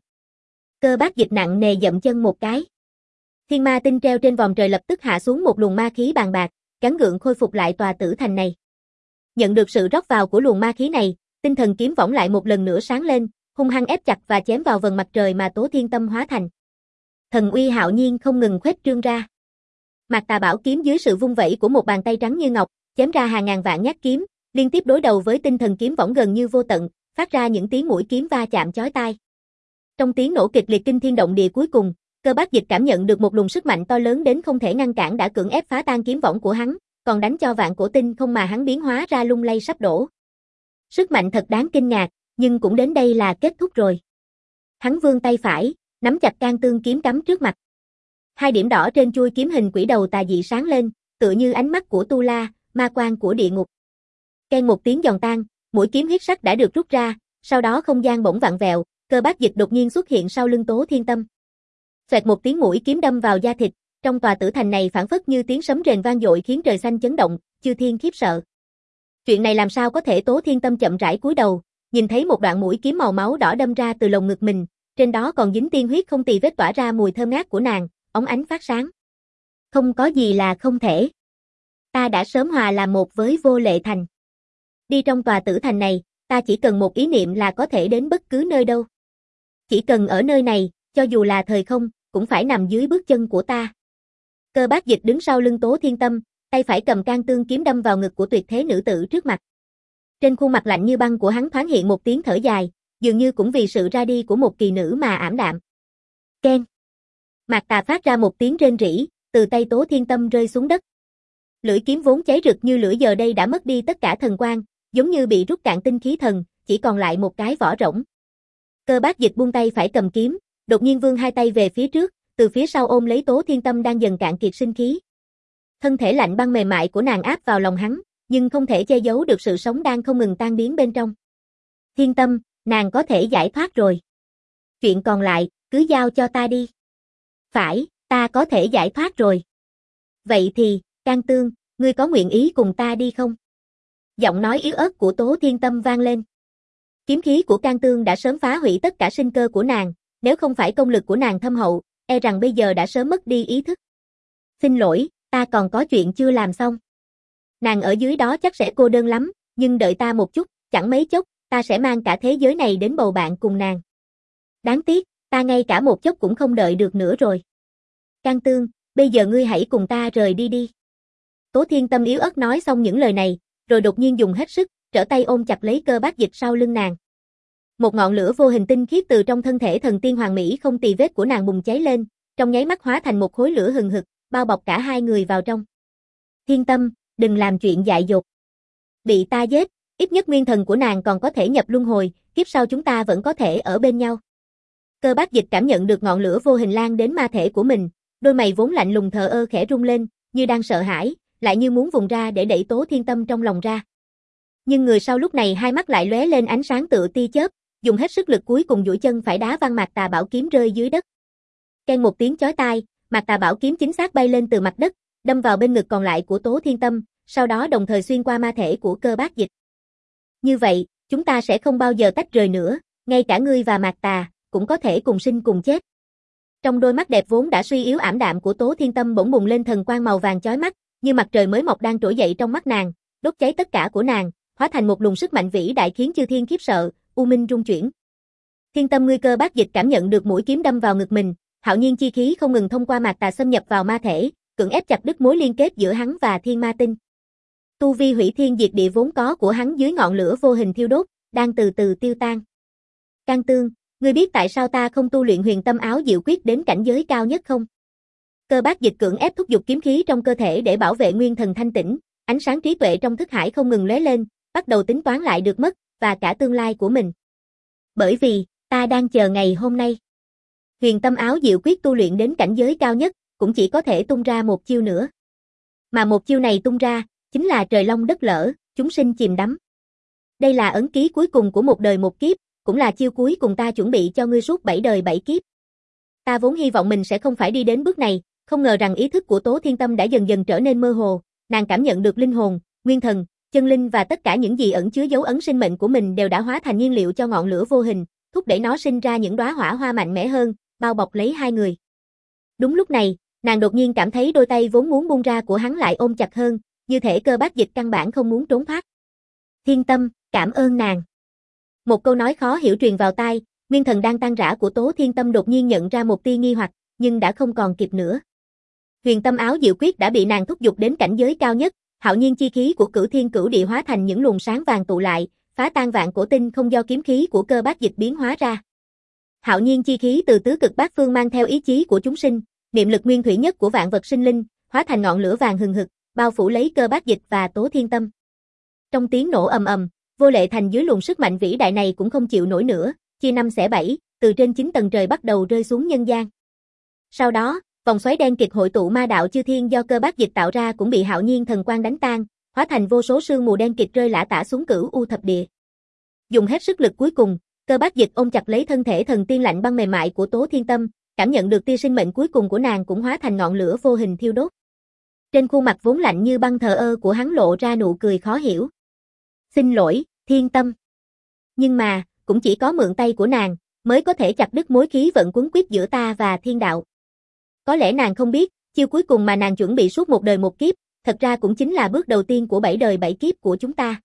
Cơ Bác Dịch nặng nề dậm chân một cái. Thiên ma tinh treo trên vòm trời lập tức hạ xuống một luồng ma khí bàn bạc, gắng gượng khôi phục lại tòa tử thành này. Nhận được sự rót vào của luồng ma khí này, tinh thần kiếm võng lại một lần nữa sáng lên, hung hăng ép chặt và chém vào vầng mặt trời mà Tố Thiên Tâm hóa thành. Thần uy hạo nhiên không ngừng khuếch trương ra. Mạc Tà Bảo kiếm dưới sự vung vẩy của một bàn tay trắng như ngọc, chém ra hàng ngàn vạn nhát kiếm, liên tiếp đối đầu với tinh thần kiếm võng gần như vô tận, phát ra những tiếng mũi kiếm va chạm chói tai. Trong tiếng nổ kịch liệt kinh thiên động địa cuối cùng, Cơ Bác Dịch cảm nhận được một luồng sức mạnh to lớn đến không thể ngăn cản đã cưỡng ép phá tan kiếm võng của hắn, còn đánh cho vạn cổ tinh không mà hắn biến hóa ra lung lay sắp đổ. Sức mạnh thật đáng kinh ngạc, nhưng cũng đến đây là kết thúc rồi. Hắn vươn tay phải, nắm chặt can tương kiếm cắm trước mặt. Hai điểm đỏ trên chuôi kiếm hình quỷ đầu tà dị sáng lên, tựa như ánh mắt của Tu La, ma quan của địa ngục. Keng một tiếng giòn tan, mũi kiếm huyết sắc đã được rút ra, sau đó không gian bỗng vặn vẹo, Cơ Bác Dịch đột nhiên xuất hiện sau lưng Tố Thiên Tâm. Xoẹt một tiếng mũi kiếm đâm vào da thịt, trong tòa tử thành này phảng phất như tiếng sấm rền vang dội khiến trời xanh chấn động, chư thiên khiếp sợ. Chuyện này làm sao có thể? Tố Thiên Tâm chậm rãi cúi đầu, nhìn thấy một đoạn mũi kiếm màu máu đỏ đâm ra từ lồng ngực mình, trên đó còn dính tiên huyết không tì vết tỏa ra mùi thơm ngát của nàng, óng ánh phát sáng. Không có gì là không thể. Ta đã sớm hòa làm một với Vô Lệ Thành. Đi trong tòa tử thành này, ta chỉ cần một ý niệm là có thể đến bất cứ nơi đâu. Chỉ cần ở nơi này, cho dù là thời không, cũng phải nằm dưới bước chân của ta. Cơ Bác Dịch đứng sau lưng Tố Thiên Tâm, tay phải cầm can tương kiếm đâm vào ngực của tuyệt thế nữ tử trước mặt. Trên khuôn mặt lạnh như băng của hắn thoáng hiện một tiếng thở dài, dường như cũng vì sự ra đi của một kỳ nữ mà ảm đạm. Keng. Mạc Tà phát ra một tiếng rên rỉ, từ tay Tố Thiên Tâm rơi xuống đất. Lưỡi kiếm vốn cháy rực như lửa giờ đây đã mất đi tất cả thần quang, giống như bị rút cạn tinh khí thần, chỉ còn lại một cái vỏ rỗng. Cơ Bác Dịch buông tay phải cầm kiếm, đột nhiên vươn hai tay về phía trước, từ phía sau ôm lấy Tố Thiên Tâm đang dần cạn kiệt sinh khí. Thân thể lạnh băng mềm mại của nàng áp vào lòng hắn, nhưng không thể che giấu được sự sống đang không ngừng tan biến bên trong. Thiên Tâm, nàng có thể giải thoát rồi. Chuyện còn lại, cứ giao cho ta đi. Phải, ta có thể giải thoát rồi. Vậy thì, Can Tương, ngươi có nguyện ý cùng ta đi không? Giọng nói yếu ớt của Tố Thiên Tâm vang lên. Kiếm khí của Can Tương đã sớm phá hủy tất cả sinh cơ của nàng, nếu không phải công lực của nàng thâm hậu, e rằng bây giờ đã sớm mất đi ý thức. Xin lỗi, ta còn có chuyện chưa làm xong. Nàng ở dưới đó chắc sẽ cô đơn lắm, nhưng đợi ta một chút, chẳng mấy chốc, ta sẽ mang cả thế giới này đến bầu bạn cùng nàng. Đáng tiếc, ta ngay cả một chốc cũng không đợi được nữa rồi. Can Tương, bây giờ ngươi hãy cùng ta rời đi đi. Tố Thiên Tâm yếu ớt nói xong những lời này, rồi đột nhiên dùng hết sức, trở tay ôm chặt lấy Cơ Bác Dịch sau lưng nàng. Một ngọn lửa vô hình tinh khiết từ trong thân thể thần tiên hoàng mỹ không tì vết của nàng bùng cháy lên, trong nháy mắt hóa thành một khối lửa hừng hực, bao bọc cả hai người vào trong. Thiên Tâm, đừng làm chuyện dại dột. Bị ta giết, ít nhất nguyên thần của nàng còn có thể nhập luân hồi, kiếp sau chúng ta vẫn có thể ở bên nhau. Cơ Bác Dịch cảm nhận được ngọn lửa vô hình lan đến ma thể của mình, đôi mày vốn lạnh lùng thờ ơ khẽ rung lên, như đang sợ hãi, lại như muốn vùng ra để đẩy Tố Thiên Tâm trong lòng ra. Nhưng người sau lúc này hai mắt lại lóe lên ánh sáng tựa tia chớp, dùng hết sức lực cuối cùng duỗi chân phải đá văng Mạc Tà Bảo kiếm rơi dưới đất. Keng một tiếng chói tai, Mạc Tà Bảo kiếm chính xác bay lên từ mặt đất, đâm vào bên ngực còn lại của Tố Thiên Tâm, sau đó đồng thời xuyên qua ma thể của Cơ Bác Dịch. Như vậy, chúng ta sẽ không bao giờ tách rời nữa, ngay cả ngươi và Mạc Tà cũng có thể cùng sinh cùng chết. Trong đôi mắt đẹp vốn đã suy yếu ảm đạm của Tố Thiên Tâm bỗng bùng lên thần quang màu vàng chói mắt, như mặt trời mới mọc đang trỗi dậy trong mắt nàng, đốt cháy tất cả của nàng, hóa thành một luồng sức mạnh vĩ đại khiến chư thiên khiếp sợ, u minh rung chuyển. Thiên Tâm ngươi. Cơ Bác Dịch cảm nhận được mũi kiếm đâm vào ngực mình, hạo nhiên chi khí không ngừng thông qua Mạc Tà xâm nhập vào ma thể, cưỡng ép chặt đứt mối liên kết giữa hắn và Thiên Ma Tinh. Tu vi hủy thiên diệt địa vốn có của hắn dưới ngọn lửa vô hình thiêu đốt, đang từ từ tiêu tan. Can Tương, ngươi biết tại sao ta không tu luyện huyền tâm áo diệu quyết đến cảnh giới cao nhất không? Cơ Bác Dịch cưỡng ép thúc giục kiếm khí trong cơ thể để bảo vệ nguyên thần thanh tĩnh, ánh sáng trí tuệ trong thức hải không ngừng lóe lên, bắt đầu tính toán lại được mất, và cả tương lai của mình. Bởi vì, ta đang chờ ngày hôm nay. Huyền tâm áo diệu quyết tu luyện đến cảnh giới cao nhất, cũng chỉ có thể tung ra một chiêu nữa. Mà một chiêu này tung ra, chính là trời long đất lở, chúng sinh chìm đắm. Đây là ấn ký cuối cùng của một đời một kiếp, cũng là chiêu cuối cùng ta chuẩn bị cho ngươi suốt bảy đời bảy kiếp. Ta vốn hy vọng mình sẽ không phải đi đến bước này, không ngờ rằng ý thức của Tố Thiên Tâm đã dần dần trở nên mơ hồ, nàng cảm nhận được linh hồn, nguyên thần, chân linh và tất cả những gì ẩn chứa dấu ấn sinh mệnh của mình đều đã hóa thành nhiên liệu cho ngọn lửa vô hình, thúc đẩy nó sinh ra những đóa hỏa hoa mạnh mẽ hơn, bao bọc lấy hai người. Đúng lúc này, nàng đột nhiên cảm thấy đôi tay vốn muốn buông ra của hắn lại ôm chặt hơn, như thể Cơ Bác Dịch căn bản không muốn trốn thoát. Thiên Tâm, cảm ơn nàng. Một câu nói khó hiểu truyền vào tai, nguyên thần đang tan rã của Tố Thiên Tâm đột nhiên nhận ra một tia nghi hoặc, nhưng đã không còn kịp nữa. Huyền tâm áo diệu quyết đã bị nàng thúc giục đến cảnh giới cao nhất, hạo nhiên chi khí của Cửu Thiên Cửu Địa hóa thành những luồng sáng vàng tụ lại, phá tan vạn cổ tinh không do kiếm khí của Cơ Bác Dịch biến hóa ra. Hạo nhiên chi khí từ tứ cực bát phương mang theo ý chí của chúng sinh, niệm lực nguyên thủy nhất của vạn vật sinh linh, hóa thành ngọn lửa vàng hừng hực, bao phủ lấy Cơ Bác Dịch và Tố Thiên Tâm. Trong tiếng nổ ầm ầm, Vô Lệ Thành dưới luồng sức mạnh vĩ đại này cũng không chịu nổi nữa, chia năm xẻ bảy, từ trên chín tầng trời bắt đầu rơi xuống nhân gian. Sau đó, vòng xoáy đen kịt hội tụ ma đạo chư thiên do Cơ Bác Dịch tạo ra cũng bị hạo nhiên thần quang đánh tan, hóa thành vô số sương mù đen kịt rơi lả tả xuống Cửu U thập địa. Dùng hết sức lực cuối cùng, Cơ Bác Dịch ôm chặt lấy thân thể thần tiên lạnh băng mềm mại của Tố Thiên Tâm, cảm nhận được tia sinh mệnh cuối cùng của nàng cũng hóa thành ngọn lửa vô hình thiêu đốt. Trên khuôn mặt vốn lạnh như băng thờ ơ của hắn lộ ra nụ cười khó hiểu. Xin lỗi, Thiên Tâm. Nhưng mà, cũng chỉ có mượn tay của nàng, mới có thể chặt đứt mối khí vận quấn quýt giữa ta và thiên đạo. Có lẽ nàng không biết, chiêu cuối cùng mà nàng chuẩn bị suốt một đời một kiếp, thật ra cũng chính là bước đầu tiên của bảy đời bảy kiếp của chúng ta.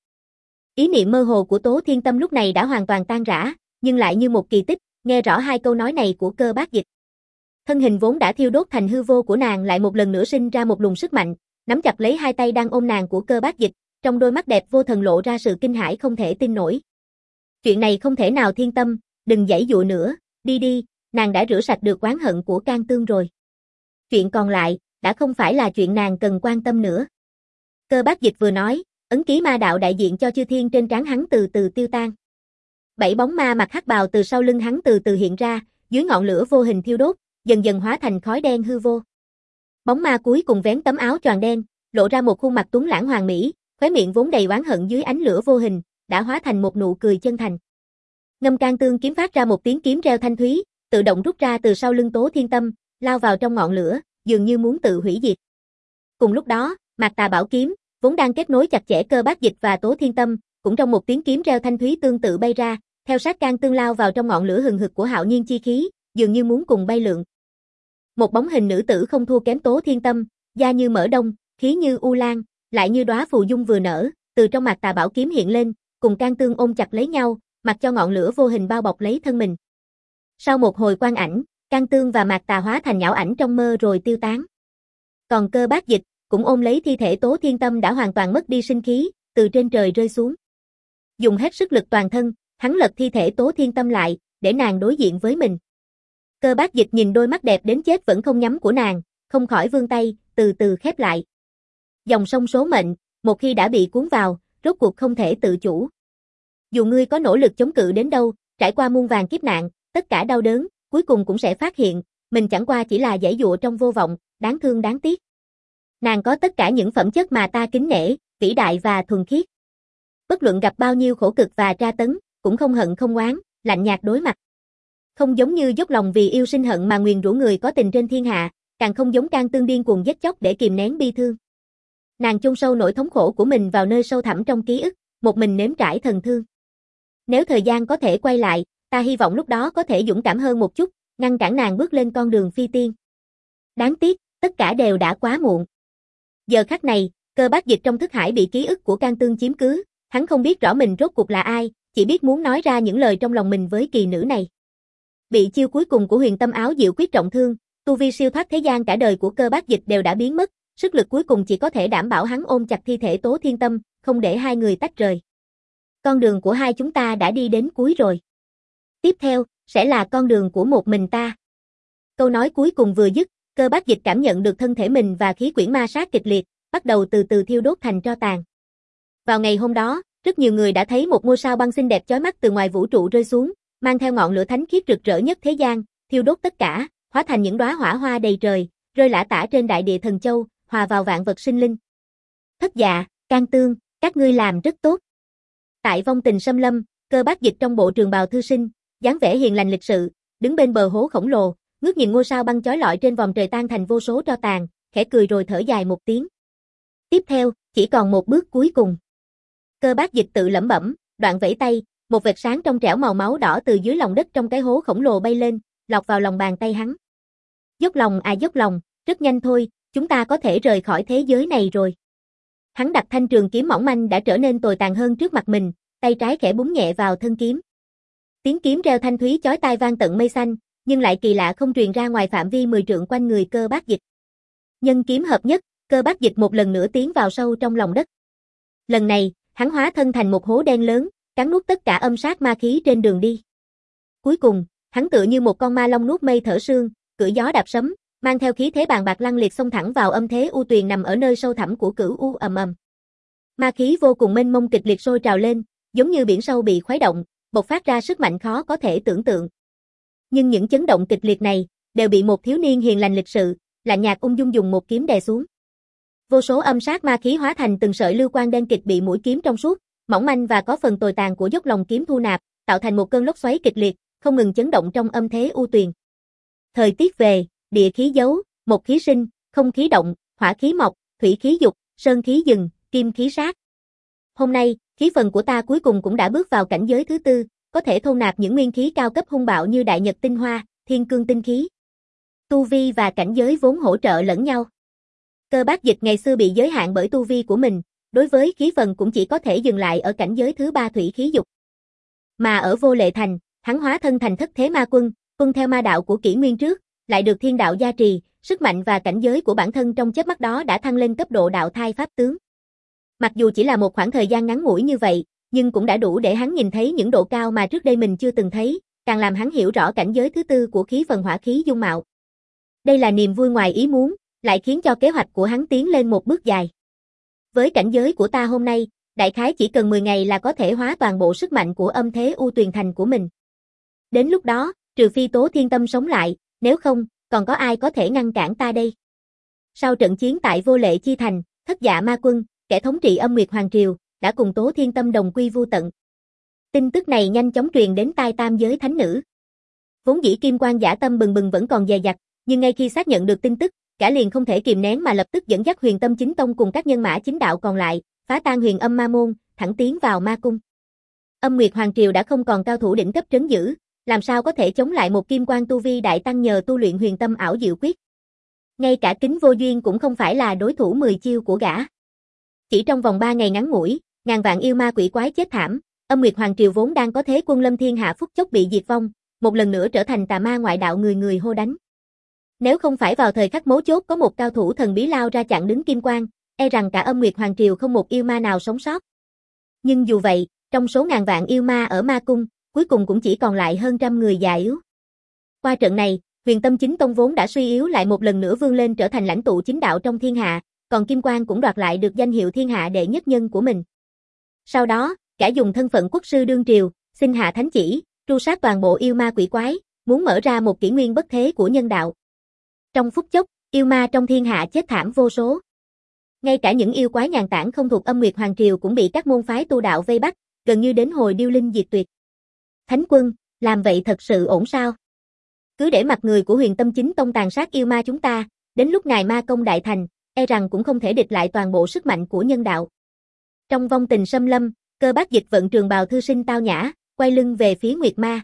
Ý niệm mơ hồ của Tố Thiên Tâm lúc này đã hoàn toàn tan rã, nhưng lại như một kỳ tích, nghe rõ hai câu nói này của Cơ Bác Dịch. Thân hình vốn đã thiêu đốt thành hư vô của nàng lại một lần nữa sinh ra một luồng sức mạnh, nắm chặt lấy hai tay đang ôm nàng của Cơ Bác Dịch, trong đôi mắt đẹp vô thần lộ ra sự kinh hãi không thể tin nổi. Chuyện này không thể nào Thiên Tâm, đừng giãy dụa nữa, đi đi, nàng đã rửa sạch được oán hận của Can Tương rồi. Chuyện còn lại, đã không phải là chuyện nàng cần quan tâm nữa. Cơ Bác Dịch vừa nói, ấn ký ma đạo đại diện cho chư thiên trên trán hắn từ từ tiêu tan. Bảy bóng ma mặc hắc bào từ sau lưng hắn từ từ hiện ra, dưới ngọn lửa vô hình thiêu đốt, dần dần hóa thành khói đen hư vô. Bóng ma cuối cùng vén tấm áo choàng đen, lộ ra một khuôn mặt tuấn lãng hoàn mỹ, khóe miệng vốn đầy oán hận dưới ánh lửa vô hình, đã hóa thành một nụ cười chân thành. Ngâm Can Tương kiếm phát ra một tiếng kiếm reo thanh thúy, tự động rút ra từ sau lưng Tố Thiên Tâm, lao vào trong ngọn lửa, dường như muốn tự hủy diệt. Cùng lúc đó, Mạc Tà Bảo kiếm, vốn đang kết nối chặt chẽ Cơ Bác Dịch và Tố Thiên Tâm, cũng trong một tiếng kiếm reo thanh thúy tương tự bay ra, theo sát Can Tương lao vào trong ngọn lửa hừng hực của hạo nhiên chi khí, dường như muốn cùng bay lượn. Một bóng hình nữ tử không thua kém Tố Thiên Tâm, da như mỡ đông, khí như u lan, lại như đóa phù dung vừa nở, từ trong Mạc Tà Bảo kiếm hiện lên, cùng Can Tương ôm chặt lấy nhau, mặc cho ngọn lửa vô hình bao bọc lấy thân mình. Sau một hồi quang ảnh, Can Tương và Mạc Tà hóa thành nhão ảnh trong mơ rồi tiêu tán. Còn Cơ Bác Dịch cũng ôm lấy thi thể Tố Thiên Tâm đã hoàn toàn mất đi sinh khí, từ trên trời rơi xuống. Dùng hết sức lực toàn thân, hắn lật thi thể Tố Thiên Tâm lại, để nàng đối diện với mình. Cơ Bác Dịch nhìn đôi mắt đẹp đến chết vẫn không nhắm của nàng, không khỏi vươn tay, từ từ khép lại. Dòng sông số mệnh, một khi đã bị cuốn vào, rốt cuộc không thể tự chủ. Dù ngươi có nỗ lực chống cự đến đâu, trải qua muôn vàn kiếp nạn, tất cả đau đớn, cuối cùng cũng sẽ phát hiện, mình chẳng qua chỉ là giãy giụa trong vô vọng, đáng thương đáng tiếc. Nàng có tất cả những phẩm chất mà ta kính nể, vĩ đại và thuần khiết. Bất luận gặp bao nhiêu khổ cực và tra tấn, cũng không hận không oán, lạnh nhạt đối mặt. Không giống như dốc lòng vì yêu sinh hận mà nguyền rủa người có tình trên thiên hạ, càng không giống Can Tương điên cuồng giết chóc để kìm nén bi thương. Nàng chôn sâu nỗi thống khổ của mình vào nơi sâu thẳm trong ký ức, một mình nếm trải thần thương. Nếu thời gian có thể quay lại, ta hy vọng lúc đó có thể dũng cảm hơn một chút, ngăn cản nàng bước lên con đường phi tiên. Đáng tiếc, tất cả đều đã quá muộn. Giờ khắc này, Cơ Bác Dịch trong thức hải bị ký ức của Can Tương chiếm cứ, hắn không biết rõ mình rốt cuộc là ai, chỉ biết muốn nói ra những lời trong lòng mình với kỳ nữ này. Bị chiêu cuối cùng của huyền tâm áo diệu quyết trọng thương, tu vi siêu thoát thế gian cả đời của Cơ Bác Dịch đều đã biến mất, sức lực cuối cùng chỉ có thể đảm bảo hắn ôm chặt thi thể Tố Thiên Tâm, không để hai người tách rời. Con đường của hai chúng ta đã đi đến cuối rồi. Tiếp theo, sẽ là con đường của một mình ta. Câu nói cuối cùng vừa dứt, Cơ Bác Dịch cảm nhận được thân thể mình và khí quyển ma sát kịch liệt, bắt đầu từ từ thiêu đốt thành tro tàn. Vào ngày hôm đó, rất nhiều người đã thấy một ngôi sao băng xinh đẹp chói mắt từ ngoài vũ trụ rơi xuống, mang theo ngọn lửa thánh khiết rực rỡ nhất thế gian, thiêu đốt tất cả, hóa thành những đóa hỏa hoa đầy trời, rơi lả tả trên đại địa thần châu, hòa vào vạn vật sinh linh. Thất Dạ, Can Tương, các ngươi làm rất tốt. Tại vong tình xâm lâm, Cơ Bác Dịch trong bộ trường bào thư sinh, dáng vẻ hiền lành lịch sự, đứng bên bờ hố khổng lồ, ngước nhìn ngôi sao băng chói lọi trên vòm trời tan thành vô số tro tàn, khẽ cười rồi thở dài một tiếng. Tiếp theo, chỉ còn một bước cuối cùng. Cơ Bác Dịch tự lẩm bẩm, đoạn vẫy tay, một vệt sáng trong trẻo màu máu đỏ từ dưới lòng đất trong cái hố khổng lồ bay lên, lọt vào lòng bàn tay hắn. Dốc lòng à dốc lòng, rất nhanh thôi, chúng ta có thể rời khỏi thế giới này rồi. Hắn đặt thanh trường kiếm mỏng manh đã trở nên tồi tàn hơn trước mặt mình, tay trái khẽ búng nhẹ vào thân kiếm. Tiếng kiếm reo thanh thúy chói tai vang tận mây xanh, nhưng lại kỳ lạ không truyền ra ngoài phạm vi mười trượng quanh người Cơ Bác Dịch. Nhân kiếm hợp nhất, Cơ Bác Dịch một lần nữa tiến vào sâu trong lòng đất. Lần này, hắn hóa thân thành một hố đen lớn, cắn nuốt tất cả âm sát ma khí trên đường đi. Cuối cùng, hắn tựa như một con ma long nuốt mây thở sương, cưỡi gió đạp sấm, mang theo khí thế bàng bạc lăng liệt xông thẳng vào âm thế u tuyền nằm ở nơi sâu thẳm của Cửu U ầm ầm. Ma khí vô cùng mênh mông kịch liệt sôi trào lên, giống như biển sâu bị khuấy động, bộc phát ra sức mạnh khó có thể tưởng tượng. Nhưng những chấn động kịch liệt này đều bị một thiếu niên hiền lành lịch sự, lạnh nhạt ung dung dùng một kiếm đè xuống. Vô số âm sát ma khí hóa thành từng sợi lưu quang đen kịt bị mũi kiếm trong suốt, mỏng manh và có phần tồi tàn của dốc lòng kiếm thu nạp, tạo thành một cơn lốc xoáy kịch liệt, không ngừng chấn động trong âm thế u tuyền. Thời tiết về, địa khí giấu, mộc khí sinh, không khí động, hỏa khí mọc, thủy khí dục, sơn khí dừng, kim khí sát. Hôm nay, khí phần của ta cuối cùng cũng đã bước vào cảnh giới thứ tư, có thể thôn nạp những nguyên khí cao cấp hung bạo như đại nhật tinh hoa, thiên cương tinh khí. Tu vi và cảnh giới vốn hỗ trợ lẫn nhau. Cơ Bác Dịch ngày xưa bị giới hạn bởi tu vi của mình, đối với khí phần cũng chỉ có thể dừng lại ở cảnh giới thứ ba thủy khí dục. Mà ở Vô Lệ Thành, hắn hóa thân thành Thất Thế Ma Quân, tuân theo ma đạo của kỷ nguyên trước, lại được thiên đạo gia trì, sức mạnh và cảnh giới của bản thân trong chớp mắt đó đã thăng lên cấp độ đạo thai pháp tướng. Mặc dù chỉ là một khoảng thời gian ngắn ngủi như vậy, nhưng cũng đã đủ để hắn nhìn thấy những độ cao mà trước đây mình chưa từng thấy, càng làm hắn hiểu rõ cảnh giới thứ tư của khí phần hỏa khí dung mạo. Đây là niềm vui ngoài ý muốn, lại khiến cho kế hoạch của hắn tiến lên một bước dài. Với cảnh giới của ta hôm nay, đại khái chỉ cần mười ngày là có thể hóa toàn bộ sức mạnh của âm thế u tuyền thành của mình. Đến lúc đó, trừ phi Tố Thiên Tâm sống lại, nếu không, còn có ai có thể ngăn cản ta đây? Sau trận chiến tại Vô Lệ Chi Thành, Thất Dạ Ma Quân, kẻ thống trị Âm Nguyệt Hoàng Triều, đã cùng Tố Thiên Tâm đồng quy vu tận. Tin tức này nhanh chóng truyền đến tai tam giới thánh nữ. Vốn dĩ Kim Quang Dã Tâm bừng bừng vẫn còn dè dặt, nhưng ngay khi xác nhận được tin tức, cả liền không thể kìm nén mà lập tức dẫn dắt Huyền Tâm Chính Tông cùng các nhân mã chính đạo còn lại, phá tan Huyền Âm Ma Môn, thẳng tiến vào Ma Cung. Âm Nguyệt Hoàng Triều đã không còn cao thủ đỉnh cấp trấn giữ, làm sao có thể chống lại một Kim Quang tu vi đại tăng nhờ tu luyện Huyền Tâm ảo diệu quyết. Ngay cả Kính Vô Duyên cũng không phải là đối thủ mười chiêu của gã. Chỉ trong vòng ba ngày ngắn ngủi, ngàn vạn yêu ma quỷ quái chết thảm, Âm Nguyệt Hoàng Triều vốn đang có thế quân lâm thiên hạ phút chốc bị diệt vong, một lần nữa trở thành tà ma ngoại đạo người người hô đánh. Nếu không phải vào thời khắc mấu chốt có một cao thủ thần bí lao ra chặn đứng Kim Quang, e rằng cả Âm Nguyệt Hoàng Triều không một yêu ma nào sống sót. Nhưng dù vậy, trong số ngàn vạn yêu ma ở Ma Cung, cuối cùng cũng chỉ còn lại hơn trăm người già yếu. Qua trận này, Huyền Tâm Chính Tông vốn đã suy yếu lại một lần nữa vươn lên trở thành lãnh tụ chính đạo trong thiên hạ, còn Kim Quang cũng đoạt lại được danh hiệu thiên hạ đệ nhất nhân của mình. Sau đó, cả dùng thân phận quốc sư đương triều, xin hạ thánh chỉ, tru sát toàn bộ yêu ma quỷ quái, muốn mở ra một kỷ nguyên bất thế của nhân đạo. Trong phút chốc, yêu ma trong thiên hạ chết thảm vô số. Ngay cả những yêu quái nhàn tản không thuộc Âm Nguyệt Hoàng Triều cũng bị các môn phái tu đạo vây bắt, gần như đến hồi điêu linh diệt tuyệt. Thánh quân, làm vậy thật sự ổn sao? Cứ để mặc người của Huyền Tâm Chính Tông tàn sát yêu ma chúng ta, đến lúc ngài ma công đại thành, e rằng cũng không thể địch lại toàn bộ sức mạnh của nhân đạo. Trong vong tình xâm lâm, Cơ Bác Dịch vận trường bào thư sinh tao nhã, quay lưng về phía Nguyệt Ma.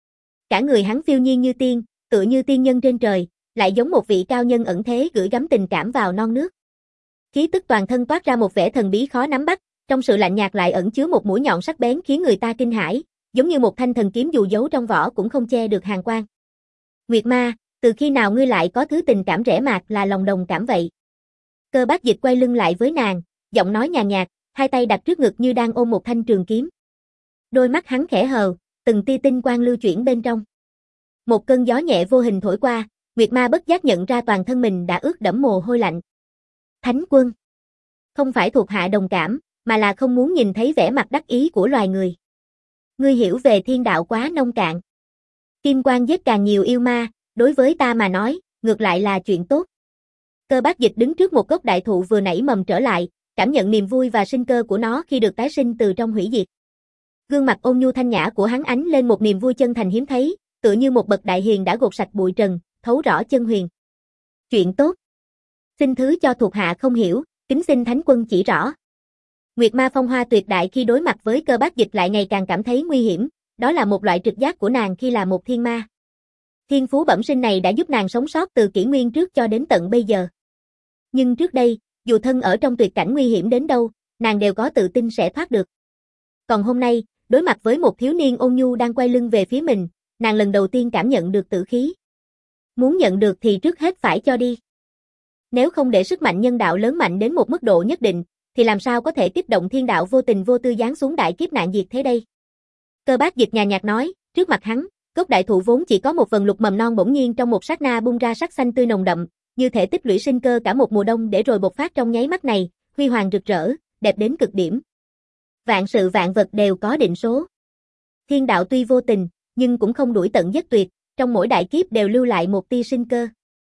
Cả người hắn phiêu nhiên như tiên, tựa như tiên nhân trên trời, lại giống một vị cao nhân ẩn thế gửi gắm tình cảm vào non nước. Khí tức toàn thân toát ra một vẻ thần bí khó nắm bắt, trong sự lạnh nhạt lại ẩn chứa một mũi nhọn sắc bén khiến người ta kinh hãi, giống như một thanh thần kiếm dù giấu trong vỏ cũng không che được hàn quang. Nguyệt Ma, từ khi nào ngươi lại có thứ tình cảm rẻ mạt là lòng đồng cảm vậy? Cơ Bác Dịch quay lưng lại với nàng, giọng nói nhàn nhạt, hai tay đặt trước ngực như đang ôm một thanh trường kiếm. Đôi mắt hắn khẽ hờ, từng tia tinh quang lưu chuyển bên trong. Một cơn gió nhẹ vô hình thổi qua, Nguyệt Ma bất giác nhận ra toàn thân mình đã ướt đẫm mồ hôi lạnh. Thánh quân. Không phải thuộc hạ đồng cảm, mà là không muốn nhìn thấy vẻ mặt đắc ý của loài người. Ngươi hiểu về thiên đạo quá nông cạn. Kim Quang giết càng nhiều yêu ma, đối với ta mà nói, ngược lại là chuyện tốt. Cơ Bác Dịch đứng trước một gốc đại thụ vừa nảy mầm trở lại, cảm nhận niềm vui và sinh cơ của nó khi được tái sinh từ trong hủy diệt. Gương mặt ôn nhu thanh nhã của hắn ánh lên một niềm vui chân thành hiếm thấy, tựa như một bậc đại hiền đã gột sạch bụi trần, thấu rõ chân huyền. Chuyện tốt. Xin thứ cho thuộc hạ không hiểu, kính xin thánh quân chỉ rõ. Nguyệt Ma phong hoa tuyệt đại khi đối mặt với Cơ Bác Dịch lại ngày càng cảm thấy nguy hiểm, đó là một loại trực giác của nàng khi là một thiên ma. Thiên phú bẩm sinh này đã giúp nàng sống sót từ kỷ nguyên trước cho đến tận bây giờ. Nhưng trước đây, dù thân ở trong tuyệt cảnh nguy hiểm đến đâu, nàng đều có tự tin sẽ thoát được. Còn hôm nay, đối mặt với một thiếu niên ôn nhu đang quay lưng về phía mình, nàng lần đầu tiên cảm nhận được tử khí. Muốn nhận được thì trước hết phải cho đi. Nếu không để sức mạnh nhân đạo lớn mạnh đến một mức độ nhất định, thì làm sao có thể kích động thiên đạo vô tình vô tư giáng xuống đại kiếp nạn diệt thế đây? Cơ Bác Dịch nhàn nhạt nói, trước mặt hắn, gốc đại thụ vốn chỉ có một vần lục mầm non bỗng nhiên trong một sát na bung ra sắc xanh tươi nồng đậm, như thể tích lũy sinh cơ cả một mùa đông để rồi bộc phát trong nháy mắt này, huy hoàng rực rỡ, đẹp đến cực điểm. Vạn sự vạn vật đều có định số. Thiên đạo tuy vô tình, nhưng cũng không đuổi tận giết tuyệt, trong mỗi đại kiếp đều lưu lại một tia sinh cơ.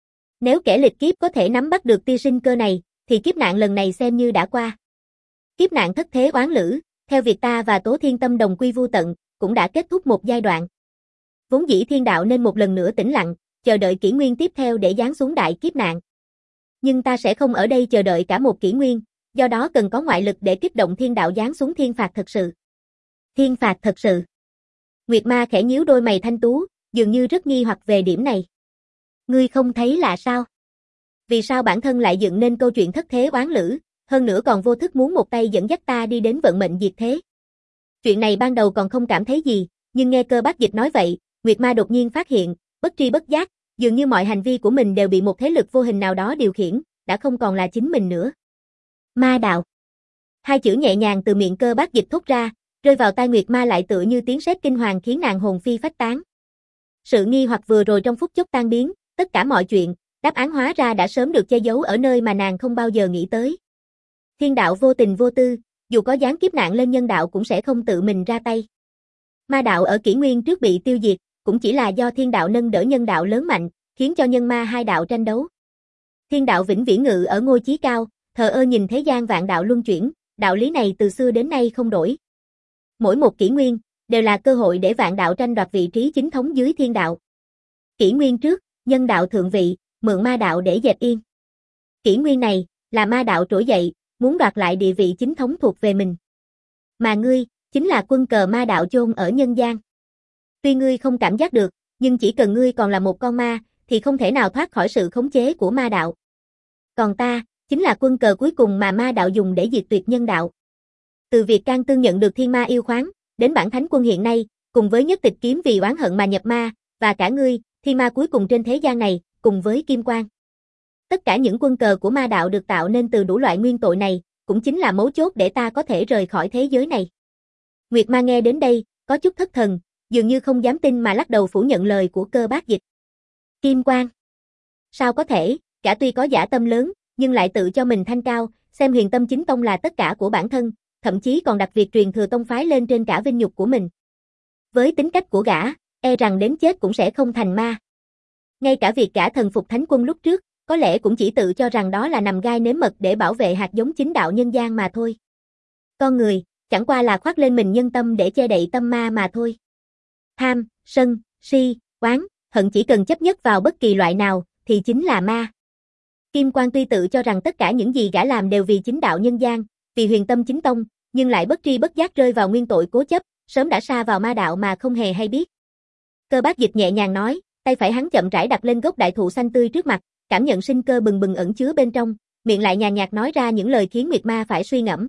Nếu kẻ lịch kiếp có thể nắm bắt được tia sinh cơ này, thì kiếp nạn lần này xem như đã qua. Kiếp nạn thất thế oán lữ, theo việc ta và Tố Thiên Tâm đồng quy vu tận, cũng đã kết thúc một giai đoạn. Vốn dĩ thiên đạo nên một lần nữa tĩnh lặng, chờ đợi kỷ nguyên tiếp theo để giáng xuống đại kiếp nạn. Nhưng ta sẽ không ở đây chờ đợi cả một kỷ nguyên, do đó cần có ngoại lực để kích động thiên đạo giáng xuống thiên phạt thật sự. Thiên phạt thật sự. Nguyệt Ma khẽ nhíu đôi mày thanh tú, dường như rất nghi hoặc về điểm này. Ngươi không thấy lạ sao? Vì sao bản thân lại dựng nên câu chuyện thất thế oán lữ, hơn nữa còn vô thức muốn một tay dẫn dắt ta đi đến vận mệnh diệt thế? Chuyện này ban đầu còn không cảm thấy gì, nhưng nghe Cơ Bác Dịch nói vậy, Nguyệt Ma đột nhiên phát hiện, bất tri bất giác, dường như mọi hành vi của mình đều bị một thế lực vô hình nào đó điều khiển, đã không còn là chính mình nữa. Ma đạo. Hai chữ nhẹ nhàng từ miệng Cơ Bác Dịch thốt ra, rơi vào tai Nguyệt Ma lại tựa như tiếng sét kinh hoàng khiến nàng hồn phi phách tán. Sự nghi hoặc vừa rồi trong phút chốc tan biến, tất cả mọi chuyện, đáp án hóa ra đã sớm được che giấu ở nơi mà nàng không bao giờ nghĩ tới. Thiên đạo vô tình vô tư, dù có giáng kiếp nạn lên nhân đạo cũng sẽ không tự mình ra tay. Ma đạo ở kỷ nguyên trước bị tiêu diệt, cũng chỉ là do thiên đạo nâng đỡ nhân đạo lớn mạnh, khiến cho nhân ma hai đạo tranh đấu. Thiên đạo vĩnh viễn ngự ở ngôi chí cao, thờ ơ nhìn thế gian vạn đạo luân chuyển, đạo lý này từ xưa đến nay không đổi. Mỗi một kỷ nguyên, đều là cơ hội để vạn đạo tranh đoạt vị trí chính thống dưới thiên đạo. Kỷ nguyên trước, nhân đạo thượng vị, mượn ma đạo để dẹp yên. Kỷ nguyên này, là ma đạo trỗi dậy, muốn đoạt lại địa vị chính thống thuộc về mình. Mà ngươi, chính là quân cờ ma đạo chôn ở nhân gian. Tuy ngươi không cảm giác được, nhưng chỉ cần ngươi còn là một con ma, thì không thể nào thoát khỏi sự khống chế của ma đạo. Còn ta, chính là quân cờ cuối cùng mà ma đạo dùng để diệt tuyệt nhân đạo. Từ việc can tương nhận được thiên ma yêu khoáng, đến bản thánh quân hiện nay, cùng với nhất tịch kiếm vì oán hận mà nhập ma, và cả ngươi, thiên ma cuối cùng trên thế gian này, cùng với Kim Quang. Tất cả những quân cờ của ma đạo được tạo nên từ đủ loại nguyên tội này, cũng chính là mấu chốt để ta có thể rời khỏi thế giới này. Nguyệt Ma nghe đến đây, có chút thất thần, dường như không dám tin mà lắc đầu phủ nhận lời của Cơ Bác Dịch. Kim Quang. Sao có thể, cả tuy có dã tâm lớn, nhưng lại tự cho mình thanh cao, xem Huyền Tâm Chính Tông là tất cả của bản thân, thậm chí còn đặt việc truyền thừa tông phái lên trên cả vinh nhục của mình. Với tính cách của gã, e rằng đến chết cũng sẽ không thành ma. Ngay cả việc gã thần phục thánh quân lúc trước, có lẽ cũng chỉ tự cho rằng đó là nằm gai nếm mật để bảo vệ hạt giống chính đạo nhân gian mà thôi. Con người, chẳng qua là khoác lên mình nhân tâm để che đậy tâm ma mà thôi. Tham, sân, si, oán, hận chỉ cần chấp nhất vào bất kỳ loại nào, thì chính là ma. Kim Quang tuy tự cho rằng tất cả những gì gã làm đều vì chính đạo nhân gian, vì Huyền Tâm Chính Tông, nhưng lại bất tri bất giác rơi vào nguyên tội cố chấp, sớm đã sa vào ma đạo mà không hề hay biết. Cơ Bác Dịch nhẹ nhàng nói, tay phải hắn chậm rãi đặt lên gốc đại thụ xanh tươi trước mặt, cảm nhận sinh cơ bừng bừng ẩn chứa bên trong, miệng lại nhàn nhạt nói ra những lời khiến Nguyệt Ma phải suy ngẫm.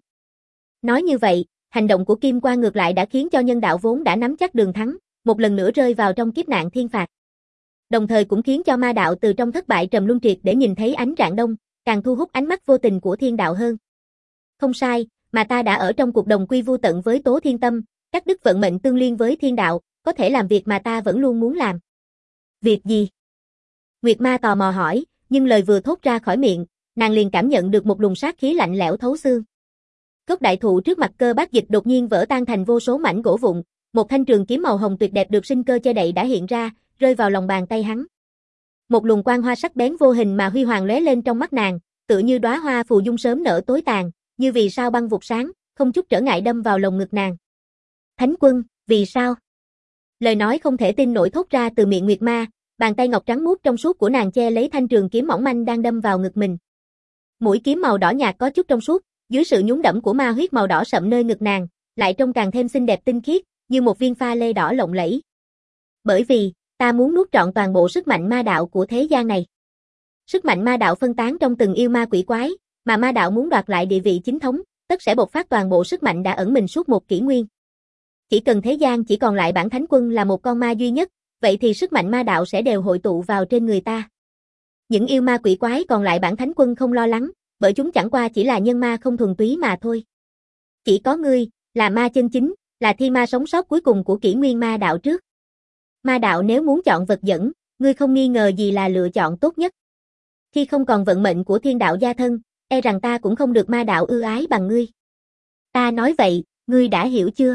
Nói như vậy, hành động của Kim Quang ngược lại đã khiến cho nhân đạo vốn đã nắm chắc đường thắng, một lần nữa rơi vào trong kiếp nạn thiên phạt. Đồng thời cũng khiến cho ma đạo từ trong thất bại trầm luân triệt để nhìn thấy ánh rạng đông, càng thu hút ánh mắt vô tình của thiên đạo hơn. Không sai, mà ta đã ở trong cuộc đồng quy vu tận với Tố Thiên Tâm, cắt đứt vận mệnh tương liên với thiên đạo, có thể làm việc mà ta vẫn luôn muốn làm. Việc gì? Nguyệt Ma tò mò hỏi, nhưng lời vừa thốt ra khỏi miệng, nàng liền cảm nhận được một luồng sát khí lạnh lẽo thấu xương. Gốc đại thụ trước mặt Cơ Bác Dịch đột nhiên vỡ tan thành vô số mảnh gỗ vụn, một thanh trường kiếm màu hồng tuyệt đẹp được sinh cơ che đậy đã hiện ra, rơi vào lòng bàn tay hắn. Một luồng quang hoa sắc bén vô hình mà huy hoàng lóe lên trong mắt nàng, tựa như đóa hoa phù dung sớm nở tối tàn, như vì sao băng vụt sáng, không chút trở ngại đâm vào lồng ngực nàng. Thánh quân, vì sao? Lời nói không thể tin nổi thốt ra từ miệng Nguyệt Ma, bàn tay ngọc trắng muốt trong suốt của nàng che lấy thanh trường kiếm mỏng manh đang đâm vào ngực mình. Mũi kiếm màu đỏ nhạt có chút trong suốt, dưới sự nhúng đẫm của ma huyết màu đỏ sậm nơi ngực nàng, lại trông càng thêm xinh đẹp tinh khiết, như một viên pha lê đỏ lộng lẫy. Bởi vì, ta muốn nuốt trọn toàn bộ sức mạnh ma đạo của thế gian này. Sức mạnh ma đạo phân tán trong từng yêu ma quỷ quái, mà ma đạo muốn đoạt lại địa vị chính thống, tất sẽ bộc phát toàn bộ sức mạnh đã ẩn mình suốt một kỷ nguyên. Chỉ cần thế gian chỉ còn lại bản thánh quân là một con ma duy nhất, vậy thì sức mạnh ma đạo sẽ đều hội tụ vào trên người ta. Những yêu ma quỷ quái còn lại bản thánh quân không lo lắng, bởi chúng chẳng qua chỉ là nhân ma không thuần túy mà thôi. Chỉ có ngươi, là ma chân chính, là thi ma sống sót cuối cùng của kỷ nguyên ma đạo trước. Ma đạo nếu muốn chọn vật dẫn, ngươi không nghi ngờ gì là lựa chọn tốt nhất. Khi không còn vận mệnh của thiên đạo gia thân, e rằng ta cũng không được ma đạo ưu ái bằng ngươi. Ta nói vậy, ngươi đã hiểu chưa?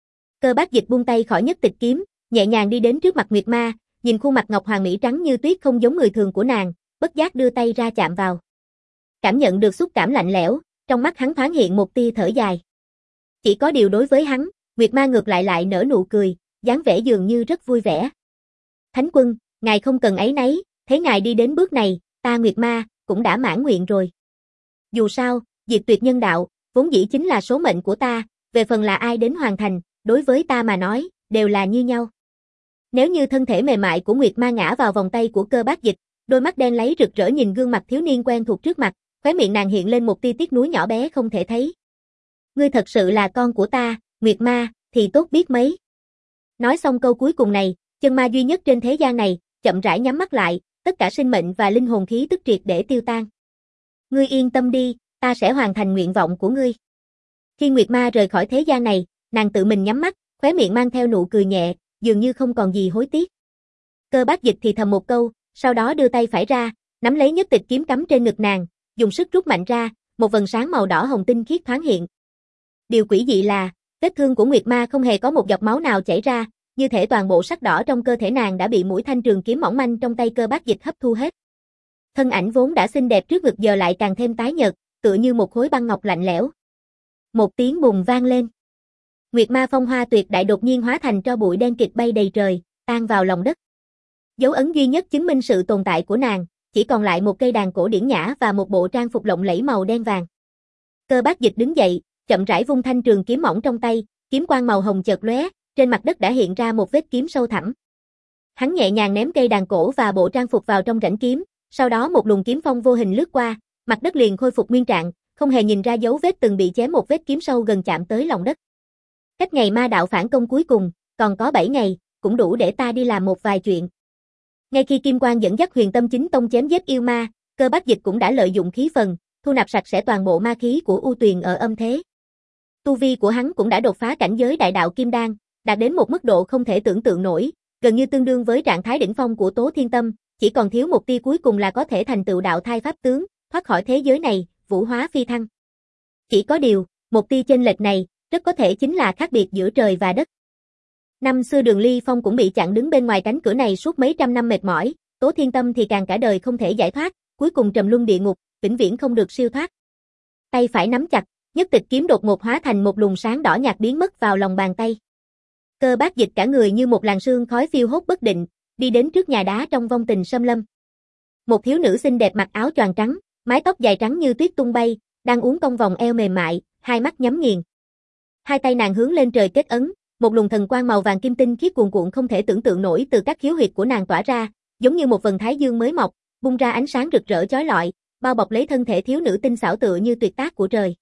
Cơ Bác Dịch buông tay khỏi nhất tịch kiếm, nhẹ nhàng đi đến trước mặt Nguyệt Ma, nhìn khuôn mặt ngọc hoàng mỹ trắng như tuyết không giống người thường của nàng, bất giác đưa tay ra chạm vào. Cảm nhận được xúc cảm lạnh lẽo, trong mắt hắn thoáng hiện một tia thở dài. Chỉ có điều đối với hắn, Nguyệt Ma ngược lại lại nở nụ cười, dáng vẻ dường như rất vui vẻ. Thánh quân, ngài không cần áy náy, thấy ngài đi đến bước này, ta Nguyệt Ma cũng đã mãn nguyện rồi. Dù sao, diệt tuyệt nhân đạo, vốn dĩ chính là số mệnh của ta, về phần là ai đến hoàn thành, đối với ta mà nói, đều là như nhau. Nếu như thân thể mềm mại của Nguyệt Ma ngã vào vòng tay của Cơ Bác Dịch, đôi mắt đen láy rực rỡ nhìn gương mặt thiếu niên quen thuộc trước mặt, khóe miệng nàng hiện lên một tia tiếc nuối nhỏ bé không thể thấy. Ngươi thật sự là con của ta, Nguyệt Ma, thì tốt biết mấy. Nói xong câu cuối cùng này, chân ma duy nhất trên thế gian này, chậm rãi nhắm mắt lại, tất cả sinh mệnh và linh hồn khí tức triệt để tiêu tan. Ngươi yên tâm đi, ta sẽ hoàn thành nguyện vọng của ngươi. Khi Nguyệt Ma rời khỏi thế gian này, nàng tự mình nhắm mắt, khóe miệng mang theo nụ cười nhẹ, dường như không còn gì hối tiếc. Cơ Bác Dịch thì thầm một câu, sau đó đưa tay phải ra, nắm lấy nhất tịch kiếm cắm trên ngực nàng, dùng sức rút mạnh ra, một vầng sáng màu đỏ hồng tinh khiết thoáng hiện. Điều quỷ dị là, vết thương của Nguyệt Ma không hề có một giọt máu nào chảy ra, như thể toàn bộ sắc đỏ trong cơ thể nàng đã bị mũi thanh trường kiếm mỏng manh trong tay Cơ Bác Dịch hấp thu hết. Thân ảnh vốn đã xinh đẹp trước ngực giờ lại càng thêm tái nhợt, tựa như một khối băng ngọc lạnh lẽo. Một tiếng bùng vang lên. Nguyệt Ma phong hoa tuyệt đại đột nhiên hóa thành tro bụi đen kịt bay đầy trời, tan vào lòng đất. Dấu ấn duy nhất chứng minh sự tồn tại của nàng, chỉ còn lại một cây đàn cổ điển nhã và một bộ trang phục lộng lẫy màu đen vàng. Cơ Bác Dịch đứng dậy, chậm rãi vung thanh trường kiếm mỏng trong tay, kiếm quang màu hồng chợt lóe, trên mặt đất đã hiện ra một vết kiếm sâu thẳm. Hắn nhẹ nhàng ném cây đàn cổ và bộ trang phục vào trong rãnh kiếm, sau đó một luồng kiếm phong vô hình lướt qua, mặt đất liền khôi phục nguyên trạng, không hề nhìn ra dấu vết từng bị chém một vết kiếm sâu gần chạm tới lòng đất. Cách ngày ma đạo phản công cuối cùng, còn có bảy ngày, cũng đủ để ta đi làm một vài chuyện. Ngay khi Kim Quang dẫn dắt Huyền Tâm Chính Tông chém giết yêu ma, Cơ Bác Dịch cũng đã lợi dụng khí phần, thu nạp sạch sẽ toàn bộ ma khí của U Tuyền ở âm thế. Tu vi của hắn cũng đã đột phá cảnh giới đại đạo kim đan, đạt đến một mức độ không thể tưởng tượng nổi, gần như tương đương với trạng thái đỉnh phong của Tố Thiên Tâm, chỉ còn thiếu một tia cuối cùng là có thể thành tựu đạo thai pháp tướng, thoát khỏi thế giới này, vũ hóa phi thăng. Chỉ có điều, một tia chênh lệch này, rất có thể chính là khác biệt giữa trời và đất. Năm xưa Đường Ly Phong cũng bị chặn đứng bên ngoài cánh cửa này suốt mấy trăm năm mệt mỏi, Tố Thiên Tâm thì càng cả đời không thể giải thoát, cuối cùng trầm luân địa ngục, vĩnh viễn không được siêu thoát. Tay phải nắm chặt, nhất tịch kiếm đột ngột hóa thành một luồng sáng đỏ nhạt biến mất vào lòng bàn tay. Cơ Bác Dịch cả người như một làn sương khói phiêu hốt bất định, đi đến trước nhà đá trong vong tình xâm lâm. Một thiếu nữ xinh đẹp mặc áo choàng trắng, mái tóc dài trắng như tuyết tung bay, đang uốn cong vòng eo mềm mại, hai mắt nhắm nghiền. Hai tay nàng hướng lên trời kết ấn, một luồng thần quang màu vàng kim tinh khiết cuồn cuộn không thể tưởng tượng nổi từ các khiếu huyệt của nàng tỏa ra, giống như một vầng thái dương mới mọc, bung ra ánh sáng rực rỡ chói lọi, bao bọc lấy thân thể thiếu nữ tinh xảo tựa như tuyệt tác của trời.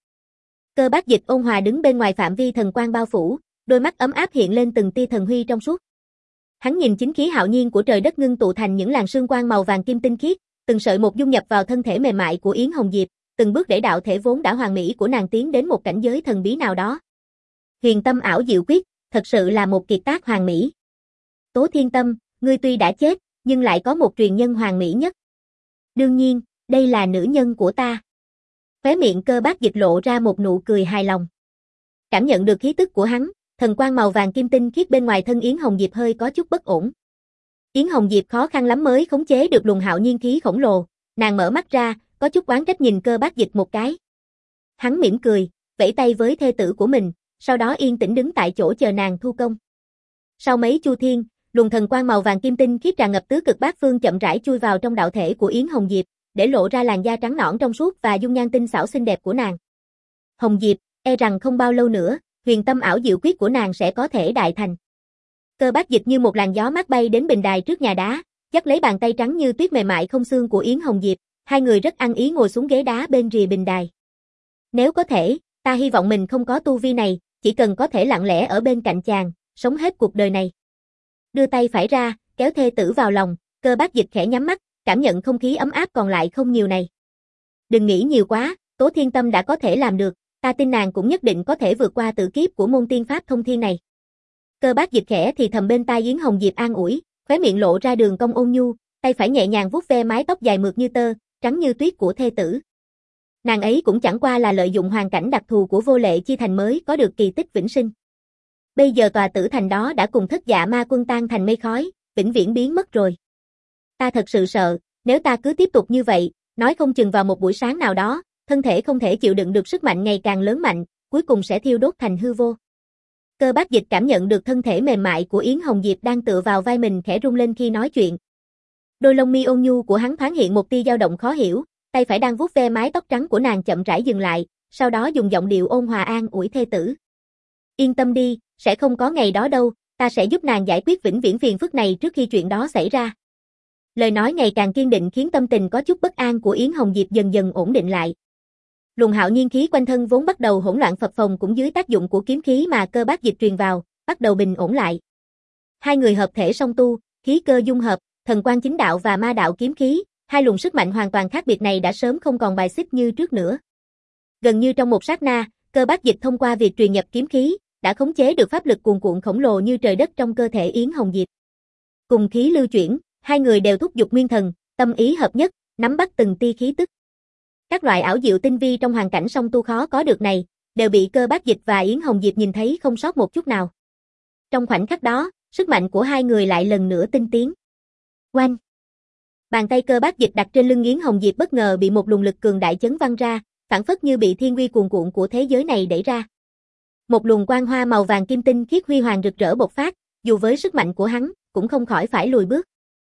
Cơ Bác Dịch ôn hòa đứng bên ngoài phạm vi thần quang bao phủ, đôi mắt ấm áp hiện lên từng tia thần huy trong suốt. Hắn nhìn chính khí hạo nhiên của trời đất ngưng tụ thành những làn sương quang màu vàng kim tinh khiết, từng sợi một dung nhập vào thân thể mềm mại của Yến Hồng Diệp, từng bước để đạo thể vốn đã hoàn mỹ của nàng tiến đến một cảnh giới thần bí nào đó. Huyền Tâm ảo diệu quyết, thật sự là một kiệt tác hoàn mỹ. Tố Thiên Tâm, ngươi tuy đã chết, nhưng lại có một truyền nhân hoàn mỹ nhất. Đương nhiên, đây là nữ nhân của ta. Khóe miệng Cơ Bác Dịch lộ ra một nụ cười hài lòng. Cảm nhận được khí tức của hắn, thần quang màu vàng kim tinh khiết bên ngoài thân Yến Hồng Diệp hơi có chút bất ổn. Yến Hồng Diệp khó khăn lắm mới khống chế được luồng hạo nhiên khí khổng lồ, nàng mở mắt ra, có chút oán trách nhìn Cơ Bác Dịch một cái. Hắn mỉm cười, vẫy tay với thê tử của mình, sau đó yên tĩnh đứng tại chỗ chờ nàng thu công. Sau mấy chu thiên, luồng thần quang màu vàng kim tinh khiết tràn ngập tứ cực bát phương chậm rãi chui vào trong đạo thể của Yến Hồng Diệp, để lộ ra làn da trắng nõn trong suốt và dung nhan tinh xảo xinh đẹp của nàng. Hồng Diệp, e rằng không bao lâu nữa, huyền tâm ảo diệu quyết của nàng sẽ có thể đại thành. Cơ Bác Dịch như một làn gió mát bay đến bình đài trước nhà đá, dắt lấy bàn tay trắng như tuyết mềm mại không xương của Yến Hồng Diệp, hai người rất ăn ý ngồi xuống ghế đá bên rìa bình đài. Nếu có thể, ta hy vọng mình không có tu vi này, chỉ cần có thể lặng lẽ ở bên cạnh chàng, sống hết cuộc đời này. Đưa tay phải ra, kéo thê tử vào lòng, Cơ Bác Dịch khẽ nhắm mắt, cảm nhận không khí ấm áp còn lại không nhiều này. Đừng nghĩ nhiều quá, Tố Thiên Tâm đã có thể làm được, ta tin nàng cũng nhất định có thể vượt qua tử kiếp của môn tiên pháp thông thiên này. Cơ Bác Dịch khẽ thì thầm bên tai Yến Hồng Diệp an ủi, khóe miệng lộ ra đường cong ôn nhu, tay phải nhẹ nhàng vuốt ve mái tóc dài mượt như tơ, trắng như tuyết của thê tử. Nàng ấy cũng chẳng qua là lợi dụng hoàn cảnh đặc thù của Vô Lệ Chi Thành mới có được kỳ tích vĩnh sinh. Bây giờ tòa tử thành đó đã cùng Thất Dạ Ma Quân tan thành mây khói, vĩnh viễn biến mất rồi. Ta thật sự sợ, nếu ta cứ tiếp tục như vậy, nói không chừng vào một buổi sáng nào đó, thân thể không thể chịu đựng được sức mạnh ngày càng lớn mạnh, cuối cùng sẽ thiêu đốt thành hư vô. Cơ Bác Dịch cảm nhận được thân thể mềm mại của Yến Hồng Diệp đang tựa vào vai mình khẽ rung lên khi nói chuyện. Đôi lông mi ôn nhu của hắn thoáng hiện một tia dao động khó hiểu, tay phải đang vuốt ve mái tóc trắng của nàng chậm rãi dừng lại, sau đó dùng giọng điệu ôn hòa an ủi thê tử. Yên tâm đi, sẽ không có ngày đó đâu, ta sẽ giúp nàng giải quyết vĩnh viễn phiền phức này trước khi chuyện đó xảy ra. Lời nói ngày càng kiên định khiến tâm tình có chút bất an của Yến Hồng Diệp dần dần ổn định lại. Luồng hạo nhiên khí quanh thân vốn bắt đầu hỗn loạn phập phồng cũng dưới tác dụng của kiếm khí mà Cơ Bác Dịch truyền vào, bắt đầu bình ổn lại. Hai người hợp thể song tu, khí cơ dung hợp, thần quang chính đạo và ma đạo kiếm khí, hai luồng sức mạnh hoàn toàn khác biệt này đã sớm không còn bài xích như trước nữa. Gần như trong một sát na, Cơ Bác Dịch thông qua việc truyền nhập kiếm khí, đã khống chế được pháp lực cuồn cuộn khổng lồ như trời đất trong cơ thể Yến Hồng Diệp. Cùng khí lưu chuyển, hai người đều thúc giục nguyên thần, tâm ý hợp nhất, nắm bắt từng tia khí tức. Các loại ảo diệu tinh vi trong hoàn cảnh song tu khó có được này, đều bị Cơ Bác Dịch và Yến Hồng Diệp nhìn thấy không sót một chút nào. Trong khoảnh khắc đó, sức mạnh của hai người lại lần nữa tinh tiến. Oanh! Bàn tay Cơ Bác Dịch đặt trên lưng Yến Hồng Diệp bất ngờ bị một luồng lực cường đại chấn văng ra, phảng phất như bị thiên uy cuồn cuộn của thế giới này đẩy ra. Một luồng quang hoa màu vàng kim tinh khiết huy hoàng rực rỡ bộc phát, dù với sức mạnh của hắn, cũng không khỏi phải lùi bước.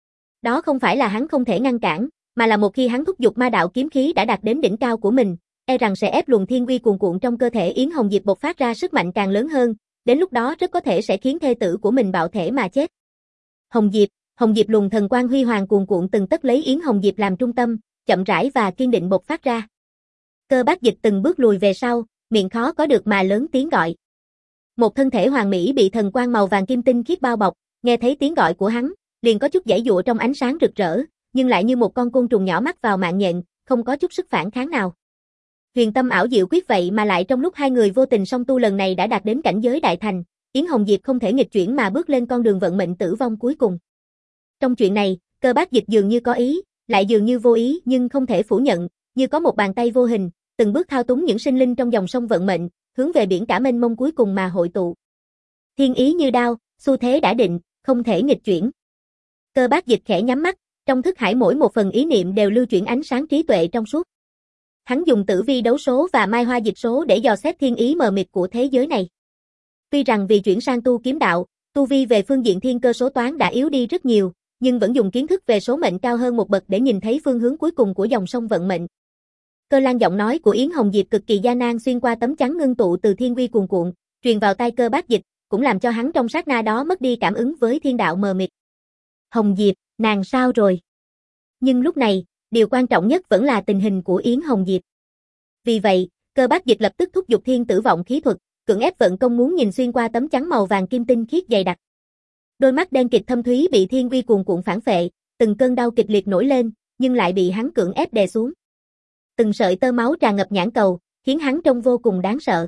Đó không phải là hắn không thể ngăn cản, mà là một khi hắn thúc giục ma đạo kiếm khí đã đạt đến đỉnh cao của mình, e rằng sẽ ép luồng thiên uy cuồn cuộn trong cơ thể Yến Hồng Diệp bộc phát ra sức mạnh càng lớn hơn, đến lúc đó rất có thể sẽ khiến thê tử của mình bạo thể mà chết. Hồng Diệp, Hồng Diệp luồng thần quang huy hoàng cuồn cuộn từng tấc lấy Yến Hồng Diệp làm trung tâm, chậm rãi và kiên định bộc phát ra. Cơ Bác Dịch từng bước lùi về sau, miệng khó có được mà lớn tiếng gọi. Một thân thể hoàn mỹ bị thần quang màu vàng kim tinh khiết bao bọc, nghe thấy tiếng gọi của hắn, liền có chút giãy giụa trong ánh sáng rực rỡ, nhưng lại như một con côn trùng nhỏ mắc vào mạng nhện, không có chút sức phản kháng nào. Huyền tâm ảo diệu quyết vậy mà lại trong lúc hai người vô tình song tu lần này đã đạt đến cảnh giới đại thành, Yến Hồng Diệp không thể nghịch chuyển mà bước lên con đường vận mệnh tử vong cuối cùng. Trong chuyện này, Cơ Bác Dịch dường như có ý, lại dường như vô ý nhưng không thể phủ nhận, như có một bàn tay vô hình, từng bước thao túng những sinh linh trong dòng sông vận mệnh, hướng về biển cả mênh mông cuối cùng mà hội tụ. Thiên ý như đao, xu thế đã định, không thể nghịch chuyển. Cơ Bác Dịch khẽ nhắm mắt, trong thức hải mỗi một phần ý niệm đều lưu chuyển ánh sáng trí tuệ trong suốt. Hắn dùng tử vi đấu số và mai hoa dịch số để dò xét thiên ý mờ mịt của thế giới này. Tuy rằng vì chuyển sang tu kiếm đạo, tu vi về phương diện thiên cơ số toán đã yếu đi rất nhiều, nhưng vẫn dùng kiến thức về số mệnh cao hơn một bậc để nhìn thấy phương hướng cuối cùng của dòng sông vận mệnh. Cơ Lan giọng nói của Yến Hồng Diệp cực kỳ gian nan xuyên qua tấm chắn ngưng tụ từ thiên uy cuồn cuộn, truyền vào tai Cơ Bác Dịch, cũng làm cho hắn trong sát na đó mất đi cảm ứng với thiên đạo mờ mịt. Hồng Diệp, nàng sao rồi? Nhưng lúc này, điều quan trọng nhất vẫn là tình hình của Yến Hồng Diệp. Vì vậy, Cơ Bác Dịch lập tức thúc giục thiên tử vọng khí thuật, cưỡng ép vận công muốn nhìn xuyên qua tấm chắn màu vàng kim tinh khiết dày đặc. Đôi mắt đen kịt thâm thúy bị thiên uy cuồn cuộn phản phệ, từng cơn đau kịch liệt nổi lên, nhưng lại bị hắn cưỡng ép đè xuống. Từng sợi tơ máu tràn ngập nhãn cầu, khiến hắn trông vô cùng đáng sợ.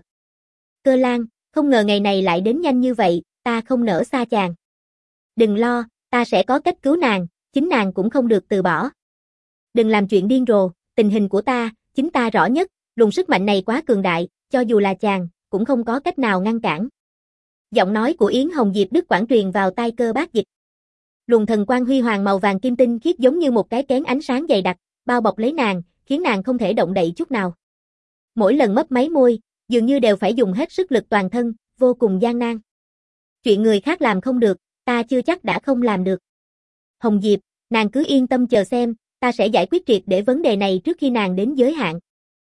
Cơ Lan, không ngờ ngày này lại đến nhanh như vậy, ta không nỡ xa chàng. Đừng lo, ta sẽ có cách cứu nàng, chính nàng cũng không được từ bỏ. Đừng làm chuyện điên rồ, tình hình của ta, chính ta rõ nhất, luồng sức mạnh này quá cường đại, cho dù là chàng, cũng không có cách nào ngăn cản. Giọng nói của Yến Hồng Diệp đứt quãng truyền vào tai Cơ Bác Dịch. Luồng thần quang huy hoàng màu vàng kim tinh khiết giống như một cái kén ánh sáng dày đặc, bao bọc lấy nàng, khiến nàng không thể động đậy chút nào. Mỗi lần mấp máy môi, dường như đều phải dùng hết sức lực toàn thân, vô cùng gian nan. Chuyện người khác làm không được, ta chưa chắc đã không làm được. Hồng Diệp, nàng cứ yên tâm chờ xem, ta sẽ giải quyết triệt để vấn đề này trước khi nàng đến giới hạn.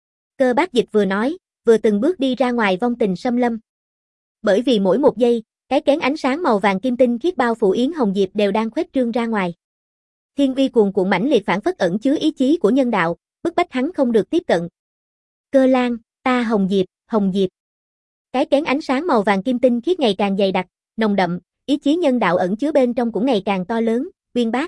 Cơ Bác Dịch vừa nói, vừa từng bước đi ra ngoài vong tình xâm lâm. Bởi vì mỗi một giây, cái kén ánh sáng màu vàng kim tinh khiết bao phủ Yến Hồng Diệp đều đang khuếch trương ra ngoài. Thiên uy cuồn cuộn mãnh liệt phản phất ẩn chứa ý chí của nhân đạo, bức bách hắn không được tiếp cận. Cơ Lan, ta Hồng Diệp, Hồng Diệp. Cái kén ánh sáng màu vàng kim tinh khiết ngày càng dày đặc, nồng đậm, ý chí nhân đạo ẩn chứa bên trong cũng ngày càng to lớn, uyên bác.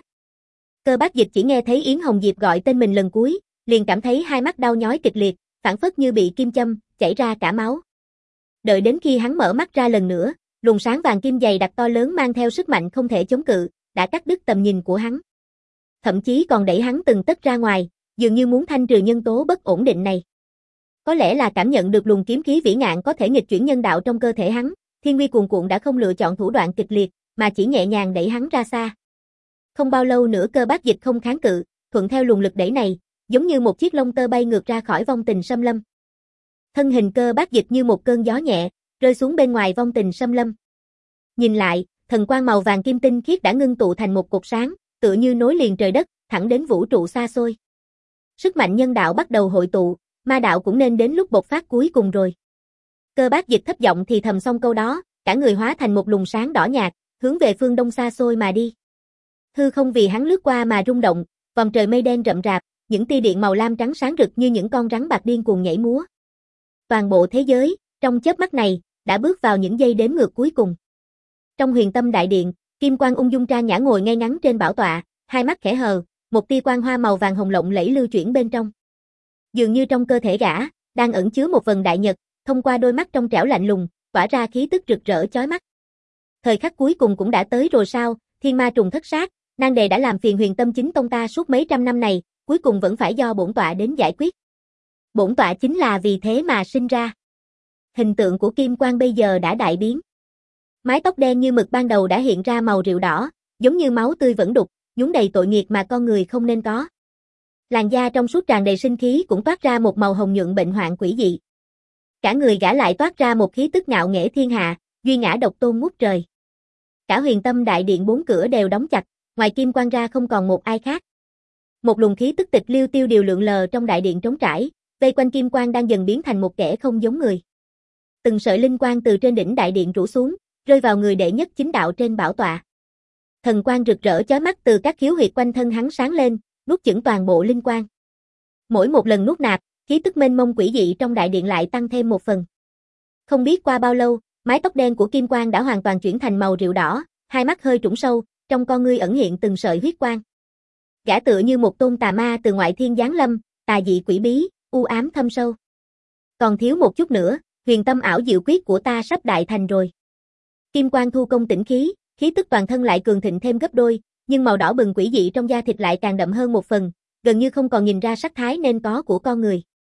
Cơ Bác Dịch chỉ nghe thấy Yến Hồng Diệp gọi tên mình lần cuối, liền cảm thấy hai mắt đau nhói kịch liệt, phản phất như bị kim châm, chảy ra cả máu. Đợi đến khi hắn mở mắt ra lần nữa, luồng sáng vàng kim dày đặc to lớn mang theo sức mạnh không thể chống cự, đã cắt đứt tầm nhìn của hắn. Thậm chí còn đẩy hắn từng tấc ra ngoài, dường như muốn thanh trừ nhân tố bất ổn định này. Có lẽ là cảm nhận được luồng kiếm khí vĩ ngạn có thể nghịch chuyển nhân đạo trong cơ thể hắn, thiên uy cuồn cuộn đã không lựa chọn thủ đoạn kịch liệt, mà chỉ nhẹ nhàng đẩy hắn ra xa. Không bao lâu nữa Cơ Bác Dịch không kháng cự, thuận theo luồng lực đẩy này, giống như một chiếc lông tơ bay ngược ra khỏi vong tình xâm lâm. Thân hình Cơ Bác Dịch như một cơn gió nhẹ, rơi xuống bên ngoài vong tình xâm lâm. Nhìn lại, thần quang màu vàng kim tinh khiết đã ngưng tụ thành một cột sáng, tựa như nối liền trời đất, thẳng đến vũ trụ xa xôi. Sức mạnh nhân đạo bắt đầu hội tụ, ma đạo cũng nên đến lúc bộc phát cuối cùng rồi. Cơ Bác Dịch thấp giọng thì thầm xong câu đó, cả người hóa thành một luồng sáng đỏ nhạt, hướng về phương đông xa xôi mà đi. Hư không vì hắn lướt qua mà rung động, vòng trời mây đen rậm rạp, những tia điện màu lam trắng sáng rực như những con rắn bạc điên cuồng nhảy múa. Toàn bộ thế giới, trong chớp mắt này, đã bước vào những giây đếm ngược cuối cùng. Trong huyền tâm đại điện, Kim Quang ung dung trang nhã ngồi ngay ngắn trên bảo tọa, hai mắt khẽ hờ, một tia quang hoa màu vàng hồng lộng lẫy lưu chuyển bên trong. Dường như trong cơ thể gã, đang ẩn chứa một vầng đại nhật, thông qua đôi mắt trong trẻo lạnh lùng, tỏa ra khí tức rực rỡ chói mắt. Thời khắc cuối cùng cũng đã tới rồi sao, thiên ma trùng thất sát, nan đề đã làm phiền huyền tâm chính tông ta suốt mấy trăm năm này, cuối cùng vẫn phải do bổn tọa đến giải quyết. Bổn tọa chính là vì thế mà sinh ra. Hình tượng của Kim Quang bây giờ đã đại biến. Mái tóc đen như mực ban đầu đã hiện ra màu rượu đỏ, giống như máu tươi vẫn đục, nhúng đầy tội nghiệp mà con người không nên có. Làn da trong suốt tràn đầy sinh khí cũng toát ra một màu hồng nhuận bệnh hoạn quỷ dị. Cả người gã lại toát ra một khí tức ngạo nghễ thiên hạ, duy ngã độc tôn ngút trời. Cả huyền tâm đại điện bốn cửa đều đóng chặt, ngoài Kim Quang ra không còn một ai khác. Một luồng khí tức tịch liêu tiêu điều lượn lờ trong đại điện trống trải, vây quanh Kim Quang đang dần biến thành một kẻ không giống người. Từng sợi linh quang từ trên đỉnh đại điện rủ xuống, rơi vào người đệ nhất chính đạo trên bảo tọa. Thần quang rực rỡ chói mắt từ các khiếu huyệt quanh thân hắn sáng lên, nuốt chửng toàn bộ linh quang. Mỗi một lần nuốt nạp, khí tức mênh mông quỷ dị trong đại điện lại tăng thêm một phần. Không biết qua bao lâu, mái tóc đen của Kim Quang đã hoàn toàn chuyển thành màu rượu đỏ, hai mắt hơi trũng sâu, trong con ngươi ẩn hiện từng sợi huyết quang. Gã tựa như một tôn tà ma từ ngoại thiên giáng lâm, tà dị quỷ bí, u ám thâm sâu. Còn thiếu một chút nữa, huyền tâm ảo diệu quyết của ta sắp đại thành rồi. Kim Quang thu công tĩnh khí, khí tức toàn thân lại cường thịnh thêm gấp đôi, nhưng màu đỏ bừng quỷ dị trong da thịt lại càng đậm hơn một phần, gần như không còn nhìn ra sắc thái nên có của con người.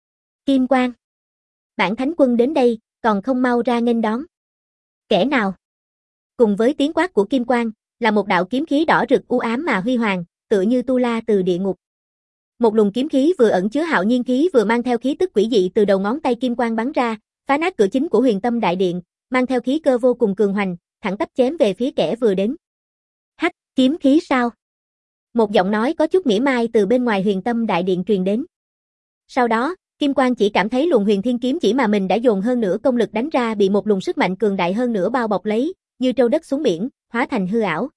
Kim Quang, bản thánh quân đến đây, còn không mau ra nghênh đón. Kẻ nào? Cùng với tiếng quát của Kim Quang, là một đạo kiếm khí đỏ rực u ám mà huy hoàng, tựa như tu la từ địa ngục. Một luồng kiếm khí vừa ẩn chứa hạo nhiên khí vừa mang theo khí tức quỷ dị từ đầu ngón tay Kim Quang bắn ra, phá nát cửa chính của huyền tâm đại điện, mang theo khí cơ vô cùng cường hoành, thẳng tắp chém về phía kẻ vừa đến. Hắc, kiếm khí sao? Một giọng nói có chút mỉa mai từ bên ngoài huyền tâm đại điện truyền đến. Sau đó, Kim Quang chỉ cảm thấy luồng huyền thiên kiếm chỉ mà mình đã dồn hơn nửa công lực đánh ra bị một luồng sức mạnh cường đại hơn nữa bao bọc lấy, như trâu đất xuống biển, hóa thành hư ảo.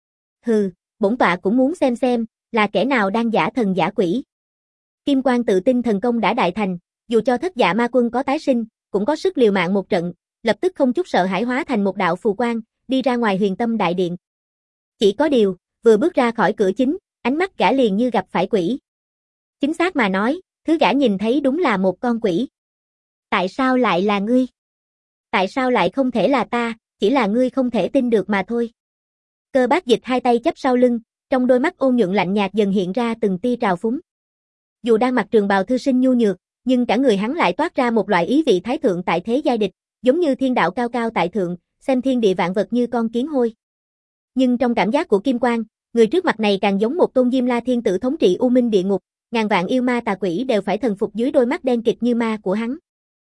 Hừ, bổn tọa cũng muốn xem xem, là kẻ nào đang giả thần giả quỷ. Kim Quang tự tin thần công đã đại thành, dù cho thất dạ ma quân có tái sinh, cũng có sức liều mạng một trận, lập tức không chút sợ hãi hóa thành một đạo phù quang, đi ra ngoài huyền tâm đại điện. Chỉ có điều, vừa bước ra khỏi cửa chính, ánh mắt gã liền như gặp phải quỷ. Chính xác mà nói, thứ gã nhìn thấy đúng là một con quỷ. Tại sao lại là ngươi? Tại sao lại không thể là ta, chỉ là ngươi không thể tin được mà thôi. Cơ Bác Dịch hai tay chắp sau lưng, trong đôi mắt ôn nhuận lạnh nhạt dần hiện ra từng tia trào phúng. Dù đang mặc trường bào thư sinh nhu nhược, nhưng cả người hắn lại toát ra một loại ý vị thái thượng tại thế giai địch, giống như thiên đạo cao cao tại thượng, xem thiên địa vạn vật như con kiến hôi. Nhưng trong cảm giác của Kim Quang, người trước mặt này càng giống một tôn Diêm La thiên tử thống trị u minh địa ngục, ngàn vạn yêu ma tà quỷ đều phải thần phục dưới đôi mắt đen kịt như ma của hắn.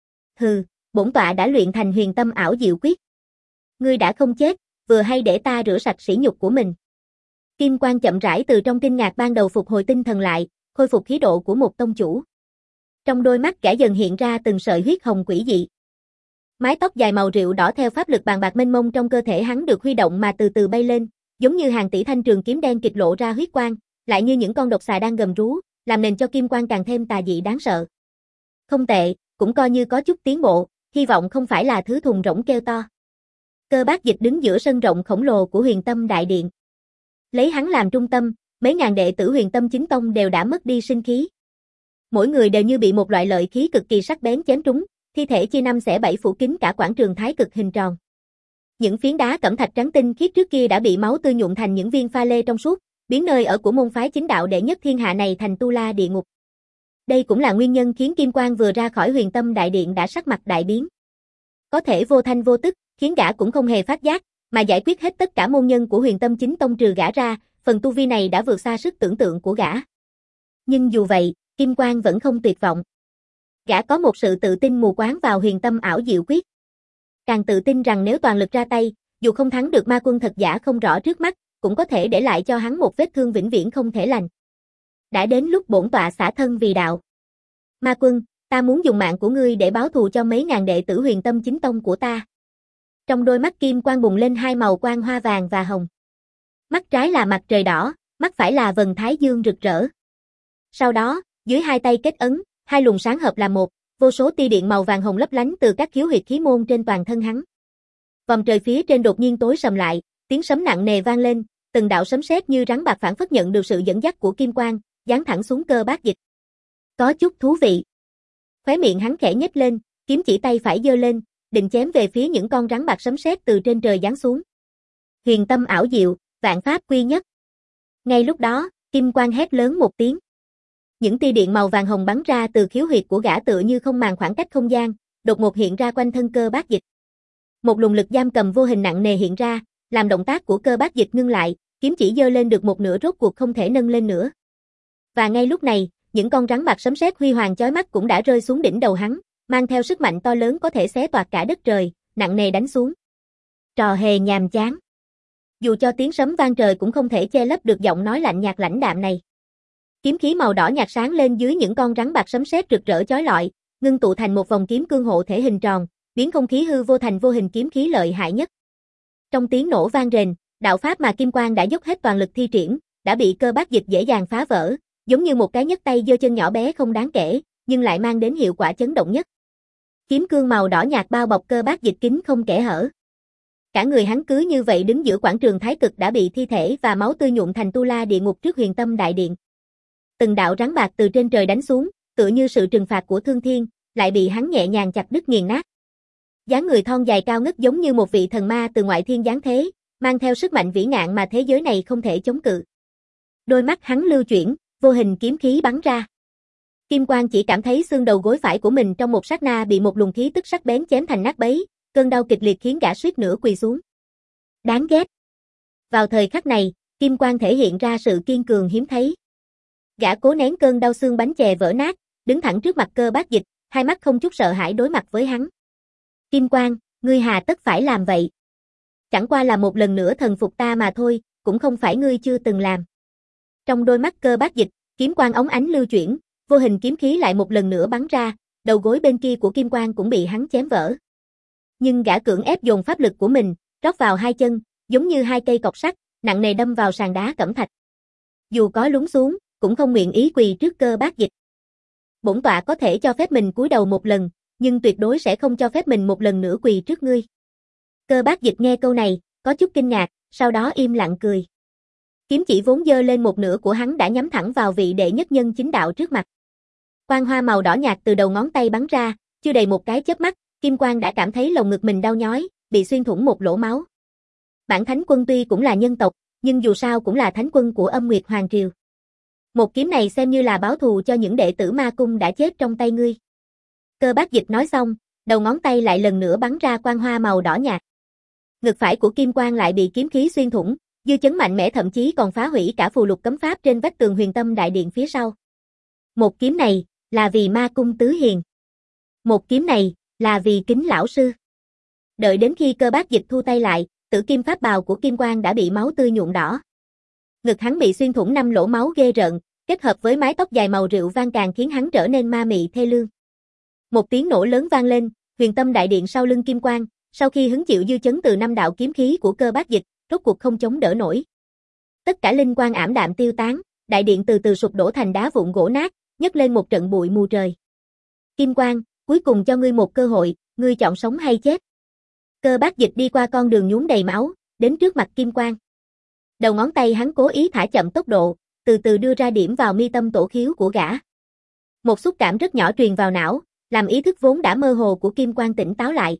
Hừ, bổn tọa đã luyện thành Huyền Tâm ảo diệu quyết. Ngươi đã không chết, vừa hay để ta rửa sạch sỉ nhục của mình. Kim Quang chậm rãi từ trong kinh ngạc ban đầu phục hồi tinh thần lại, khôi phục khí độ của một tông chủ. Trong đôi mắt gã dần hiện ra từng sợi huyết hồng quỷ dị. Mái tóc dài màu rượu đỏ theo pháp lực bàn bạc mênh mông trong cơ thể hắn được huy động mà từ từ bay lên, giống như hàng tỷ thanh trường kiếm đen kịch lộ ra huyết quang, lại như những con độc xà đang gầm rú, làm nền cho Kim Quang càng thêm tà dị đáng sợ. Không tệ, cũng coi như có chút tiến bộ, hy vọng không phải là thứ thùng rỗng kêu to. Cơ Bác Dịch đứng giữa sân rộng khổng lồ của Huyền Tâm Đại Điện. Lấy hắn làm trung tâm, mấy ngàn đệ tử Huyền Tâm Chính Tông đều đã mất đi sinh khí. Mỗi người đều như bị một loại lợi khí cực kỳ sắc bén chém trúng, thi thể chia năm xẻ bảy phủ kín cả quảng trường thái cực hình tròn. Những phiến đá cẩm thạch trắng tinh khiết trước kia đã bị máu tươi nhuộm thành những viên pha lê trong suốt, biến nơi ở của môn phái chính đạo đệ nhất thiên hạ này thành tu la địa ngục. Đây cũng là nguyên nhân khiến Kim Quang vừa ra khỏi Huyền Tâm Đại Điện đã sắc mặt đại biến. Có thể vô thanh vô tức, khiến gã cũng không hề phát giác, mà giải quyết hết tất cả môn nhân của Huyền Tâm Chính Tông trừ gã ra, phần tu vi này đã vượt xa sức tưởng tượng của gã. Nhưng dù vậy, Kim Quang vẫn không tuyệt vọng. Gã có một sự tự tin mù quáng vào Huyền Tâm ảo diệu quyết. Càng tự tin rằng nếu toàn lực ra tay, dù không thắng được ma quân thật giả không rõ trước mắt, cũng có thể để lại cho hắn một vết thương vĩnh viễn không thể lành. Đã đến lúc bổn tọa xả thân vì đạo. Ma quân, ta muốn dùng mạng của ngươi để báo thù cho mấy ngàn đệ tử Huyền Tâm Chính Tông của ta. Trong đôi mắt Kim Quang bùng lên hai màu quang hoa vàng và hồng. Mắt trái là mặt trời đỏ, mắt phải là vầng thái dương rực rỡ. Sau đó, dưới hai tay kết ấn, hai luồng sáng hợp làm một, vô số tia điện màu vàng hồng lấp lánh từ các khiếu huyệt khí môn trên toàn thân hắn. Vòng trời phía trên đột nhiên tối sầm lại, tiếng sấm nặng nề vang lên, từng đạo sấm sét như rắn bạc phản phất nhận được sự dẫn dắt của Kim Quang, giáng thẳng xuống Cơ Bác Dịch. Có chút thú vị. Khóe miệng hắn khẽ nhếch lên, kiếm chỉ tay phải giơ lên, định chém về phía những con rắn bạc sấm sét từ trên trời giáng xuống. Huyền Tâm ảo diệu, vạn pháp quy nhất. Ngay lúc đó, Kim Quang hét lớn một tiếng. Những tia điện màu vàng hồng bắn ra từ khiếu huyệt của gã tựa như không màng khoảng cách không gian, đột ngột hiện ra quanh thân Cơ Bác Dịch. Một luồng lực giam cầm vô hình nặng nề hiện ra, làm động tác của Cơ Bác Dịch ngưng lại, kiếm chỉ giơ lên được một nửa rốt cuộc không thể nâng lên nữa. Và ngay lúc này, những con rắn bạc sấm sét huy hoàng chói mắt cũng đã rơi xuống đỉnh đầu hắn, mang theo sức mạnh to lớn có thể xé toạc cả đất trời, nặng nề đánh xuống. Trò hề nhàm chán. Dù cho tiếng sấm vang trời cũng không thể che lấp được giọng nói lạnh nhạt lãnh đạm này. Kiếm khí màu đỏ nhạt sáng lên dưới những con rắn bạc sấm sét rực rỡ chói lọi, ngưng tụ thành một vòng kiếm cương hộ thể hình tròn, biến không khí hư vô thành vô hình kiếm khí lợi hại nhất. Trong tiếng nổ vang rền, đạo pháp mà Kim Quang đã dốc hết toàn lực thi triển, đã bị Cơ Bác Dịch dễ dàng phá vỡ, giống như một cái nhấc tay giơ chân nhỏ bé không đáng kể, nhưng lại mang đến hiệu quả chấn động nhất. Kiếm cương màu đỏ nhạt bao bọc Cơ Bác Dịch kín không kẽ hở. Cả người hắn cứ như vậy đứng giữa quảng trường thái cực đã bị thi thể và máu tươi nhuộm thành tu la địa ngục trước Huyền Tâm Đại Điện. Từng đạo rắn bạc từ trên trời đánh xuống, tựa như sự trừng phạt của thương thiên, lại bị hắn nhẹ nhàng chặt đứt nghiền nát. Dáng người thon dài cao ngất giống như một vị thần ma từ ngoại thiên giáng thế, mang theo sức mạnh vĩ ngạn mà thế giới này không thể chống cự. Đôi mắt hắn lưu chuyển, vô hình kiếm khí bắn ra. Kim Quang chỉ cảm thấy xương đầu gối phải của mình trong một sát na bị một luồng khí tức sắc bén chém thành nát bấy, cơn đau kịch liệt khiến gã suýt nữa quỳ xuống. Đáng ghét. Vào thời khắc này, Kim Quang thể hiện ra sự kiên cường hiếm thấy. Gã cố nén cơn đau xương bánh chè vỡ nát, đứng thẳng trước mặt Cơ Bác Dịch, hai mắt không chút sợ hãi đối mặt với hắn. Kim Quang, ngươi hà tất phải làm vậy? Chẳng qua là một lần nữa thần phục ta mà thôi, cũng không phải ngươi chưa từng làm. Trong đôi mắt Cơ Bác Dịch, kiếm quang óng ánh lưu chuyển, vô hình kiếm khí lại một lần nữa bắn ra, đầu gối bên kia của Kim Quang cũng bị hắn chém vỡ. Nhưng gã cưỡng ép dồn pháp lực của mình, rót vào hai chân, giống như hai cây cọc sắt, nặng nề đâm vào sàn đá cẩm thạch. Dù có lún xuống, cũng không nguyện ý quỳ trước Cơ Bác Dịch. Bổn tọa có thể cho phép mình cúi đầu một lần, nhưng tuyệt đối sẽ không cho phép mình một lần nữa quỳ trước ngươi. Cơ Bác Dịch nghe câu này, có chút kinh ngạc, sau đó im lặng cười. Kiếm chỉ vốn giơ lên một nửa của hắn đã nhắm thẳng vào vị đệ nhất nhân chính đạo trước mặt. Quang hoa màu đỏ nhạt từ đầu ngón tay bắn ra, chưa đầy một cái chớp mắt, Kim Quang đã cảm thấy lồng ngực mình đau nhói, bị xuyên thủng một lỗ máu. Bản Thánh Quân tuy cũng là nhân tộc, nhưng dù sao cũng là thánh quân của Âm Nguyệt Hoàng Triều. Một kiếm này xem như là báo thù cho những đệ tử ma cung đã chết trong tay ngươi. Cơ Bác Dịch nói xong, đầu ngón tay lại lần nữa bắn ra quang hoa màu đỏ nhạt. Ngực phải của Kim Quang lại bị kiếm khí xuyên thủng, dư chấn mạnh mẽ thậm chí còn phá hủy cả phù lục cấm pháp trên vách tường Huyền Tâm đại điện phía sau. Một kiếm này là vì ma cung tứ hiền. Một kiếm này là vì Kính lão sư. Đợi đến khi Cơ Bác Dịch thu tay lại, tử kim pháp bào của Kim Quang đã bị máu tươi nhuộm đỏ. Ngực hắn bị xuyên thủng năm lỗ máu ghê rợn, kết hợp với mái tóc dài màu rượu vang càng khiến hắn trở nên ma mị thê lương. Một tiếng nổ lớn vang lên, Huyền Tâm đại điện sau lưng Kim Quang, sau khi hứng chịu dư chấn từ năm đạo kiếm khí của Cơ Bác Dịch, rốt cuộc không chống đỡ nổi. Tất cả linh quang ảm đạm tiêu tán, đại điện từ từ sụp đổ thành đá vụn gỗ nát, nhấc lên một trận bụi mù trời. Kim Quang, cuối cùng cho ngươi một cơ hội, ngươi chọn sống hay chết. Cơ Bác Dịch đi qua con đường nhuốm đầy máu, đến trước mặt Kim Quang. Đầu ngón tay hắn cố ý thả chậm tốc độ, từ từ đưa ra điểm vào mi tâm tổ khiếu của gã. Một xúc cảm rất nhỏ truyền vào não, làm ý thức vốn đã mơ hồ của Kim Quang tỉnh táo lại.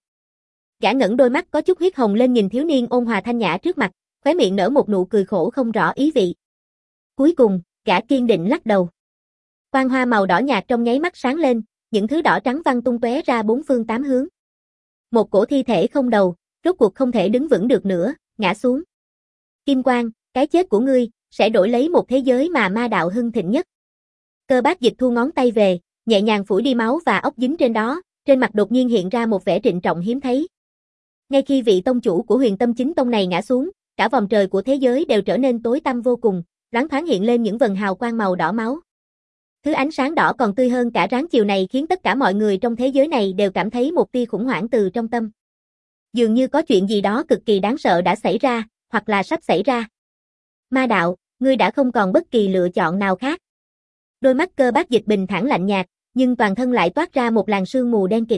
Gã ngẩng đôi mắt có chút huyết hồng lên nhìn thiếu niên ôn hòa thanh nhã trước mặt, khóe miệng nở một nụ cười khổ không rõ ý vị. Cuối cùng, gã kiên định lắc đầu. Quang hoa màu đỏ nhạt trong nháy mắt sáng lên, những thứ đỏ trắng văng tung tóe ra bốn phương tám hướng. Một cổ thi thể không đầu, rốt cuộc không thể đứng vững được nữa, ngã xuống. Kim Quang, cái chết của ngươi sẽ đổi lấy một thế giới mà ma đạo hưng thịnh nhất. Cơ Bác Dịch thu ngón tay về, nhẹ nhàng phủi đi máu và ốc dính trên đó, trên mặt đột nhiên hiện ra một vẻ trịnh trọng hiếm thấy. Ngay khi vị tông chủ của Huyền Tâm Chính Tông này ngã xuống, cả vòng trời của thế giới đều trở nên tối tăm vô cùng, loáng thoáng hiện lên những vần hào quang màu đỏ máu. Thứ ánh sáng đỏ còn tươi hơn cả ráng chiều này khiến tất cả mọi người trong thế giới này đều cảm thấy một tia khủng hoảng từ trong tâm. Dường như có chuyện gì đó cực kỳ đáng sợ đã xảy ra, hoặc là sắp xảy ra. Ma đạo, ngươi đã không còn bất kỳ lựa chọn nào khác. Đôi mắt Cơ Bác Dịch bình thản lạnh nhạt, nhưng toàn thân lại toát ra một làn sương mù đen kịt.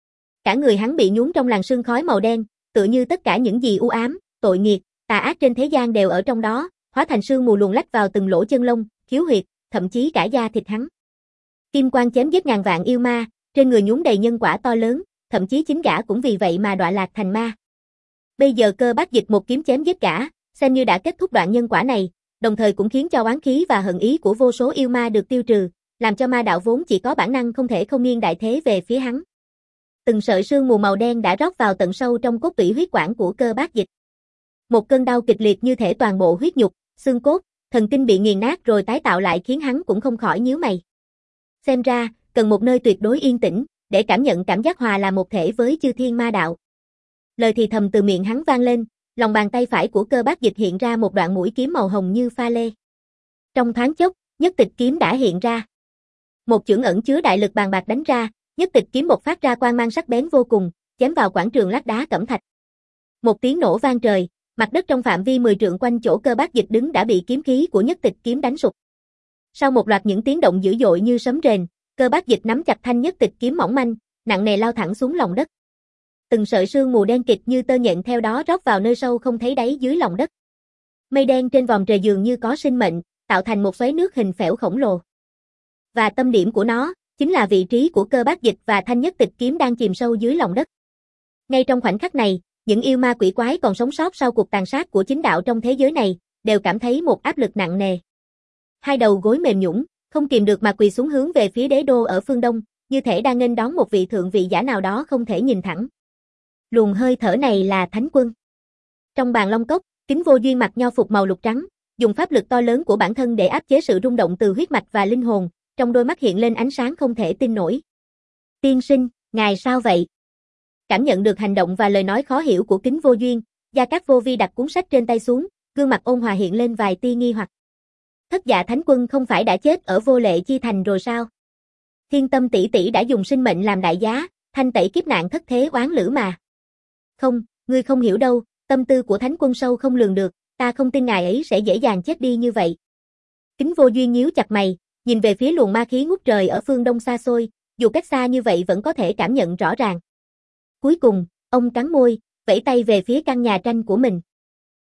Cả người hắn bị nhúng trong làn sương khói màu đen, tựa như tất cả những gì u ám, tội nghiệt, tà ác trên thế gian đều ở trong đó, hóa thành sương mù luồn lách vào từng lỗ chân lông, khiếu huyệt, thậm chí cả da thịt hắn. Kim Quang chém giết ngàn vạn yêu ma, trên người nhúng đầy nhân quả to lớn, thậm chí chính gã cũng vì vậy mà đọa lạc thành ma. Bây giờ Cơ Bác Dịch một kiếm chém giết gã, xem như đã kết thúc đoạn nhân quả này, đồng thời cũng khiến cho oán khí và hận ý của vô số yêu ma được tiêu trừ, làm cho ma đạo vốn chỉ có bản năng không thể không nghiêng đại thế về phía hắn. Từng sợi sương mù màu đen đã rót vào tận sâu trong cốt tủy huyết quản của Cơ Bác Dịch. Một cơn đau kịch liệt như thể toàn bộ huyết nhục, xương cốt, thần kinh bị nghiền nát rồi tái tạo lại khiến hắn cũng không khỏi nhíu mày. Xem ra, cần một nơi tuyệt đối yên tĩnh, để cảm nhận cảm giác hòa là một thể với chư thiên ma đạo. Lời thì thầm từ miệng hắn vang lên, lòng bàn tay phải của Cơ Bác Dịch hiện ra một đoạn mũi kiếm màu hồng như pha lê. Trong thoáng chốc, nhất tịch kiếm đã hiện ra. Một chưởng ẩn chứa đại lực bàn bạc đánh ra, nhất tịch kiếm bộc phát ra quang mang sắc bén vô cùng, chém vào quảng trường lát đá cẩm thạch. Một tiếng nổ vang trời, mặt đất trong phạm vi mười trượng quanh chỗ Cơ Bác Dịch đứng đã bị kiếm khí của nhất tịch kiếm đánh sụp. Sau một loạt những tiếng động dữ dội như sấm rền, Cơ Bác Dịch nắm chặt thanh nhất tịch kiếm mỏng manh, nặng nề lao thẳng xuống lòng đất. Từng sợi sương mù đen kịt như tơ nhện theo đó rót vào nơi sâu không thấy đáy dưới lòng đất. Mây đen trên vòm trời dường như có sinh mệnh, tạo thành một xoáy nước hình phễu khổng lồ. Và tâm điểm của nó chính là vị trí của Cơ Bác Dịch và thanh nhất tịch kiếm đang chìm sâu dưới lòng đất. Ngay trong khoảnh khắc này, những yêu ma quỷ quái còn sống sót sau cuộc tàn sát của chính đạo trong thế giới này, đều cảm thấy một áp lực nặng nề. Hai đầu gối mềm nhũn, không kìm được mà quỳ xuống hướng về phía đế đô ở phương đông, như thể đang nghênh đón một vị thượng vị giả nào đó không thể nhìn thẳng. Luồng hơi thở này là thánh quân. Trong bàn long cốc, Kính Vô Duyên mặc nho phục màu lục trắng, dùng pháp lực to lớn của bản thân để áp chế sự rung động từ huyết mạch và linh hồn, trong đôi mắt hiện lên ánh sáng không thể tin nổi. Tiên sinh, ngài sao vậy? Cảm nhận được hành động và lời nói khó hiểu của Kính Vô Duyên, Gia Cát Vô Vi đặt cuốn sách trên tay xuống, gương mặt ôn hòa hiện lên vài tia nghi hoặc. Thất Dạ Thánh Quân không phải đã chết ở Vô Lệ Chi Thành rồi sao? Thiên Tâm tỷ tỷ đã dùng sinh mệnh làm đại giá, thanh tẩy kiếp nạn thất thế oán lữ mà. Không, ngươi không hiểu đâu, tâm tư của Thánh Quân sâu không lường được, ta không tin ngài ấy sẽ dễ dàng chết đi như vậy. Kính Vô Duyên nhíu chặt mày, nhìn về phía luồng ma khí ngút trời ở phương đông xa xôi, dù cách xa như vậy vẫn có thể cảm nhận rõ ràng. Cuối cùng, ông cắn môi, vẫy tay về phía căn nhà tranh của mình.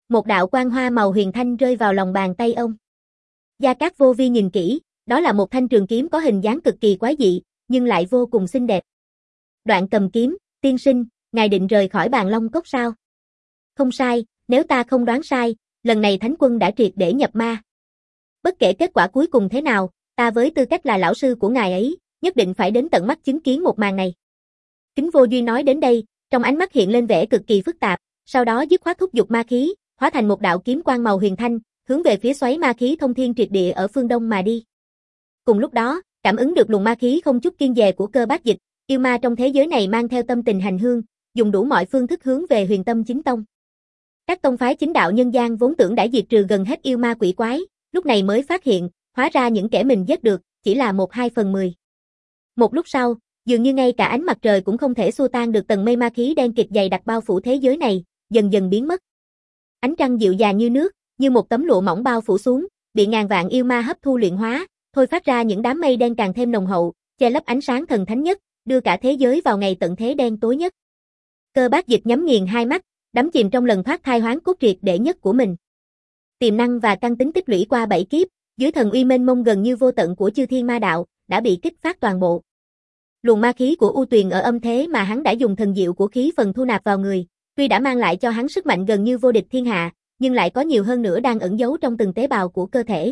Một đạo quang hoa màu huyền thanh rơi vào lòng bàn tay ông. Gia Cát Vô Vi nhìn kỹ, đó là một thanh trường kiếm có hình dáng cực kỳ quái dị, nhưng lại vô cùng xinh đẹp. Đoạn cầm kiếm, tiên sinh, ngài định rời khỏi Bàn Long Cốc sao? Không sai, nếu ta không đoán sai, lần này Thánh Quân đã triệt để nhập ma. Bất kể kết quả cuối cùng thế nào, ta với tư cách là lão sư của ngài ấy, nhất định phải đến tận mắt chứng kiến một màn này. Kính Vô Duy nói đến đây, trong ánh mắt hiện lên vẻ cực kỳ phức tạp, sau đó dứt khoát thúc giục ma khí, hóa thành một đạo kiếm quang màu huyền thanh, hướng về phía xoáy ma khí thông thiên triệt địa ở phương đông mà đi. Cùng lúc đó, cảm ứng được luồng ma khí không chút kiêng dè của Cơ Bác Dịch, yêu ma trong thế giới này mang theo tâm tình hành hương, dùng đủ mọi phương thức hướng về Huyền Tâm Chính Tông. Các tông phái chính đạo nhân gian vốn tưởng đã diệt trừ gần hết yêu ma quỷ quái, lúc này mới phát hiện, hóa ra những kẻ mình giết được, chỉ là một hai phần mười. Một lúc sau, dường như ngay cả ánh mặt trời cũng không thể xua tan được tầng mây ma khí đen kịt dày đặc bao phủ thế giới này, dần dần biến mất. Ánh trăng dịu dàng như nước, như một tấm lụa mỏng bao phủ xuống, bị ngàn vạn yêu ma hấp thu luyện hóa, thôi phát ra những đám mây đen càng thêm nồng hậu, che lấp ánh sáng thần thánh nhất, đưa cả thế giới vào ngày tận thế đen tối nhất. Cơ Bác Dịch nhắm nghiền hai mắt, đắm chìm trong lần thoát thai hoán cốt triệt để nhất của mình. Tiềm năng và căn tính tích lũy qua bảy kiếp, dưới thần uy mênh mông gần như vô tận của Chư Thiên Ma Đạo, đã bị kích phát toàn bộ. Luồng ma khí của U Tuyền ở âm thế mà hắn đã dùng thần diệu của khí phần thu nạp vào người, tuy đã mang lại cho hắn sức mạnh gần như vô địch thiên hạ, nhưng lại có nhiều hơn nữa đang ẩn giấu trong từng tế bào của cơ thể.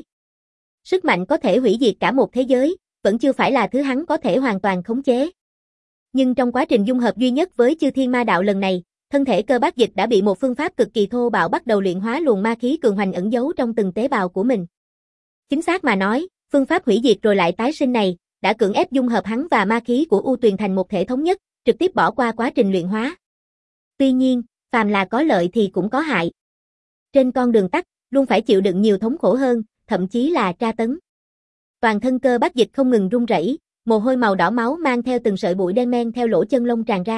Sức mạnh có thể hủy diệt cả một thế giới, vẫn chưa phải là thứ hắn có thể hoàn toàn khống chế. Nhưng trong quá trình dung hợp duy nhất với Chư Thiên Ma Đạo lần này, thân thể Cơ Bác Dịch đã bị một phương pháp cực kỳ thô bạo bắt đầu luyện hóa luồng ma khí cường hoành ẩn giấu trong từng tế bào của mình. Chính xác mà nói, phương pháp hủy diệt rồi lại tái sinh này, đã cưỡng ép dung hợp hắn và ma khí của U Tuyền thành một thể thống nhất, trực tiếp bỏ qua quá trình luyện hóa. Tuy nhiên, phàm là có lợi thì cũng có hại. Trên con đường tắt, luôn phải chịu đựng nhiều thống khổ hơn, thậm chí là tra tấn. Toàn thân Cơ Bác Dịch không ngừng run rẩy, mồ hôi màu đỏ máu mang theo từng sợi bụi đen men theo lỗ chân lông tràn ra.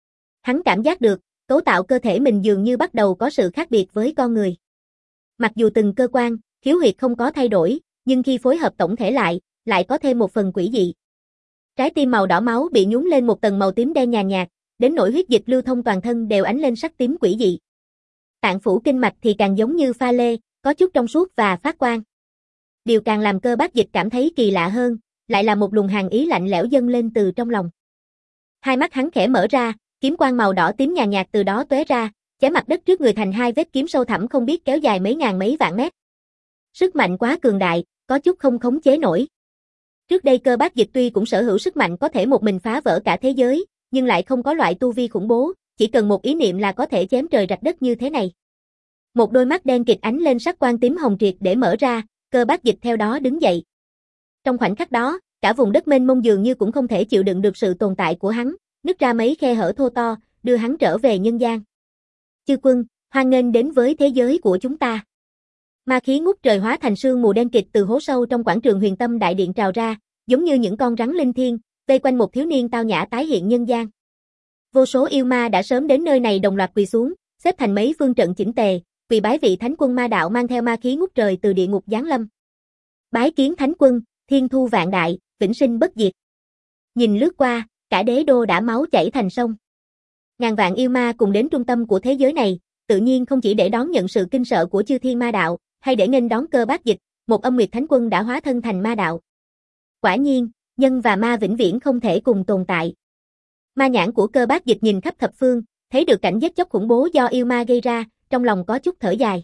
Hắn cảm giác được, cấu tạo cơ thể mình dường như bắt đầu có sự khác biệt với con người. Mặc dù từng cơ quan, khiếu huyệt không có thay đổi, nhưng khi phối hợp tổng thể lại, lại có thêm một phần quỷ dị. Trái tim màu đỏ máu bị nhúng lên một tầng màu tím đen nhàn nhạt, đến nỗi huyết dịch lưu thông toàn thân đều ánh lên sắc tím quỷ dị. Tạng phủ kinh mạch thì càng giống như pha lê, có chút trong suốt và phát quang. Điều càng làm Cơ Bác Dịch cảm thấy kỳ lạ hơn, lại là một luồng hàn ý lạnh lẽo dâng lên từ trong lòng. Hai mắt hắn khẽ mở ra, kiếm quang màu đỏ tím nhàn nhạt từ đó tóe ra, chém mặt đất trước người thành hai vết kiếm sâu thẳm không biết kéo dài mấy ngàn mấy vạn mét. Sức mạnh quá cường đại, có chút không khống chế nổi. Trước đây Cơ Bác Dịch tuy cũng sở hữu sức mạnh có thể một mình phá vỡ cả thế giới, nhưng lại không có loại tu vi khủng bố, chỉ cần một ý niệm là có thể chém trời rạch đất như thế này. Một đôi mắt đen kịt ánh lên sắc quang tím hồng triệt để mở ra, Cơ Bác Dịch theo đó đứng dậy. Trong khoảnh khắc đó, cả vùng đất mênh mông dường như cũng không thể chịu đựng được sự tồn tại của hắn, nứt ra mấy khe hở thô to, đưa hắn trở về nhân gian. Chư quân, hoan nghênh đến với thế giới của chúng ta. Ma khí ngút trời hóa thành sương mù đen kịt từ hố sâu trong quảng trường Huyền Tâm Đại Điện trào ra, giống như những con rắn linh thiêng, vây quanh một thiếu niên tao nhã tái hiện nhân gian. Vô số yêu ma đã sớm đến nơi này đồng loạt quỳ xuống, xếp thành mấy phương trận chỉnh tề, quỳ bái vị Thánh Quân Ma Đạo mang theo ma khí ngút trời từ địa ngục giáng lâm. Bái kiến Thánh Quân, thiên thu vạn đại, vĩnh sinh bất diệt. Nhìn lướt qua, cả đế đô đã máu chảy thành sông. Ngàn vạn yêu ma cùng đến trung tâm của thế giới này, tự nhiên không chỉ để đón nhận sự kinh sợ của Chư Thiên Ma Đạo, hay để nghênh đón Cơ Bác Dịch, một âm nguyệt thánh quân đã hóa thân thành ma đạo. Quả nhiên, nhân và ma vĩnh viễn không thể cùng tồn tại. Ma nhãn của Cơ Bác Dịch nhìn khắp thập phương, thấy được cảnh giết chóc khủng bố do yêu ma gây ra, trong lòng có chút thở dài.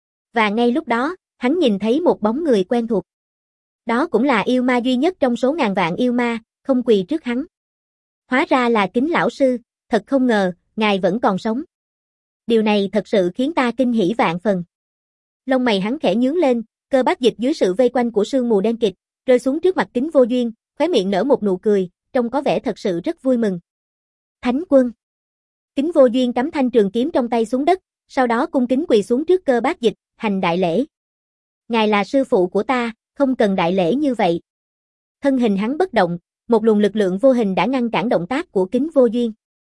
Và ngay lúc đó, hắn nhìn thấy một bóng người quen thuộc. Đó cũng là yêu ma duy nhất trong số ngàn vạn yêu ma, không quỳ trước hắn. Hóa ra là Kính lão sư, thật không ngờ, ngài vẫn còn sống. Điều này thật sự khiến ta kinh hỉ vạn phần. Lông mày hắn khẽ nhướng lên, Cơ Bác Dịch dưới sự vây quanh của sương mù đen kịt, rơi xuống trước mặt Kính Vô Duyên, khóe miệng nở một nụ cười, trông có vẻ thật sự rất vui mừng. Thánh quân. Kính Vô Duyên cắm thanh trường kiếm trong tay xuống đất, sau đó cung kính quỳ xuống trước Cơ Bác Dịch, hành đại lễ. Ngài là sư phụ của ta, không cần đại lễ như vậy. Thân hình hắn bất động, một luồng lực lượng vô hình đã ngăn cản động tác của Kính Vô Duyên.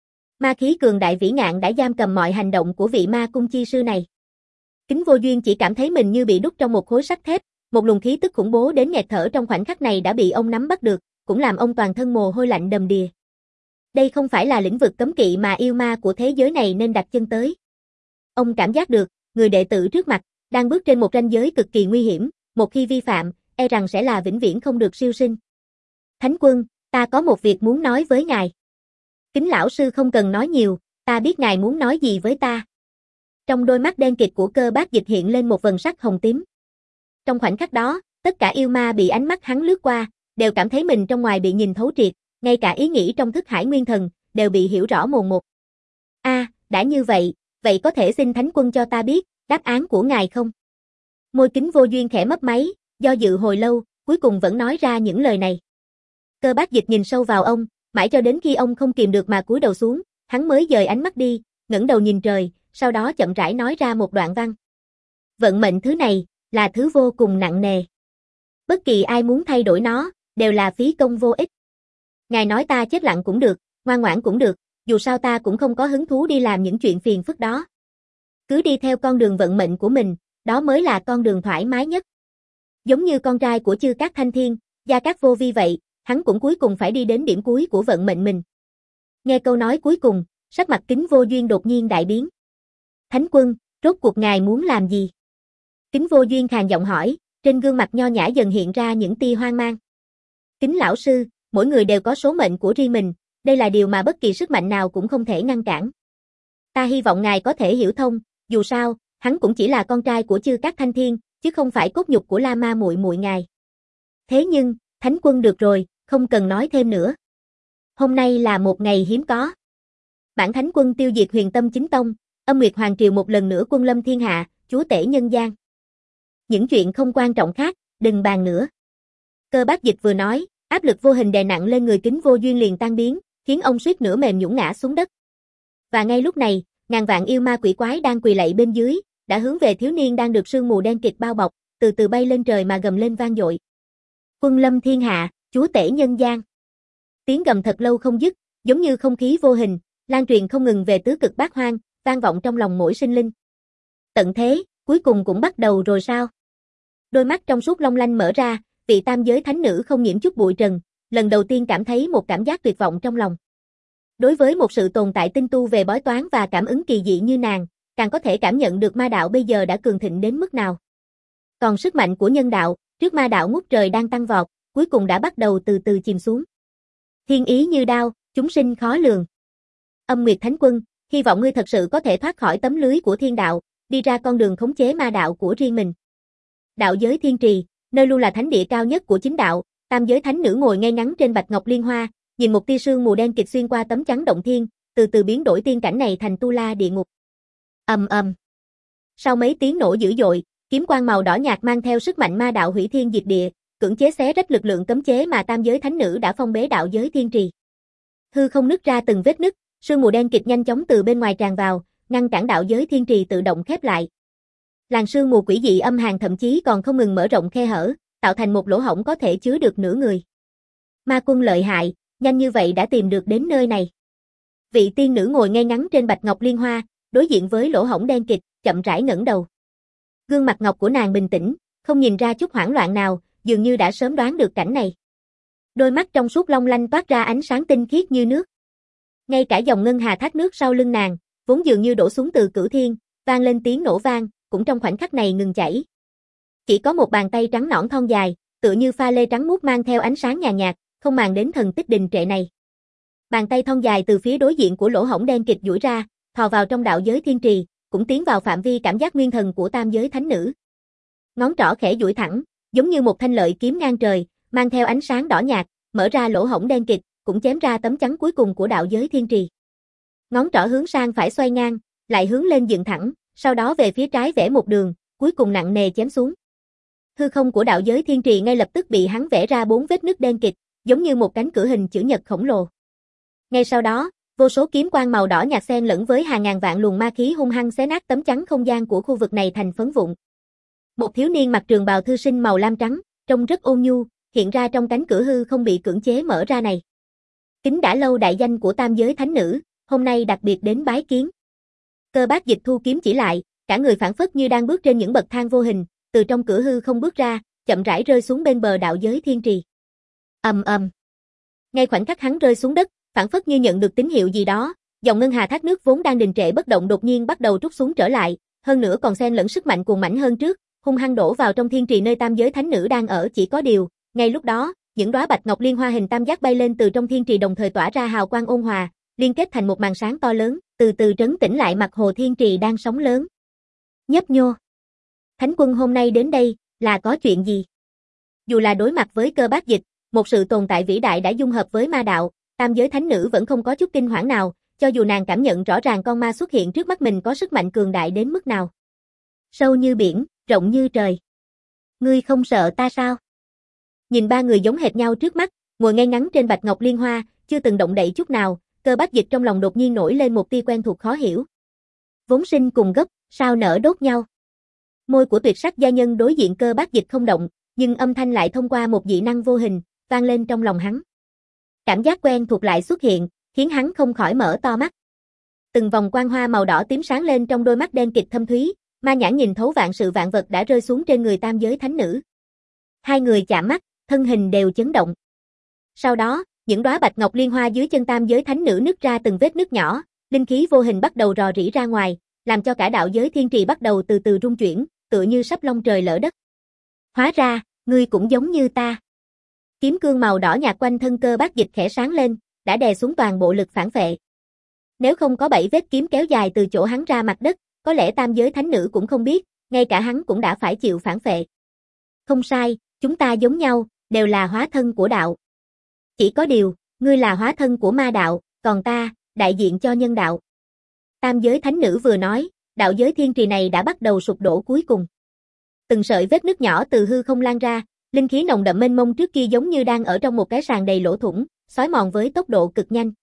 Ma khí cường đại vĩ ngạn đã giam cầm mọi hành động của vị ma cung chi sư này. Kính Vô Duyên chỉ cảm thấy mình như bị đúc trong một khối sắt thép, một luồng khí tức khủng bố đến nghẹt thở trong khoảnh khắc này đã bị ông nắm bắt được, cũng làm ông toàn thân mồ hôi lạnh đầm đìa. Đây không phải là lĩnh vực cấm kỵ mà yêu ma của thế giới này nên đặt chân tới. Ông cảm giác được, người đệ tử trước mặt, đang bước trên một ranh giới cực kỳ nguy hiểm, một khi vi phạm, e rằng sẽ là vĩnh viễn không được siêu sinh. Thánh quân, ta có một việc muốn nói với ngài. Kính lão sư không cần nói nhiều, ta biết ngài muốn nói gì với ta. Trong đôi mắt đen kịt của Cơ Bác Dịch hiện lên một vầng sắc hồng tím. Trong khoảnh khắc đó, tất cả yêu ma bị ánh mắt hắn lướt qua, đều cảm thấy mình trong ngoài bị nhìn thấu triệt, ngay cả ý nghĩ trong thức hải nguyên thần, đều bị hiểu rõ mồn một. A, à, đã như vậy, vậy có thể xin Thánh quân cho ta biết, đáp án của ngài không? Môi Kính Vô Duyên khẽ mấp máy, do dự hồi lâu, cuối cùng vẫn nói ra những lời này. Cơ Bác Dịch nhìn sâu vào ông, mãi cho đến khi ông không kìm được mà cúi đầu xuống, hắn mới dời ánh mắt đi, ngẩng đầu nhìn trời, sau đó chậm rãi nói ra một đoạn văn. Vận mệnh thứ này, là thứ vô cùng nặng nề. Bất kỳ ai muốn thay đổi nó, đều là phí công vô ích. Ngài nói ta chết lặng cũng được, ngoan ngoãn cũng được, dù sao ta cũng không có hứng thú đi làm những chuyện phiền phức đó. Cứ đi theo con đường vận mệnh của mình, đó mới là con đường thoải mái nhất. Giống như con trai của Chư Cát Thanh Thiên, Gia Cát Vô Vi vậy, hắn cũng cuối cùng phải đi đến điểm cuối của vận mệnh mình. Nghe câu nói cuối cùng, sắc mặt Kính Vô Duyên đột nhiên đại biến. Thánh quân, rốt cuộc ngài muốn làm gì? Kính Vô Duyên khàn giọng hỏi, trên gương mặt nho nhã dần hiện ra những tia hoang mang. Kính lão sư, mỗi người đều có số mệnh của riêng mình, đây là điều mà bất kỳ sức mạnh nào cũng không thể ngăn cản. Ta hy vọng ngài có thể hiểu thông, dù sao, hắn cũng chỉ là con trai của Chư Cát Thanh Thiên, chứ không phải cốt nhục của La Ma muội muội ngài. Thế nhưng, Thánh quân được rồi, không cần nói thêm nữa. Hôm nay là một ngày hiếm có. Bản Thánh quân tiêu diệt Huyền Tâm Chính Tông, Âm Nguyệt Hoàng Triều một lần nữa quân lâm thiên hạ, chúa tể nhân gian. Những chuyện không quan trọng khác, đừng bàn nữa. Cơ Bác Dịch vừa nói, áp lực vô hình đè nặng lên người Kính Vô Duyên liền tan biến, khiến ông suýt nữa mềm nhũn ngã xuống đất. Và ngay lúc này, ngàn vạn yêu ma quỷ quái đang quỳ lạy bên dưới, đã hướng về thiếu niên đang được sương mù đen kịt bao bọc, từ từ bay lên trời mà gầm lên vang dội. Quân lâm thiên hạ, chúa tể nhân gian. Tiếng gầm thật lâu không dứt, giống như không khí vô hình, lan truyền không ngừng về tứ cực bát hoang, vang vọng trong lòng mỗi sinh linh. Tận thế, cuối cùng cũng bắt đầu rồi sao? Đôi mắt trong suốt long lanh mở ra, vị tam giới thánh nữ không nhiễm chút bụi trần, lần đầu tiên cảm thấy một cảm giác tuyệt vọng trong lòng. Đối với một sự tồn tại tinh tu về bói toán và cảm ứng kỳ dị như nàng, càng có thể cảm nhận được ma đạo bây giờ đã cường thịnh đến mức nào. Còn sức mạnh của nhân đạo, trước ma đạo ngút trời đang tăng vọt, cuối cùng đã bắt đầu từ từ chìm xuống. Thiên ý như đao, chúng sinh khó lường. Âm Nguyệt Thánh Quân, hy vọng ngươi thật sự có thể thoát khỏi tấm lưới của thiên đạo, đi ra con đường khống chế ma đạo của riêng mình. Đạo giới thiên trì, nơi luôn là thánh địa cao nhất của chính đạo, tam giới thánh nữ ngồi ngay ngắn trên bạch ngọc liên hoa, nhìn một tia sương mù đen kịt xuyên qua tấm chắn động thiên, từ từ biến đổi tiên cảnh này thành tu la địa ngục. Ầm ầm. Sau mấy tiếng nổ dữ dội, kiếm quang màu đỏ nhạt mang theo sức mạnh ma đạo hủy thiên diệt địa, cưỡng chế xé rách lực lượng cấm chế mà tam giới thánh nữ đã phong bế đạo giới thiên trì. Hư không nứt ra từng vết nứt, sương mù đen kịt nhanh chóng từ bên ngoài tràn vào, ngăn cản đạo giới thiên trì tự động khép lại. Làn sương mù quỷ dị âm hàn thậm chí còn không ngừng mở rộng khe hở, tạo thành một lỗ hổng có thể chứa được nửa người. Ma quân lợi hại, nhanh như vậy đã tìm được đến nơi này. Vị tiên nữ ngồi ngay ngắn trên bạch ngọc liên hoa, đối diện với lỗ hổng đen kịt, chậm rãi ngẩng đầu. Gương mặt ngọc của nàng bình tĩnh, không nhìn ra chút hoảng loạn nào, dường như đã sớm đoán được cảnh này. Đôi mắt trong suốt long lanh toát ra ánh sáng tinh khiết như nước. Ngay cả dòng ngân hà thác nước sau lưng nàng, vốn dường như đổ xuống từ cửu thiên, vang lên tiếng nổ vang, cũng trong khoảnh khắc này ngừng chảy. Chỉ có một bàn tay trắng nõn thon dài, tựa như pha lê trắng muốt mang theo ánh sáng nhàn nhạt, không màng đến thần tích đình trệ này. Bàn tay thon dài từ phía đối diện của lỗ hổng đen kịt duỗi ra, thò vào trong đạo giới thiên trì, cũng tiến vào phạm vi cảm giác nguyên thần của tam giới thánh nữ. Ngón trỏ khẽ duỗi thẳng, giống như một thanh lợi kiếm ngang trời, mang theo ánh sáng đỏ nhạt, mở ra lỗ hổng đen kịt, cũng chém ra tấm chắn cuối cùng của đạo giới thiên trì. Ngón trỏ hướng sang phải xoay ngang, lại hướng lên dựng thẳng, sau đó về phía trái vẽ một đường, cuối cùng nặng nề chém xuống. Hư không của đạo giới thiên trì ngay lập tức bị hắn vẽ ra bốn vết nứt đen kịt, giống như một cánh cửa hình chữ nhật khổng lồ. Ngay sau đó, vô số kiếm quang màu đỏ nhạt xen lẫn với hàng ngàn vạn luồng ma khí hung hăng xé nát tấm chắn không gian của khu vực này thành phấn vụn. Một thiếu niên mặc trường bào thư sinh màu lam trắng, trông rất ôn nhu, hiện ra trong cánh cửa hư không bị cưỡng chế mở ra này. Kính đã lâu đại danh của tam giới thánh nữ, hôm nay đặc biệt đến bái kiến. Cơ Bác Dịch thu kiếm chỉ lại, cả người phảng phất như đang bước trên những bậc thang vô hình, từ trong cửa hư không bước ra, chậm rãi rơi xuống bên bờ đạo giới thiên trì. Ầm ầm. Ngay khoảnh khắc hắn rơi xuống đất, phảng phất như nhận được tín hiệu gì đó, dòng ngân hà thác nước vốn đang đình trệ bất động đột nhiên bắt đầu trút xuống trở lại, hơn nữa còn xen lẫn sức mạnh cuồng mãnh hơn trước, hung hăng đổ vào trong thiên trì nơi tam giới thánh nữ đang ở. Chỉ có điều, ngay lúc đó, những đóa bạch ngọc liên hoa hình tam giác bay lên từ trong thiên trì đồng thời tỏa ra hào quang ôn hòa, liên kết thành một màn sáng to lớn, từ từ trấn tĩnh lại mặt hồ thiên trì đang sóng lớn. Nhấp nhô. Thánh quân hôm nay đến đây, là có chuyện gì? Dù là đối mặt với Cơ Bát Dịch, một sự tồn tại vĩ đại đã dung hợp với ma đạo, tam giới thánh nữ vẫn không có chút kinh hoảng nào, cho dù nàng cảm nhận rõ ràng con ma xuất hiện trước mắt mình có sức mạnh cường đại đến mức nào. Sâu như biển, rộng như trời. Ngươi không sợ ta sao? Nhìn ba người giống hệt nhau trước mắt, ngồi ngay ngắn trên bạch ngọc liên hoa, chưa từng động đậy chút nào, Cơ Bát Dịch trong lòng đột nhiên nổi lên một tia quen thuộc khó hiểu. Vốn sinh cùng gốc, sao nỡ đốt nhau? Môi của tuyệt sắc gia nhân đối diện Cơ Bát Dịch không động, nhưng âm thanh lại thông qua một dị năng vô hình, vang lên trong lòng hắn. Cảm giác quen thuộc lại xuất hiện, khiến hắn không khỏi mở to mắt. Từng vòng quang hoa màu đỏ tím sáng lên trong đôi mắt đen kịt thâm thúy, ma nhãn nhìn thấu vạn sự vạn vật đã rơi xuống trên người tam giới thánh nữ. Hai người chạm mắt, thân hình đều chấn động. Sau đó, những đóa bạch ngọc liên hoa dưới chân tam giới thánh nữ nứt ra từng vết nứt nhỏ, linh khí vô hình bắt đầu rò rỉ ra ngoài, làm cho cả đạo giới thiên trì bắt đầu từ từ rung chuyển, tựa như sắp long trời lỡ đất. Hóa ra, ngươi cũng giống như ta. Kiếm cương màu đỏ nhạt quanh thân Cơ Bát Dịch khẽ sáng lên, đã đè xuống toàn bộ lực phản phệ. Nếu không có bảy vết kiếm kéo dài từ chỗ hắn ra mặt đất, có lẽ tam giới thánh nữ cũng không biết, ngay cả hắn cũng đã phải chịu phản phệ. Không sai, chúng ta giống nhau, đều là hóa thân của đạo. Chỉ có điều, ngươi là hóa thân của ma đạo, còn ta, đại diện cho nhân đạo. Tam giới thánh nữ vừa nói, đạo giới thiên trì này đã bắt đầu sụp đổ cuối cùng. Từng sợi vết nứt nhỏ từ hư không lan ra, linh khí nồng đậm mênh mông trước kia giống như đang ở trong một cái sàn đầy lỗ thủng, xói mòn với tốc độ cực nhanh.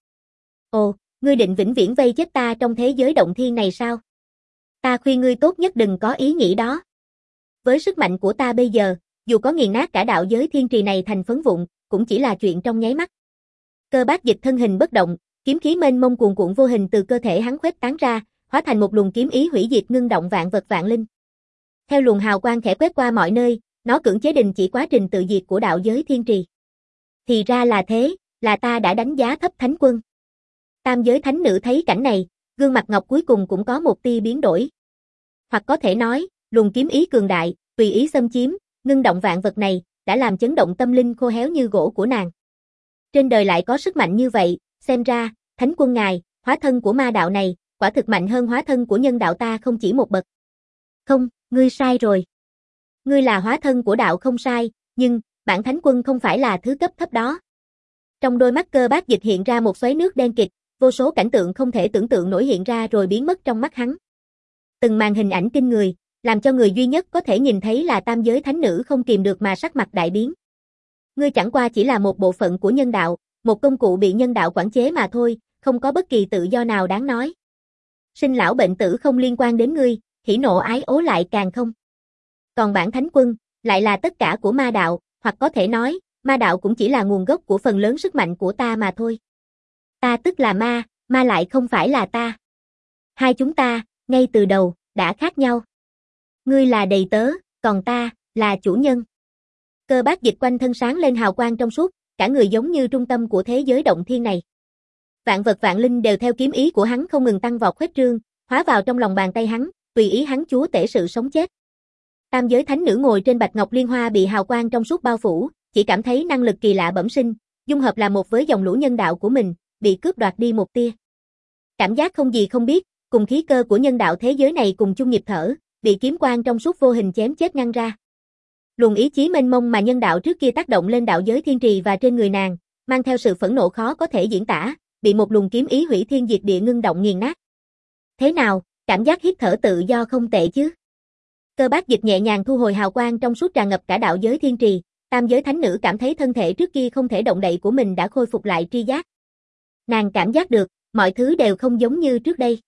Ồ, ngươi định vĩnh viễn vây chết ta trong thế giới động thiên này sao? Ta khuyên ngươi tốt nhất đừng có ý nghĩ đó. Với sức mạnh của ta bây giờ, dù có nghiền nát cả đạo giới thiên trì này thành phấn vụn, cũng chỉ là chuyện trong nháy mắt. Cơ Bát Dịch thân hình bất động, kiếm khí mênh mông cuồn cuộn vô hình từ cơ thể hắn khuếch tán ra, hóa thành một luồng kiếm ý hủy diệt ngưng động vạn vật vạn linh. Theo luồng hào quang khẽ quét qua mọi nơi, nó cưỡng chế đình chỉ quá trình tự diệt của đạo giới thiên trì. Thì ra là thế, là ta đã đánh giá thấp thánh quân. Tam giới thánh nữ thấy cảnh này, gương mặt ngọc cuối cùng cũng có một tia biến đổi. Hoặc có thể nói, luồng kiếm ý cường đại, tùy ý xâm chiếm, ngưng động vạn vật này, đã làm chấn động tâm linh khô héo như gỗ của nàng. Trên đời lại có sức mạnh như vậy, xem ra, thánh quân ngài, hóa thân của ma đạo này, quả thực mạnh hơn hóa thân của nhân đạo ta không chỉ một bậc. Không, ngươi sai rồi. Ngươi là hóa thân của đạo không sai, nhưng, bản thánh quân không phải là thứ cấp thấp đó. Trong đôi mắt Cơ Bát Dịch hiện ra một xoáy nước đen kịt, vô số cảnh tượng không thể tưởng tượng nổi hiện ra rồi biến mất trong mắt hắn. Từng màn hình ảnh kinh người, làm cho người duy nhất có thể nhìn thấy là tam giới thánh nữ không kìm được mà sắc mặt đại biến. Ngươi chẳng qua chỉ là một bộ phận của nhân đạo, một công cụ bị nhân đạo quản chế mà thôi, không có bất kỳ tự do nào đáng nói. Sinh lão bệnh tử không liên quan đến ngươi, hỉ nộ ái ố lại càng không. Còn bản thánh quân, lại là tất cả của ma đạo, hoặc có thể nói, ma đạo cũng chỉ là nguồn gốc của phần lớn sức mạnh của ta mà thôi. Ta tức là ma, ma lại không phải là ta. Hai chúng ta, ngay từ đầu, đã khác nhau. Ngươi là đầy tớ, còn ta, là chủ nhân. Cơ Bát Dịch quanh thân sáng lên hào quang trong suốt, cả người giống như trung tâm của thế giới động thiên này. Vạn vật vạn linh đều theo kiếm ý của hắn không ngừng tăng vọt khuếch trương, hóa vào trong lòng bàn tay hắn, tùy ý hắn chúa tể sự sống chết. Tam giới thánh nữ ngồi trên bạch ngọc liên hoa bị hào quang trong suốt bao phủ, chỉ cảm thấy năng lực kỳ lạ bẩm sinh, dung hợp là một với dòng lũ nhân đạo của mình, bị cướp đoạt đi một tia. Cảm giác không gì không biết, cùng khí cơ của nhân đạo thế giới này cùng chung nhịp thở, bị kiếm quang trong suốt vô hình chém chết ngăn ra. Luồng ý chí mênh mông mà nhân đạo trước kia tác động lên đạo giới thiên trì và trên người nàng, mang theo sự phẫn nộ khó có thể diễn tả, bị một luồng kiếm ý hủy thiên diệt địa ngưng động nghiền nát. Thế nào, cảm giác hít thở tự do không tệ chứ? Cơ Bát Dịch nhẹ nhàng thu hồi hào quang trong suốt tràn ngập cả đạo giới thiên trì, tam giới thánh nữ cảm thấy thân thể trước kia không thể động đậy của mình đã khôi phục lại tri giác. Nàng cảm giác được, mọi thứ đều không giống như trước đây.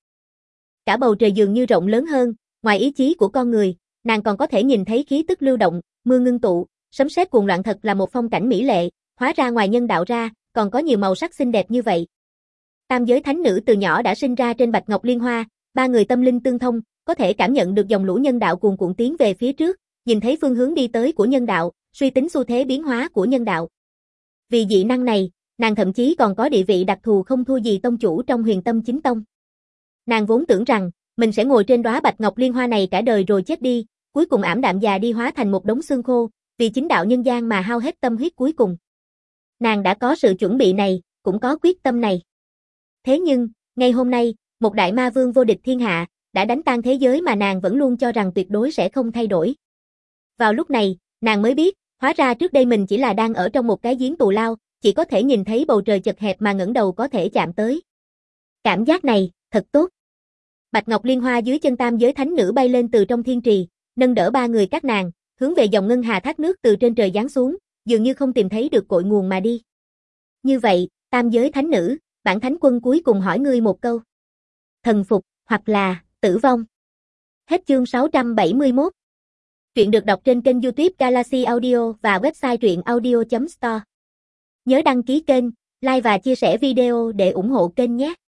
Cả bầu trời dường như rộng lớn hơn, ngoài ý chí của con người, nàng còn có thể nhìn thấy khí tức lưu động, mưa ngưng tụ, sấm sét cuồng loạn thật là một phong cảnh mỹ lệ, hóa ra ngoài nhân đạo ra, còn có nhiều màu sắc xinh đẹp như vậy. Tam giới thánh nữ từ nhỏ đã sinh ra trên bạch ngọc liên hoa, ba người tâm linh tương thông, có thể cảm nhận được dòng lũ nhân đạo cuồn cuộn tiến về phía trước, nhìn thấy phương hướng đi tới của nhân đạo, suy tính xu thế biến hóa của nhân đạo. Vì dị năng này, nàng thậm chí còn có địa vị đặc thù không thua gì tông chủ trong Huyền Tâm Chính Tông. Nàng vốn tưởng rằng, mình sẽ ngồi trên đóa bạch ngọc liên hoa này cả đời rồi chết đi, cuối cùng ảm đạm già đi hóa thành một đống xương khô, vì chính đạo nhân gian mà hao hết tâm huyết cuối cùng. Nàng đã có sự chuẩn bị này, cũng có quyết tâm này. Thế nhưng, ngay hôm nay, một đại ma vương vô địch thiên hạ, đã đánh tan thế giới mà nàng vẫn luôn cho rằng tuyệt đối sẽ không thay đổi. Vào lúc này, nàng mới biết, hóa ra trước đây mình chỉ là đang ở trong một cái giếng tù lao, chỉ có thể nhìn thấy bầu trời chật hẹp mà ngẩng đầu có thể chạm tới. Cảm giác này, thật tốt. Bạch ngọc liên hoa dưới chân tam giới thánh nữ bay lên từ trong thiên trì, nâng đỡ ba người các nàng, hướng về dòng ngân hà thác nước từ trên trời giáng xuống, dường như không tìm thấy được cội nguồn mà đi. Như vậy, tam giới thánh nữ, bản thánh quân cuối cùng hỏi ngươi một câu. Thần phục, hoặc là, tử vong. Hết chương sáu trăm bảy mươi mốt. Truyện được đọc trên kênh YouTube Galaxy Audio và website truyện audio chấm store. Nhớ đăng ký kênh, like và chia sẻ video để ủng hộ kênh nhé.